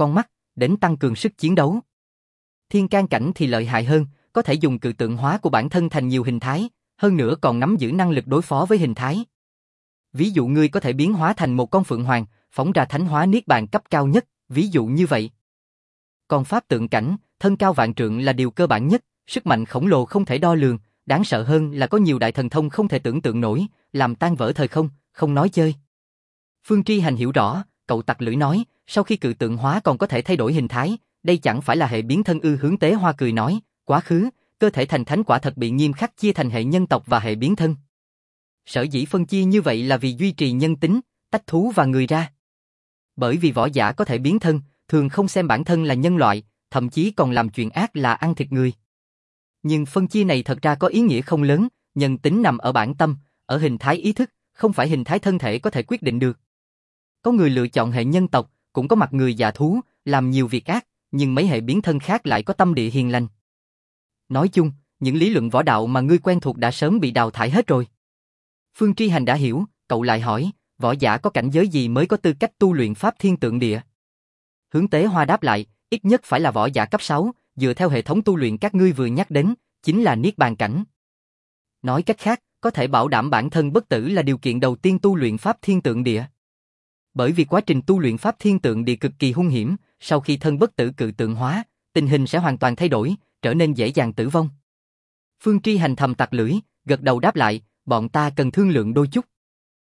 đến tăng cường sức chiến đấu. Thiên can cảnh thì lợi hại hơn, có thể dùng cự tượng hóa của bản thân thành nhiều hình thái, hơn nữa còn nắm giữ năng lực đối phó với hình thái. Ví dụ ngươi có thể biến hóa thành một con phượng hoàng, phóng ra thánh hóa niết bàn cấp cao nhất, ví dụ như vậy. Còn pháp tượng cảnh, thân cao vạn trượng là điều cơ bản nhất, sức mạnh khổng lồ không thể đo lường, đáng sợ hơn là có nhiều đại thần thông không thể tưởng tượng nổi, làm tan vỡ thời không, không nói chơi. Phương Tri Hành hiểu rõ, cậu tặc lưỡi nói, sau khi cự tượng hóa còn có thể thay đổi hình thái, đây chẳng phải là hệ biến thân ư? Hướng Tế Hoa cười nói, quá khứ, cơ thể thành thánh quả thật bị nghiêm khắc chia thành hệ nhân tộc và hệ biến thân. Sở dĩ phân chia như vậy là vì duy trì nhân tính, tách thú và người ra. Bởi vì võ giả có thể biến thân, thường không xem bản thân là nhân loại, thậm chí còn làm chuyện ác là ăn thịt người. Nhưng phân chia này thật ra có ý nghĩa không lớn, nhân tính nằm ở bản tâm, ở hình thái ý thức, không phải hình thái thân thể có thể quyết định được. Có người lựa chọn hệ nhân tộc, cũng có mặt người dạ thú, làm nhiều việc ác, nhưng mấy hệ biến thân khác lại có tâm địa hiền lành. Nói chung, những lý luận võ đạo mà ngươi quen thuộc đã sớm bị đào thải hết rồi. Phương Tri Hành đã hiểu, cậu lại hỏi, võ giả có cảnh giới gì mới có tư cách tu luyện pháp thiên tượng địa? Hướng Tế Hoa đáp lại, ít nhất phải là võ giả cấp 6, dựa theo hệ thống tu luyện các ngươi vừa nhắc đến, chính là niết bàn cảnh. Nói cách khác, có thể bảo đảm bản thân bất tử là điều kiện đầu tiên tu luyện pháp thiên tượng địa. Bởi vì quá trình tu luyện pháp thiên tượng địa cực kỳ hung hiểm, sau khi thân bất tử cự tượng hóa, tình hình sẽ hoàn toàn thay đổi, trở nên dễ dàng tử vong. Phương Tri Hành thầm tặc lưỡi, gật đầu đáp lại, bọn ta cần thương lượng đôi chút.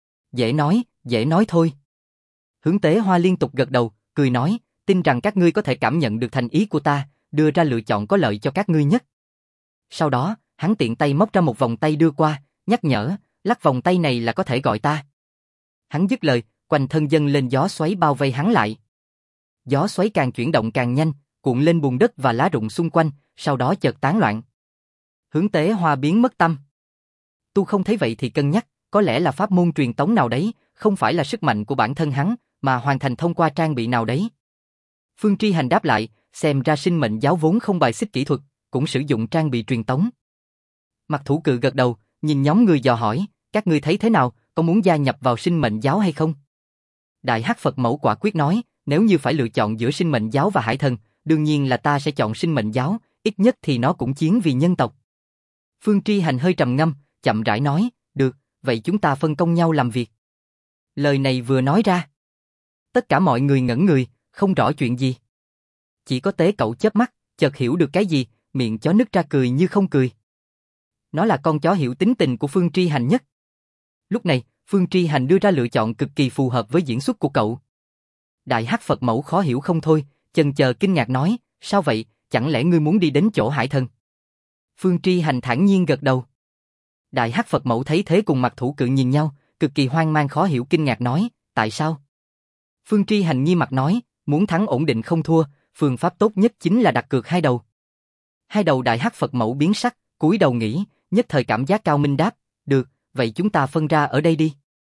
Dễ nói thôi. Hướng Tế Hoa liên tục gật đầu, cười nói, tin rằng các ngươi có thể cảm nhận được thành ý của ta, đưa ra lựa chọn có lợi cho các ngươi nhất. Sau đó, hắn tiện tay móc ra một vòng tay đưa qua, nhắc nhở, lắc vòng tay này là có thể gọi ta. Hắn dứt lời, quanh thân dâng lên gió xoáy bao vây hắn lại. Gió xoáy càng chuyển động càng nhanh, cuộn lên bùn đất và lá rụng xung quanh, sau đó chợt tán loạn. Hướng Tế Hoa biến mất tâm. Tu không thấy vậy thì cân nhắc, có lẽ là pháp môn truyền tống nào đấy, không phải là sức mạnh của bản thân hắn, mà hoàn thành thông qua trang bị nào đấy. Phương Tri Hành đáp lại, xem ra sinh mệnh giáo vốn không bài xích kỹ thuật, cũng sử dụng trang bị truyền tống. Mặc Thủ Cự gật đầu, nhìn nhóm người dò hỏi, các ngươi thấy thế nào, có muốn gia nhập vào sinh mệnh giáo hay không? Đại Hắc Phật Mẫu quả quyết nói, nếu như phải lựa chọn giữa sinh mệnh giáo và hải thần, đương nhiên là ta sẽ chọn sinh mệnh giáo, ít nhất thì nó cũng chiến vì nhân tộc. Phương Tri Hành hơi trầm ngâm, chậm rãi nói, được, vậy chúng ta phân công nhau làm việc. Lời này vừa nói ra, tất cả mọi người ngẩn người, không rõ chuyện gì. Chỉ có Tế Cẩu chớp mắt, chợt hiểu được cái gì, miệng chó nứt ra cười như không cười. Nó là con chó hiểu tính tình của Phương Tri Hành nhất. Lúc này, Phương Tri Hành đưa ra lựa chọn cực kỳ phù hợp với diễn xuất của cậu. Đại Hắc Phật Mẫu khó hiểu không thôi, chần chờ kinh ngạc nói, sao vậy, chẳng lẽ ngươi muốn đi đến chỗ hải thần? Phương Tri Hành thản nhiên gật đầu. Đại Hắc Phật Mẫu thấy thế cùng Mặc Thủ Cự nhìn nhau, cực kỳ hoang mang khó hiểu kinh ngạc nói, tại sao? Phương Tri Hành nghiêm mặt nói, muốn thắng ổn định không thua, phương pháp tốt nhất chính là đặt cược hai đầu. Hai đầu. Đại Hắc Phật Mẫu biến sắc, cúi đầu nghĩ, nhất thời cảm giác cao minh đáp, được, vậy chúng ta phân ra ở đây đi.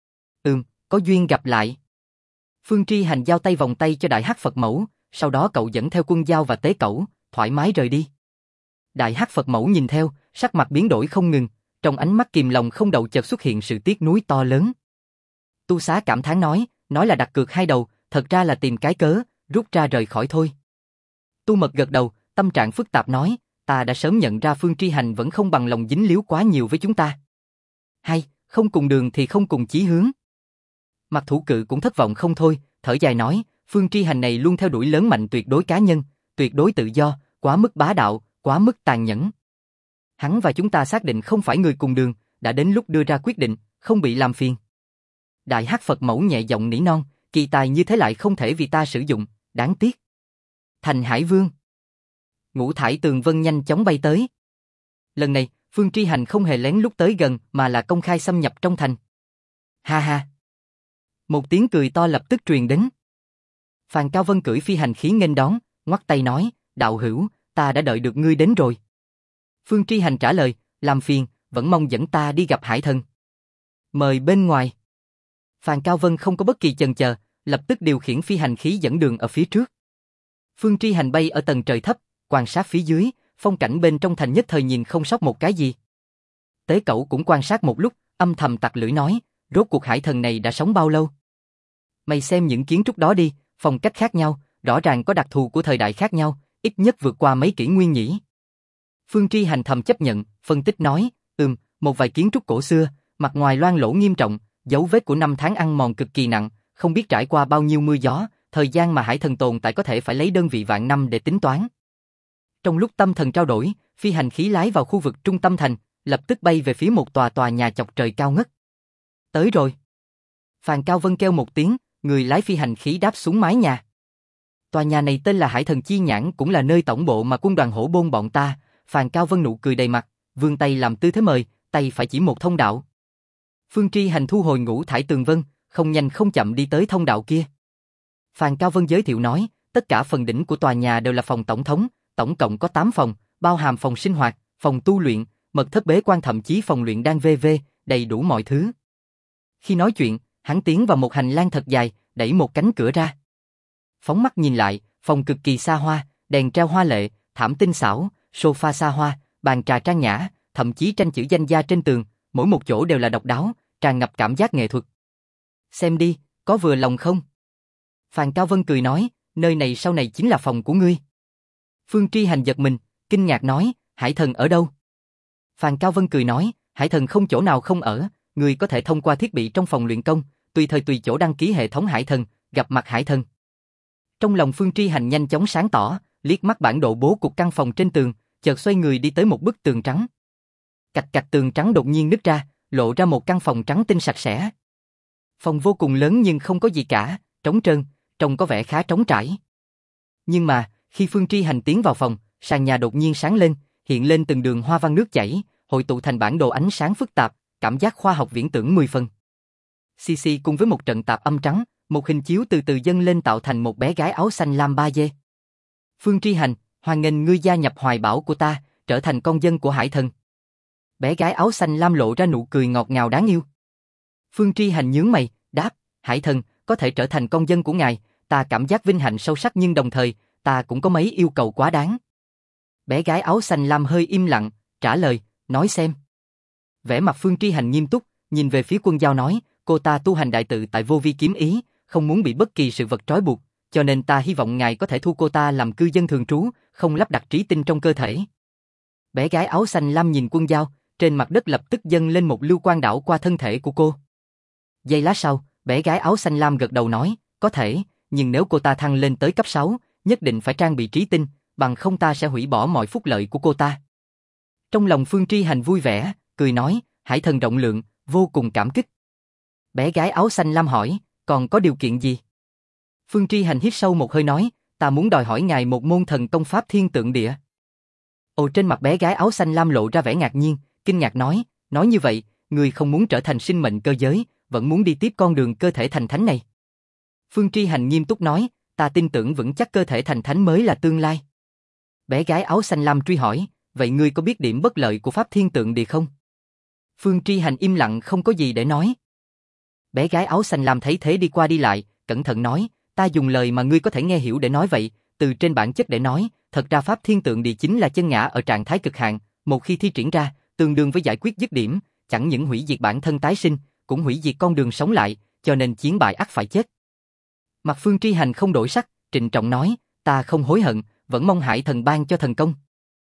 Có duyên gặp lại. Phương Tri Hành giao tay vòng tay cho Đại Hắc Phật Mẫu, sau đó cậu dẫn theo Quân Dao và Tế Cẩu, thoải mái rời đi. Đại Hắc Phật Mẫu nhìn theo, sắc mặt biến đổi không ngừng, trong ánh mắt kìm lòng không đậu chợt xuất hiện sự tiếc nuối to lớn. Tu Xá cảm thán nói là đặt cược hai đầu, thật ra là tìm cái cớ, rút ra rời khỏi thôi. Tu Mật gật đầu, tâm trạng phức tạp nói, ta đã sớm nhận ra Phương Tri Hành vẫn không bằng lòng dính líu quá nhiều với chúng ta. Hay, không cùng đường thì không cùng chí hướng. Mặc Thủ Cự cũng thất vọng không thôi, thở dài nói, Phương Tri Hành này luôn theo đuổi lớn mạnh tuyệt đối cá nhân, tuyệt đối tự do, quá mức bá đạo, quá mức tàn nhẫn. Hắn và chúng ta xác định không phải người cùng đường, đã đến lúc đưa ra quyết định, không bị làm phiền. Đại Hắc Phật Mẫu nhẹ giọng nỉ non, kỳ tài như thế lại không thể vì ta sử dụng, đáng tiếc. Thành Hải Vương. Ngũ thải tường vân nhanh chóng bay tới. Lần này, Phương Tri Hành không hề lén lút tới gần mà là công khai xâm nhập trong thành. Ha ha. Một tiếng cười to lập tức truyền đến. Phàn Cao Vân cưỡi phi hành khí nghênh đón, ngoắc tay nói, đạo hữu, ta đã đợi được ngươi đến rồi. Phương Tri Hành trả lời, làm phiền, vẫn mong dẫn ta đi gặp hải thần. Mời bên ngoài. Phàn Cao Vân không có bất kỳ chần chờ, lập tức điều khiển phi hành khí dẫn đường ở phía trước. Phương Tri Hành bay ở tầng trời thấp, quan sát phía dưới, phong cảnh bên trong thành nhất thời nhìn không sót một cái gì. Tế Cẩu cũng quan sát một lúc, âm thầm tặc lưỡi nói, rốt cuộc hải thần này đã sống bao lâu? Mày xem những kiến trúc đó đi, phong cách khác nhau, rõ ràng có đặc thù của thời đại khác nhau, ít nhất vượt qua mấy kỷ nguyên nhỉ. Phương Tri Hành thầm chấp nhận, phân tích nói, một vài kiến trúc cổ xưa, mặt ngoài loang lổ nghiêm trọng, dấu vết của năm tháng ăn mòn cực kỳ nặng, không biết trải qua bao nhiêu mưa gió, thời gian mà Hải Thần tồn tại có thể phải lấy đơn vị vạn năm để tính toán. Trong lúc tâm thần trao đổi, phi hành khí lái vào khu vực trung tâm thành, lập tức bay về phía một tòa nhà chọc trời cao ngất. Tới rồi. Phàn Cao Vân kêu một tiếng, người lái phi hành khí đáp xuống mái nhà. Tòa nhà này tên là Hải Thần Chi Nhãn, cũng là nơi tổng bộ mà quân đoàn Hổ Bôn bọn ta. Phàn Cao Vân nụ cười đầy mặt, vươn tay làm tư thế mời, tay phải chỉ một thông đạo. Phương Tri Hành thu hồi ngũ thải tường vân, không nhanh không chậm đi tới thông đạo kia. Phàn Cao Vân giới thiệu nói, tất cả phần đỉnh của tòa nhà đều là phòng tổng thống, tổng cộng có 8 phòng, bao hàm phòng sinh hoạt, phòng tu luyện, mật thất bế quan, thậm chí phòng luyện đan v.v, đầy đủ mọi thứ. Khi nói chuyện, hắn tiến vào một hành lang thật dài, đẩy một cánh cửa ra. Phóng mắt nhìn lại, phòng cực kỳ xa hoa, đèn treo hoa lệ, thảm tinh xảo, sofa xa hoa, bàn trà trang nhã, thậm chí tranh chữ danh gia trên tường, mỗi một chỗ đều là độc đáo, tràn ngập cảm giác nghệ thuật. Xem đi, có vừa lòng không? Phàn Cao Vân cười nói, nơi này sau này chính là phòng của ngươi. Phương Tri Hành giật mình, kinh ngạc nói, Hải Thần ở đâu? Phàn Cao Vân cười nói, Hải Thần không chỗ nào không ở, ngươi có thể thông qua thiết bị trong phòng luyện công, tùy thời tùy chỗ đăng ký hệ thống Hải Thần, gặp mặt Hải Thần. Trong lòng Phương Tri Hành nhanh chóng sáng tỏ, liếc mắt bản đồ bố cục căn phòng trên tường, chợt xoay người đi tới một bức tường trắng. Cạch cạch, tường trắng đột nhiên nứt ra, lộ ra một căn phòng trắng tinh sạch sẽ. Phòng vô cùng lớn nhưng không có gì cả, trống trơn, trông có vẻ khá trống trải. Nhưng mà, khi Phương Tri Hành tiến vào phòng, sàn nhà đột nhiên sáng lên, hiện lên từng đường hoa văn nước chảy, hội tụ thành bản đồ ánh sáng phức tạp, cảm giác khoa học viễn tưởng 10 phần. Xì cùng với một trận tạp âm trắng, một hình chiếu từ từ dâng lên tạo thành một bé gái áo xanh lam ba dê. Phương Tri Hành, hoan nghênh ngươi gia nhập hoài bão của ta, trở thành con dân của Hải Thần. Bé gái áo xanh lam lộ ra nụ cười ngọt ngào đáng yêu. Phương Tri Hành nhướng mày, đáp, Hải Thần, có thể trở thành con dân của ngài, ta cảm giác vinh hạnh sâu sắc, nhưng đồng thời, ta cũng có mấy yêu cầu quá đáng. Bé gái áo xanh lam hơi im lặng, trả lời, nói xem. Vẻ mặt Phương Tri Hành nghiêm túc, nhìn về phía Quân Giao nói, cô ta tu hành đại tự tại vô vi kiếm ý, không muốn bị bất kỳ sự vật trói buộc, cho nên ta hy vọng ngài có thể thu cô ta làm cư dân thường trú, không lắp đặt trí tinh trong cơ thể. Bé gái áo xanh lam nhìn Quân Giao, trên mặt đất lập tức dâng lên một lưu quang đảo qua thân thể của cô. Giây lát sau, bé gái áo xanh lam gật đầu nói, có thể, nhưng nếu cô ta thăng lên tới cấp 6, nhất định phải trang bị trí tinh, bằng không ta sẽ hủy bỏ mọi phúc lợi của cô ta. Trong lòng Phương Tri Hành vui vẻ, cười nói, Hải Thần rộng lượng, vô cùng cảm kích. Bé gái áo xanh lam hỏi, còn có điều kiện gì? Phương Tri Hành hít sâu một hơi nói, ta muốn đòi hỏi ngài một môn thần công pháp thiên tượng địa. Ồ, trên mặt bé gái áo xanh lam lộ ra vẻ ngạc nhiên, kinh ngạc nói như vậy, người không muốn trở thành sinh mệnh cơ giới, vẫn muốn đi tiếp con đường cơ thể thành thánh này. Phương Tri Hành nghiêm túc nói, ta tin tưởng vững chắc cơ thể thành thánh mới là tương lai. Bé gái áo xanh lam truy hỏi, vậy ngươi có biết điểm bất lợi của pháp thiên tượng địa không? Phương Tri Hành im lặng không có gì để nói. Bé gái áo xanh lam thấy thế đi qua đi lại, cẩn thận nói, ta dùng lời mà ngươi có thể nghe hiểu để nói vậy, từ trên bản chất để nói, thật ra pháp thiên tượng địa chính là chân ngã ở trạng thái cực hạn, một khi thi triển ra, tương đương với giải quyết dứt điểm, chẳng những hủy diệt bản thân tái sinh, cũng hủy diệt con đường sống lại, cho nên chiến bại ắt phải chết. Mặt Phương Tri Hành không đổi sắc, trịnh trọng nói, ta không hối hận, vẫn mong Hải Thần ban cho thần công.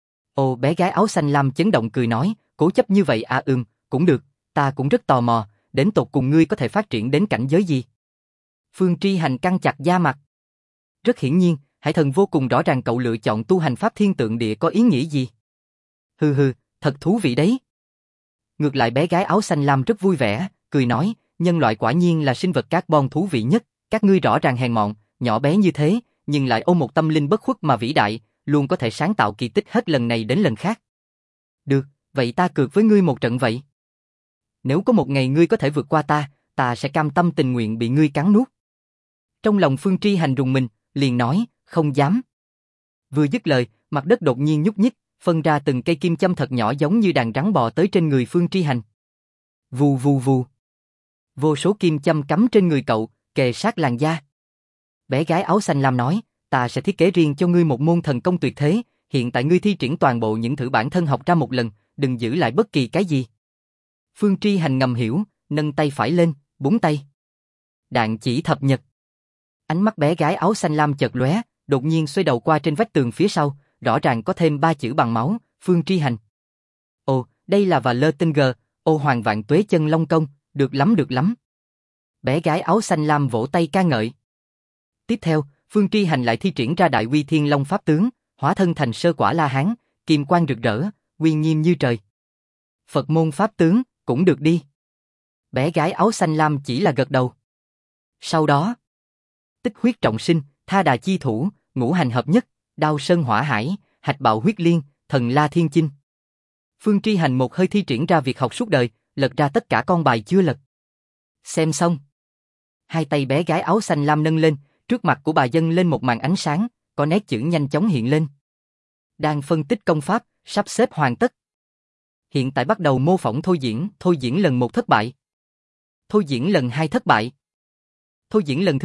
Ồ, bé gái áo xanh lam chấn động cười nói, cố chấp như vậy à, cũng được, ta cũng rất tò mò, đến tột cùng ngươi có thể phát triển đến cảnh giới gì? Phương Tri Hành căng chặt da mặt. Rất hiển nhiên, Hải Thần vô cùng rõ ràng cậu lựa chọn tu hành pháp thiên tượng địa có ý nghĩa gì. Hừ, thật thú vị đấy. Ngược lại bé gái áo xanh lam rất vui vẻ, cười nói, nhân loại quả nhiên là sinh vật carbon thú vị nhất, các ngươi rõ ràng hèn mọn, nhỏ bé như thế, nhưng lại ôm một tâm linh bất khuất mà vĩ đại, luôn có thể sáng tạo kỳ tích hết lần này đến lần khác. Được, vậy ta cược với ngươi một trận vậy. Nếu có một ngày ngươi có thể vượt qua ta sẽ cam tâm tình nguyện bị ngươi cắn nuốt. Trong lòng Phương Tri Hành rùng mình, liền nói, không dám. Vừa dứt lời, mặt đất đột nhiên nhúc nhích, phân ra từng cây kim châm thật nhỏ giống như đàn rắn bò tới trên người Phương Tri Hành. Vù vù vù. Vô số kim châm cắm trên người cậu, kề sát làn da. Bé gái áo xanh lam nói, ta sẽ thiết kế riêng cho ngươi một môn thần công tuyệt thế, hiện tại ngươi thi triển toàn bộ những thứ bản thân học ra một lần, đừng giữ lại bất kỳ cái gì. Phương Tri Hành ngầm hiểu, nâng tay phải lên, búng tay. Đạn chỉ thập nhật. Ánh mắt bé gái áo xanh lam chợt lóe, đột nhiên xoay đầu qua trên vách tường phía sau, rõ ràng có thêm 3 chữ bằng máu, Phương Tri Hành. Ồ, đây là và lơ tinh gờ, ô hoàng vạn tuế chân long công, được lắm được lắm. Bé gái áo xanh lam vỗ tay ca ngợi. Tiếp theo, Phương Tri Hành lại thi triển ra đại uy thiên long pháp tướng, hóa thân thành sơ quả La Hán, kim quang rực rỡ, uy nghiêm như trời. Phật môn pháp tướng, cũng được đi. Bé gái áo xanh lam chỉ là gật đầu. Sau đó, tích huyết trọng sinh, tha đà chi thủ, ngũ hành hợp nhất, đao sơn hỏa hải, hạch bạo huyết liên, thần la thiên chinh. Phương Tri Hành một hơi thi triển ra việc học suốt đời, lật ra tất cả con bài chưa lật. Xem xong, hai tay bé gái áo xanh lam nâng lên, trước mặt của bà dâng lên một màn ánh sáng, có nét chữ nhanh chóng hiện lên. Đang phân tích công pháp, sắp xếp hoàn tất. Hiện tại bắt đầu mô phỏng thôi diễn lần 1 thất bại. Thôi diễn lần 2 thất bại. Thôi diễn lần thứ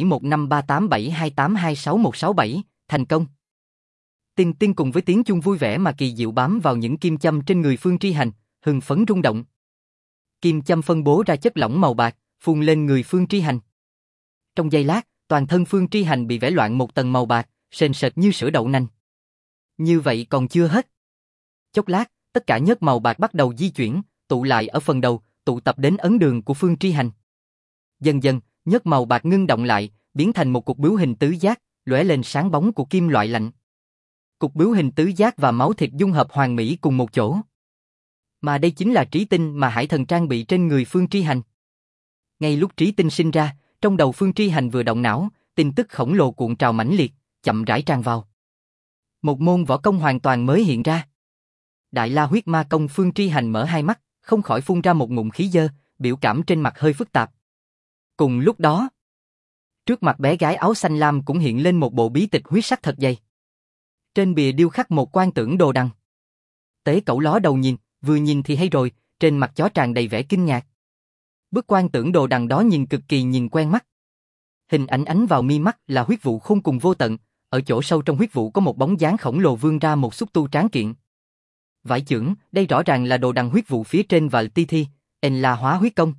971538728266167, thành công. Tiên tiên cùng với tiếng chuông vui vẻ mà kỳ diệu bám vào những kim châm trên người Phương Tri Hành, hưng phấn rung động. Kim châm phân bố ra chất lỏng màu bạc, phun lên người Phương Tri Hành. Trong giây lát, toàn thân Phương Tri Hành bị vẽ loạn một tầng màu bạc, sền sệt như sữa đậu nành. Như vậy còn chưa hết. Chốc lát, tất cả nhớt màu bạc bắt đầu di chuyển, tụ lại ở phần đầu, tụ tập đến ấn đường của Phương Tri Hành. Dần dần, nhớt màu bạc ngưng động lại, biến thành một cục bướu hình tứ giác, lóe lên sáng bóng của kim loại lạnh. Cục bướu hình tứ giác và máu thịt dung hợp hoàn mỹ cùng một chỗ. Mà đây chính là trí tinh mà Hải Thần trang bị trên người Phương Tri Hành. Ngay lúc trí tinh sinh ra, trong đầu Phương Tri Hành vừa động não, tin tức khổng lồ cuộn trào mãnh liệt, chậm rãi tràn vào. Một môn võ công hoàn toàn mới hiện ra. Đại La Huyết Ma Công. Phương Tri Hành mở hai mắt, không khỏi phun ra một ngụm khí dơ, biểu cảm trên mặt hơi phức tạp. Cùng lúc đó, trước mặt bé gái áo xanh lam cũng hiện lên một bộ bí tịch huyết sắc thật dày. Trên bìa điêu khắc một quan tưởng đồ đằng. Tế Cẩu ló đầu nhìn, vừa nhìn thì hay rồi, trên mặt chó tràn đầy vẻ kinh ngạc. Bức quan tưởng đồ đằng đó nhìn cực kỳ nhìn quen mắt. Hình ảnh ánh vào mi mắt là huyết vụ khôn cùng vô tận, ở chỗ sâu trong huyết vụ có một bóng dáng khổng lồ vươn ra một xúc tu tráng kiện. Vải chưởng, đây rõ ràng là đồ đằng huyết vụ phía trên và ti thi, là hóa huyết công.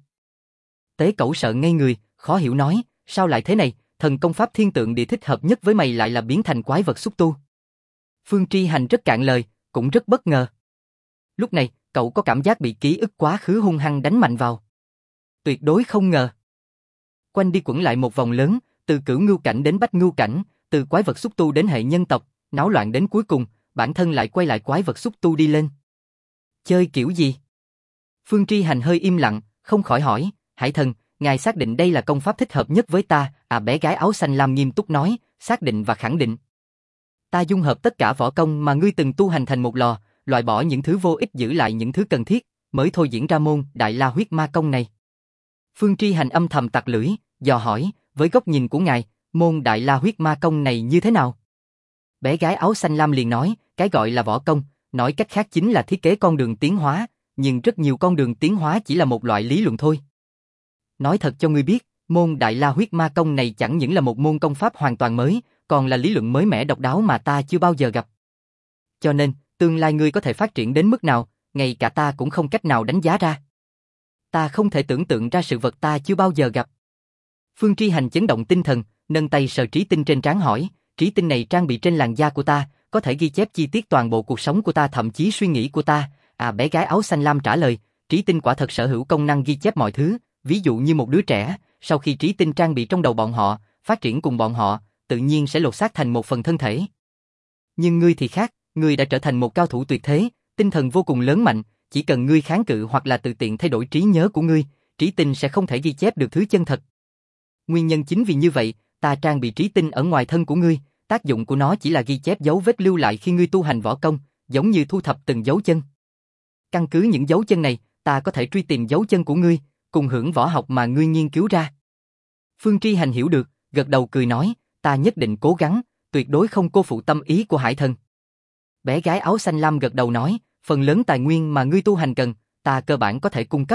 Tế Cẩu sợ ngây người, khó hiểu nói, sao lại thế này, thần công pháp thiên tượng địa thích hợp nhất với mày lại là biến thành quái vật xúc tu. Phương Tri Hành rất cạn lời, cũng rất bất ngờ. Lúc này, cậu có cảm giác bị ký ức quá khứ hung hăng đánh mạnh vào. Tuyệt đối không ngờ. Quanh đi quẩn lại một vòng lớn, từ cửu ngưu cảnh đến bách ngưu cảnh, từ quái vật xúc tu đến hệ nhân tộc, náo loạn đến cuối cùng, bản thân lại quay lại quái vật xúc tu đi lên. Chơi kiểu gì? Phương Tri Hành hơi im lặng, không khỏi hỏi, Hải Thần, ngài xác định đây là công pháp thích hợp nhất với ta? Bé gái áo xanh lam nghiêm túc nói, xác định và khẳng định. Ta dung hợp tất cả võ công mà ngươi từng tu hành thành một lò, loại bỏ những thứ vô ích giữ lại những thứ cần thiết, mới thôi diễn ra môn Đại La Huyết Ma Công này. Phương Tri Hành âm thầm tặc lưỡi, dò hỏi, với góc nhìn của ngài, môn Đại La Huyết Ma Công này như thế nào? Bé gái áo xanh lam liền nói, cái gọi là võ công, nói cách khác chính là thiết kế con đường tiến hóa, nhưng rất nhiều con đường tiến hóa chỉ là một loại lý luận thôi. Nói thật cho ngươi biết, môn Đại La Huyết Ma Công này chẳng những là một môn công pháp hoàn toàn mới, còn là lý luận mới mẻ độc đáo mà ta chưa bao giờ gặp. Cho nên, tương lai ngươi có thể phát triển đến mức nào, ngay cả ta cũng không cách nào đánh giá ra. Ta không thể tưởng tượng ra sự vật ta chưa bao giờ gặp. Phương Tri Hành chấn động tinh thần, nâng tay sờ trí tinh trên trán hỏi, trí tinh này trang bị trên làn da của ta, có thể ghi chép chi tiết toàn bộ cuộc sống của ta thậm chí suy nghĩ của ta. Bé gái áo xanh lam trả lời, trí tinh quả thật sở hữu công năng ghi chép mọi thứ, ví dụ như một đứa trẻ, sau khi trí tinh trang bị trong đầu bọn họ, phát triển cùng bọn họ, tự nhiên sẽ lột xác thành một phần thân thể. Nhưng ngươi thì khác, ngươi đã trở thành một cao thủ tuyệt thế, tinh thần vô cùng lớn mạnh, chỉ cần ngươi kháng cự hoặc là tự tiện thay đổi trí nhớ của ngươi, trí tinh sẽ không thể ghi chép được thứ chân thật. Nguyên nhân chính vì như vậy, ta trang bị trí tinh ở ngoài thân của ngươi, tác dụng của nó chỉ là ghi chép dấu vết lưu lại khi ngươi tu hành võ công, giống như thu thập từng dấu chân. Căn cứ những dấu chân này, ta có thể truy tìm dấu chân của ngươi, cùng hưởng võ học mà ngươi nghiên cứu ra. Phương Tri Hành hiểu được, gật đầu cười nói, ta nhất định cố gắng, tuyệt đối không cô phụ tâm ý của Hải Thần. Bé gái áo xanh lam gật đầu nói, phần lớn tài nguyên mà ngươi tu hành cần, ta cơ bản có thể cung cấp.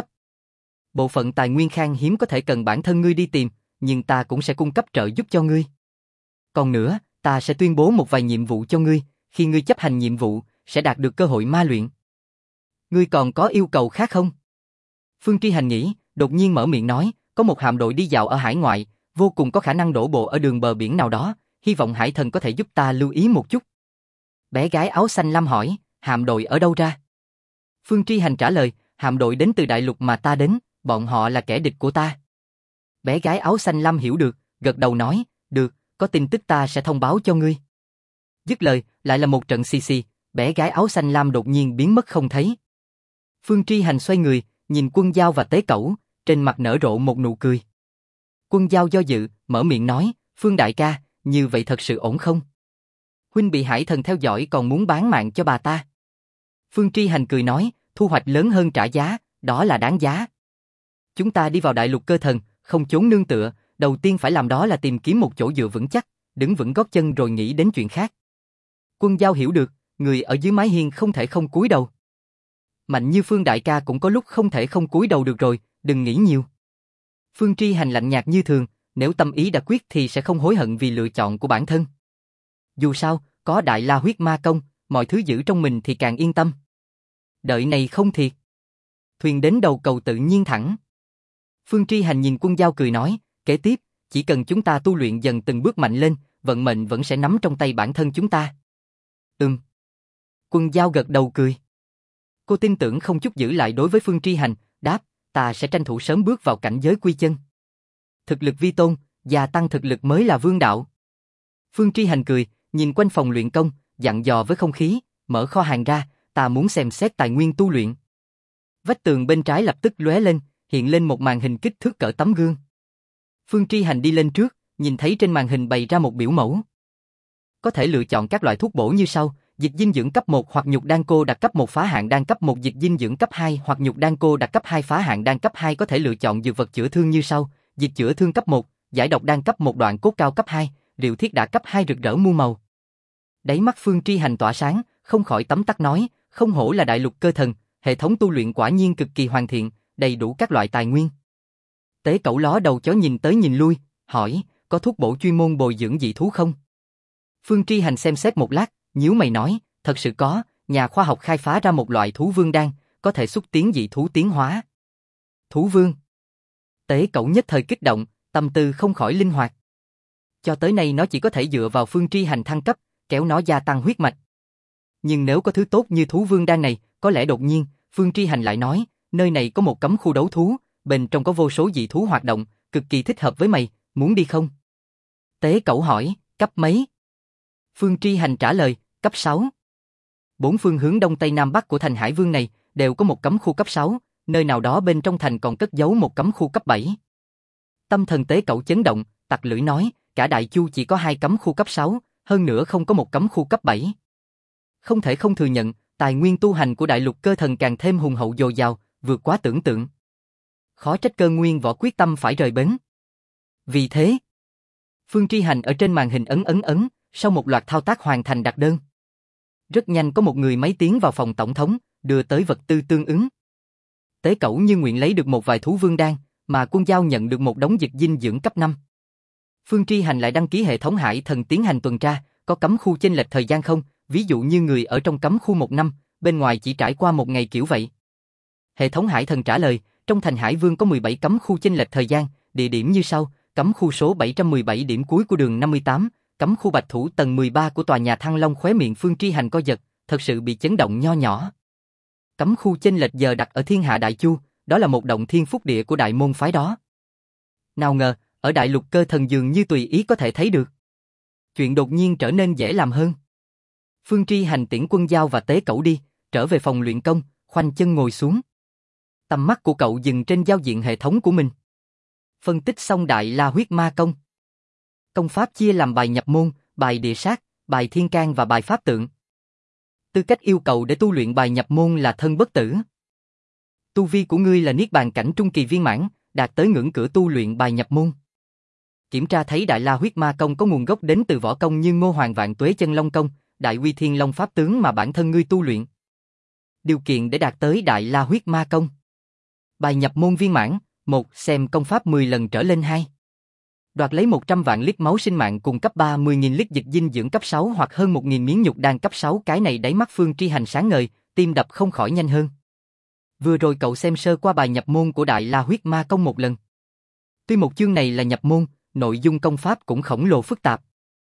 Bộ phận tài nguyên khan hiếm có thể cần bản thân ngươi đi tìm, nhưng ta cũng sẽ cung cấp trợ giúp cho ngươi. Còn nữa, ta sẽ tuyên bố một vài nhiệm vụ cho ngươi, khi ngươi chấp hành nhiệm vụ, sẽ đạt được cơ hội ma luyện. Ngươi còn có yêu cầu khác không? Phương Tri Hành nghĩ, đột nhiên mở miệng nói, có một hạm đội đi dạo ở hải ngoại, vô cùng có khả năng đổ bộ ở đường bờ biển nào đó, hy vọng Hải Thần có thể giúp ta lưu ý một chút. Bé gái áo xanh lam hỏi, hạm đội ở đâu ra? Phương Tri Hành trả lời, hạm đội đến từ đại lục mà ta đến, bọn họ là kẻ địch của ta. Bé gái áo xanh lam hiểu được, gật đầu nói, được, có tin tức ta sẽ thông báo cho ngươi. Dứt lời, lại là một trận xì xì, bé gái áo xanh lam đột nhiên biến mất không thấy. Phương Tri Hành xoay người, nhìn Quân Dao và Tế Cẩu, trên mặt nở rộ một nụ cười. Quân Dao do dự, mở miệng nói, Phương đại ca, như vậy thật sự ổn không? Huynh bị Hải Thần theo dõi còn muốn bán mạng cho bà ta. Phương Tri Hành cười nói, thu hoạch lớn hơn trả giá, đó là đáng giá. Chúng ta đi vào đại lục cơ thần, không trốn nương tựa, đầu tiên phải làm đó là tìm kiếm một chỗ dựa vững chắc, đứng vững gót chân rồi nghĩ đến chuyện khác. Quân Dao hiểu được, người ở dưới mái hiên không thể không cúi đầu. Mạnh như Phương đại ca cũng có lúc không thể không cúi đầu được rồi, đừng nghĩ nhiều. Phương Tri Hành lạnh nhạt như thường, nếu tâm ý đã quyết thì sẽ không hối hận vì lựa chọn của bản thân. Dù sao, có Đại La huyết ma công, mọi thứ giữ trong mình thì càng yên tâm. Đợi này không thiệt. Thuyền đến đầu cầu tự nhiên thẳng. Phương Tri Hành nhìn Quân Dao cười nói, kế tiếp, chỉ cần chúng ta tu luyện dần từng bước mạnh lên, vận mệnh vẫn sẽ nắm trong tay bản thân chúng ta. Quân Dao gật đầu cười. Cô tin tưởng không chút giữ lại đối với Phương Tri Hành, đáp, ta sẽ tranh thủ sớm bước vào cảnh giới quy chân. Thực lực vi tôn, gia tăng thực lực mới là vương đạo. Phương Tri Hành cười, nhìn quanh phòng luyện công, dặn dò với không khí, mở kho hàng ra, ta muốn xem xét tài nguyên tu luyện. Vách tường bên trái lập tức lóe lên, hiện lên một màn hình kích thước cỡ tấm gương. Phương Tri Hành đi lên trước, nhìn thấy trên màn hình bày ra một biểu mẫu. Có thể lựa chọn các loại thuốc bổ như sau, dịch dinh dưỡng cấp 1 hoặc nhục đan cô đặc cấp 1 phá hạn đan cấp 1 dịch dinh dưỡng cấp 2 hoặc nhục đan cô đặc cấp 2 phá hạn đan cấp 2 có thể lựa chọn dược vật chữa thương như sau, dịch chữa thương cấp 1, giải độc đan cấp 1 đoạn cốt cao cấp 2, rượu thiết đả cấp 2 rực rỡ muôn màu. Đáy mắt Phương Tri Hành tỏa sáng, không khỏi tấm tắc nói, không hổ là đại lục cơ thần, hệ thống tu luyện quả nhiên cực kỳ hoàn thiện, đầy đủ các loại tài nguyên. Tế Cẩu ló đầu chó nhìn tới nhìn lui, hỏi, có thuốc bổ chuyên môn bồi dưỡng dị thú không? Phương Tri Hành xem xét một lát, nhíu mày nói, thật sự có, nhà khoa học khai phá ra một loại thú vương đan, có thể xúc tiến dị thú tiến hóa. Thú vương? Tế Cẩu nhất thời kích động, tâm tư không khỏi linh hoạt. Cho tới nay nó chỉ có thể dựa vào Phương Tri Hành thăng cấp, kéo nó gia tăng huyết mạch. Nhưng nếu có thứ tốt như thú vương đan này, có lẽ đột nhiên, Phương Tri Hành lại nói, nơi này có một cấm khu đấu thú, bên trong có vô số dị thú hoạt động, cực kỳ thích hợp với mày, muốn đi không? Tế Cẩu hỏi, cấp mấy? Phương Tri Hành trả lời, cấp 6. 4 phương hướng đông tây nam bắc của thành Hải Vương này đều có một cấm khu cấp 6, nơi nào đó bên trong thành còn cất giấu một cấm khu cấp 7. Tâm thần Tế Cẩu chấn động, tặc lưỡi nói, cả Đại Chu chỉ có 2 cấm khu cấp 6, hơn nữa không có một cấm khu cấp 7. Không thể không thừa nhận, tài nguyên tu hành của đại lục cơ thần càng thêm hùng hậu dồi dào, vượt quá tưởng tượng. Khó trách Cơ Nguyên Võ quyết tâm phải rời bến. Vì thế, Phương Tri Hành ở trên màn hình ấn, sau một loạt thao tác hoàn thành đặt đơn. Rất nhanh có một người máy tiến vào phòng tổng thống, đưa tới vật tư tương ứng. Tế Cẩu như nguyện lấy được một vài thú vương đan, mà Quân Dao nhận được một đống dịch dinh dưỡng cấp 5. Phương Tri Hành lại đăng ký hệ thống Hải Thần tiến hành tuần tra, có cấm khu chênh lệch thời gian không, ví dụ như người ở trong cấm khu 1 năm, bên ngoài chỉ trải qua 1 ngày kiểu vậy. Hệ thống Hải Thần trả lời, trong thành Hải Vương có 17 cấm khu chênh lệch thời gian, địa điểm như sau, cấm khu số 717 điểm cuối của đường 58, cấm khu Bạch Thủ tầng 13 của tòa nhà Thăng Long. Khóe miệng Phương Tri Hành co giật, thật sự bị chấn động nho nhỏ. Cấm khu chênh lệch giờ đặt ở Thiên Hạ Đại Chu, đó là một động thiên phúc địa của đại môn phái đó. Nào ngờ, ở đại lục cơ thần dường như tùy ý có thể thấy được. Chuyện đột nhiên trở nên dễ làm hơn. Phương Tri Hành tiễn Quân Dao và Tế Cẩu đi, trở về phòng luyện công, khoanh chân ngồi xuống. Tầm mắt của cậu dừng trên giao diện hệ thống của mình. Phân tích xong Đại La huyết ma công. Công pháp chia làm bài nhập môn, bài địa sát, bài thiên can và bài pháp tượng. Tư cách yêu cầu để tu luyện bài nhập môn là thân bất tử. Tu vi của ngươi là niết bàn cảnh trung kỳ viên mãn, đạt tới ngưỡng cửa tu luyện bài nhập môn. Kiểm tra thấy Đại La huyết ma công có nguồn gốc đến từ võ công như Ngô Hoàng Vạn Tuế Chân Long công, Đại Uy Thiên Long pháp tướng mà bản thân ngươi tu luyện. Điều kiện để đạt tới Đại La huyết ma công. Bài nhập môn viên mãn, 1. Xem công pháp 10 lần trở lên 2. Đoạt lấy 100 vạn lít máu sinh mạng cùng cấp 3 10.000 lít dịch dinh dưỡng cấp 6 hoặc hơn 1.000 miếng nhục đan cấp 6. Cái này đáy mắt Phương Tri Hành sáng ngời, tim đập không khỏi nhanh hơn. Vừa rồi cậu xem sơ qua bài nhập môn của Đại La huyết ma công một lần. Tuy một chương này là nhập môn, nội dung công pháp cũng khổng lồ phức tạp.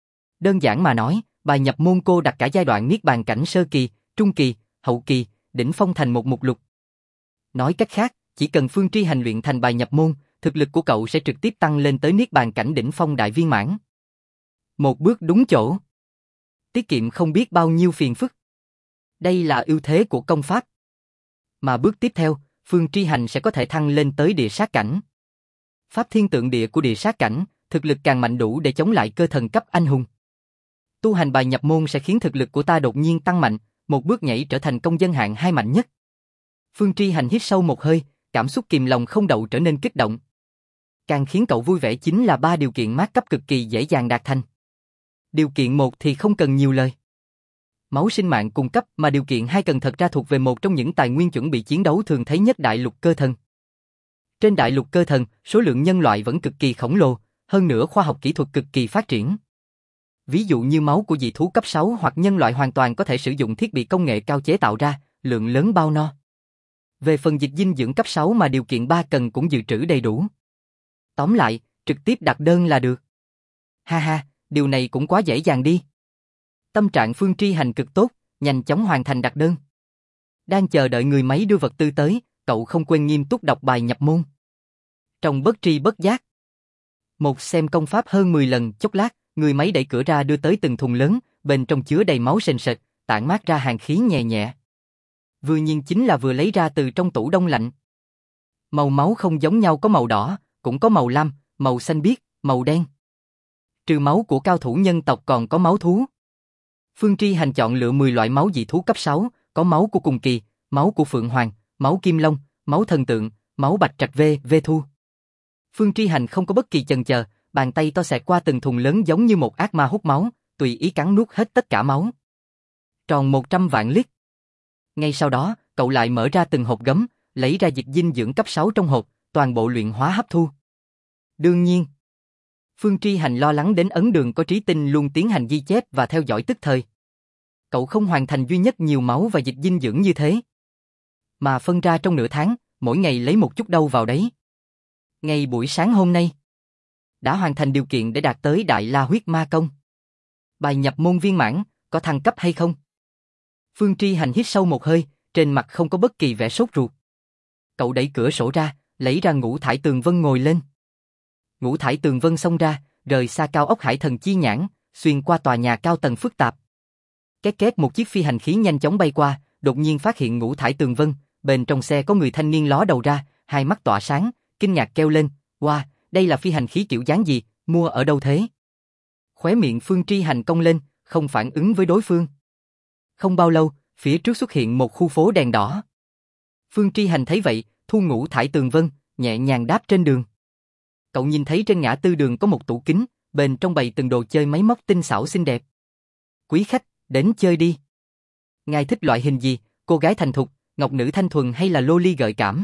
Đơn giản mà nói, bài nhập môn cô đặt cả giai đoạn niết bàn cảnh sơ kỳ, trung kỳ, hậu kỳ, đỉnh phong thành một mục lục. Nói cách khác, chỉ cần Phương Tri Hành luyện thành bài nhập môn, thực lực của cậu sẽ trực tiếp tăng lên tới niết bàn cảnh đỉnh phong đại viên mãn. Một bước đúng chỗ, tiết kiệm không biết bao nhiêu phiền phức. Đây là ưu thế của công pháp. Mà bước tiếp theo, Phương Tri Hành sẽ có thể thăng lên tới địa sát cảnh. Pháp thiên tượng địa của địa sát cảnh, thực lực càng mạnh đủ để chống lại cơ thần cấp anh hùng. Tu hành bài nhập môn sẽ khiến thực lực của ta đột nhiên tăng mạnh, một bước nhảy trở thành công dân hạng 2 mạnh nhất. Phương Tri Hành hít sâu một hơi, cảm xúc kìm lòng không đậu trở nên kích động. Càng khiến cậu vui vẻ chính là 3 điều kiện mát cấp cực kỳ dễ dàng đạt thành. Điều kiện 1 thì không cần nhiều lời. Máu sinh mạng cung cấp, mà điều kiện 2 cần thật ra thuộc về một trong những tài nguyên chuẩn bị chiến đấu thường thấy nhất đại lục cơ thần. Trên đại lục cơ thần, số lượng nhân loại vẫn cực kỳ khổng lồ, hơn nữa khoa học kỹ thuật cực kỳ phát triển. Ví dụ như máu của dị thú cấp 6 hoặc nhân loại hoàn toàn có thể sử dụng thiết bị công nghệ cao chế tạo ra, lượng lớn bao no. Về phần dịch dinh dưỡng cấp 6 mà điều kiện 3 cần cũng dự trữ đầy đủ. Tóm lại, trực tiếp đặt đơn là được. Ha ha, điều này cũng quá dễ dàng đi. Tâm trạng Phương Tri Hành cực tốt, nhanh chóng hoàn thành đặt đơn. Đang chờ đợi người máy đưa vật tư tới, cậu không quên nghiêm túc đọc bài nhập môn. Trong bất tri bất giác, một xem công pháp hơn 10 lần, chốc lát, người máy đẩy cửa ra đưa tới từng thùng lớn, bên trong chứa đầy máu sền sệt, tản mát ra hàn khí nhẹ nhẹ. Vừa nhìn chính là vừa lấy ra từ trong tủ đông lạnh. Màu máu không giống nhau, có màu đỏ, cũng có màu lam, màu xanh biếc, màu đen. Trừ máu của cao thủ nhân tộc còn có máu thú. Phương Tri Hành chọn lựa 10 loại máu dị thú cấp 6, có máu của cùng kỳ, máu của phượng hoàng, máu kim long, máu thần tượng, máu bạch trạch vê thu. Phương Tri Hành không có bất kỳ chần chờ, bàn tay to xẹt qua từng thùng lớn giống như một ác ma hút máu, tùy ý cắn nuốt hết tất cả máu. Tròn 100 vạn lít. Ngay sau đó, cậu lại mở ra từng hộp gấm, lấy ra dịch dinh dưỡng cấp 6 trong hộp, toàn bộ luyện hóa hấp thu. Đương nhiên, Phương Tri Hành lo lắng đến ấn đường có trí tinh luôn tiến hành ghi chép và theo dõi tức thời. Cậu không hoàn thành duy nhất nhiều máu và dịch dinh dưỡng như thế, mà phân ra trong nửa tháng, mỗi ngày lấy một chút đâu vào đấy. Ngay buổi sáng hôm nay, đã hoàn thành điều kiện để đạt tới Đại La Huyết Ma Công. Bài nhập môn viên mãn, có thăng cấp hay không? Phương Tri Hành hít sâu một hơi, trên mặt không có bất kỳ vẻ sốt ruột. Cậu đẩy cửa sổ ra, lấy ra Ngũ Thải Tường Vân ngồi lên. Ngũ Thải Tường Vân xông ra, rời xa cao ốc Hải Thần Chi Nhãn, xuyên qua tòa nhà cao tầng phức tạp. Két két một chiếc phi hành khí nhanh chóng bay qua, đột nhiên phát hiện Ngũ Thải Tường Vân, bên trong xe có người thanh niên ló đầu ra, hai mắt tỏa sáng, kinh ngạc kêu lên, "Wow, đây là phi hành khí kiểu dáng gì, mua ở đâu thế?" Khóe miệng Phương Tri Hành cong lên, không phản ứng với đối phương. Không bao lâu, phía trước xuất hiện một khu phố đèn đỏ. Phương Tri Hành thấy vậy, thu Ngũ Thải Tường Vân, nhẹ nhàng đáp trên đường. Cậu nhìn thấy trên ngã tư đường có một tủ kính, bên trong bày từng đồ chơi máy móc tinh xảo xinh đẹp. "Quý khách, đến chơi đi. Ngài thích loại hình gì, cô gái thành thục, ngọc nữ thanh thuần hay là loli gợi cảm?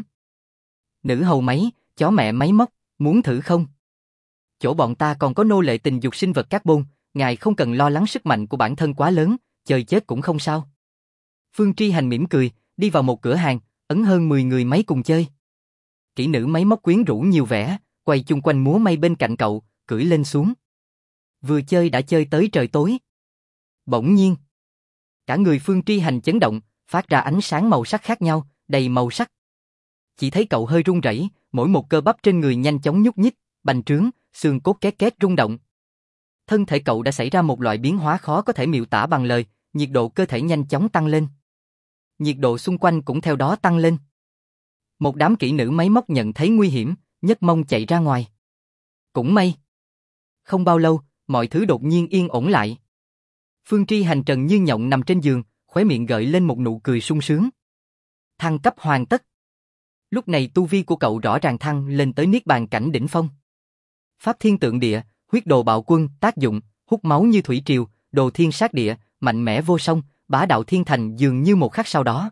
Nữ hầu máy, chó mẹ máy móc, muốn thử không? Chỗ bọn ta còn có nô lệ tình dục sinh vật carbon, ngài không cần lo lắng sức mạnh của bản thân quá lớn, chơi chết cũng không sao." Phương Tri Hành mỉm cười, đi vào một cửa hàng, ấn hơn 10 người máy cùng chơi. Kỹ nữ máy móc quyến rũ nhiều vẻ, quay chung quanh múa may bên cạnh cậu, cưỡi lên xuống. Vừa chơi đã chơi tới trời tối. Bỗng nhiên, cả người Phương Tri Hành chấn động, phát ra ánh sáng màu sắc khác nhau, đầy màu sắc. Chỉ thấy cậu hơi run rẩy, mỗi một cơ bắp trên người nhanh chóng nhúc nhích, bành trướng, xương cốt két két rung động. Thân thể cậu đã xảy ra một loại biến hóa khó có thể miêu tả bằng lời, nhiệt độ cơ thể nhanh chóng tăng lên. Nhiệt độ xung quanh cũng theo đó tăng lên. Một đám kỹ nữ máy móc nhận thấy nguy hiểm, nhấc mông chạy ra ngoài. Cũng may, không bao lâu, mọi thứ đột nhiên yên ổn lại. Phương Tri Hành trần như nhộng nằm trên giường, khóe miệng gợi lên một nụ cười sung sướng. Thăng cấp hoàn tất. Lúc này tu vi của cậu rõ ràng thăng lên tới niết bàn cảnh đỉnh phong. Pháp thiên tượng địa, huyết đồ bạo quân, tác dụng, hút máu như thủy triều, đồ thiên sát địa, mạnh mẽ vô song, bá đạo thiên thành dường như một khắc sau đó.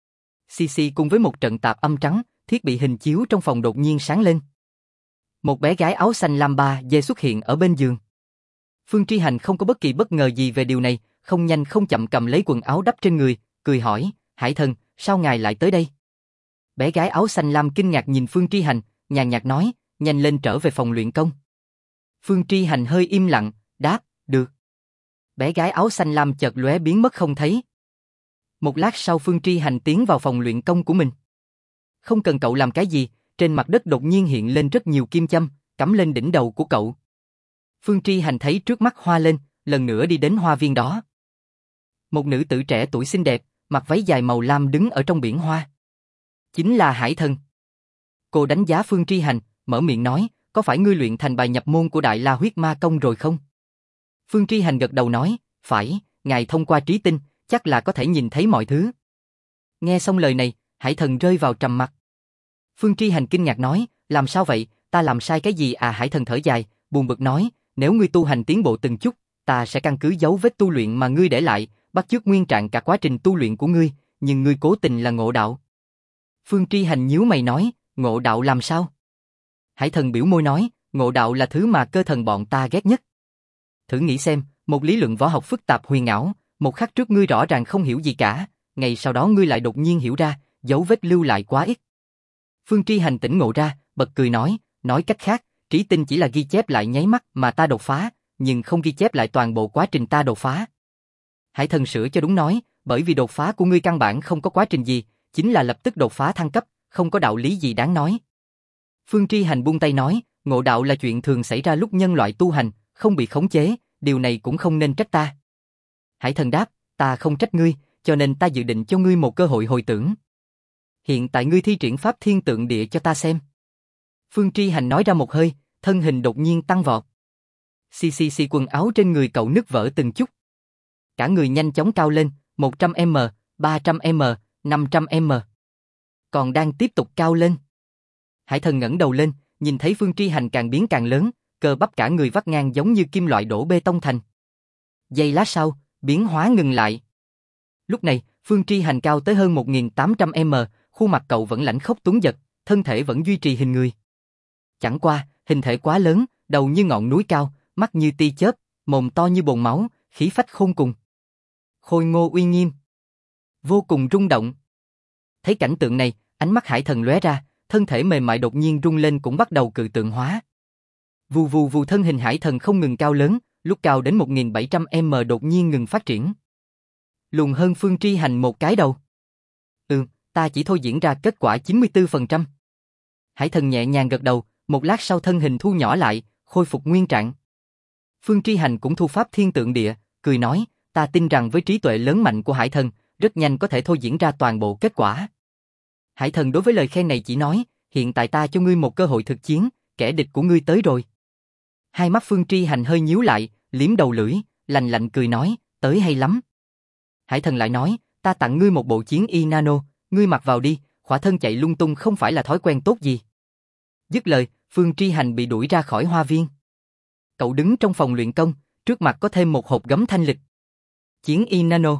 CC cùng với một trận tạp âm trắng, thiết bị hình chiếu trong phòng đột nhiên sáng lên. Một bé gái áo xanh lam ba dê xuất hiện ở bên giường. Phương Tri Hành không có bất kỳ bất ngờ gì về điều này, không nhanh không chậm cầm lấy quần áo đắp trên người, cười hỏi, "Hải thần, sao ngài lại tới đây?" Bé gái áo xanh lam kinh ngạc nhìn Phương Tri Hành, nhàn nhạt nói, "Nhanh lên trở về phòng luyện công." Phương Tri Hành hơi im lặng, đáp, được. Bé gái áo xanh lam chợt lóe biến mất không thấy. Một lát sau Phương Tri Hành tiến vào phòng luyện công của mình. Không cần cậu làm cái gì, trên mặt đất đột nhiên hiện lên rất nhiều kim châm, cắm lên đỉnh đầu của cậu. Phương Tri Hành thấy trước mắt hoa lên, lần nữa đi đến hoa viên đó. Một nữ tử trẻ tuổi xinh đẹp, mặc váy dài màu lam đứng ở trong biển hoa. Chính là Hải Thần. Cô đánh giá Phương Tri Hành, mở miệng nói, có phải ngươi luyện thành bài nhập môn của Đại La Huyết Ma Công rồi không? Phương Tri Hành gật đầu nói, phải, ngài thông qua trí tinh, chắc là có thể nhìn thấy mọi thứ. Nghe xong lời này, Hải Thần rơi vào trầm mặc. Phương Tri Hành kinh ngạc nói, làm sao vậy, ta làm sai cái gì à? Hải Thần thở dài, buồn bực nói, nếu ngươi tu hành tiến bộ từng chút, ta sẽ căn cứ dấu vết tu luyện mà ngươi để lại, bắt chước nguyên trạng cả quá trình tu luyện của ngươi, nhưng ngươi cố tình là ngộ đạo. Phương Tri Hành nhíu mày nói, ngộ đạo làm sao? Hải Thần biểu môi nói, ngộ đạo là thứ mà cơ thần bọn ta ghét nhất. Thử nghĩ xem, một lý luận võ học phức tạp huyền ảo, một khắc trước ngươi rõ ràng không hiểu gì cả, ngày sau đó ngươi lại đột nhiên hiểu ra, dấu vết lưu lại quá ít. Phương Tri Hành tỉnh ngộ ra, bật cười nói cách khác, trí tinh chỉ là ghi chép lại nháy mắt mà ta đột phá, nhưng không ghi chép lại toàn bộ quá trình ta đột phá. Hải Thần sửa cho đúng nói, bởi vì đột phá của ngươi căn bản không có quá trình gì, chính là lập tức đột phá thăng cấp, không có đạo lý gì đáng nói. Phương Tri Hành buông tay nói, ngộ đạo là chuyện thường xảy ra lúc nhân loại tu hành, không bị khống chế, điều này cũng không nên trách ta. Hải Thần đáp, ta không trách ngươi, cho nên ta dự định cho ngươi một cơ hội hồi tưởng. Hiện tại ngươi thi triển pháp thiên tượng địa cho ta xem. Phương Tri Hành nói ra một hơi, thân hình đột nhiên tăng vọt. Xì quần áo trên người cậu nứt vỡ từng chút. Cả người nhanh chóng cao lên, 100m, 300m, 500m. Còn đang tiếp tục cao lên. Hải Thần ngẩng đầu lên, nhìn thấy Phương Tri Hành càng biến càng lớn, cơ bắp cả người vắt ngang giống như kim loại đổ bê tông thành. Giây lát sau, biến hóa ngừng lại. Lúc này, Phương Tri Hành cao tới hơn 1800m, khuôn mặt cậu vẫn lãnh khốc tuấn giật, thân thể vẫn duy trì hình người. Chẳng qua, hình thể quá lớn, đầu như ngọn núi cao, mắt như tia chớp, mồm to như bồn máu, khí phách khôn cùng. Khôi ngô uy nghiêm. Vô cùng rung động. Thấy cảnh tượng này, ánh mắt Hải Thần lóe ra, thân thể mềm mại đột nhiên rung lên cũng bắt đầu cự tượng hóa. Vù vù vù, thân hình Hải Thần không ngừng cao lớn, lúc cao đến 1700m đột nhiên ngừng phát triển. Lùn hơn Phương Tri Hành một cái đầu. Ta chỉ thôi diễn ra kết quả 94%. Hải Thần nhẹ nhàng gật đầu, một lát sau thân hình thu nhỏ lại, khôi phục nguyên trạng. Phương Tri Hành cũng thu pháp thiên tượng địa, cười nói, ta tin rằng với trí tuệ lớn mạnh của Hải Thần, rất nhanh có thể thôi diễn ra toàn bộ kết quả. Hải Thần đối với lời khen này chỉ nói, hiện tại ta cho ngươi một cơ hội thực chiến, kẻ địch của ngươi tới rồi. Hai mắt Phương Tri Hành hơi nhíu lại, liếm đầu lưỡi, lạnh lạnh cười nói, tới hay lắm. Hải Thần lại nói, ta tặng ngươi một bộ chiến y nano, ngươi mặc vào đi, khỏa thân chạy lung tung không phải là thói quen tốt gì. Dứt lời, Phương Tri Hành bị đuổi ra khỏi hoa viên. Cậu đứng trong phòng luyện công, trước mặt có thêm một hộp gấm thanh lịch. Chiến y nano.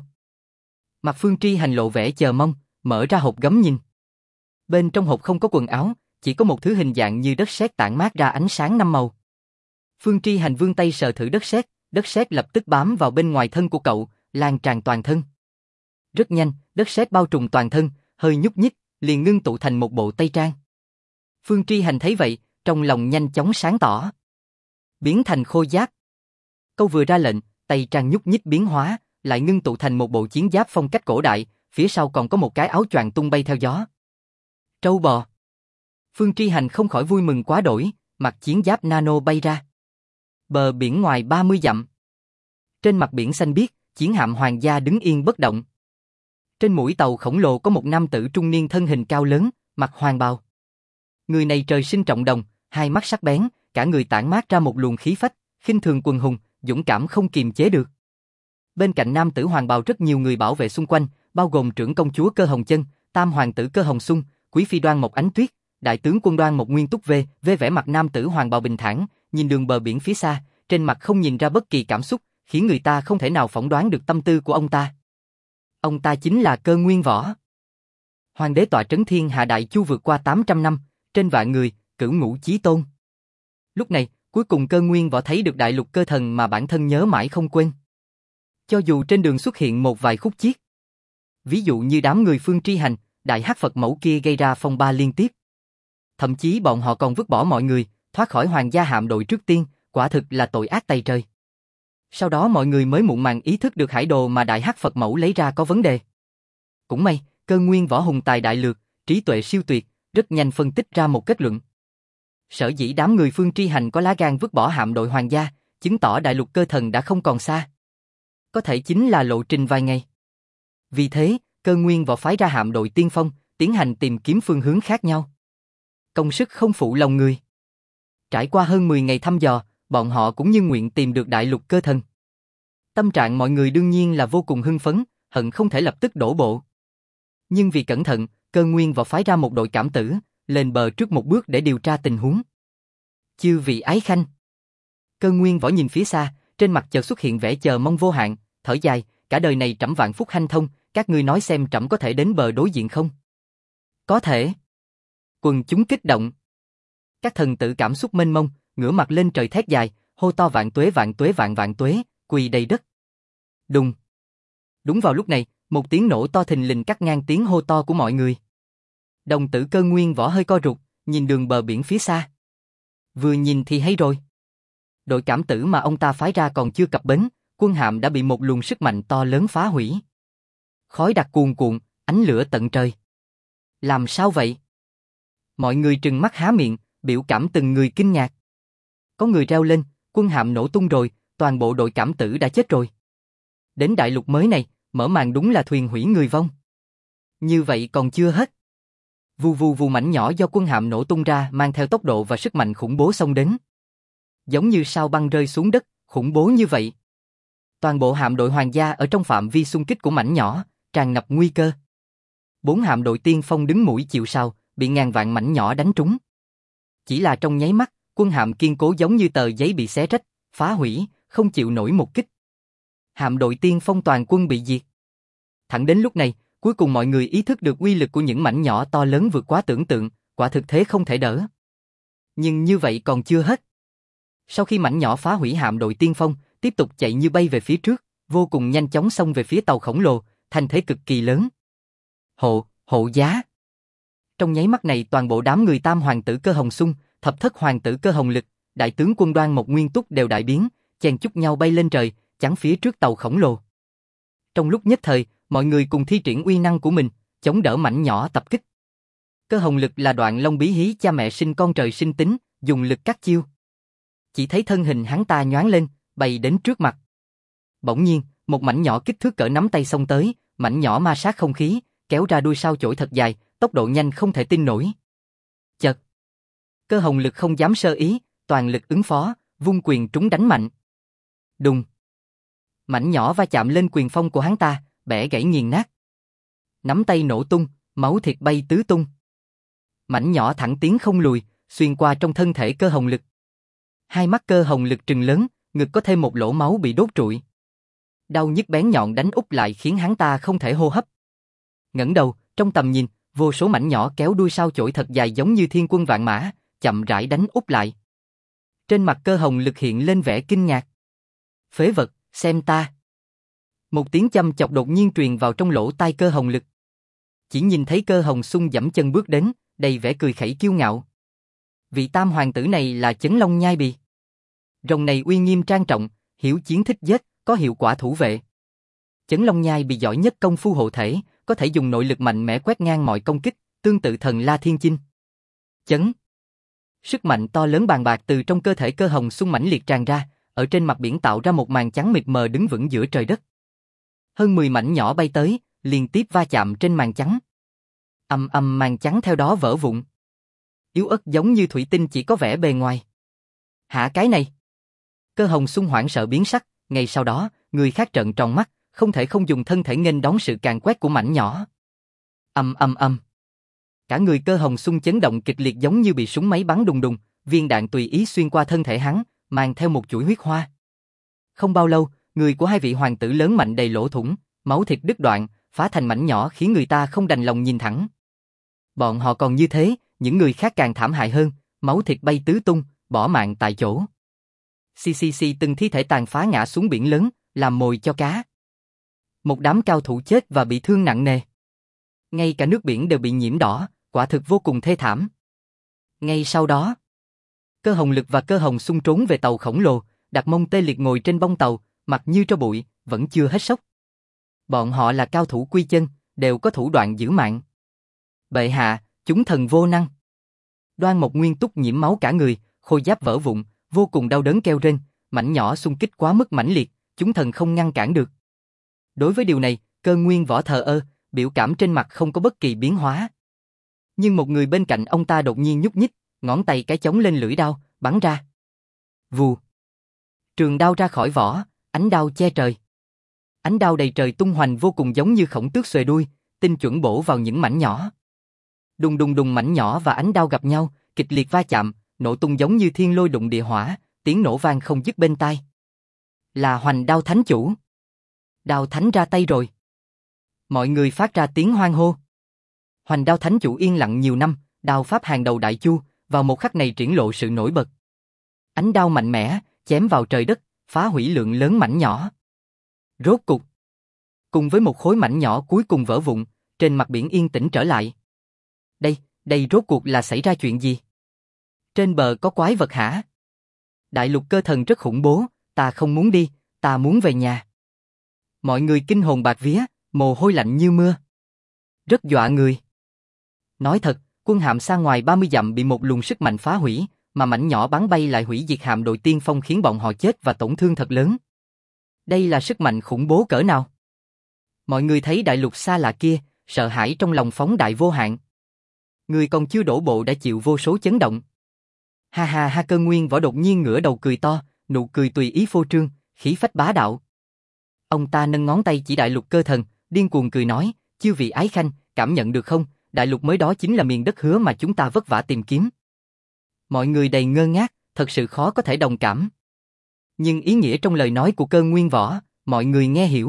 Mặt Phương Tri Hành lộ vẻ chờ mong, mở ra hộp gấm nhìn. Bên trong hộp không có quần áo, chỉ có một thứ hình dạng như đất sét tản mát ra ánh sáng năm màu. Phương Tri Hành vươn tay sờ thử đất sét lập tức bám vào bên ngoài thân của cậu, lan tràn toàn thân. Rất nhanh, đất sét bao trùm toàn thân, hơi nhúc nhích, liền ngưng tụ thành một bộ tây trang. Phương Tri Hành thấy vậy, trong lòng nhanh chóng sáng tỏ. Biến thành khôi giáp. Câu vừa ra lệnh, tây trang nhúc nhích biến hóa, lại ngưng tụ thành một bộ chiến giáp phong cách cổ đại, phía sau còn có một cái áo choàng tung bay theo gió. Trâu bò. Phương Tri Hành không khỏi vui mừng quá đỗi, mặc chiến giáp nano bay ra. Bờ biển ngoài 30 dặm. Trên mặt biển xanh biếc, chiến hạm hoàng gia đứng yên bất động. Trên mũi tàu khổng lồ có một nam tử trung niên thân hình cao lớn, mặc hoàng bào. Người này trời sinh trọng đồng, hai mắt sắc bén, cả người tản mát ra một luồng khí phách, khinh thường quần hùng, dũng cảm không kiềm chế được. Bên cạnh nam tử hoàng bào rất nhiều người bảo vệ xung quanh, bao gồm trưởng công chúa Cơ Hồng Chân, tam hoàng tử Cơ Hồng Xuân, quý phi Đoan Mộc Ánh Tuyết, đại tướng quân Đoan Mộc Nguyên Túc về vẻ mặt nam tử hoàng bào bình thản, nhìn đường bờ biển phía xa, trên mặt không nhìn ra bất kỳ cảm xúc, khiến người ta không thể nào phỏng đoán được tâm tư của ông ta. Ông ta chính là Cơ Nguyên Võ. Hoàng đế tọa trấn thiên hạ đại chu vượt qua 800 năm, trên vạn người, cửu ngũ chí tôn. Lúc này, cuối cùng Cơ Nguyên Võ thấy được đại lục cơ thần mà bản thân nhớ mãi không quên. Cho dù trên đường xuất hiện một vài khúc chiết, ví dụ như đám người Phương Tri Hành, đại hắc Phật mẫu kia gây ra phong ba liên tiếp. Thậm chí bọn họ còn vứt bỏ mọi người, thoát khỏi hoàng gia hạm đội trước tiên, quả thực là tội ác tày trời. Sau đó mọi người mới muộn màng ý thức được hải đồ mà Đại Hắc Phật Mẫu lấy ra có vấn đề. Cũng may, Cơ Nguyên võ hùng tài đại lược, trí tuệ siêu tuyệt, rất nhanh phân tích ra một kết luận. Sở dĩ đám người Phương Tri Hành có lá gan vứt bỏ hạm đội hoàng gia, chứng tỏ đại lục cơ thần đã không còn xa. Có thể chính là lộ trình vài ngày. Vì thế, Cơ Nguyên võ phái ra hạm đội tiên phong, tiến hành tìm kiếm phương hướng khác nhau. Công sức không phụ lòng người. Trải qua hơn 10 ngày thăm dò, bọn họ cũng như nguyện tìm được đại lục cơ thần. Tâm trạng mọi người đương nhiên là vô cùng hưng phấn, hận không thể lập tức đổ bộ. Nhưng vì cẩn thận, Cơ Nguyên võ phái ra một đội cảm tử, lên bờ trước một bước để điều tra tình huống. Chư vị ái khanh. Cơ Nguyên võ nhìn phía xa, trên mặt chợt xuất hiện vẻ chờ mong vô hạn, thở dài, cả đời này trẫm vạn phúc hanh thông, các ngươi nói xem trẫm có thể đến bờ đối diện không? Có thể. Quần chúng kích động. Các thần tử cảm xúc mênh mông, ngửa mặt lên trời thét dài, hô to vạn tuế vạn tuế, quỳ đầy đất. Đùng. Đúng vào lúc này, một tiếng nổ to thình lình cắt ngang tiếng hô to của mọi người. Đồng tử Cơ Nguyên võ hơi co rụt, nhìn đường bờ biển phía xa. Vừa nhìn thì hay rồi. Đội cảm tử mà ông ta phái ra còn chưa cập bến, quân hạm đã bị một luồng sức mạnh to lớn phá hủy. Khói đặc cuồn cuộn, ánh lửa tận trời. Làm sao vậy? Mọi người trừng mắt há miệng, biểu cảm từng người kinh ngạc. Có người reo lên, quân hạm nổ tung rồi, toàn bộ đội cảm tử đã chết rồi. Đến đại lục mới này, mở màn đúng là thuyền hủy người vong. Như vậy còn chưa hết. Vù vù vù mảnh nhỏ do quân hạm nổ tung ra mang theo tốc độ và sức mạnh khủng bố xông đến. Giống như sao băng rơi xuống đất, khủng bố như vậy. Toàn bộ hạm đội hoàng gia ở trong phạm vi xung kích của mảnh nhỏ, tràn ngập nguy cơ. 4 hạm đội tiên phong đứng mũi chịu sào, bị ngàn vạn mảnh nhỏ đánh trúng. Chỉ là trong nháy mắt, quân hạm kiên cố giống như tờ giấy bị xé rách, phá hủy, không chịu nổi một kích. Hạm đội tiên phong toàn quân bị diệt. Thẳng đến lúc này, cuối cùng mọi người ý thức được uy lực của những mảnh nhỏ to lớn vượt quá tưởng tượng, quả thực thế không thể đỡ. Nhưng như vậy còn chưa hết. Sau khi mảnh nhỏ phá hủy hạm đội tiên phong, tiếp tục chạy như bay về phía trước, vô cùng nhanh chóng xông về phía tàu khổng lồ, thành thế cực kỳ lớn. Hộ giá. Trong nháy mắt này toàn bộ đám người Tam hoàng tử Cơ Hồng Xung, Thập thất hoàng tử Cơ Hồng Lực, đại tướng quân Đoan Mộc Nguyên Túc đều đại biến, chen chúc nhau bay lên trời, chắn phía trước tàu khổng lồ. Trong lúc nhất thời, mọi người cùng thi triển uy năng của mình, chống đỡ mảnh nhỏ tập kích. Cơ Hồng Lực là Đoạn Long Bí Hí cha mẹ sinh con trời sinh tính, dùng lực cắt chiêu. Chỉ thấy thân hình hắn ta nhoáng lên, bay đến trước mặt. Bỗng nhiên, một mảnh nhỏ kích thước cỡ nắm tay xông tới, mảnh nhỏ ma sát không khí, kéo ra đuôi sao chổi thật dài, tốc độ nhanh không thể tin nổi. Chợt, Cơ Hồng Lực không dám sơ ý, toàn lực ứng phó, vung quyền trúng đánh mạnh. Đùng. Mảnh nhỏ va chạm lên quyền phong của hắn ta, bẻ gãy nghiền nát. Nắm tay nổ tung, máu thịt bay tứ tung. Mảnh nhỏ thẳng tiến không lùi, xuyên qua trong thân thể Cơ Hồng Lực. Hai mắt Cơ Hồng Lực trừng lớn, ngực có thêm một lỗ máu bị đốt trụi. Đau nhức bén nhọn đánh úp lại khiến hắn ta không thể hô hấp. Ngẩng đầu, trong tầm nhìn, vô số mảnh nhỏ kéo đuôi sao chổi thật dài giống như thiên quân vạn mã, chậm rãi đánh úp lại. Trên mặt Cơ Hồng Lực hiện lên vẻ kinh ngạc. Phế vật, xem ta. Một tiếng châm chọc đột nhiên truyền vào trong lỗ tai Cơ Hồng Lực. Chỉ nhìn thấy Cơ Hồng Xung giẫm chân bước đến, đầy vẻ cười khẩy kiêu ngạo. Vị Tam hoàng tử này là Chấn Long Nhai Bì. Rồng này uy nghiêm trang trọng, hiểu chiến thích giết, có hiệu quả thủ vệ. Chấn Long Nhai Bì giỏi nhất công phu hộ thể, có thể dùng nội lực mạnh mẽ quét ngang mọi công kích, tương tự thần La Thiên Chinh. Chấn. Sức mạnh to lớn bàn bạc từ trong cơ thể Cơ Hồng Xung mãnh liệt tràn ra, ở trên mặt biển tạo ra một màn trắng mịt mờ đứng vững giữa trời đất. Hơn 10 mảnh nhỏ bay tới, liên tiếp va chạm trên màn trắng. Ầm ầm màn trắng theo đó vỡ vụn. Yếu ớt giống như thủy tinh chỉ có vẻ bề ngoài. Hả cái này? Cơ Hồng Xung hoảng sợ biến sắc, ngay sau đó, người khác trợn tròn mắt, không thể không dùng thân thể nghênh đón sự càn quét của mảnh nhỏ. Ầm. Cả người Cơ Hồng Xung chấn động kịch liệt giống như bị súng máy bắn đùng đùng, viên đạn tùy ý xuyên qua thân thể hắn, mang theo một chuỗi huyết hoa. Không bao lâu, người của hai vị hoàng tử lớn mạnh đầy lỗ thủng, máu thịt đứt đoạn, phá thành mảnh nhỏ khiến người ta không đành lòng nhìn thẳng. Bọn họ còn như thế, những người khác càng thảm hại hơn, máu thịt bay tứ tung, bỏ mạng tại chỗ. Xì từng thi thể tàn phá ngã xuống biển lớn, làm mồi cho cá. Một đám cao thủ chết và bị thương nặng nề. Ngay cả nước biển đều bị nhiễm đỏ, quả thực vô cùng thê thảm. Ngay sau đó, Cơ Hồng Lực và Cơ Hồng Xung trốn về tàu khổng lồ, đặt mông tê liệt ngồi trên bông tàu, mặt như tro bụi, vẫn chưa hết sốc. Bọn họ là cao thủ quy chân, đều có thủ đoạn giữ mạng. Bệ hạ, chúng thần vô năng. Đoan Mộc Nguyên Túc nhiễm máu cả người, khôi giáp vỡ vụn, vô cùng đau đớn kêu rên, mảnh nhỏ xung kích quá mức mãnh liệt, chúng thần không ngăn cản được. Đối với điều này, Cơ Nguyên Võ thờ ơ, biểu cảm trên mặt không có bất kỳ biến hóa. Nhưng một người bên cạnh ông ta đột nhiên nhúc nhích, ngón tay cái chống lên lưỡi đao, bắn ra. Vù. Trường đao ra khỏi vỏ, ánh đao che trời. Ánh đao đầy trời tung hoành vô cùng giống như khổng tước xuề đuôi, tinh chuẩn bổ vào những mảnh nhỏ. Đùng đùng đùng, mảnh nhỏ và ánh đao gặp nhau, kịch liệt va chạm, nổ tung giống như thiên lôi đụng địa hỏa, tiếng nổ vang không dứt bên tai. Là Hoành Đao Thánh Chủ. Đao Thánh ra tay rồi. Mọi người phát ra tiếng hoan hô. Hoành Đao Thánh Chủ yên lặng nhiều năm, đao pháp hàng đầu Đại Chu, vào một khắc này triển lộ sự nổi bật. Ánh đao mạnh mẽ, chém vào trời đất, phá hủy lượng lớn mảnh nhỏ. Rốt cục, cùng với một khối mảnh nhỏ cuối cùng vỡ vụn, trên mặt biển yên tĩnh trở lại. Đây rốt cuộc là xảy ra chuyện gì? Trên bờ có quái vật hả? Đại lục cơ thần rất khủng bố, ta không muốn đi, ta muốn về nhà. Mọi người kinh hồn bạt vía, mồ hôi lạnh như mưa. Rất dọa người. Nói thật, quân hạm xa ngoài 30 dặm bị một luồng sức mạnh phá hủy, mà mảnh nhỏ bắn bay lại hủy diệt hạm đội tiên phong khiến bọn họ chết và tổn thương thật lớn. Đây là sức mạnh khủng bố cỡ nào? Mọi người thấy đại lục xa lạ kia, sợ hãi trong lòng phóng đại vô hạn. Người còn chưa đổ bộ đã chịu vô số chấn động. Ha ha ha, Cơ Nguyên Võ đột nhiên ngửa đầu cười to, nụ cười tùy ý phô trương, khí phách bá đạo. Ông ta nâng ngón tay chỉ đại lục cơ thần, điên cuồng cười nói, chư vị ái khanh, cảm nhận được không, đại lục mới đó chính là miền đất hứa mà chúng ta vất vả tìm kiếm. Mọi người đầy ngơ ngác, thật sự khó có thể đồng cảm. Nhưng ý nghĩa trong lời nói của Cơ Nguyên Võ, mọi người nghe hiểu.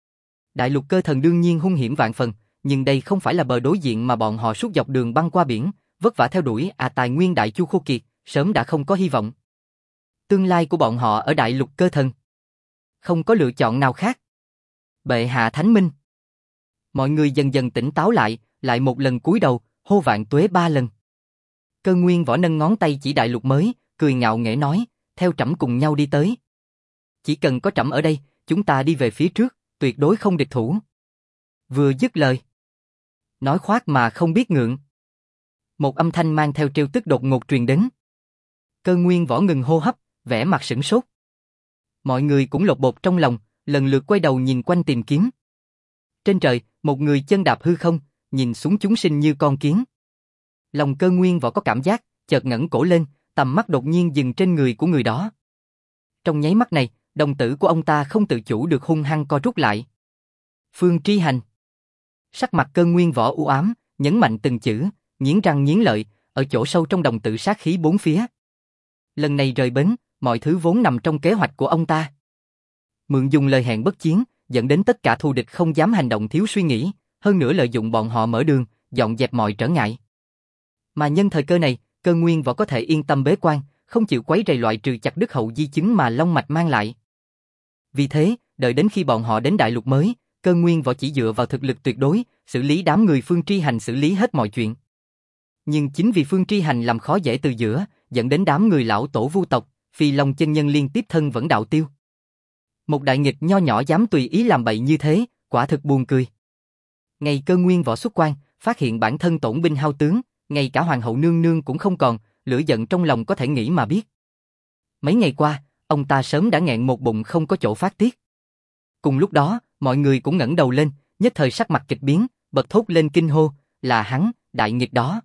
Đại lục cơ thần đương nhiên hung hiểm vạn phần, nhưng đây không phải là bờ đối diện mà bọn họ suốt dọc đường băng qua biển, vất vả theo đuổi, tài nguyên Đại Chu khô kiệt, sớm đã không có hy vọng. Tương lai của bọn họ ở đại lục cơ thần. Không có lựa chọn nào khác. Bệ hạ thánh minh. Mọi người dần dần tỉnh táo lại một lần cúi đầu, hô vạn tuế 3 lần. Cơ Nguyên Võ nâng ngón tay chỉ đại lục mới, cười ngạo nghễ nói, theo trẫm cùng nhau đi tới. Chỉ cần có trẫm ở đây, chúng ta đi về phía trước, tuyệt đối không địch thủ. Vừa dứt lời, nói khoác mà không biết ngượng. Một âm thanh mang theo trêu tức đột ngột truyền đến. Cơ Nguyên Võ ngừng hô hấp, vẻ mặt sửng sốt. Mọi người cũng lột bột trong lòng, lần lượt quay đầu nhìn quanh tìm kiếm. Trên trời, một người chân đạp hư không, nhìn xuống chúng sinh như con kiến. Lòng Cơ Nguyên Võ có cảm giác, chợt ngẩng cổ lên, tầm mắt đột nhiên dừng trên người của người đó. Trong nháy mắt này, đồng tử của ông ta không tự chủ được hung hăng co rút lại. Phương Tri Hành. Sắc mặt Cơ Nguyên Võ u ám, nhấn mạnh từng chữ, nghiến răng nghiến lợi, ở chỗ sâu trong đồng tử sát khí bốn phía. Lần này rời bến, mọi thứ vốn nằm trong kế hoạch của ông ta. Mượn dùng lời hẹn bất chiến, dẫn đến tất cả thù địch không dám hành động thiếu suy nghĩ, hơn nữa lợi dụng bọn họ mở đường, dọn dẹp mọi trở ngại. Mà nhân thời cơ này, Cơ Nguyên Võ có thể yên tâm bế quan, không chịu quấy rầy loại trừ chặt đứt hậu di chứng mà long mạch mang lại. Vì thế, đợi đến khi bọn họ đến đại lục mới, Cơ Nguyên Võ chỉ dựa vào thực lực tuyệt đối, xử lý đám người Phương Tri Hành xử lý hết mọi chuyện. Nhưng chính vì Phương Tri Hành làm khó dễ từ giữa, dẫn đến đám người lão tổ vu tộc, Phi Long chân nhân liên tiếp thân vẫn đạo tiêu. Một đại nghịch nho nhỏ dám tùy ý làm bậy như thế, quả thực buồn cười. Ngày Cơ Nguyên Võ xuất quan, phát hiện bản thân tổn binh hao tướng, ngay cả hoàng hậu nương nương cũng không còn, lửa giận trong lòng có thể nghĩ mà biết. Mấy ngày qua, ông ta sớm đã nghẹn một bụng không có chỗ phát tiết. Cùng lúc đó, mọi người cũng ngẩng đầu lên, nhất thời sắc mặt kịch biến, bật thốt lên kinh hô, là hắn, đại nghịch đó.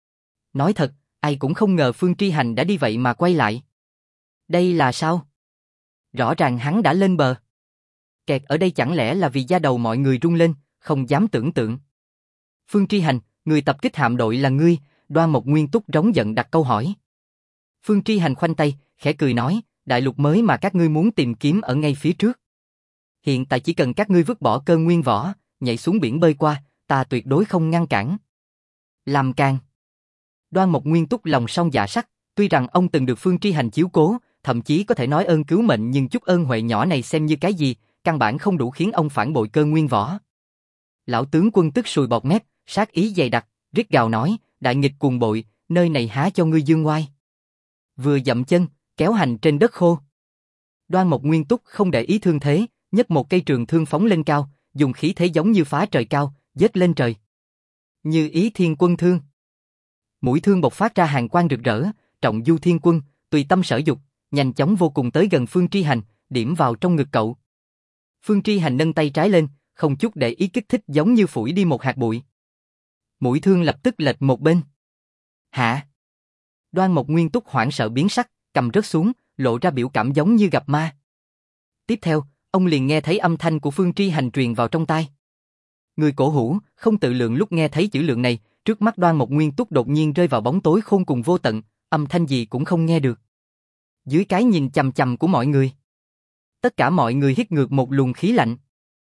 Nói thật, ai cũng không ngờ Phương Tri Hành đã đi vậy mà quay lại. Đây là sao? Rõ ràng hắn đã lên bờ. Kẹt ở đây chẳng lẽ là vì da đầu mọi người rung lên, không dám tưởng tượng. Phương Tri Hành, người tập kích hạm đội là ngươi, Đoan Mộc Nguyên Túc rống giận đặt câu hỏi. Phương Tri Hành khoanh tay, khẽ cười nói, đại lục mới mà các ngươi muốn tìm kiếm ở ngay phía trước. Hiện tại chỉ cần các ngươi vứt bỏ Cơ Nguyên Võ, nhảy xuống biển bơi qua, ta tuyệt đối không ngăn cản. Làm càng. Đoan Mộc Nguyên Túc lòng son dạ sắt, tuy rằng ông từng được Phương Tri Hành chiếu cố, thậm chí có thể nói ơn cứu mệnh, nhưng chút ơn huệ nhỏ này xem như cái gì, căn bản không đủ khiến ông phản bội Cơ Nguyên Võ. Lão tướng quân tức sùi bọt mép, sát ý dày đặc, rít gào nói, đại nghịch cuồng bội, nơi này há cho ngươi dương ngoai. vừa dậm chân, kéo hành trên đất khô. Đoan Mộc Nguyên Túc không để ý thương thế, nhấc một cây trường thương phóng lên cao, dùng khí thế giống như phá trời cao, giết lên trời. Như ý thiên quân thương. Mũi thương bộc phát ra hàng quang rực rỡ, trọng du thiên quân, tùy tâm sở dục, nhanh chóng vô cùng tới gần Phương Tri Hành, điểm vào trong ngực cậu. Phương Tri Hành nâng tay trái lên, không chút để ý kích thích giống như phủi đi một hạt bụi. Mũi thương lập tức lệch một bên. Hả? Đoan Mộc Nguyên Túc hoảng sợ biến sắc, cầm rớt xuống, lộ ra biểu cảm giống như gặp ma. Tiếp theo, ông liền nghe thấy âm thanh của Phương Tri Hành truyền vào trong tai. Người cổ hủ, không tự lượng lúc nghe thấy chữ lượng này, trước mắt Đoan Mộc Nguyên Túc đột nhiên rơi vào bóng tối khôn cùng vô tận, âm thanh gì cũng không nghe được. Dưới cái nhìn chằm chằm của mọi người, tất cả mọi người hít ngược một luồng khí lạnh.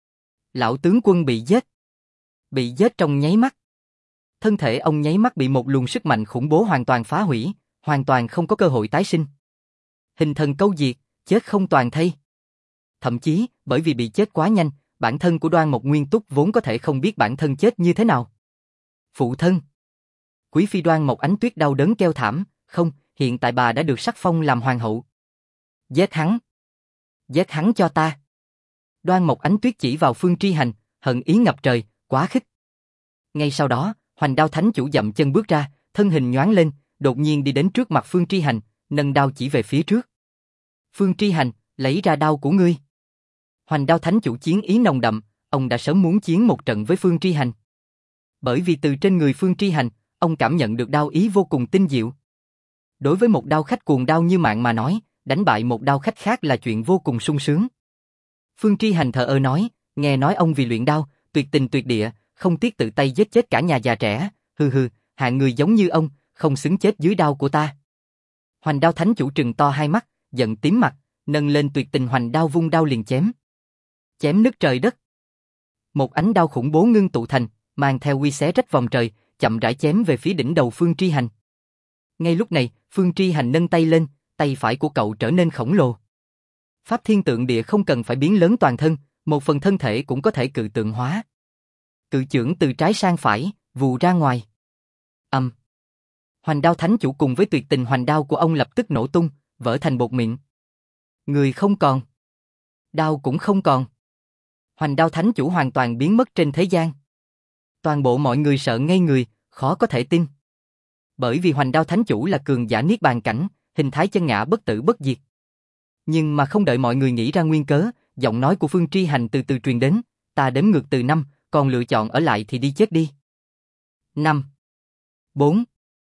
Lão tướng quân bị giết. Bị giết trong nháy mắt. Thân thể ông nháy mắt bị một luồng sức mạnh khủng bố hoàn toàn phá hủy, hoàn toàn không có cơ hội tái sinh. Hình thần câu diệt, chết không toàn thây. Thậm chí, bởi vì bị chết quá nhanh, bản thân của Đoan Mộc Nguyên Túc vốn có thể không biết bản thân chết như thế nào. Phụ thân. Quý phi Đoan Mộc Ánh Tuyết đau đớn kêu thảm, không, hiện tại bà đã được sắc phong làm hoàng hậu. Giết hắn. Giết hắn cho ta. Đoan Mộc Ánh Tuyết chỉ vào Phương Tri Hành, hận ý ngập trời, quá khích. Ngay sau đó, Hoành Đao Thánh Chủ dậm chân bước ra, thân hình nhoáng lên, đột nhiên đi đến trước mặt Phương Tri Hành, nâng đao chỉ về phía trước. Phương Tri Hành, lấy ra đao của ngươi. Hoành Đao Thánh Chủ chiến ý nồng đậm, ông đã sớm muốn chiến một trận với Phương Tri Hành. Bởi vì từ trên người Phương Tri Hành, ông cảm nhận được đao ý vô cùng tinh diệu. Đối với một đao khách cuồng đao như mạng mà nói, đánh bại một đao khách khác là chuyện vô cùng sung sướng. Phương Tri Hành thờ ơ nói, nghe nói ông vì luyện đao, tuyệt tình tuyệt địa, không tiếc tự tay giết chết cả nhà già trẻ, hừ, hạng người giống như ông, không xứng chết dưới đao của ta. Hoành Đao Thánh Chủ trừng to hai mắt, giận tím mặt, nâng lên tuyệt tình hoành đao vung đao liền chém. Chém nứt trời đất. Một ánh đao khủng bố ngưng tụ thành, mang theo uy xé rách vòng trời, chậm rãi chém về phía đỉnh đầu Phương Tri Hành. Ngay lúc này, Phương Tri Hành nâng tay lên, tay phải của cậu trở nên khổng lồ. Pháp Thiên Tượng Địa không cần phải biến lớn toàn thân, một phần thân thể cũng có thể cự tượng hóa. Cự chưởng từ trái sang phải, vù ra ngoài. Hoành Đao Thánh Chủ cùng với tuyệt tình hoành đao của ông lập tức nổ tung, vỡ thành bột mịn. Người không còn. Đao cũng không còn. Hoành Đao Thánh Chủ hoàn toàn biến mất trên thế gian. Toàn bộ mọi người sợ ngây người, khó có thể tin. Bởi vì Hoành Đao Thánh Chủ là cường giả niết bàn cảnh, hình thái chân ngã bất tử bất diệt. Nhưng mà không đợi mọi người nghĩ ra nguyên cớ, giọng nói của Phương Tri Hành từ từ truyền đến, ta đếm ngược từ 5, còn lựa chọn ở lại thì đi chết đi. 5, 4.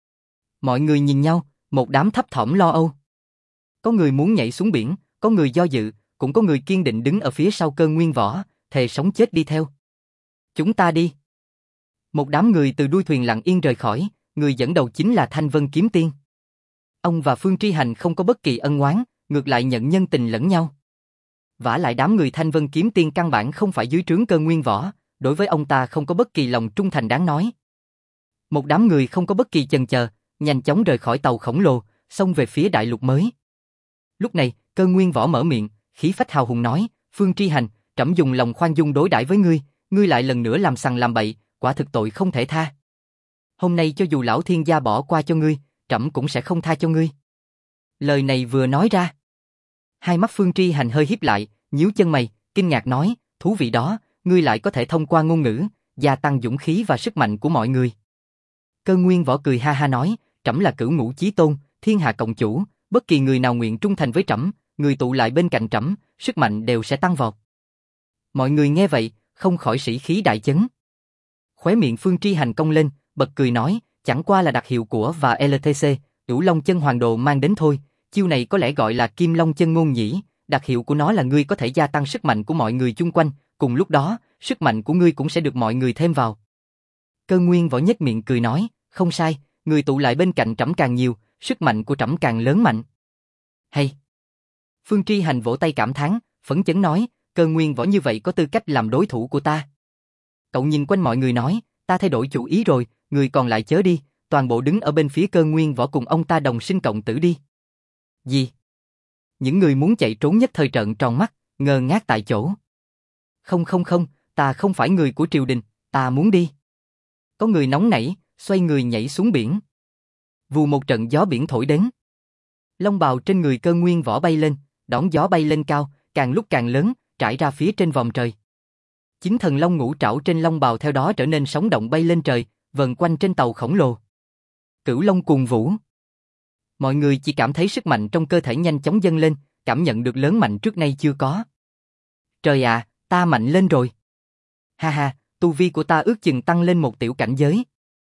Mọi người nhìn nhau, một đám thấp thỏm lo âu. Có người muốn nhảy xuống biển, có người do dự, cũng có người kiên định đứng ở phía sau Cơ Nguyên Võ, thề sống chết đi theo. Chúng ta đi. Một đám người từ đuôi thuyền lặng yên rời khỏi, người dẫn đầu chính là Thanh Vân Kiếm Tiên. Ông và Phương Tri Hành không có bất kỳ ân oán, ngược lại nhận nhân tình lẫn nhau. Vả lại đám người Thanh Vân Kiếm Tiên căn bản không phải dưới trướng Cơ Nguyên Võ, đối với ông ta không có bất kỳ lòng trung thành đáng nói. Một đám người không có bất kỳ chần chờ, nhanh chóng rời khỏi tàu khổng lồ, xông về phía đại lục mới. Lúc này, Cơ Nguyên Võ mở miệng, khí phách hào hùng nói, Phương Tri Hành, trẫm dùng lòng khoan dung đối đãi với ngươi, ngươi lại lần nữa làm sằng làm bậy, quả thực tội không thể tha. Hôm nay cho dù lão thiên gia bỏ qua cho ngươi, trẫm cũng sẽ không tha cho ngươi. Lời này vừa nói ra, hai mắt Phương Tri Hành hơi híp lại, nhíu chân mày, kinh ngạc nói, thú vị đó, ngươi lại có thể thông qua ngôn ngữ, gia tăng dũng khí và sức mạnh của mọi người. Cơ Nguyên Võ cười ha ha nói, trẫm là Cửu Ngũ Chí Tôn, thiên hạ cộng chủ, bất kỳ người nào nguyện trung thành với trẫm, người tụ lại bên cạnh trẫm, sức mạnh đều sẽ tăng vọt. Mọi người nghe vậy, không khỏi sĩ khí đại chấn. Khóe miệng Phương Tri Hành cong lên, bật cười nói, chẳng qua là đặc hiệu của và LTC, Cửu Long Chân Hoàng Đồ mang đến thôi, chiêu này có lẽ gọi là Kim Long Chân Ngôn nhỉ, đặc hiệu của nó là ngươi có thể gia tăng sức mạnh của mọi người chung quanh, cùng lúc đó, sức mạnh của ngươi cũng sẽ được mọi người thêm vào. Cơ Nguyên Võ nhếch miệng cười nói, không sai, người tụ lại bên cạnh trẫm càng nhiều, sức mạnh của trẫm càng lớn mạnh. Hay. Phương Tri Hành vỗ tay cảm thán, phấn chấn nói, Cơ Nguyên Võ như vậy có tư cách làm đối thủ của ta. Cậu nhìn quanh mọi người nói, ta thay đổi chủ ý rồi, người còn lại chớ đi, toàn bộ đứng ở bên phía Cơ Nguyên Võ cùng ông ta đồng sinh cộng tử đi. Gì? Những người muốn chạy trốn nhất thời trợn tròn mắt, ngơ ngác tại chỗ. Không, ta không phải người của triều đình, ta muốn đi. Có người nóng nảy, xoay người nhảy xuống biển. Vù một trận gió biển thổi đến. Long bào trên người Cơ Nguyên Võ bay lên, đón gió bay lên cao, càng lúc càng lớn, trải ra phía trên vòm trời. Chính thần long ngũ trảo trên long bào theo đó trở nên sống động bay lên trời, vần quanh trên tàu khổng lồ. Cửu Long cuồng vũ. Mọi người chỉ cảm thấy sức mạnh trong cơ thể nhanh chóng dâng lên, cảm nhận được lớn mạnh trước nay chưa có. Trời ạ, ta mạnh lên rồi. Ha ha, tu vi của ta ước chừng tăng lên một tiểu cảnh giới.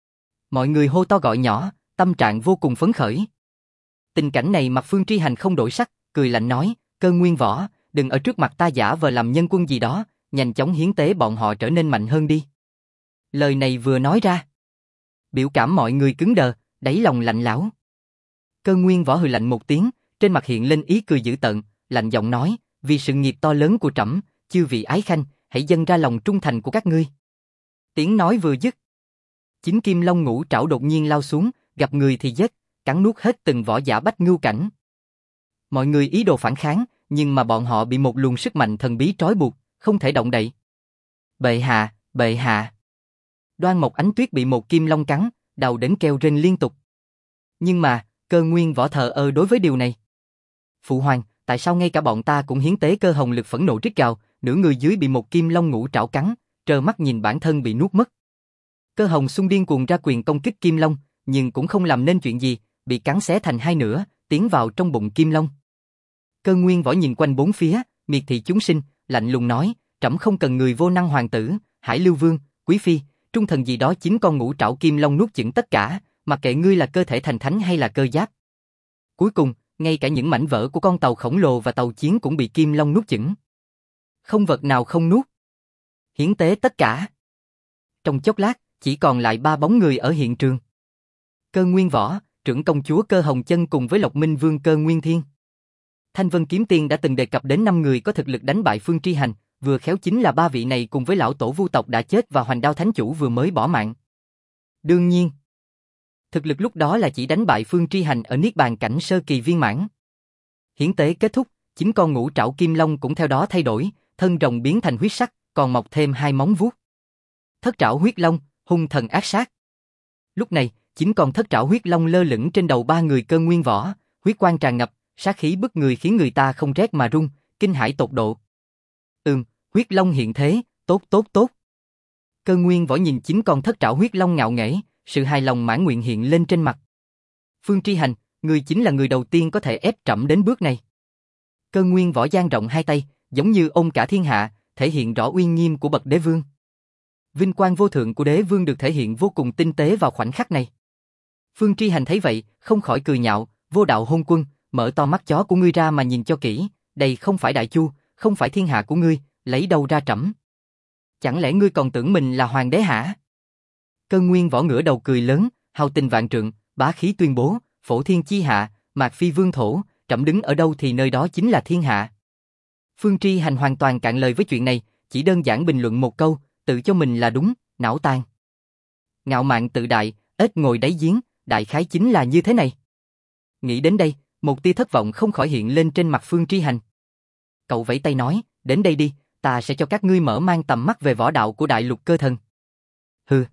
Mọi người hô to gọi nhỏ, tâm trạng vô cùng phấn khởi. Tình cảnh này mặt Phương Tri Hành không đổi sắc, cười lạnh nói, Cơ Nguyên Võ, đừng ở trước mặt ta giả vờ làm nhân quân gì đó, nhanh chóng hiến tế bọn họ trở nên mạnh hơn đi. Lời này vừa nói ra, biểu cảm mọi người cứng đờ, đáy lòng lạnh lẽo. Cơ Nguyên Võ hừ lạnh một tiếng, trên mặt hiện lên ý cười dữ tợn, lạnh giọng nói, vì sự nghiệp to lớn của trẫm, chư vị ái khanh, hãy dâng ra lòng trung thành của các ngươi. Tiếng nói vừa dứt, chính Kim Long ngũ trảo đột nhiên lao xuống, gặp người thì giết, cắn nuốt hết từng võ giả bách ngưu cảnh. Mọi người ý đồ phản kháng, nhưng mà bọn họ bị một luồng sức mạnh thần bí trói buộc, không thể động đậy. Bệ hạ, bệ hạ. Đoan Mộc Ánh Tuyết bị một kim long cắn, đầu đến kêu rên liên tục. Nhưng mà, Cơ Nguyên Võ thờ ơ đối với điều này. Phụ hoàng, tại sao ngay cả bọn ta cũng hiến tế Cơ Hồng Lực phẫn nộ rít gào, nửa người dưới bị một kim long ngũ trảo cắn, trơ mắt nhìn bản thân bị nuốt mất. Cơ Hồng xung điên cuồng ra quyền công kích kim long, nhưng cũng không làm nên chuyện gì, bị cắn xé thành hai nửa, tiến vào trong bụng kim long. Cơ Nguyên Võ nhìn quanh bốn phía, miệt thị chúng sinh, lạnh lùng nói, trẫm không cần người vô năng hoàng tử, Hải Lưu Vương, Quý Phi, trung thần gì đó, chính con ngũ trảo kim long nuốt chửng tất cả, mặc kệ ngươi là cơ thể thành thánh hay là cơ giáp. Cuối cùng, ngay cả những mảnh vỡ của con tàu khổng lồ và tàu chiến cũng bị kim long nuốt chửng. Không vật nào không nuốt. Hiến tế tất cả. Trong chốc lát, chỉ còn lại 3 bóng người ở hiện trường. Cơ Nguyên Võ, trưởng công chúa Cơ Hồng Chân cùng với Lộc Minh Vương Cơ Nguyên Thiên. Thanh Vân Kiếm Tiên đã từng đề cập đến 5 người có thực lực đánh bại Phương Tri Hành, vừa khéo chính là 3 vị này cùng với lão tổ Vu tộc đã chết và Hoành Đao Thánh Chủ vừa mới bỏ mạng. Đương nhiên, thực lực lúc đó là chỉ đánh bại Phương Tri Hành ở Niết Bàn cảnh sơ kỳ viên mãn. Hiến tế kết thúc, chính con ngũ trảo kim long cũng theo đó thay đổi, thân rồng biến thành huyết sắc, còn mọc thêm 2 móng vuốt. Thất trảo huyết long, hung thần ác sát. Lúc này, chính con thất trảo huyết long lơ lửng trên đầu 3 người Cơ Nguyên Võ, huyết quang tràn ngập, sát khí bức người khiến người ta không rét mà run, kinh hãi tột độ. Huyết long hiện thế, tốt tốt tốt. Cơ Nguyên Võ nhìn chính con thất trảo huyết long ngạo nghễ, sự hài lòng mãn nguyện hiện lên trên mặt. Phương Tri Hành, người chính là người đầu tiên có thể ép trẫm đến bước này. Cơ Nguyên Võ dang rộng hai tay, giống như ôm cả thiên hạ, thể hiện rõ uy nghiêm của bậc đế vương. Vinh quang vô thượng của đế vương được thể hiện vô cùng tinh tế vào khoảnh khắc này. Phương Tri Hành thấy vậy, không khỏi cười nhạo, Vô Đạo Hôn Quân, mở to mắt chó của ngươi ra mà nhìn cho kỹ, đây không phải Đại Chu, không phải thiên hạ của ngươi, lấy đâu ra trẫm? Chẳng lẽ ngươi còn tưởng mình là hoàng đế hả? Cơ Nguyên Võ ngửa đầu cười lớn, hào tình vạn trượng, bá khí tuyên bố, phổ thiên chi hạ, mạc phi vương thổ, trẫm đứng ở đâu thì nơi đó chính là thiên hạ. Phương Tri Hành hoàn toàn cạn lời với chuyện này, chỉ đơn giản bình luận một câu, tự cho mình là đúng, não tàn. Ngạo mạn tự đại, ếch ngồi đáy giếng, đại khái chính là như thế này. Nghĩ đến đây, một tia thất vọng không khỏi hiện lên trên mặt Phương Tri Hành. Cậu vẫy tay nói, đến đây đi, ta sẽ cho các ngươi mở mang tầm mắt về võ đạo của Đại Lục Cơ Thần. Hừ.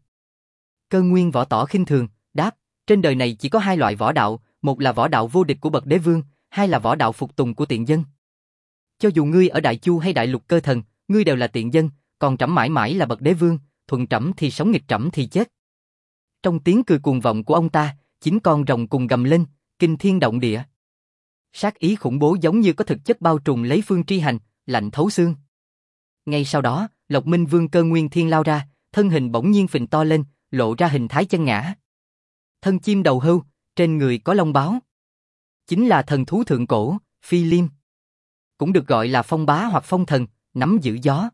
Cơ Nguyên Võ tỏ khinh thường, đáp, trên đời này chỉ có 2 loại võ đạo, một là võ đạo vô địch của bậc đế vương, 2 là võ đạo phục tùng của tiện dân. Cho dù ngươi ở Đại Chu hay Đại Lục Cơ Thần, ngươi đều là tiện dân, còn trẫm mãi mãi là bậc đế vương, thuận trẫm thì sống, nghịch trẫm thì chết. Trong tiếng cười cuồng vọng của ông ta, chính con rồng cùng gầm lên, kinh thiên động địa. Sát ý khủng bố giống như có thực chất bao trùm lấy Phương Tri Hành, lạnh thấu xương. Ngay sau đó, Lộc Minh Vương Cơ Nguyên Thiên lao ra, thân hình bỗng nhiên phình to lên, lộ ra hình thái chân ngã. Thân chim đầu hươu, trên người có lông báo. Chính là thần thú thượng cổ, Phi Liêm. Cũng được gọi là phong bá hoặc phong thần, nắm giữ gió.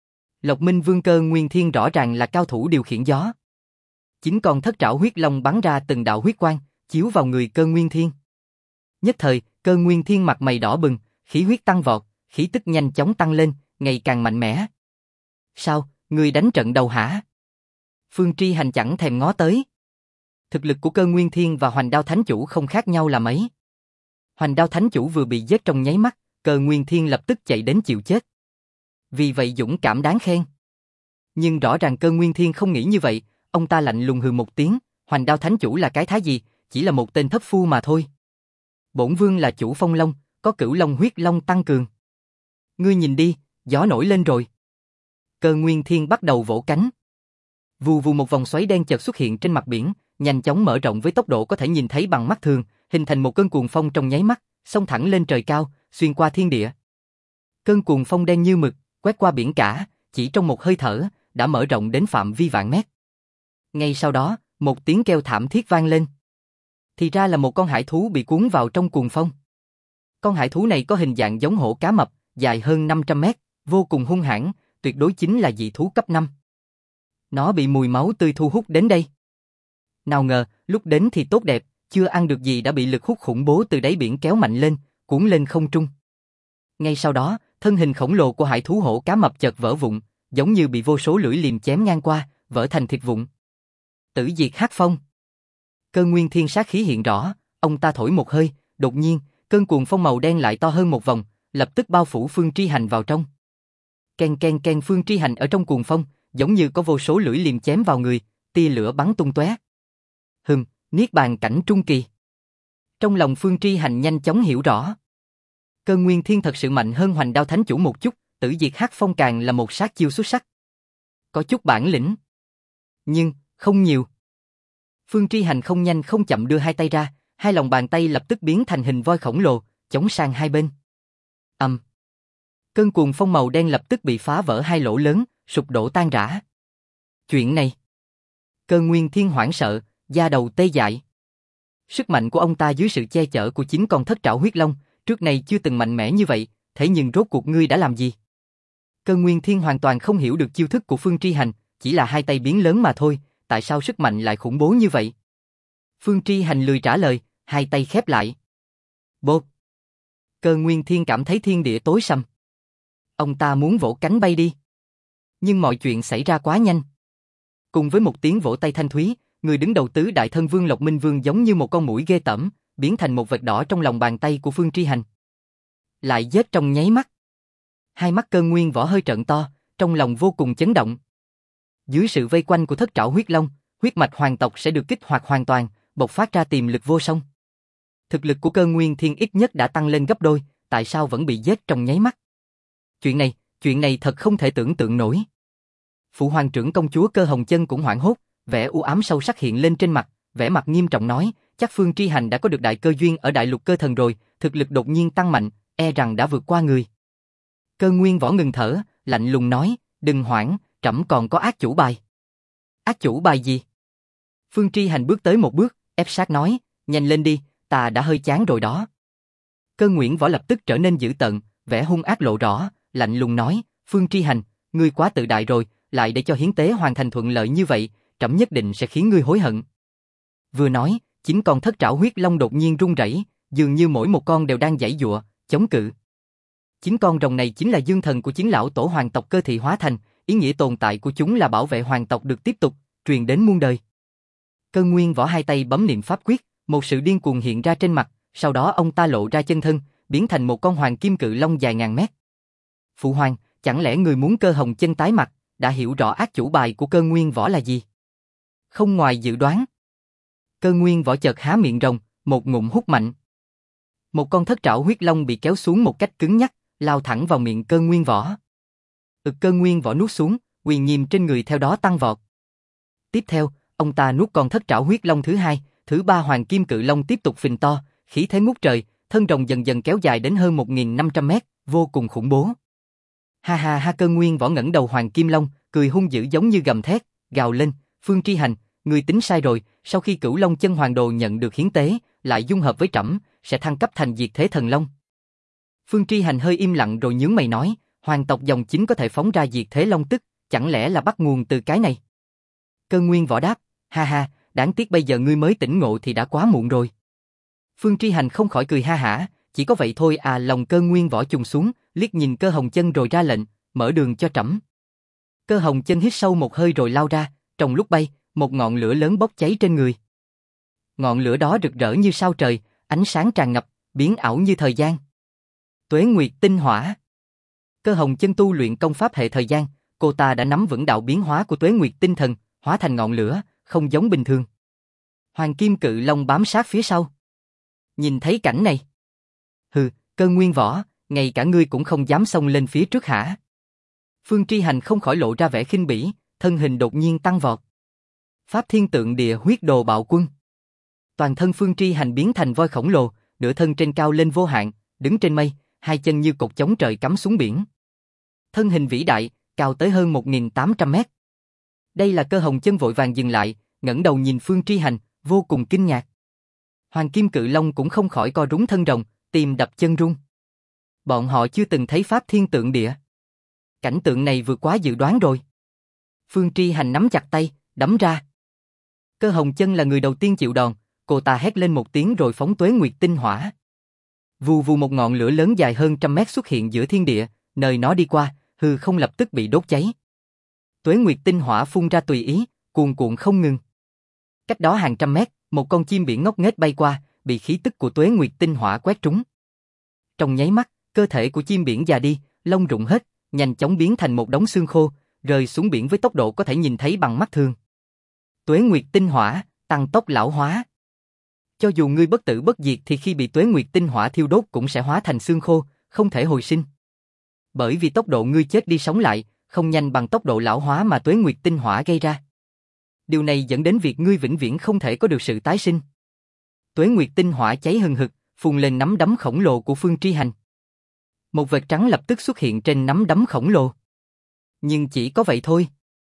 Lộc Minh Vương Cơ Nguyên Thiên rõ ràng là cao thủ điều khiển gió. Chính con thất trảo huyết long bắn ra từng đạo huyết quang, chiếu vào người Cơ Nguyên Thiên. Nhất thời, Cơ Nguyên Thiên mặt mày đỏ bừng, khí huyết tăng vọt, khí tức nhanh chóng tăng lên, ngày càng mạnh mẽ. Sao, ngươi đánh trận đầu hả? Phương Tri Hành chẳng thèm ngó tới. Thực lực của Cơ Nguyên Thiên và Hoành Đao Thánh Chủ không khác nhau là mấy. Hoành Đao Thánh Chủ vừa bị giết trong nháy mắt, Cơ Nguyên Thiên lập tức chạy đến chịu chết. Vì vậy dũng cảm đáng khen. Nhưng rõ ràng Cơ Nguyên Thiên không nghĩ như vậy, ông ta lạnh lùng hừ một tiếng, Hoành Đao Thánh Chủ là cái thá gì, chỉ là một tên thất phu mà thôi. Bổn vương là chủ phong long, có cửu long huyết long tăng cường. Ngươi nhìn đi, gió nổi lên rồi. Cơ Nguyên Thiên bắt đầu vỗ cánh. Vù vù một vòng xoáy đen chợt xuất hiện trên mặt biển, nhanh chóng mở rộng với tốc độ có thể nhìn thấy bằng mắt thường, hình thành một cơn cuồng phong trong nháy mắt, xông thẳng lên trời cao, xuyên qua thiên địa. Cơn cuồng phong đen như mực, quét qua biển cả, chỉ trong một hơi thở, đã mở rộng đến phạm vi vạn mét. Ngay sau đó, một tiếng kêu thảm thiết vang lên. Thì ra là một con hải thú bị cuốn vào trong cuồng phong. Con hải thú này có hình dạng giống hổ cá mập, dài hơn 500 mét, vô cùng hung hãn, tuyệt đối chính là dị thú cấp 5. Nó bị mùi máu tươi thu hút đến đây. Nào ngờ, lúc đến thì tốt đẹp, chưa ăn được gì đã bị lực hút khủng bố từ đáy biển kéo mạnh lên, cuốn lên không trung. Ngay sau đó, thân hình khổng lồ của hải thú hổ cá mập chợt vỡ vụn, giống như bị vô số lưỡi liềm chém ngang qua, vỡ thành thịt vụn. Tử diệt hắc phong. Cơ Nguyên Thiên sát khí hiện rõ, ông ta thổi một hơi, đột nhiên, cơn cuồng phong màu đen lại to hơn một vòng, lập tức bao phủ Phương Tri Hành vào trong. Ken ken ken, Phương Tri Hành ở trong cuồng phong, giống như có vô số lưỡi liềm chém vào người, tia lửa bắn tung tóe. Niết bàn cảnh trung kỳ. Trong lòng Phương Tri Hành nhanh chóng hiểu rõ. Cơ Nguyên Thiên thật sự mạnh hơn Hoành Đao Thánh Chủ một chút, tử diệt hắc phong càng là một sát chiêu xuất sắc. Có chút bản lĩnh, nhưng không nhiều. Phương Tri Hành không nhanh không chậm đưa hai tay ra, hai lòng bàn tay lập tức biến thành hình voi khổng lồ, chống sang hai bên. Cơn cuồng phong màu đen lập tức bị phá vỡ hai lỗ lớn, sụp đổ tan rã. Chuyện này, Cơ Nguyên Thiên hoảng sợ, da đầu tê dại. Sức mạnh của ông ta dưới sự che chở của chính con thất trảo huyết long, trước này chưa từng mạnh mẽ như vậy, thế nhưng rốt cuộc ngươi đã làm gì? Cơ Nguyên Thiên hoàn toàn không hiểu được chiêu thức của Phương Tri Hành, chỉ là hai tay biến lớn mà thôi, tại sao sức mạnh lại khủng bố như vậy? Phương Tri Hành lười trả lời, hai tay khép lại. Bột! Cơ Nguyên Thiên cảm thấy thiên địa tối sầm. Ông ta muốn vỗ cánh bay đi. Nhưng mọi chuyện xảy ra quá nhanh. Cùng với một tiếng vỗ tay thanh thúy, người đứng đầu tứ đại thân vương Lộc Minh Vương giống như một con muỗi ghê tởm, biến thành một vệt đỏ trong lòng bàn tay của Phương Tri Hành. Lại giết trong nháy mắt. Hai mắt Cơ Nguyên Võ hơi trợn to, trong lòng vô cùng chấn động. Dưới sự vây quanh của thất trảo huyết long, huyết mạch hoàng tộc sẽ được kích hoạt hoàn toàn, bộc phát ra tiềm lực vô song. Thực lực của Cơ Nguyên Thiên ít nhất đã tăng lên gấp đôi, tại sao vẫn bị giết trong nháy mắt? Chuyện này thật không thể tưởng tượng nổi. Phụ hoàng trưởng công chúa Cơ Hồng Chân cũng hoảng hốt, vẻ u ám sâu sắc hiện lên trên mặt, vẻ mặt nghiêm trọng nói, chắc Phương Tri Hành đã có được đại cơ duyên ở đại lục cơ thần rồi, thực lực đột nhiên tăng mạnh, e rằng đã vượt qua người. Cơ Nguyên Võ ngừng thở, lạnh lùng nói, đừng hoảng, trẫm còn có ác chủ bài. Ác chủ bài gì? Phương Tri Hành bước tới một bước, ép sát nói, nhanh lên đi, ta đã hơi chán rồi đó. Cơ Nguyên Võ lập tức trở nên dữ tợn, vẻ hung ác lộ rõ, lạnh lùng nói, Phương Tri Hành, ngươi quá tự đại rồi, lại để cho hiến tế hoàn thành thuận lợi như vậy, trẫm nhất định sẽ khiến ngươi hối hận. Vừa nói, chính con thất trảo huyết long đột nhiên rung rẩy, dường như mỗi một con đều đang giãy giụa, chống cự. Chính con rồng này chính là dương thần của chính lão tổ hoàng tộc Cơ Thị hóa thành, ý nghĩa tồn tại của chúng là bảo vệ hoàng tộc được tiếp tục, truyền đến muôn đời. Cơ Nguyên Võ hai tay bấm niệm pháp quyết, một sự điên cuồng hiện ra trên mặt, sau đó ông ta lộ ra chân thân, biến thành một con hoàng kim cự long dài ngàn mét. Phụ hoàng, chẳng lẽ người muốn Cơ Hồng Chân tái mặt, đã hiểu rõ ác chủ bài của Cơ Nguyên Võ là gì? Không ngoài dự đoán. Cơ Nguyên Võ chợt há miệng rồng, một ngụm hút mạnh. Một con thất trảo huyết long bị kéo xuống một cách cứng nhắc, lao thẳng vào miệng Cơ Nguyên Võ. Cơ Nguyên Võ nuốt xuống, quyền nghiêm trên người theo đó tăng vọt. Tiếp theo, ông ta nuốt con thất trảo huyết long thứ hai, thứ ba hoàng kim cự long tiếp tục phình to, khí thế ngút trời, thân rồng dần dần kéo dài đến hơn 1500 mét, vô cùng khủng bố. Ha ha ha, Cơ Nguyên Võ ngẩng đầu hoàng kim long, cười hung dữ giống như gầm thét, gào lên, Phương Tri Hành, ngươi tính sai rồi, sau khi Cửu Long Chân Hoàng Đồ nhận được hiến tế, lại dung hợp với trẫm, sẽ thăng cấp thành Diệt Thế Thần Long. Phương Tri Hành hơi im lặng rồi nhướng mày nói, hoàng tộc dòng chính có thể phóng ra Diệt Thế Long Tức, chẳng lẽ là bắt nguồn từ cái này? Cơ Nguyên Võ đáp, ha ha, đáng tiếc bây giờ ngươi mới tỉnh ngộ thì đã quá muộn rồi. Phương Tri Hành không khỏi cười ha hả, chỉ có vậy thôi à, lòng Cơ Nguyên Võ trùng xuống, liếc nhìn Cơ Hồng Chân rồi ra lệnh, mở đường cho trẫm. Cơ Hồng Chân hít sâu một hơi rồi lao ra, trong lúc bay, một ngọn lửa lớn bốc cháy trên người. Ngọn lửa đó rực rỡ như sao trời, ánh sáng tràn ngập, biến ảo như thời gian. Tuế Nguyệt Tinh Hỏa. Cơ Hồng Chân tu luyện công pháp hệ thời gian, cô ta đã nắm vững đạo biến hóa của Tuế Nguyệt Tinh Thần, hóa thành ngọn lửa, không giống bình thường. Hoàng kim cự long bám sát phía sau. Nhìn thấy cảnh này. Hừ, Cơ Nguyên Võ, ngay cả ngươi cũng không dám xông lên phía trước hả? Phương Tri Hành không khỏi lộ ra vẻ khinh bỉ, thân hình đột nhiên tăng vọt. Pháp Thiên Tượng Địa Huyết Đồ Bạo Quân. Toàn thân Phương Tri Hành biến thành voi khổng lồ, nửa thân trên cao lên vô hạn, đứng trên mây, hai chân như cột chống trời cắm xuống biển. Thân hình vĩ đại, cao tới hơn 1.800 mét. Đây là Cơ Hồng Chân vội vàng dừng lại, ngẩng đầu nhìn Phương Tri Hành, vô cùng kinh ngạc. Hoàng Kim Cự Long cũng không khỏi co rúm thân rồng, tim đập chân run. Bọn họ chưa từng thấy Pháp Thiên Tượng Địa. Cảnh tượng này vượt quá dự đoán rồi. Phương Tri Hành nắm chặt tay, đấm ra. Cơ Hồng Chân là người đầu tiên chịu đòn, cô ta hét lên một tiếng rồi phóng Tuế Nguyệt Tinh Hỏa. Vù vù một ngọn lửa lớn dài hơn 100 mét xuất hiện giữa thiên địa, nơi nó đi qua, hư không lập tức bị đốt cháy. Tuế Nguyệt Tinh Hỏa phun ra tùy ý, cuồn cuộn không ngừng. Cách đó hàng trăm mét, một con chim biển ngốc nghếch bay qua, bị khí tức của Tuế Nguyệt Tinh Hỏa quét trúng. Trong nháy mắt, cơ thể của chim biển già đi, lông rụng hết, nhanh chóng biến thành một đống xương khô, rơi xuống biển với tốc độ có thể nhìn thấy bằng mắt thường. Tuế Nguyệt Tinh Hỏa, tăng tốc lão hóa. Cho dù ngươi bất tử bất diệt thì khi bị Tuế Nguyệt Tinh Hỏa thiêu đốt cũng sẽ hóa thành xương khô, không thể hồi sinh. Bởi vì tốc độ ngươi chết đi sống lại, không nhanh bằng tốc độ lão hóa mà Tuế Nguyệt Tinh Hỏa gây ra. Điều này dẫn đến việc ngươi vĩnh viễn không thể có được sự tái sinh. Tuế Nguyệt Tinh Hỏa cháy hừng hực, phun lên nắm đấm khổng lồ của Phương Tri Hành. Một vệt trắng lập tức xuất hiện trên nắm đấm khổng lồ. Nhưng chỉ có vậy thôi.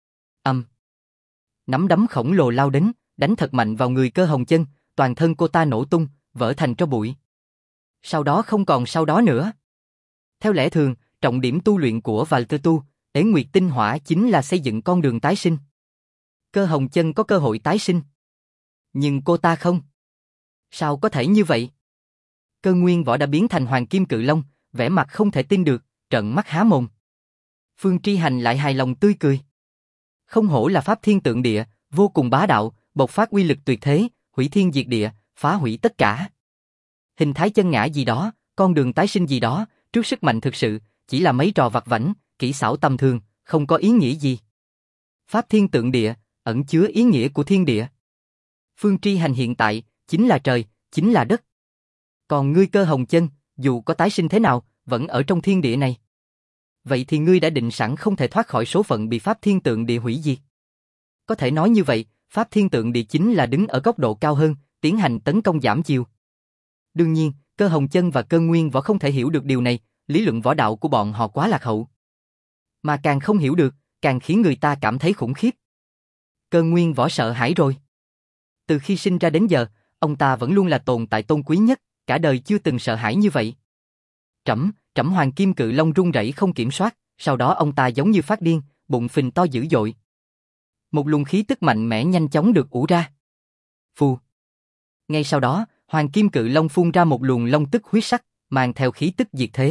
Nắm đấm khổng lồ lao đến, đánh thật mạnh vào người Cơ Hồng Chân, toàn thân cô ta nổ tung, vỡ thành tro bụi. Sau đó không còn sau đó nữa. Theo lẽ thường, trọng điểm tu luyện của Valter Tu, Tuế Nguyệt Tinh Hỏa chính là xây dựng con đường tái sinh. Cơ Hồng Chân có cơ hội tái sinh. Nhưng cô ta không. Sao có thể như vậy? Cơ Nguyên Võ đã biến thành Hoàng Kim Cự Long, vẻ mặt không thể tin được, trợn mắt há mồm. Phương Tri Hành lại hài lòng tươi cười. Không hổ là Pháp Thiên Tượng Địa, vô cùng bá đạo, bộc phát uy lực tuyệt thế, hủy thiên diệt địa, phá hủy tất cả. Hình thái chân ngã gì đó, con đường tái sinh gì đó, trước sức mạnh thực sự, chỉ là mấy trò vặt vãnh, kỹ xảo tầm thường, không có ý nghĩa gì. Pháp Thiên Tượng Địa, ẩn chứa ý nghĩa của thiên địa. Phương Tri Hành hiện tại, chính là trời, chính là đất. Còn ngươi Cơ Hồng Chân, dù có tái sinh thế nào, vẫn ở trong thiên địa này. Vậy thì ngươi đã định sẵn không thể thoát khỏi số phận bị Pháp Thiên Tượng Địa hủy diệt. Có thể nói như vậy, Pháp Thiên Tượng Địa chính là đứng ở góc độ cao hơn, tiến hành tấn công giảm chiều. Đương nhiên, Cơ Hồng Chân và Cơ Nguyên Võ không thể hiểu được điều này, lý luận võ đạo của bọn họ quá lạc hậu. Mà càng không hiểu được, càng khiến người ta cảm thấy khủng khiếp. Cơ Nguyên Võ sợ hãi rồi. Từ khi sinh ra đến giờ, ông ta vẫn luôn là tồn tại tôn quý nhất, cả đời chưa từng sợ hãi như vậy. Trẫm Hoàng Kim Cự Long run rẩy không kiểm soát, sau đó ông ta giống như phát điên, bụng phình to dữ dội. Một luồng khí tức mạnh mẽ nhanh chóng được ủ ra. Phù. Ngay sau đó, Hoàng Kim Cự Long phun ra một luồng long tức huyết sắc, mang theo khí tức diệt thế.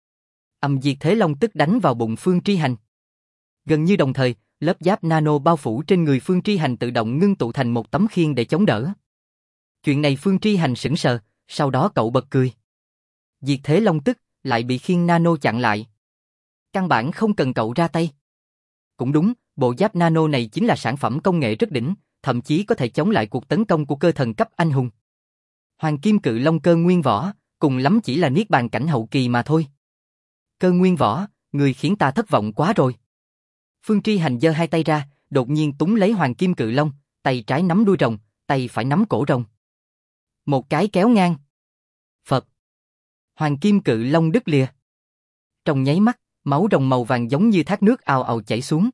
Diệt thế long tức đánh vào bụng Phương Tri Hành. Gần như đồng thời, lớp giáp nano bao phủ trên người Phương Tri Hành tự động ngưng tụ thành một tấm khiên để chống đỡ. Chuyện này Phương Tri Hành sững sờ, sau đó cậu bật cười. Diệt thế long tức lại bị khiên nano chặn lại. Căn bản không cần cậu ra tay. Cũng đúng, bộ giáp nano này chính là sản phẩm công nghệ rất đỉnh, thậm chí có thể chống lại cuộc tấn công của cơ thần cấp anh hùng. Hoàng Kim Cự Long Cơ Nguyên Võ, cùng lắm chỉ là niết bàn cảnh hậu kỳ mà thôi. Cơ Nguyên Võ, người khiến ta thất vọng quá rồi. Phương Tri Hành giơ hai tay ra, đột nhiên túm lấy Hoàng Kim Cự Long, tay trái nắm đuôi rồng, tay phải nắm cổ rồng. Một cái kéo ngang. Phật. Hoàng Kim Cự Long đứt lìa. Trong nháy mắt, máu rồng màu vàng giống như thác nước ào ào chảy xuống.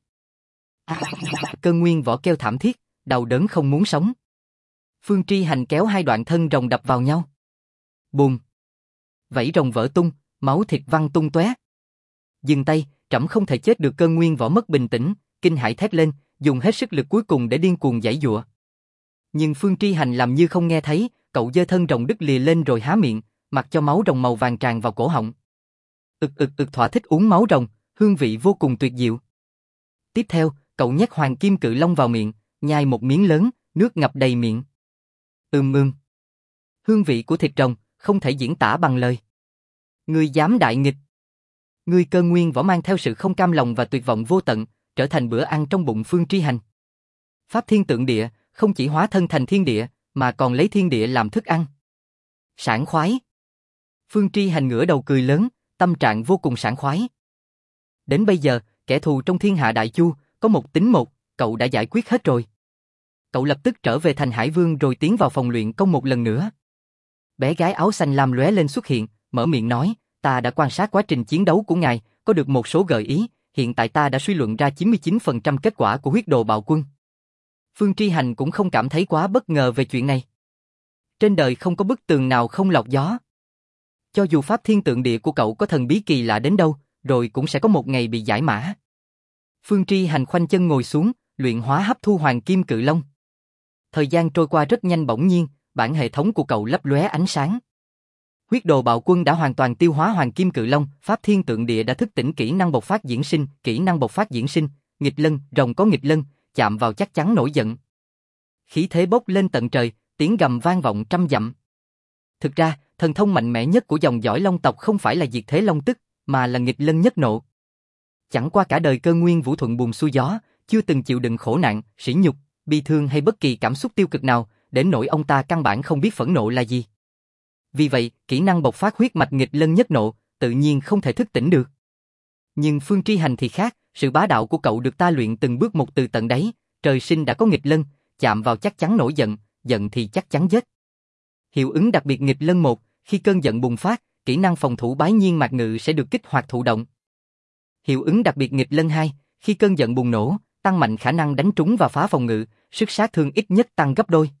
Cơ Nguyên Võ kêu thảm thiết, đau đớn không muốn sống. Phương Tri Hành kéo hai đoạn thân rồng đập vào nhau. Bùm. Vảy rồng vỡ tung, máu thịt văng tung tóe. Dừng tay, trẫm không thể chết được. Cơ Nguyên Võ mất bình tĩnh, kinh hãi thét lên, dùng hết sức lực cuối cùng để điên cuồng giãy giụa. Nhưng Phương Tri Hành làm như không nghe thấy, cậu giơ thân rồng đứt lìa lên rồi há miệng, mặc cho máu rồng màu vàng tràn vào cổ họng. Thỏa thích uống máu rồng, hương vị vô cùng tuyệt diệu. Tiếp theo, cậu nhét Hoàng Kim Cự Long vào miệng, nhai một miếng lớn, nước ngập đầy miệng. Hương vị của thịt rồng, không thể diễn tả bằng lời. Ngươi dám đại nghịch. Ngươi Cơ Nguyên Võ mang theo sự không cam lòng và tuyệt vọng vô tận, trở thành bữa ăn trong bụng Phương Tri Hành. Pháp Thiên Tượng Địa, không chỉ hóa thân thành thiên địa, mà còn lấy thiên địa làm thức ăn. Sảng khoái. Phương Tri Hành ngửa đầu cười lớn, tâm trạng vô cùng sảng khoái. Đến bây giờ, kẻ thù trong thiên hạ Đại Chu, có một tính một, cậu đã giải quyết hết rồi. Cậu lập tức trở về thành Hải Vương rồi tiến vào phòng luyện công một lần nữa. Bé gái áo xanh lam lóe lên xuất hiện, mở miệng nói, ta đã quan sát quá trình chiến đấu của ngài, có được một số gợi ý, hiện tại ta đã suy luận ra 99% kết quả của huyết đồ bạo quân. Phương Tri Hành cũng không cảm thấy quá bất ngờ về chuyện này. Trên đời không có bức tường nào không lọt gió. Cho dù pháp thiên tượng địa của cậu có thần bí kỳ lạ đến đâu, rồi cũng sẽ có một ngày bị giải mã. Phương Tri Hành khoanh chân ngồi xuống, luyện hóa hấp thu hoàng kim cự long. Thời gian trôi qua rất nhanh, bỗng nhiên, bản hệ thống của cậu lấp lóe ánh sáng. Huyết đồ bạo quân đã hoàn toàn tiêu hóa hoàng kim cự long, pháp thiên tượng địa đã thức tỉnh kỹ năng bộc phát diễn sinh, kỹ năng bộc phát diễn sinh, nghịch lân, rồng có nghịch lân, chạm vào chắc chắn nổi giận. Khí thế bốc lên tận trời, tiếng gầm vang vọng trăm dặm. Thực ra, thần thông mạnh mẽ nhất của dòng dõi long tộc không phải là diệt thế long tức, mà là nghịch lân nhất nộ. Chẳng qua cả đời Cơ Nguyên Vũ thuận buồm xuôi gió, chưa từng chịu đựng khổ nạn, sỉ nhục, bi thương hay bất kỳ cảm xúc tiêu cực nào, đến nỗi ông ta căn bản không biết phẫn nộ là gì. Vì vậy, kỹ năng bộc phát huyết mạch nghịch lân nhất nộ, tự nhiên không thể thức tỉnh được. Nhưng Phương Tri Hành thì khác, sự bá đạo của cậu được ta luyện từng bước một từ tận đáy, trời sinh đã có nghịch lân, chạm vào chắc chắn nổi giận, giận thì chắc chắn giết. Hiệu ứng đặc biệt nghịch lân 1, khi cơn giận bùng phát, kỹ năng phòng thủ bái nhiên mạt ngự sẽ được kích hoạt thụ động. Hiệu ứng đặc biệt nghịch lân 2, khi cơn giận bùng nổ, tăng mạnh khả năng đánh trúng và phá phòng ngự, sức sát thương ít nhất tăng gấp đôi.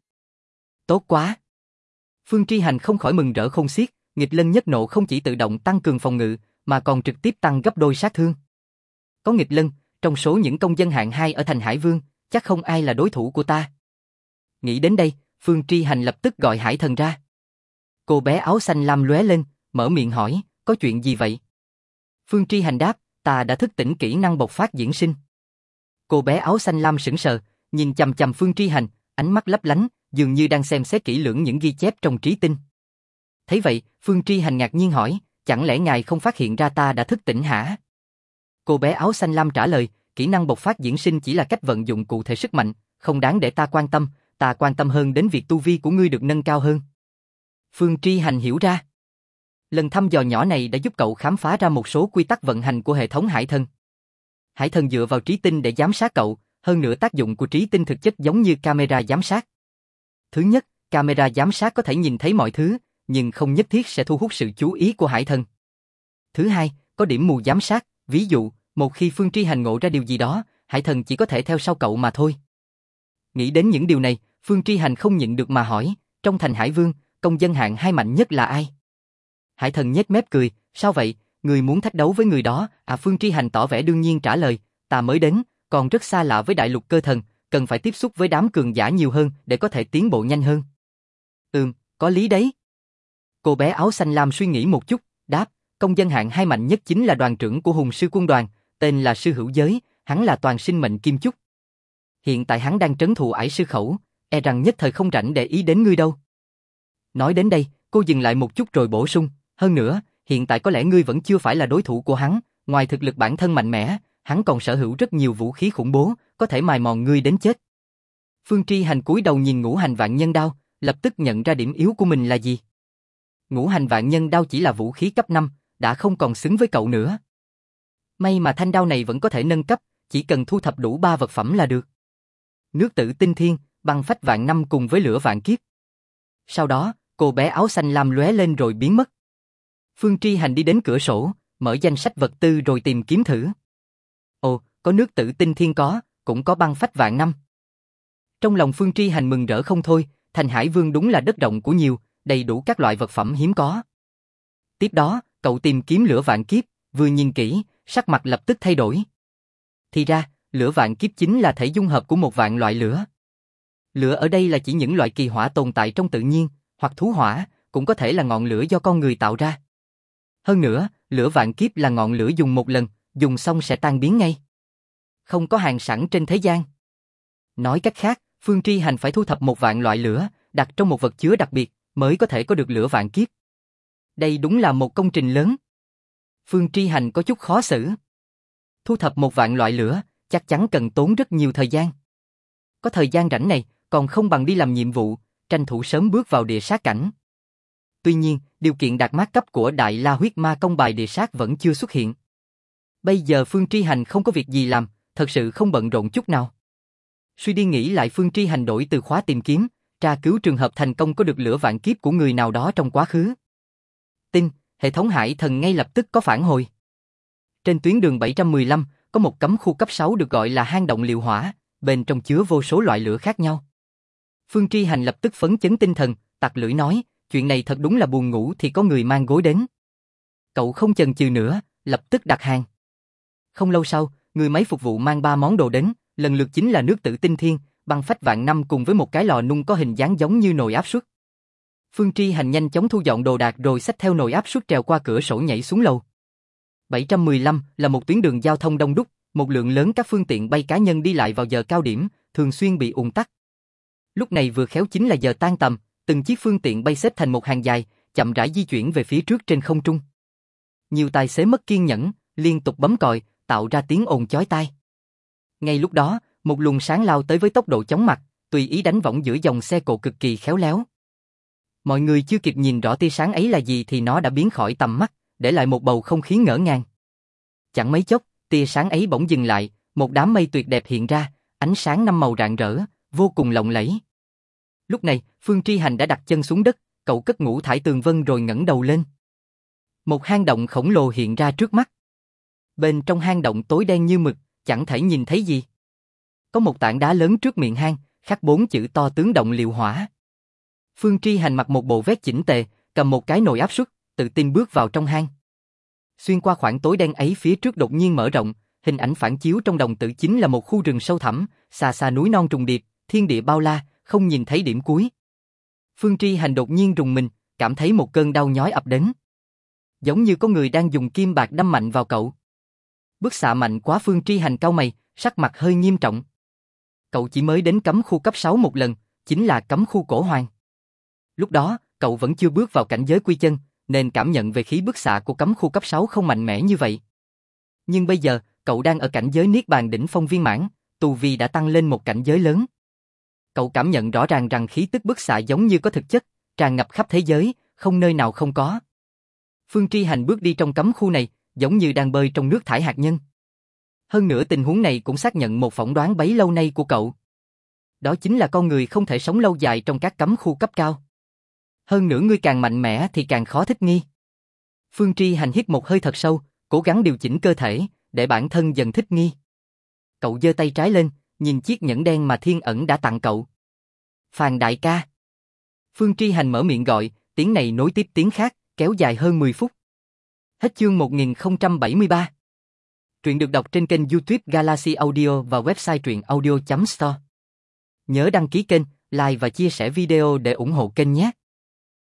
Tốt quá! Phương Tri Hành không khỏi mừng rỡ khôn xiết, nghịch lân nhất nộ không chỉ tự động tăng cường phòng ngự, mà còn trực tiếp tăng gấp đôi sát thương. Có nghịch lân, trong số những công dân hạng 2 ở thành Hải Vương, chắc không ai là đối thủ của ta. Nghĩ đến đây, Phương Tri Hành lập tức gọi Hải Thần ra. Cô bé áo xanh lam lóe lên, mở miệng hỏi, có chuyện gì vậy? Phương Tri Hành đáp, ta đã thức tỉnh kỹ năng bộc phát diễn sinh. Cô bé áo xanh lam sững sờ, nhìn chằm chằm Phương Tri Hành, ánh mắt lấp lánh, dường như đang xem xét kỹ lưỡng những ghi chép trong trí tinh. Thấy vậy, Phương Tri Hành ngạc nhiên hỏi, chẳng lẽ ngài không phát hiện ra ta đã thức tỉnh hả? Cô bé áo xanh lam trả lời, kỹ năng bộc phát diễn sinh chỉ là cách vận dụng cụ thể sức mạnh, không đáng để ta quan tâm hơn đến việc tu vi của ngươi được nâng cao hơn. Phương Tri Hành hiểu ra. Lần thăm dò nhỏ này đã giúp cậu khám phá ra một số quy tắc vận hành của hệ thống Hải Thần. Hải Thần dựa vào trí tinh để giám sát cậu, hơn nữa tác dụng của trí tinh thực chất giống như camera giám sát. Thứ nhất, camera giám sát có thể nhìn thấy mọi thứ, nhưng không nhất thiết sẽ thu hút sự chú ý của Hải Thần. Thứ hai, có điểm mù giám sát, ví dụ, một khi Phương Tri Hành ngộ ra điều gì đó, Hải Thần chỉ có thể theo sau cậu mà thôi. Nghĩ đến những điều này, Phương Tri Hành không nhịn được mà hỏi, trong thành Hải Vương, công dân hạng 2 mạnh nhất là ai? Hải Thần nhếch mép cười, sao vậy, người muốn thách đấu với người đó? Phương Tri Hành tỏ vẻ đương nhiên trả lời, ta mới đến, còn rất xa lạ với đại lục cơ thần, cần phải tiếp xúc với đám cường giả nhiều hơn để có thể tiến bộ nhanh hơn. Có lý đấy. Cô bé áo xanh lam suy nghĩ một chút, đáp, công dân hạng 2 mạnh nhất chính là đoàn trưởng của Hùng Sư Quân Đoàn, tên là Sư Hữu Giới, hắn là toàn sinh mệnh kim chúc. Hiện tại hắn đang trấn thủ Ải Sư Khẩu, e rằng nhất thời không rảnh để ý đến ngươi đâu. Nói đến đây, cô dừng lại một chút rồi bổ sung, hơn nữa, hiện tại có lẽ ngươi vẫn chưa phải là đối thủ của hắn, ngoài thực lực bản thân mạnh mẽ, hắn còn sở hữu rất nhiều vũ khí khủng bố, có thể mài mòn ngươi đến chết. Phương Tri Hành cúi đầu nhìn Ngũ Hành Vạn Nhân Đao, lập tức nhận ra điểm yếu của mình là gì. Ngũ Hành Vạn Nhân Đao chỉ là vũ khí cấp 5, đã không còn xứng với cậu nữa. May mà thanh đao này vẫn có thể nâng cấp, chỉ cần thu thập đủ 3 vật phẩm là được. Nước Tử Tinh Thiên, băng phách vạn năm cùng với lửa vạn kiếp. Sau đó, cô bé áo xanh lam lóe lên rồi biến mất. Phương Tri Hành đi đến cửa sổ, mở danh sách vật tư rồi tìm kiếm thử. Ồ, có nước Tử Tinh Thiên cũng có băng phách vạn năm. Trong lòng Phương Tri Hành mừng rỡ không thôi, thành Hải Vương đúng là đất rộng của nhiều, đầy đủ các loại vật phẩm hiếm có. Tiếp đó, cậu tìm kiếm lửa vạn kiếp, vừa nhìn kỹ, sắc mặt lập tức thay đổi. Thì ra, lửa vạn kiếp chính là thể dung hợp của một vạn loại lửa. Lửa ở đây là chỉ những loại kỳ hỏa tồn tại trong tự nhiên, hoặc thú hỏa, cũng có thể là ngọn lửa do con người tạo ra. Hơn nữa, lửa vạn kiếp là ngọn lửa dùng một lần, dùng xong sẽ tan biến ngay. Không có hàng sẵn trên thế gian. Nói cách khác, Phương Tri Hành phải thu thập một vạn loại lửa, đặt trong một vật chứa đặc biệt, mới có thể có được lửa vạn kiếp. Đây đúng là một công trình lớn. Phương Tri Hành có chút khó xử. Thu thập một vạn loại lửa, chắc chắn cần tốn rất nhiều thời gian. Có thời gian rảnh này, còn không bằng đi làm nhiệm vụ, tranh thủ sớm bước vào địa sát cảnh. Tuy nhiên, điều kiện đạt mát cấp của Đại La Huyết Ma Công bài địa sát vẫn chưa xuất hiện. Bây giờ Phương Tri Hành không có việc gì làm, thật sự không bận rộn chút nào. Suy đi nghĩ lại, Phương Tri Hành đổi từ khóa tìm kiếm, tra cứu trường hợp thành công có được lửa vạn kiếp của người nào đó trong quá khứ. Tin, hệ thống hải thần ngay lập tức có phản hồi. Trên tuyến đường 715, có một cấm khu cấp 6 được gọi là hang động liều hỏa, bên trong chứa vô số loại lửa khác nhau. Phương Tri Hành lập tức phấn chấn tinh thần, tặc lưỡi nói, chuyện này thật đúng là buồn ngủ thì có người mang gối đến. Cậu không chần chừ nữa, lập tức đặt hàng. Không lâu sau, người máy phục vụ mang 3 món đồ đến, lần lượt chính là nước tử tinh thiên, băng phách vạn năm cùng với một cái lò nung có hình dáng giống như nồi áp suất. Phương Tri Hành nhanh chóng thu dọn đồ đạc rồi xách theo nồi áp suất trèo qua cửa sổ nhảy xuống lầu. 715 là một tuyến đường giao thông đông đúc, một lượng lớn các phương tiện bay cá nhân đi lại vào giờ cao điểm, thường xuyên bị ùn tắc. Lúc này vừa khéo chính là giờ tan tầm, từng chiếc phương tiện bay xếp thành một hàng dài, chậm rãi di chuyển về phía trước trên không trung. Nhiều tài xế mất kiên nhẫn, liên tục bấm còi, tạo ra tiếng ồn chói tai. Ngay lúc đó, một luồng sáng lao tới với tốc độ chóng mặt, tùy ý đánh võng giữa dòng xe cộ cực kỳ khéo léo. Mọi người chưa kịp nhìn rõ tia sáng ấy là gì thì nó đã biến khỏi tầm mắt, để lại một bầu không khí ngỡ ngàng. Chẳng mấy chốc, tia sáng ấy bỗng dừng lại, một đám mây tuyệt đẹp hiện ra, ánh sáng 5 màu rạng rỡ, vô cùng lộng lẫy. Lúc này, Phương Tri Hành đã đặt chân xuống đất, cậu cất ngũ thải tường vân rồi ngẩng đầu lên. Một hang động khổng lồ hiện ra trước mắt. Bên trong hang động tối đen như mực, chẳng thể nhìn thấy gì. Có một tảng đá lớn trước miệng hang, khắc 4 chữ to tướng động liều hỏa. Phương Tri Hành mặc một bộ vest chỉnh tề, cầm một cái nồi áp suất, tự tin bước vào trong hang. Xuyên qua khoảng tối đen ấy, phía trước đột nhiên mở rộng, hình ảnh phản chiếu trong đồng tử chính là một khu rừng sâu thẳm, xa xa núi non trùng điệp, thiên địa bao la, không nhìn thấy điểm cuối. Phương Tri Hành đột nhiên rùng mình, cảm thấy một cơn đau nhói ập đến. Giống như có người đang dùng kim bạc đâm mạnh vào cậu. Bức xạ mạnh quá, Phương Tri Hành cau mày, sắc mặt hơi nghiêm trọng. Cậu chỉ mới đến cấm khu cấp 6 một lần, chính là cấm khu cổ hoàng. Lúc đó, cậu vẫn chưa bước vào cảnh giới quy chân, nên cảm nhận về khí bức xạ của cấm khu cấp 6 không mạnh mẽ như vậy. Nhưng bây giờ, cậu đang ở cảnh giới Niết Bàn đỉnh phong viên mãn, tu vi đã tăng lên một cảnh giới lớn. Cậu cảm nhận rõ ràng rằng khí tức bức xạ giống như có thực chất, tràn ngập khắp thế giới, không nơi nào không có. Phương Tri Hành bước đi trong cấm khu này, giống như đang bơi trong nước thải hạt nhân. Hơn nữa tình huống này cũng xác nhận một phỏng đoán bấy lâu nay của cậu. Đó chính là con người không thể sống lâu dài trong các cấm khu cấp cao. Hơn nữa ngươi càng mạnh mẽ thì càng khó thích nghi. Phương Tri Hành hít một hơi thật sâu, cố gắng điều chỉnh cơ thể, để bản thân dần thích nghi. Cậu giơ tay trái lên, nhìn chiếc nhẫn đen mà Thiên Ẩn đã tặng cậu. Phàn đại ca. Phương Tri Hành mở miệng gọi, tiếng này nối tiếp tiếng khác, kéo dài hơn 10 phút. Hết chương 1073. Truyện được đọc trên kênh YouTube Galaxy Audio và website truyệnaudio.store. Nhớ đăng ký kênh, like và chia sẻ video để ủng hộ kênh nhé.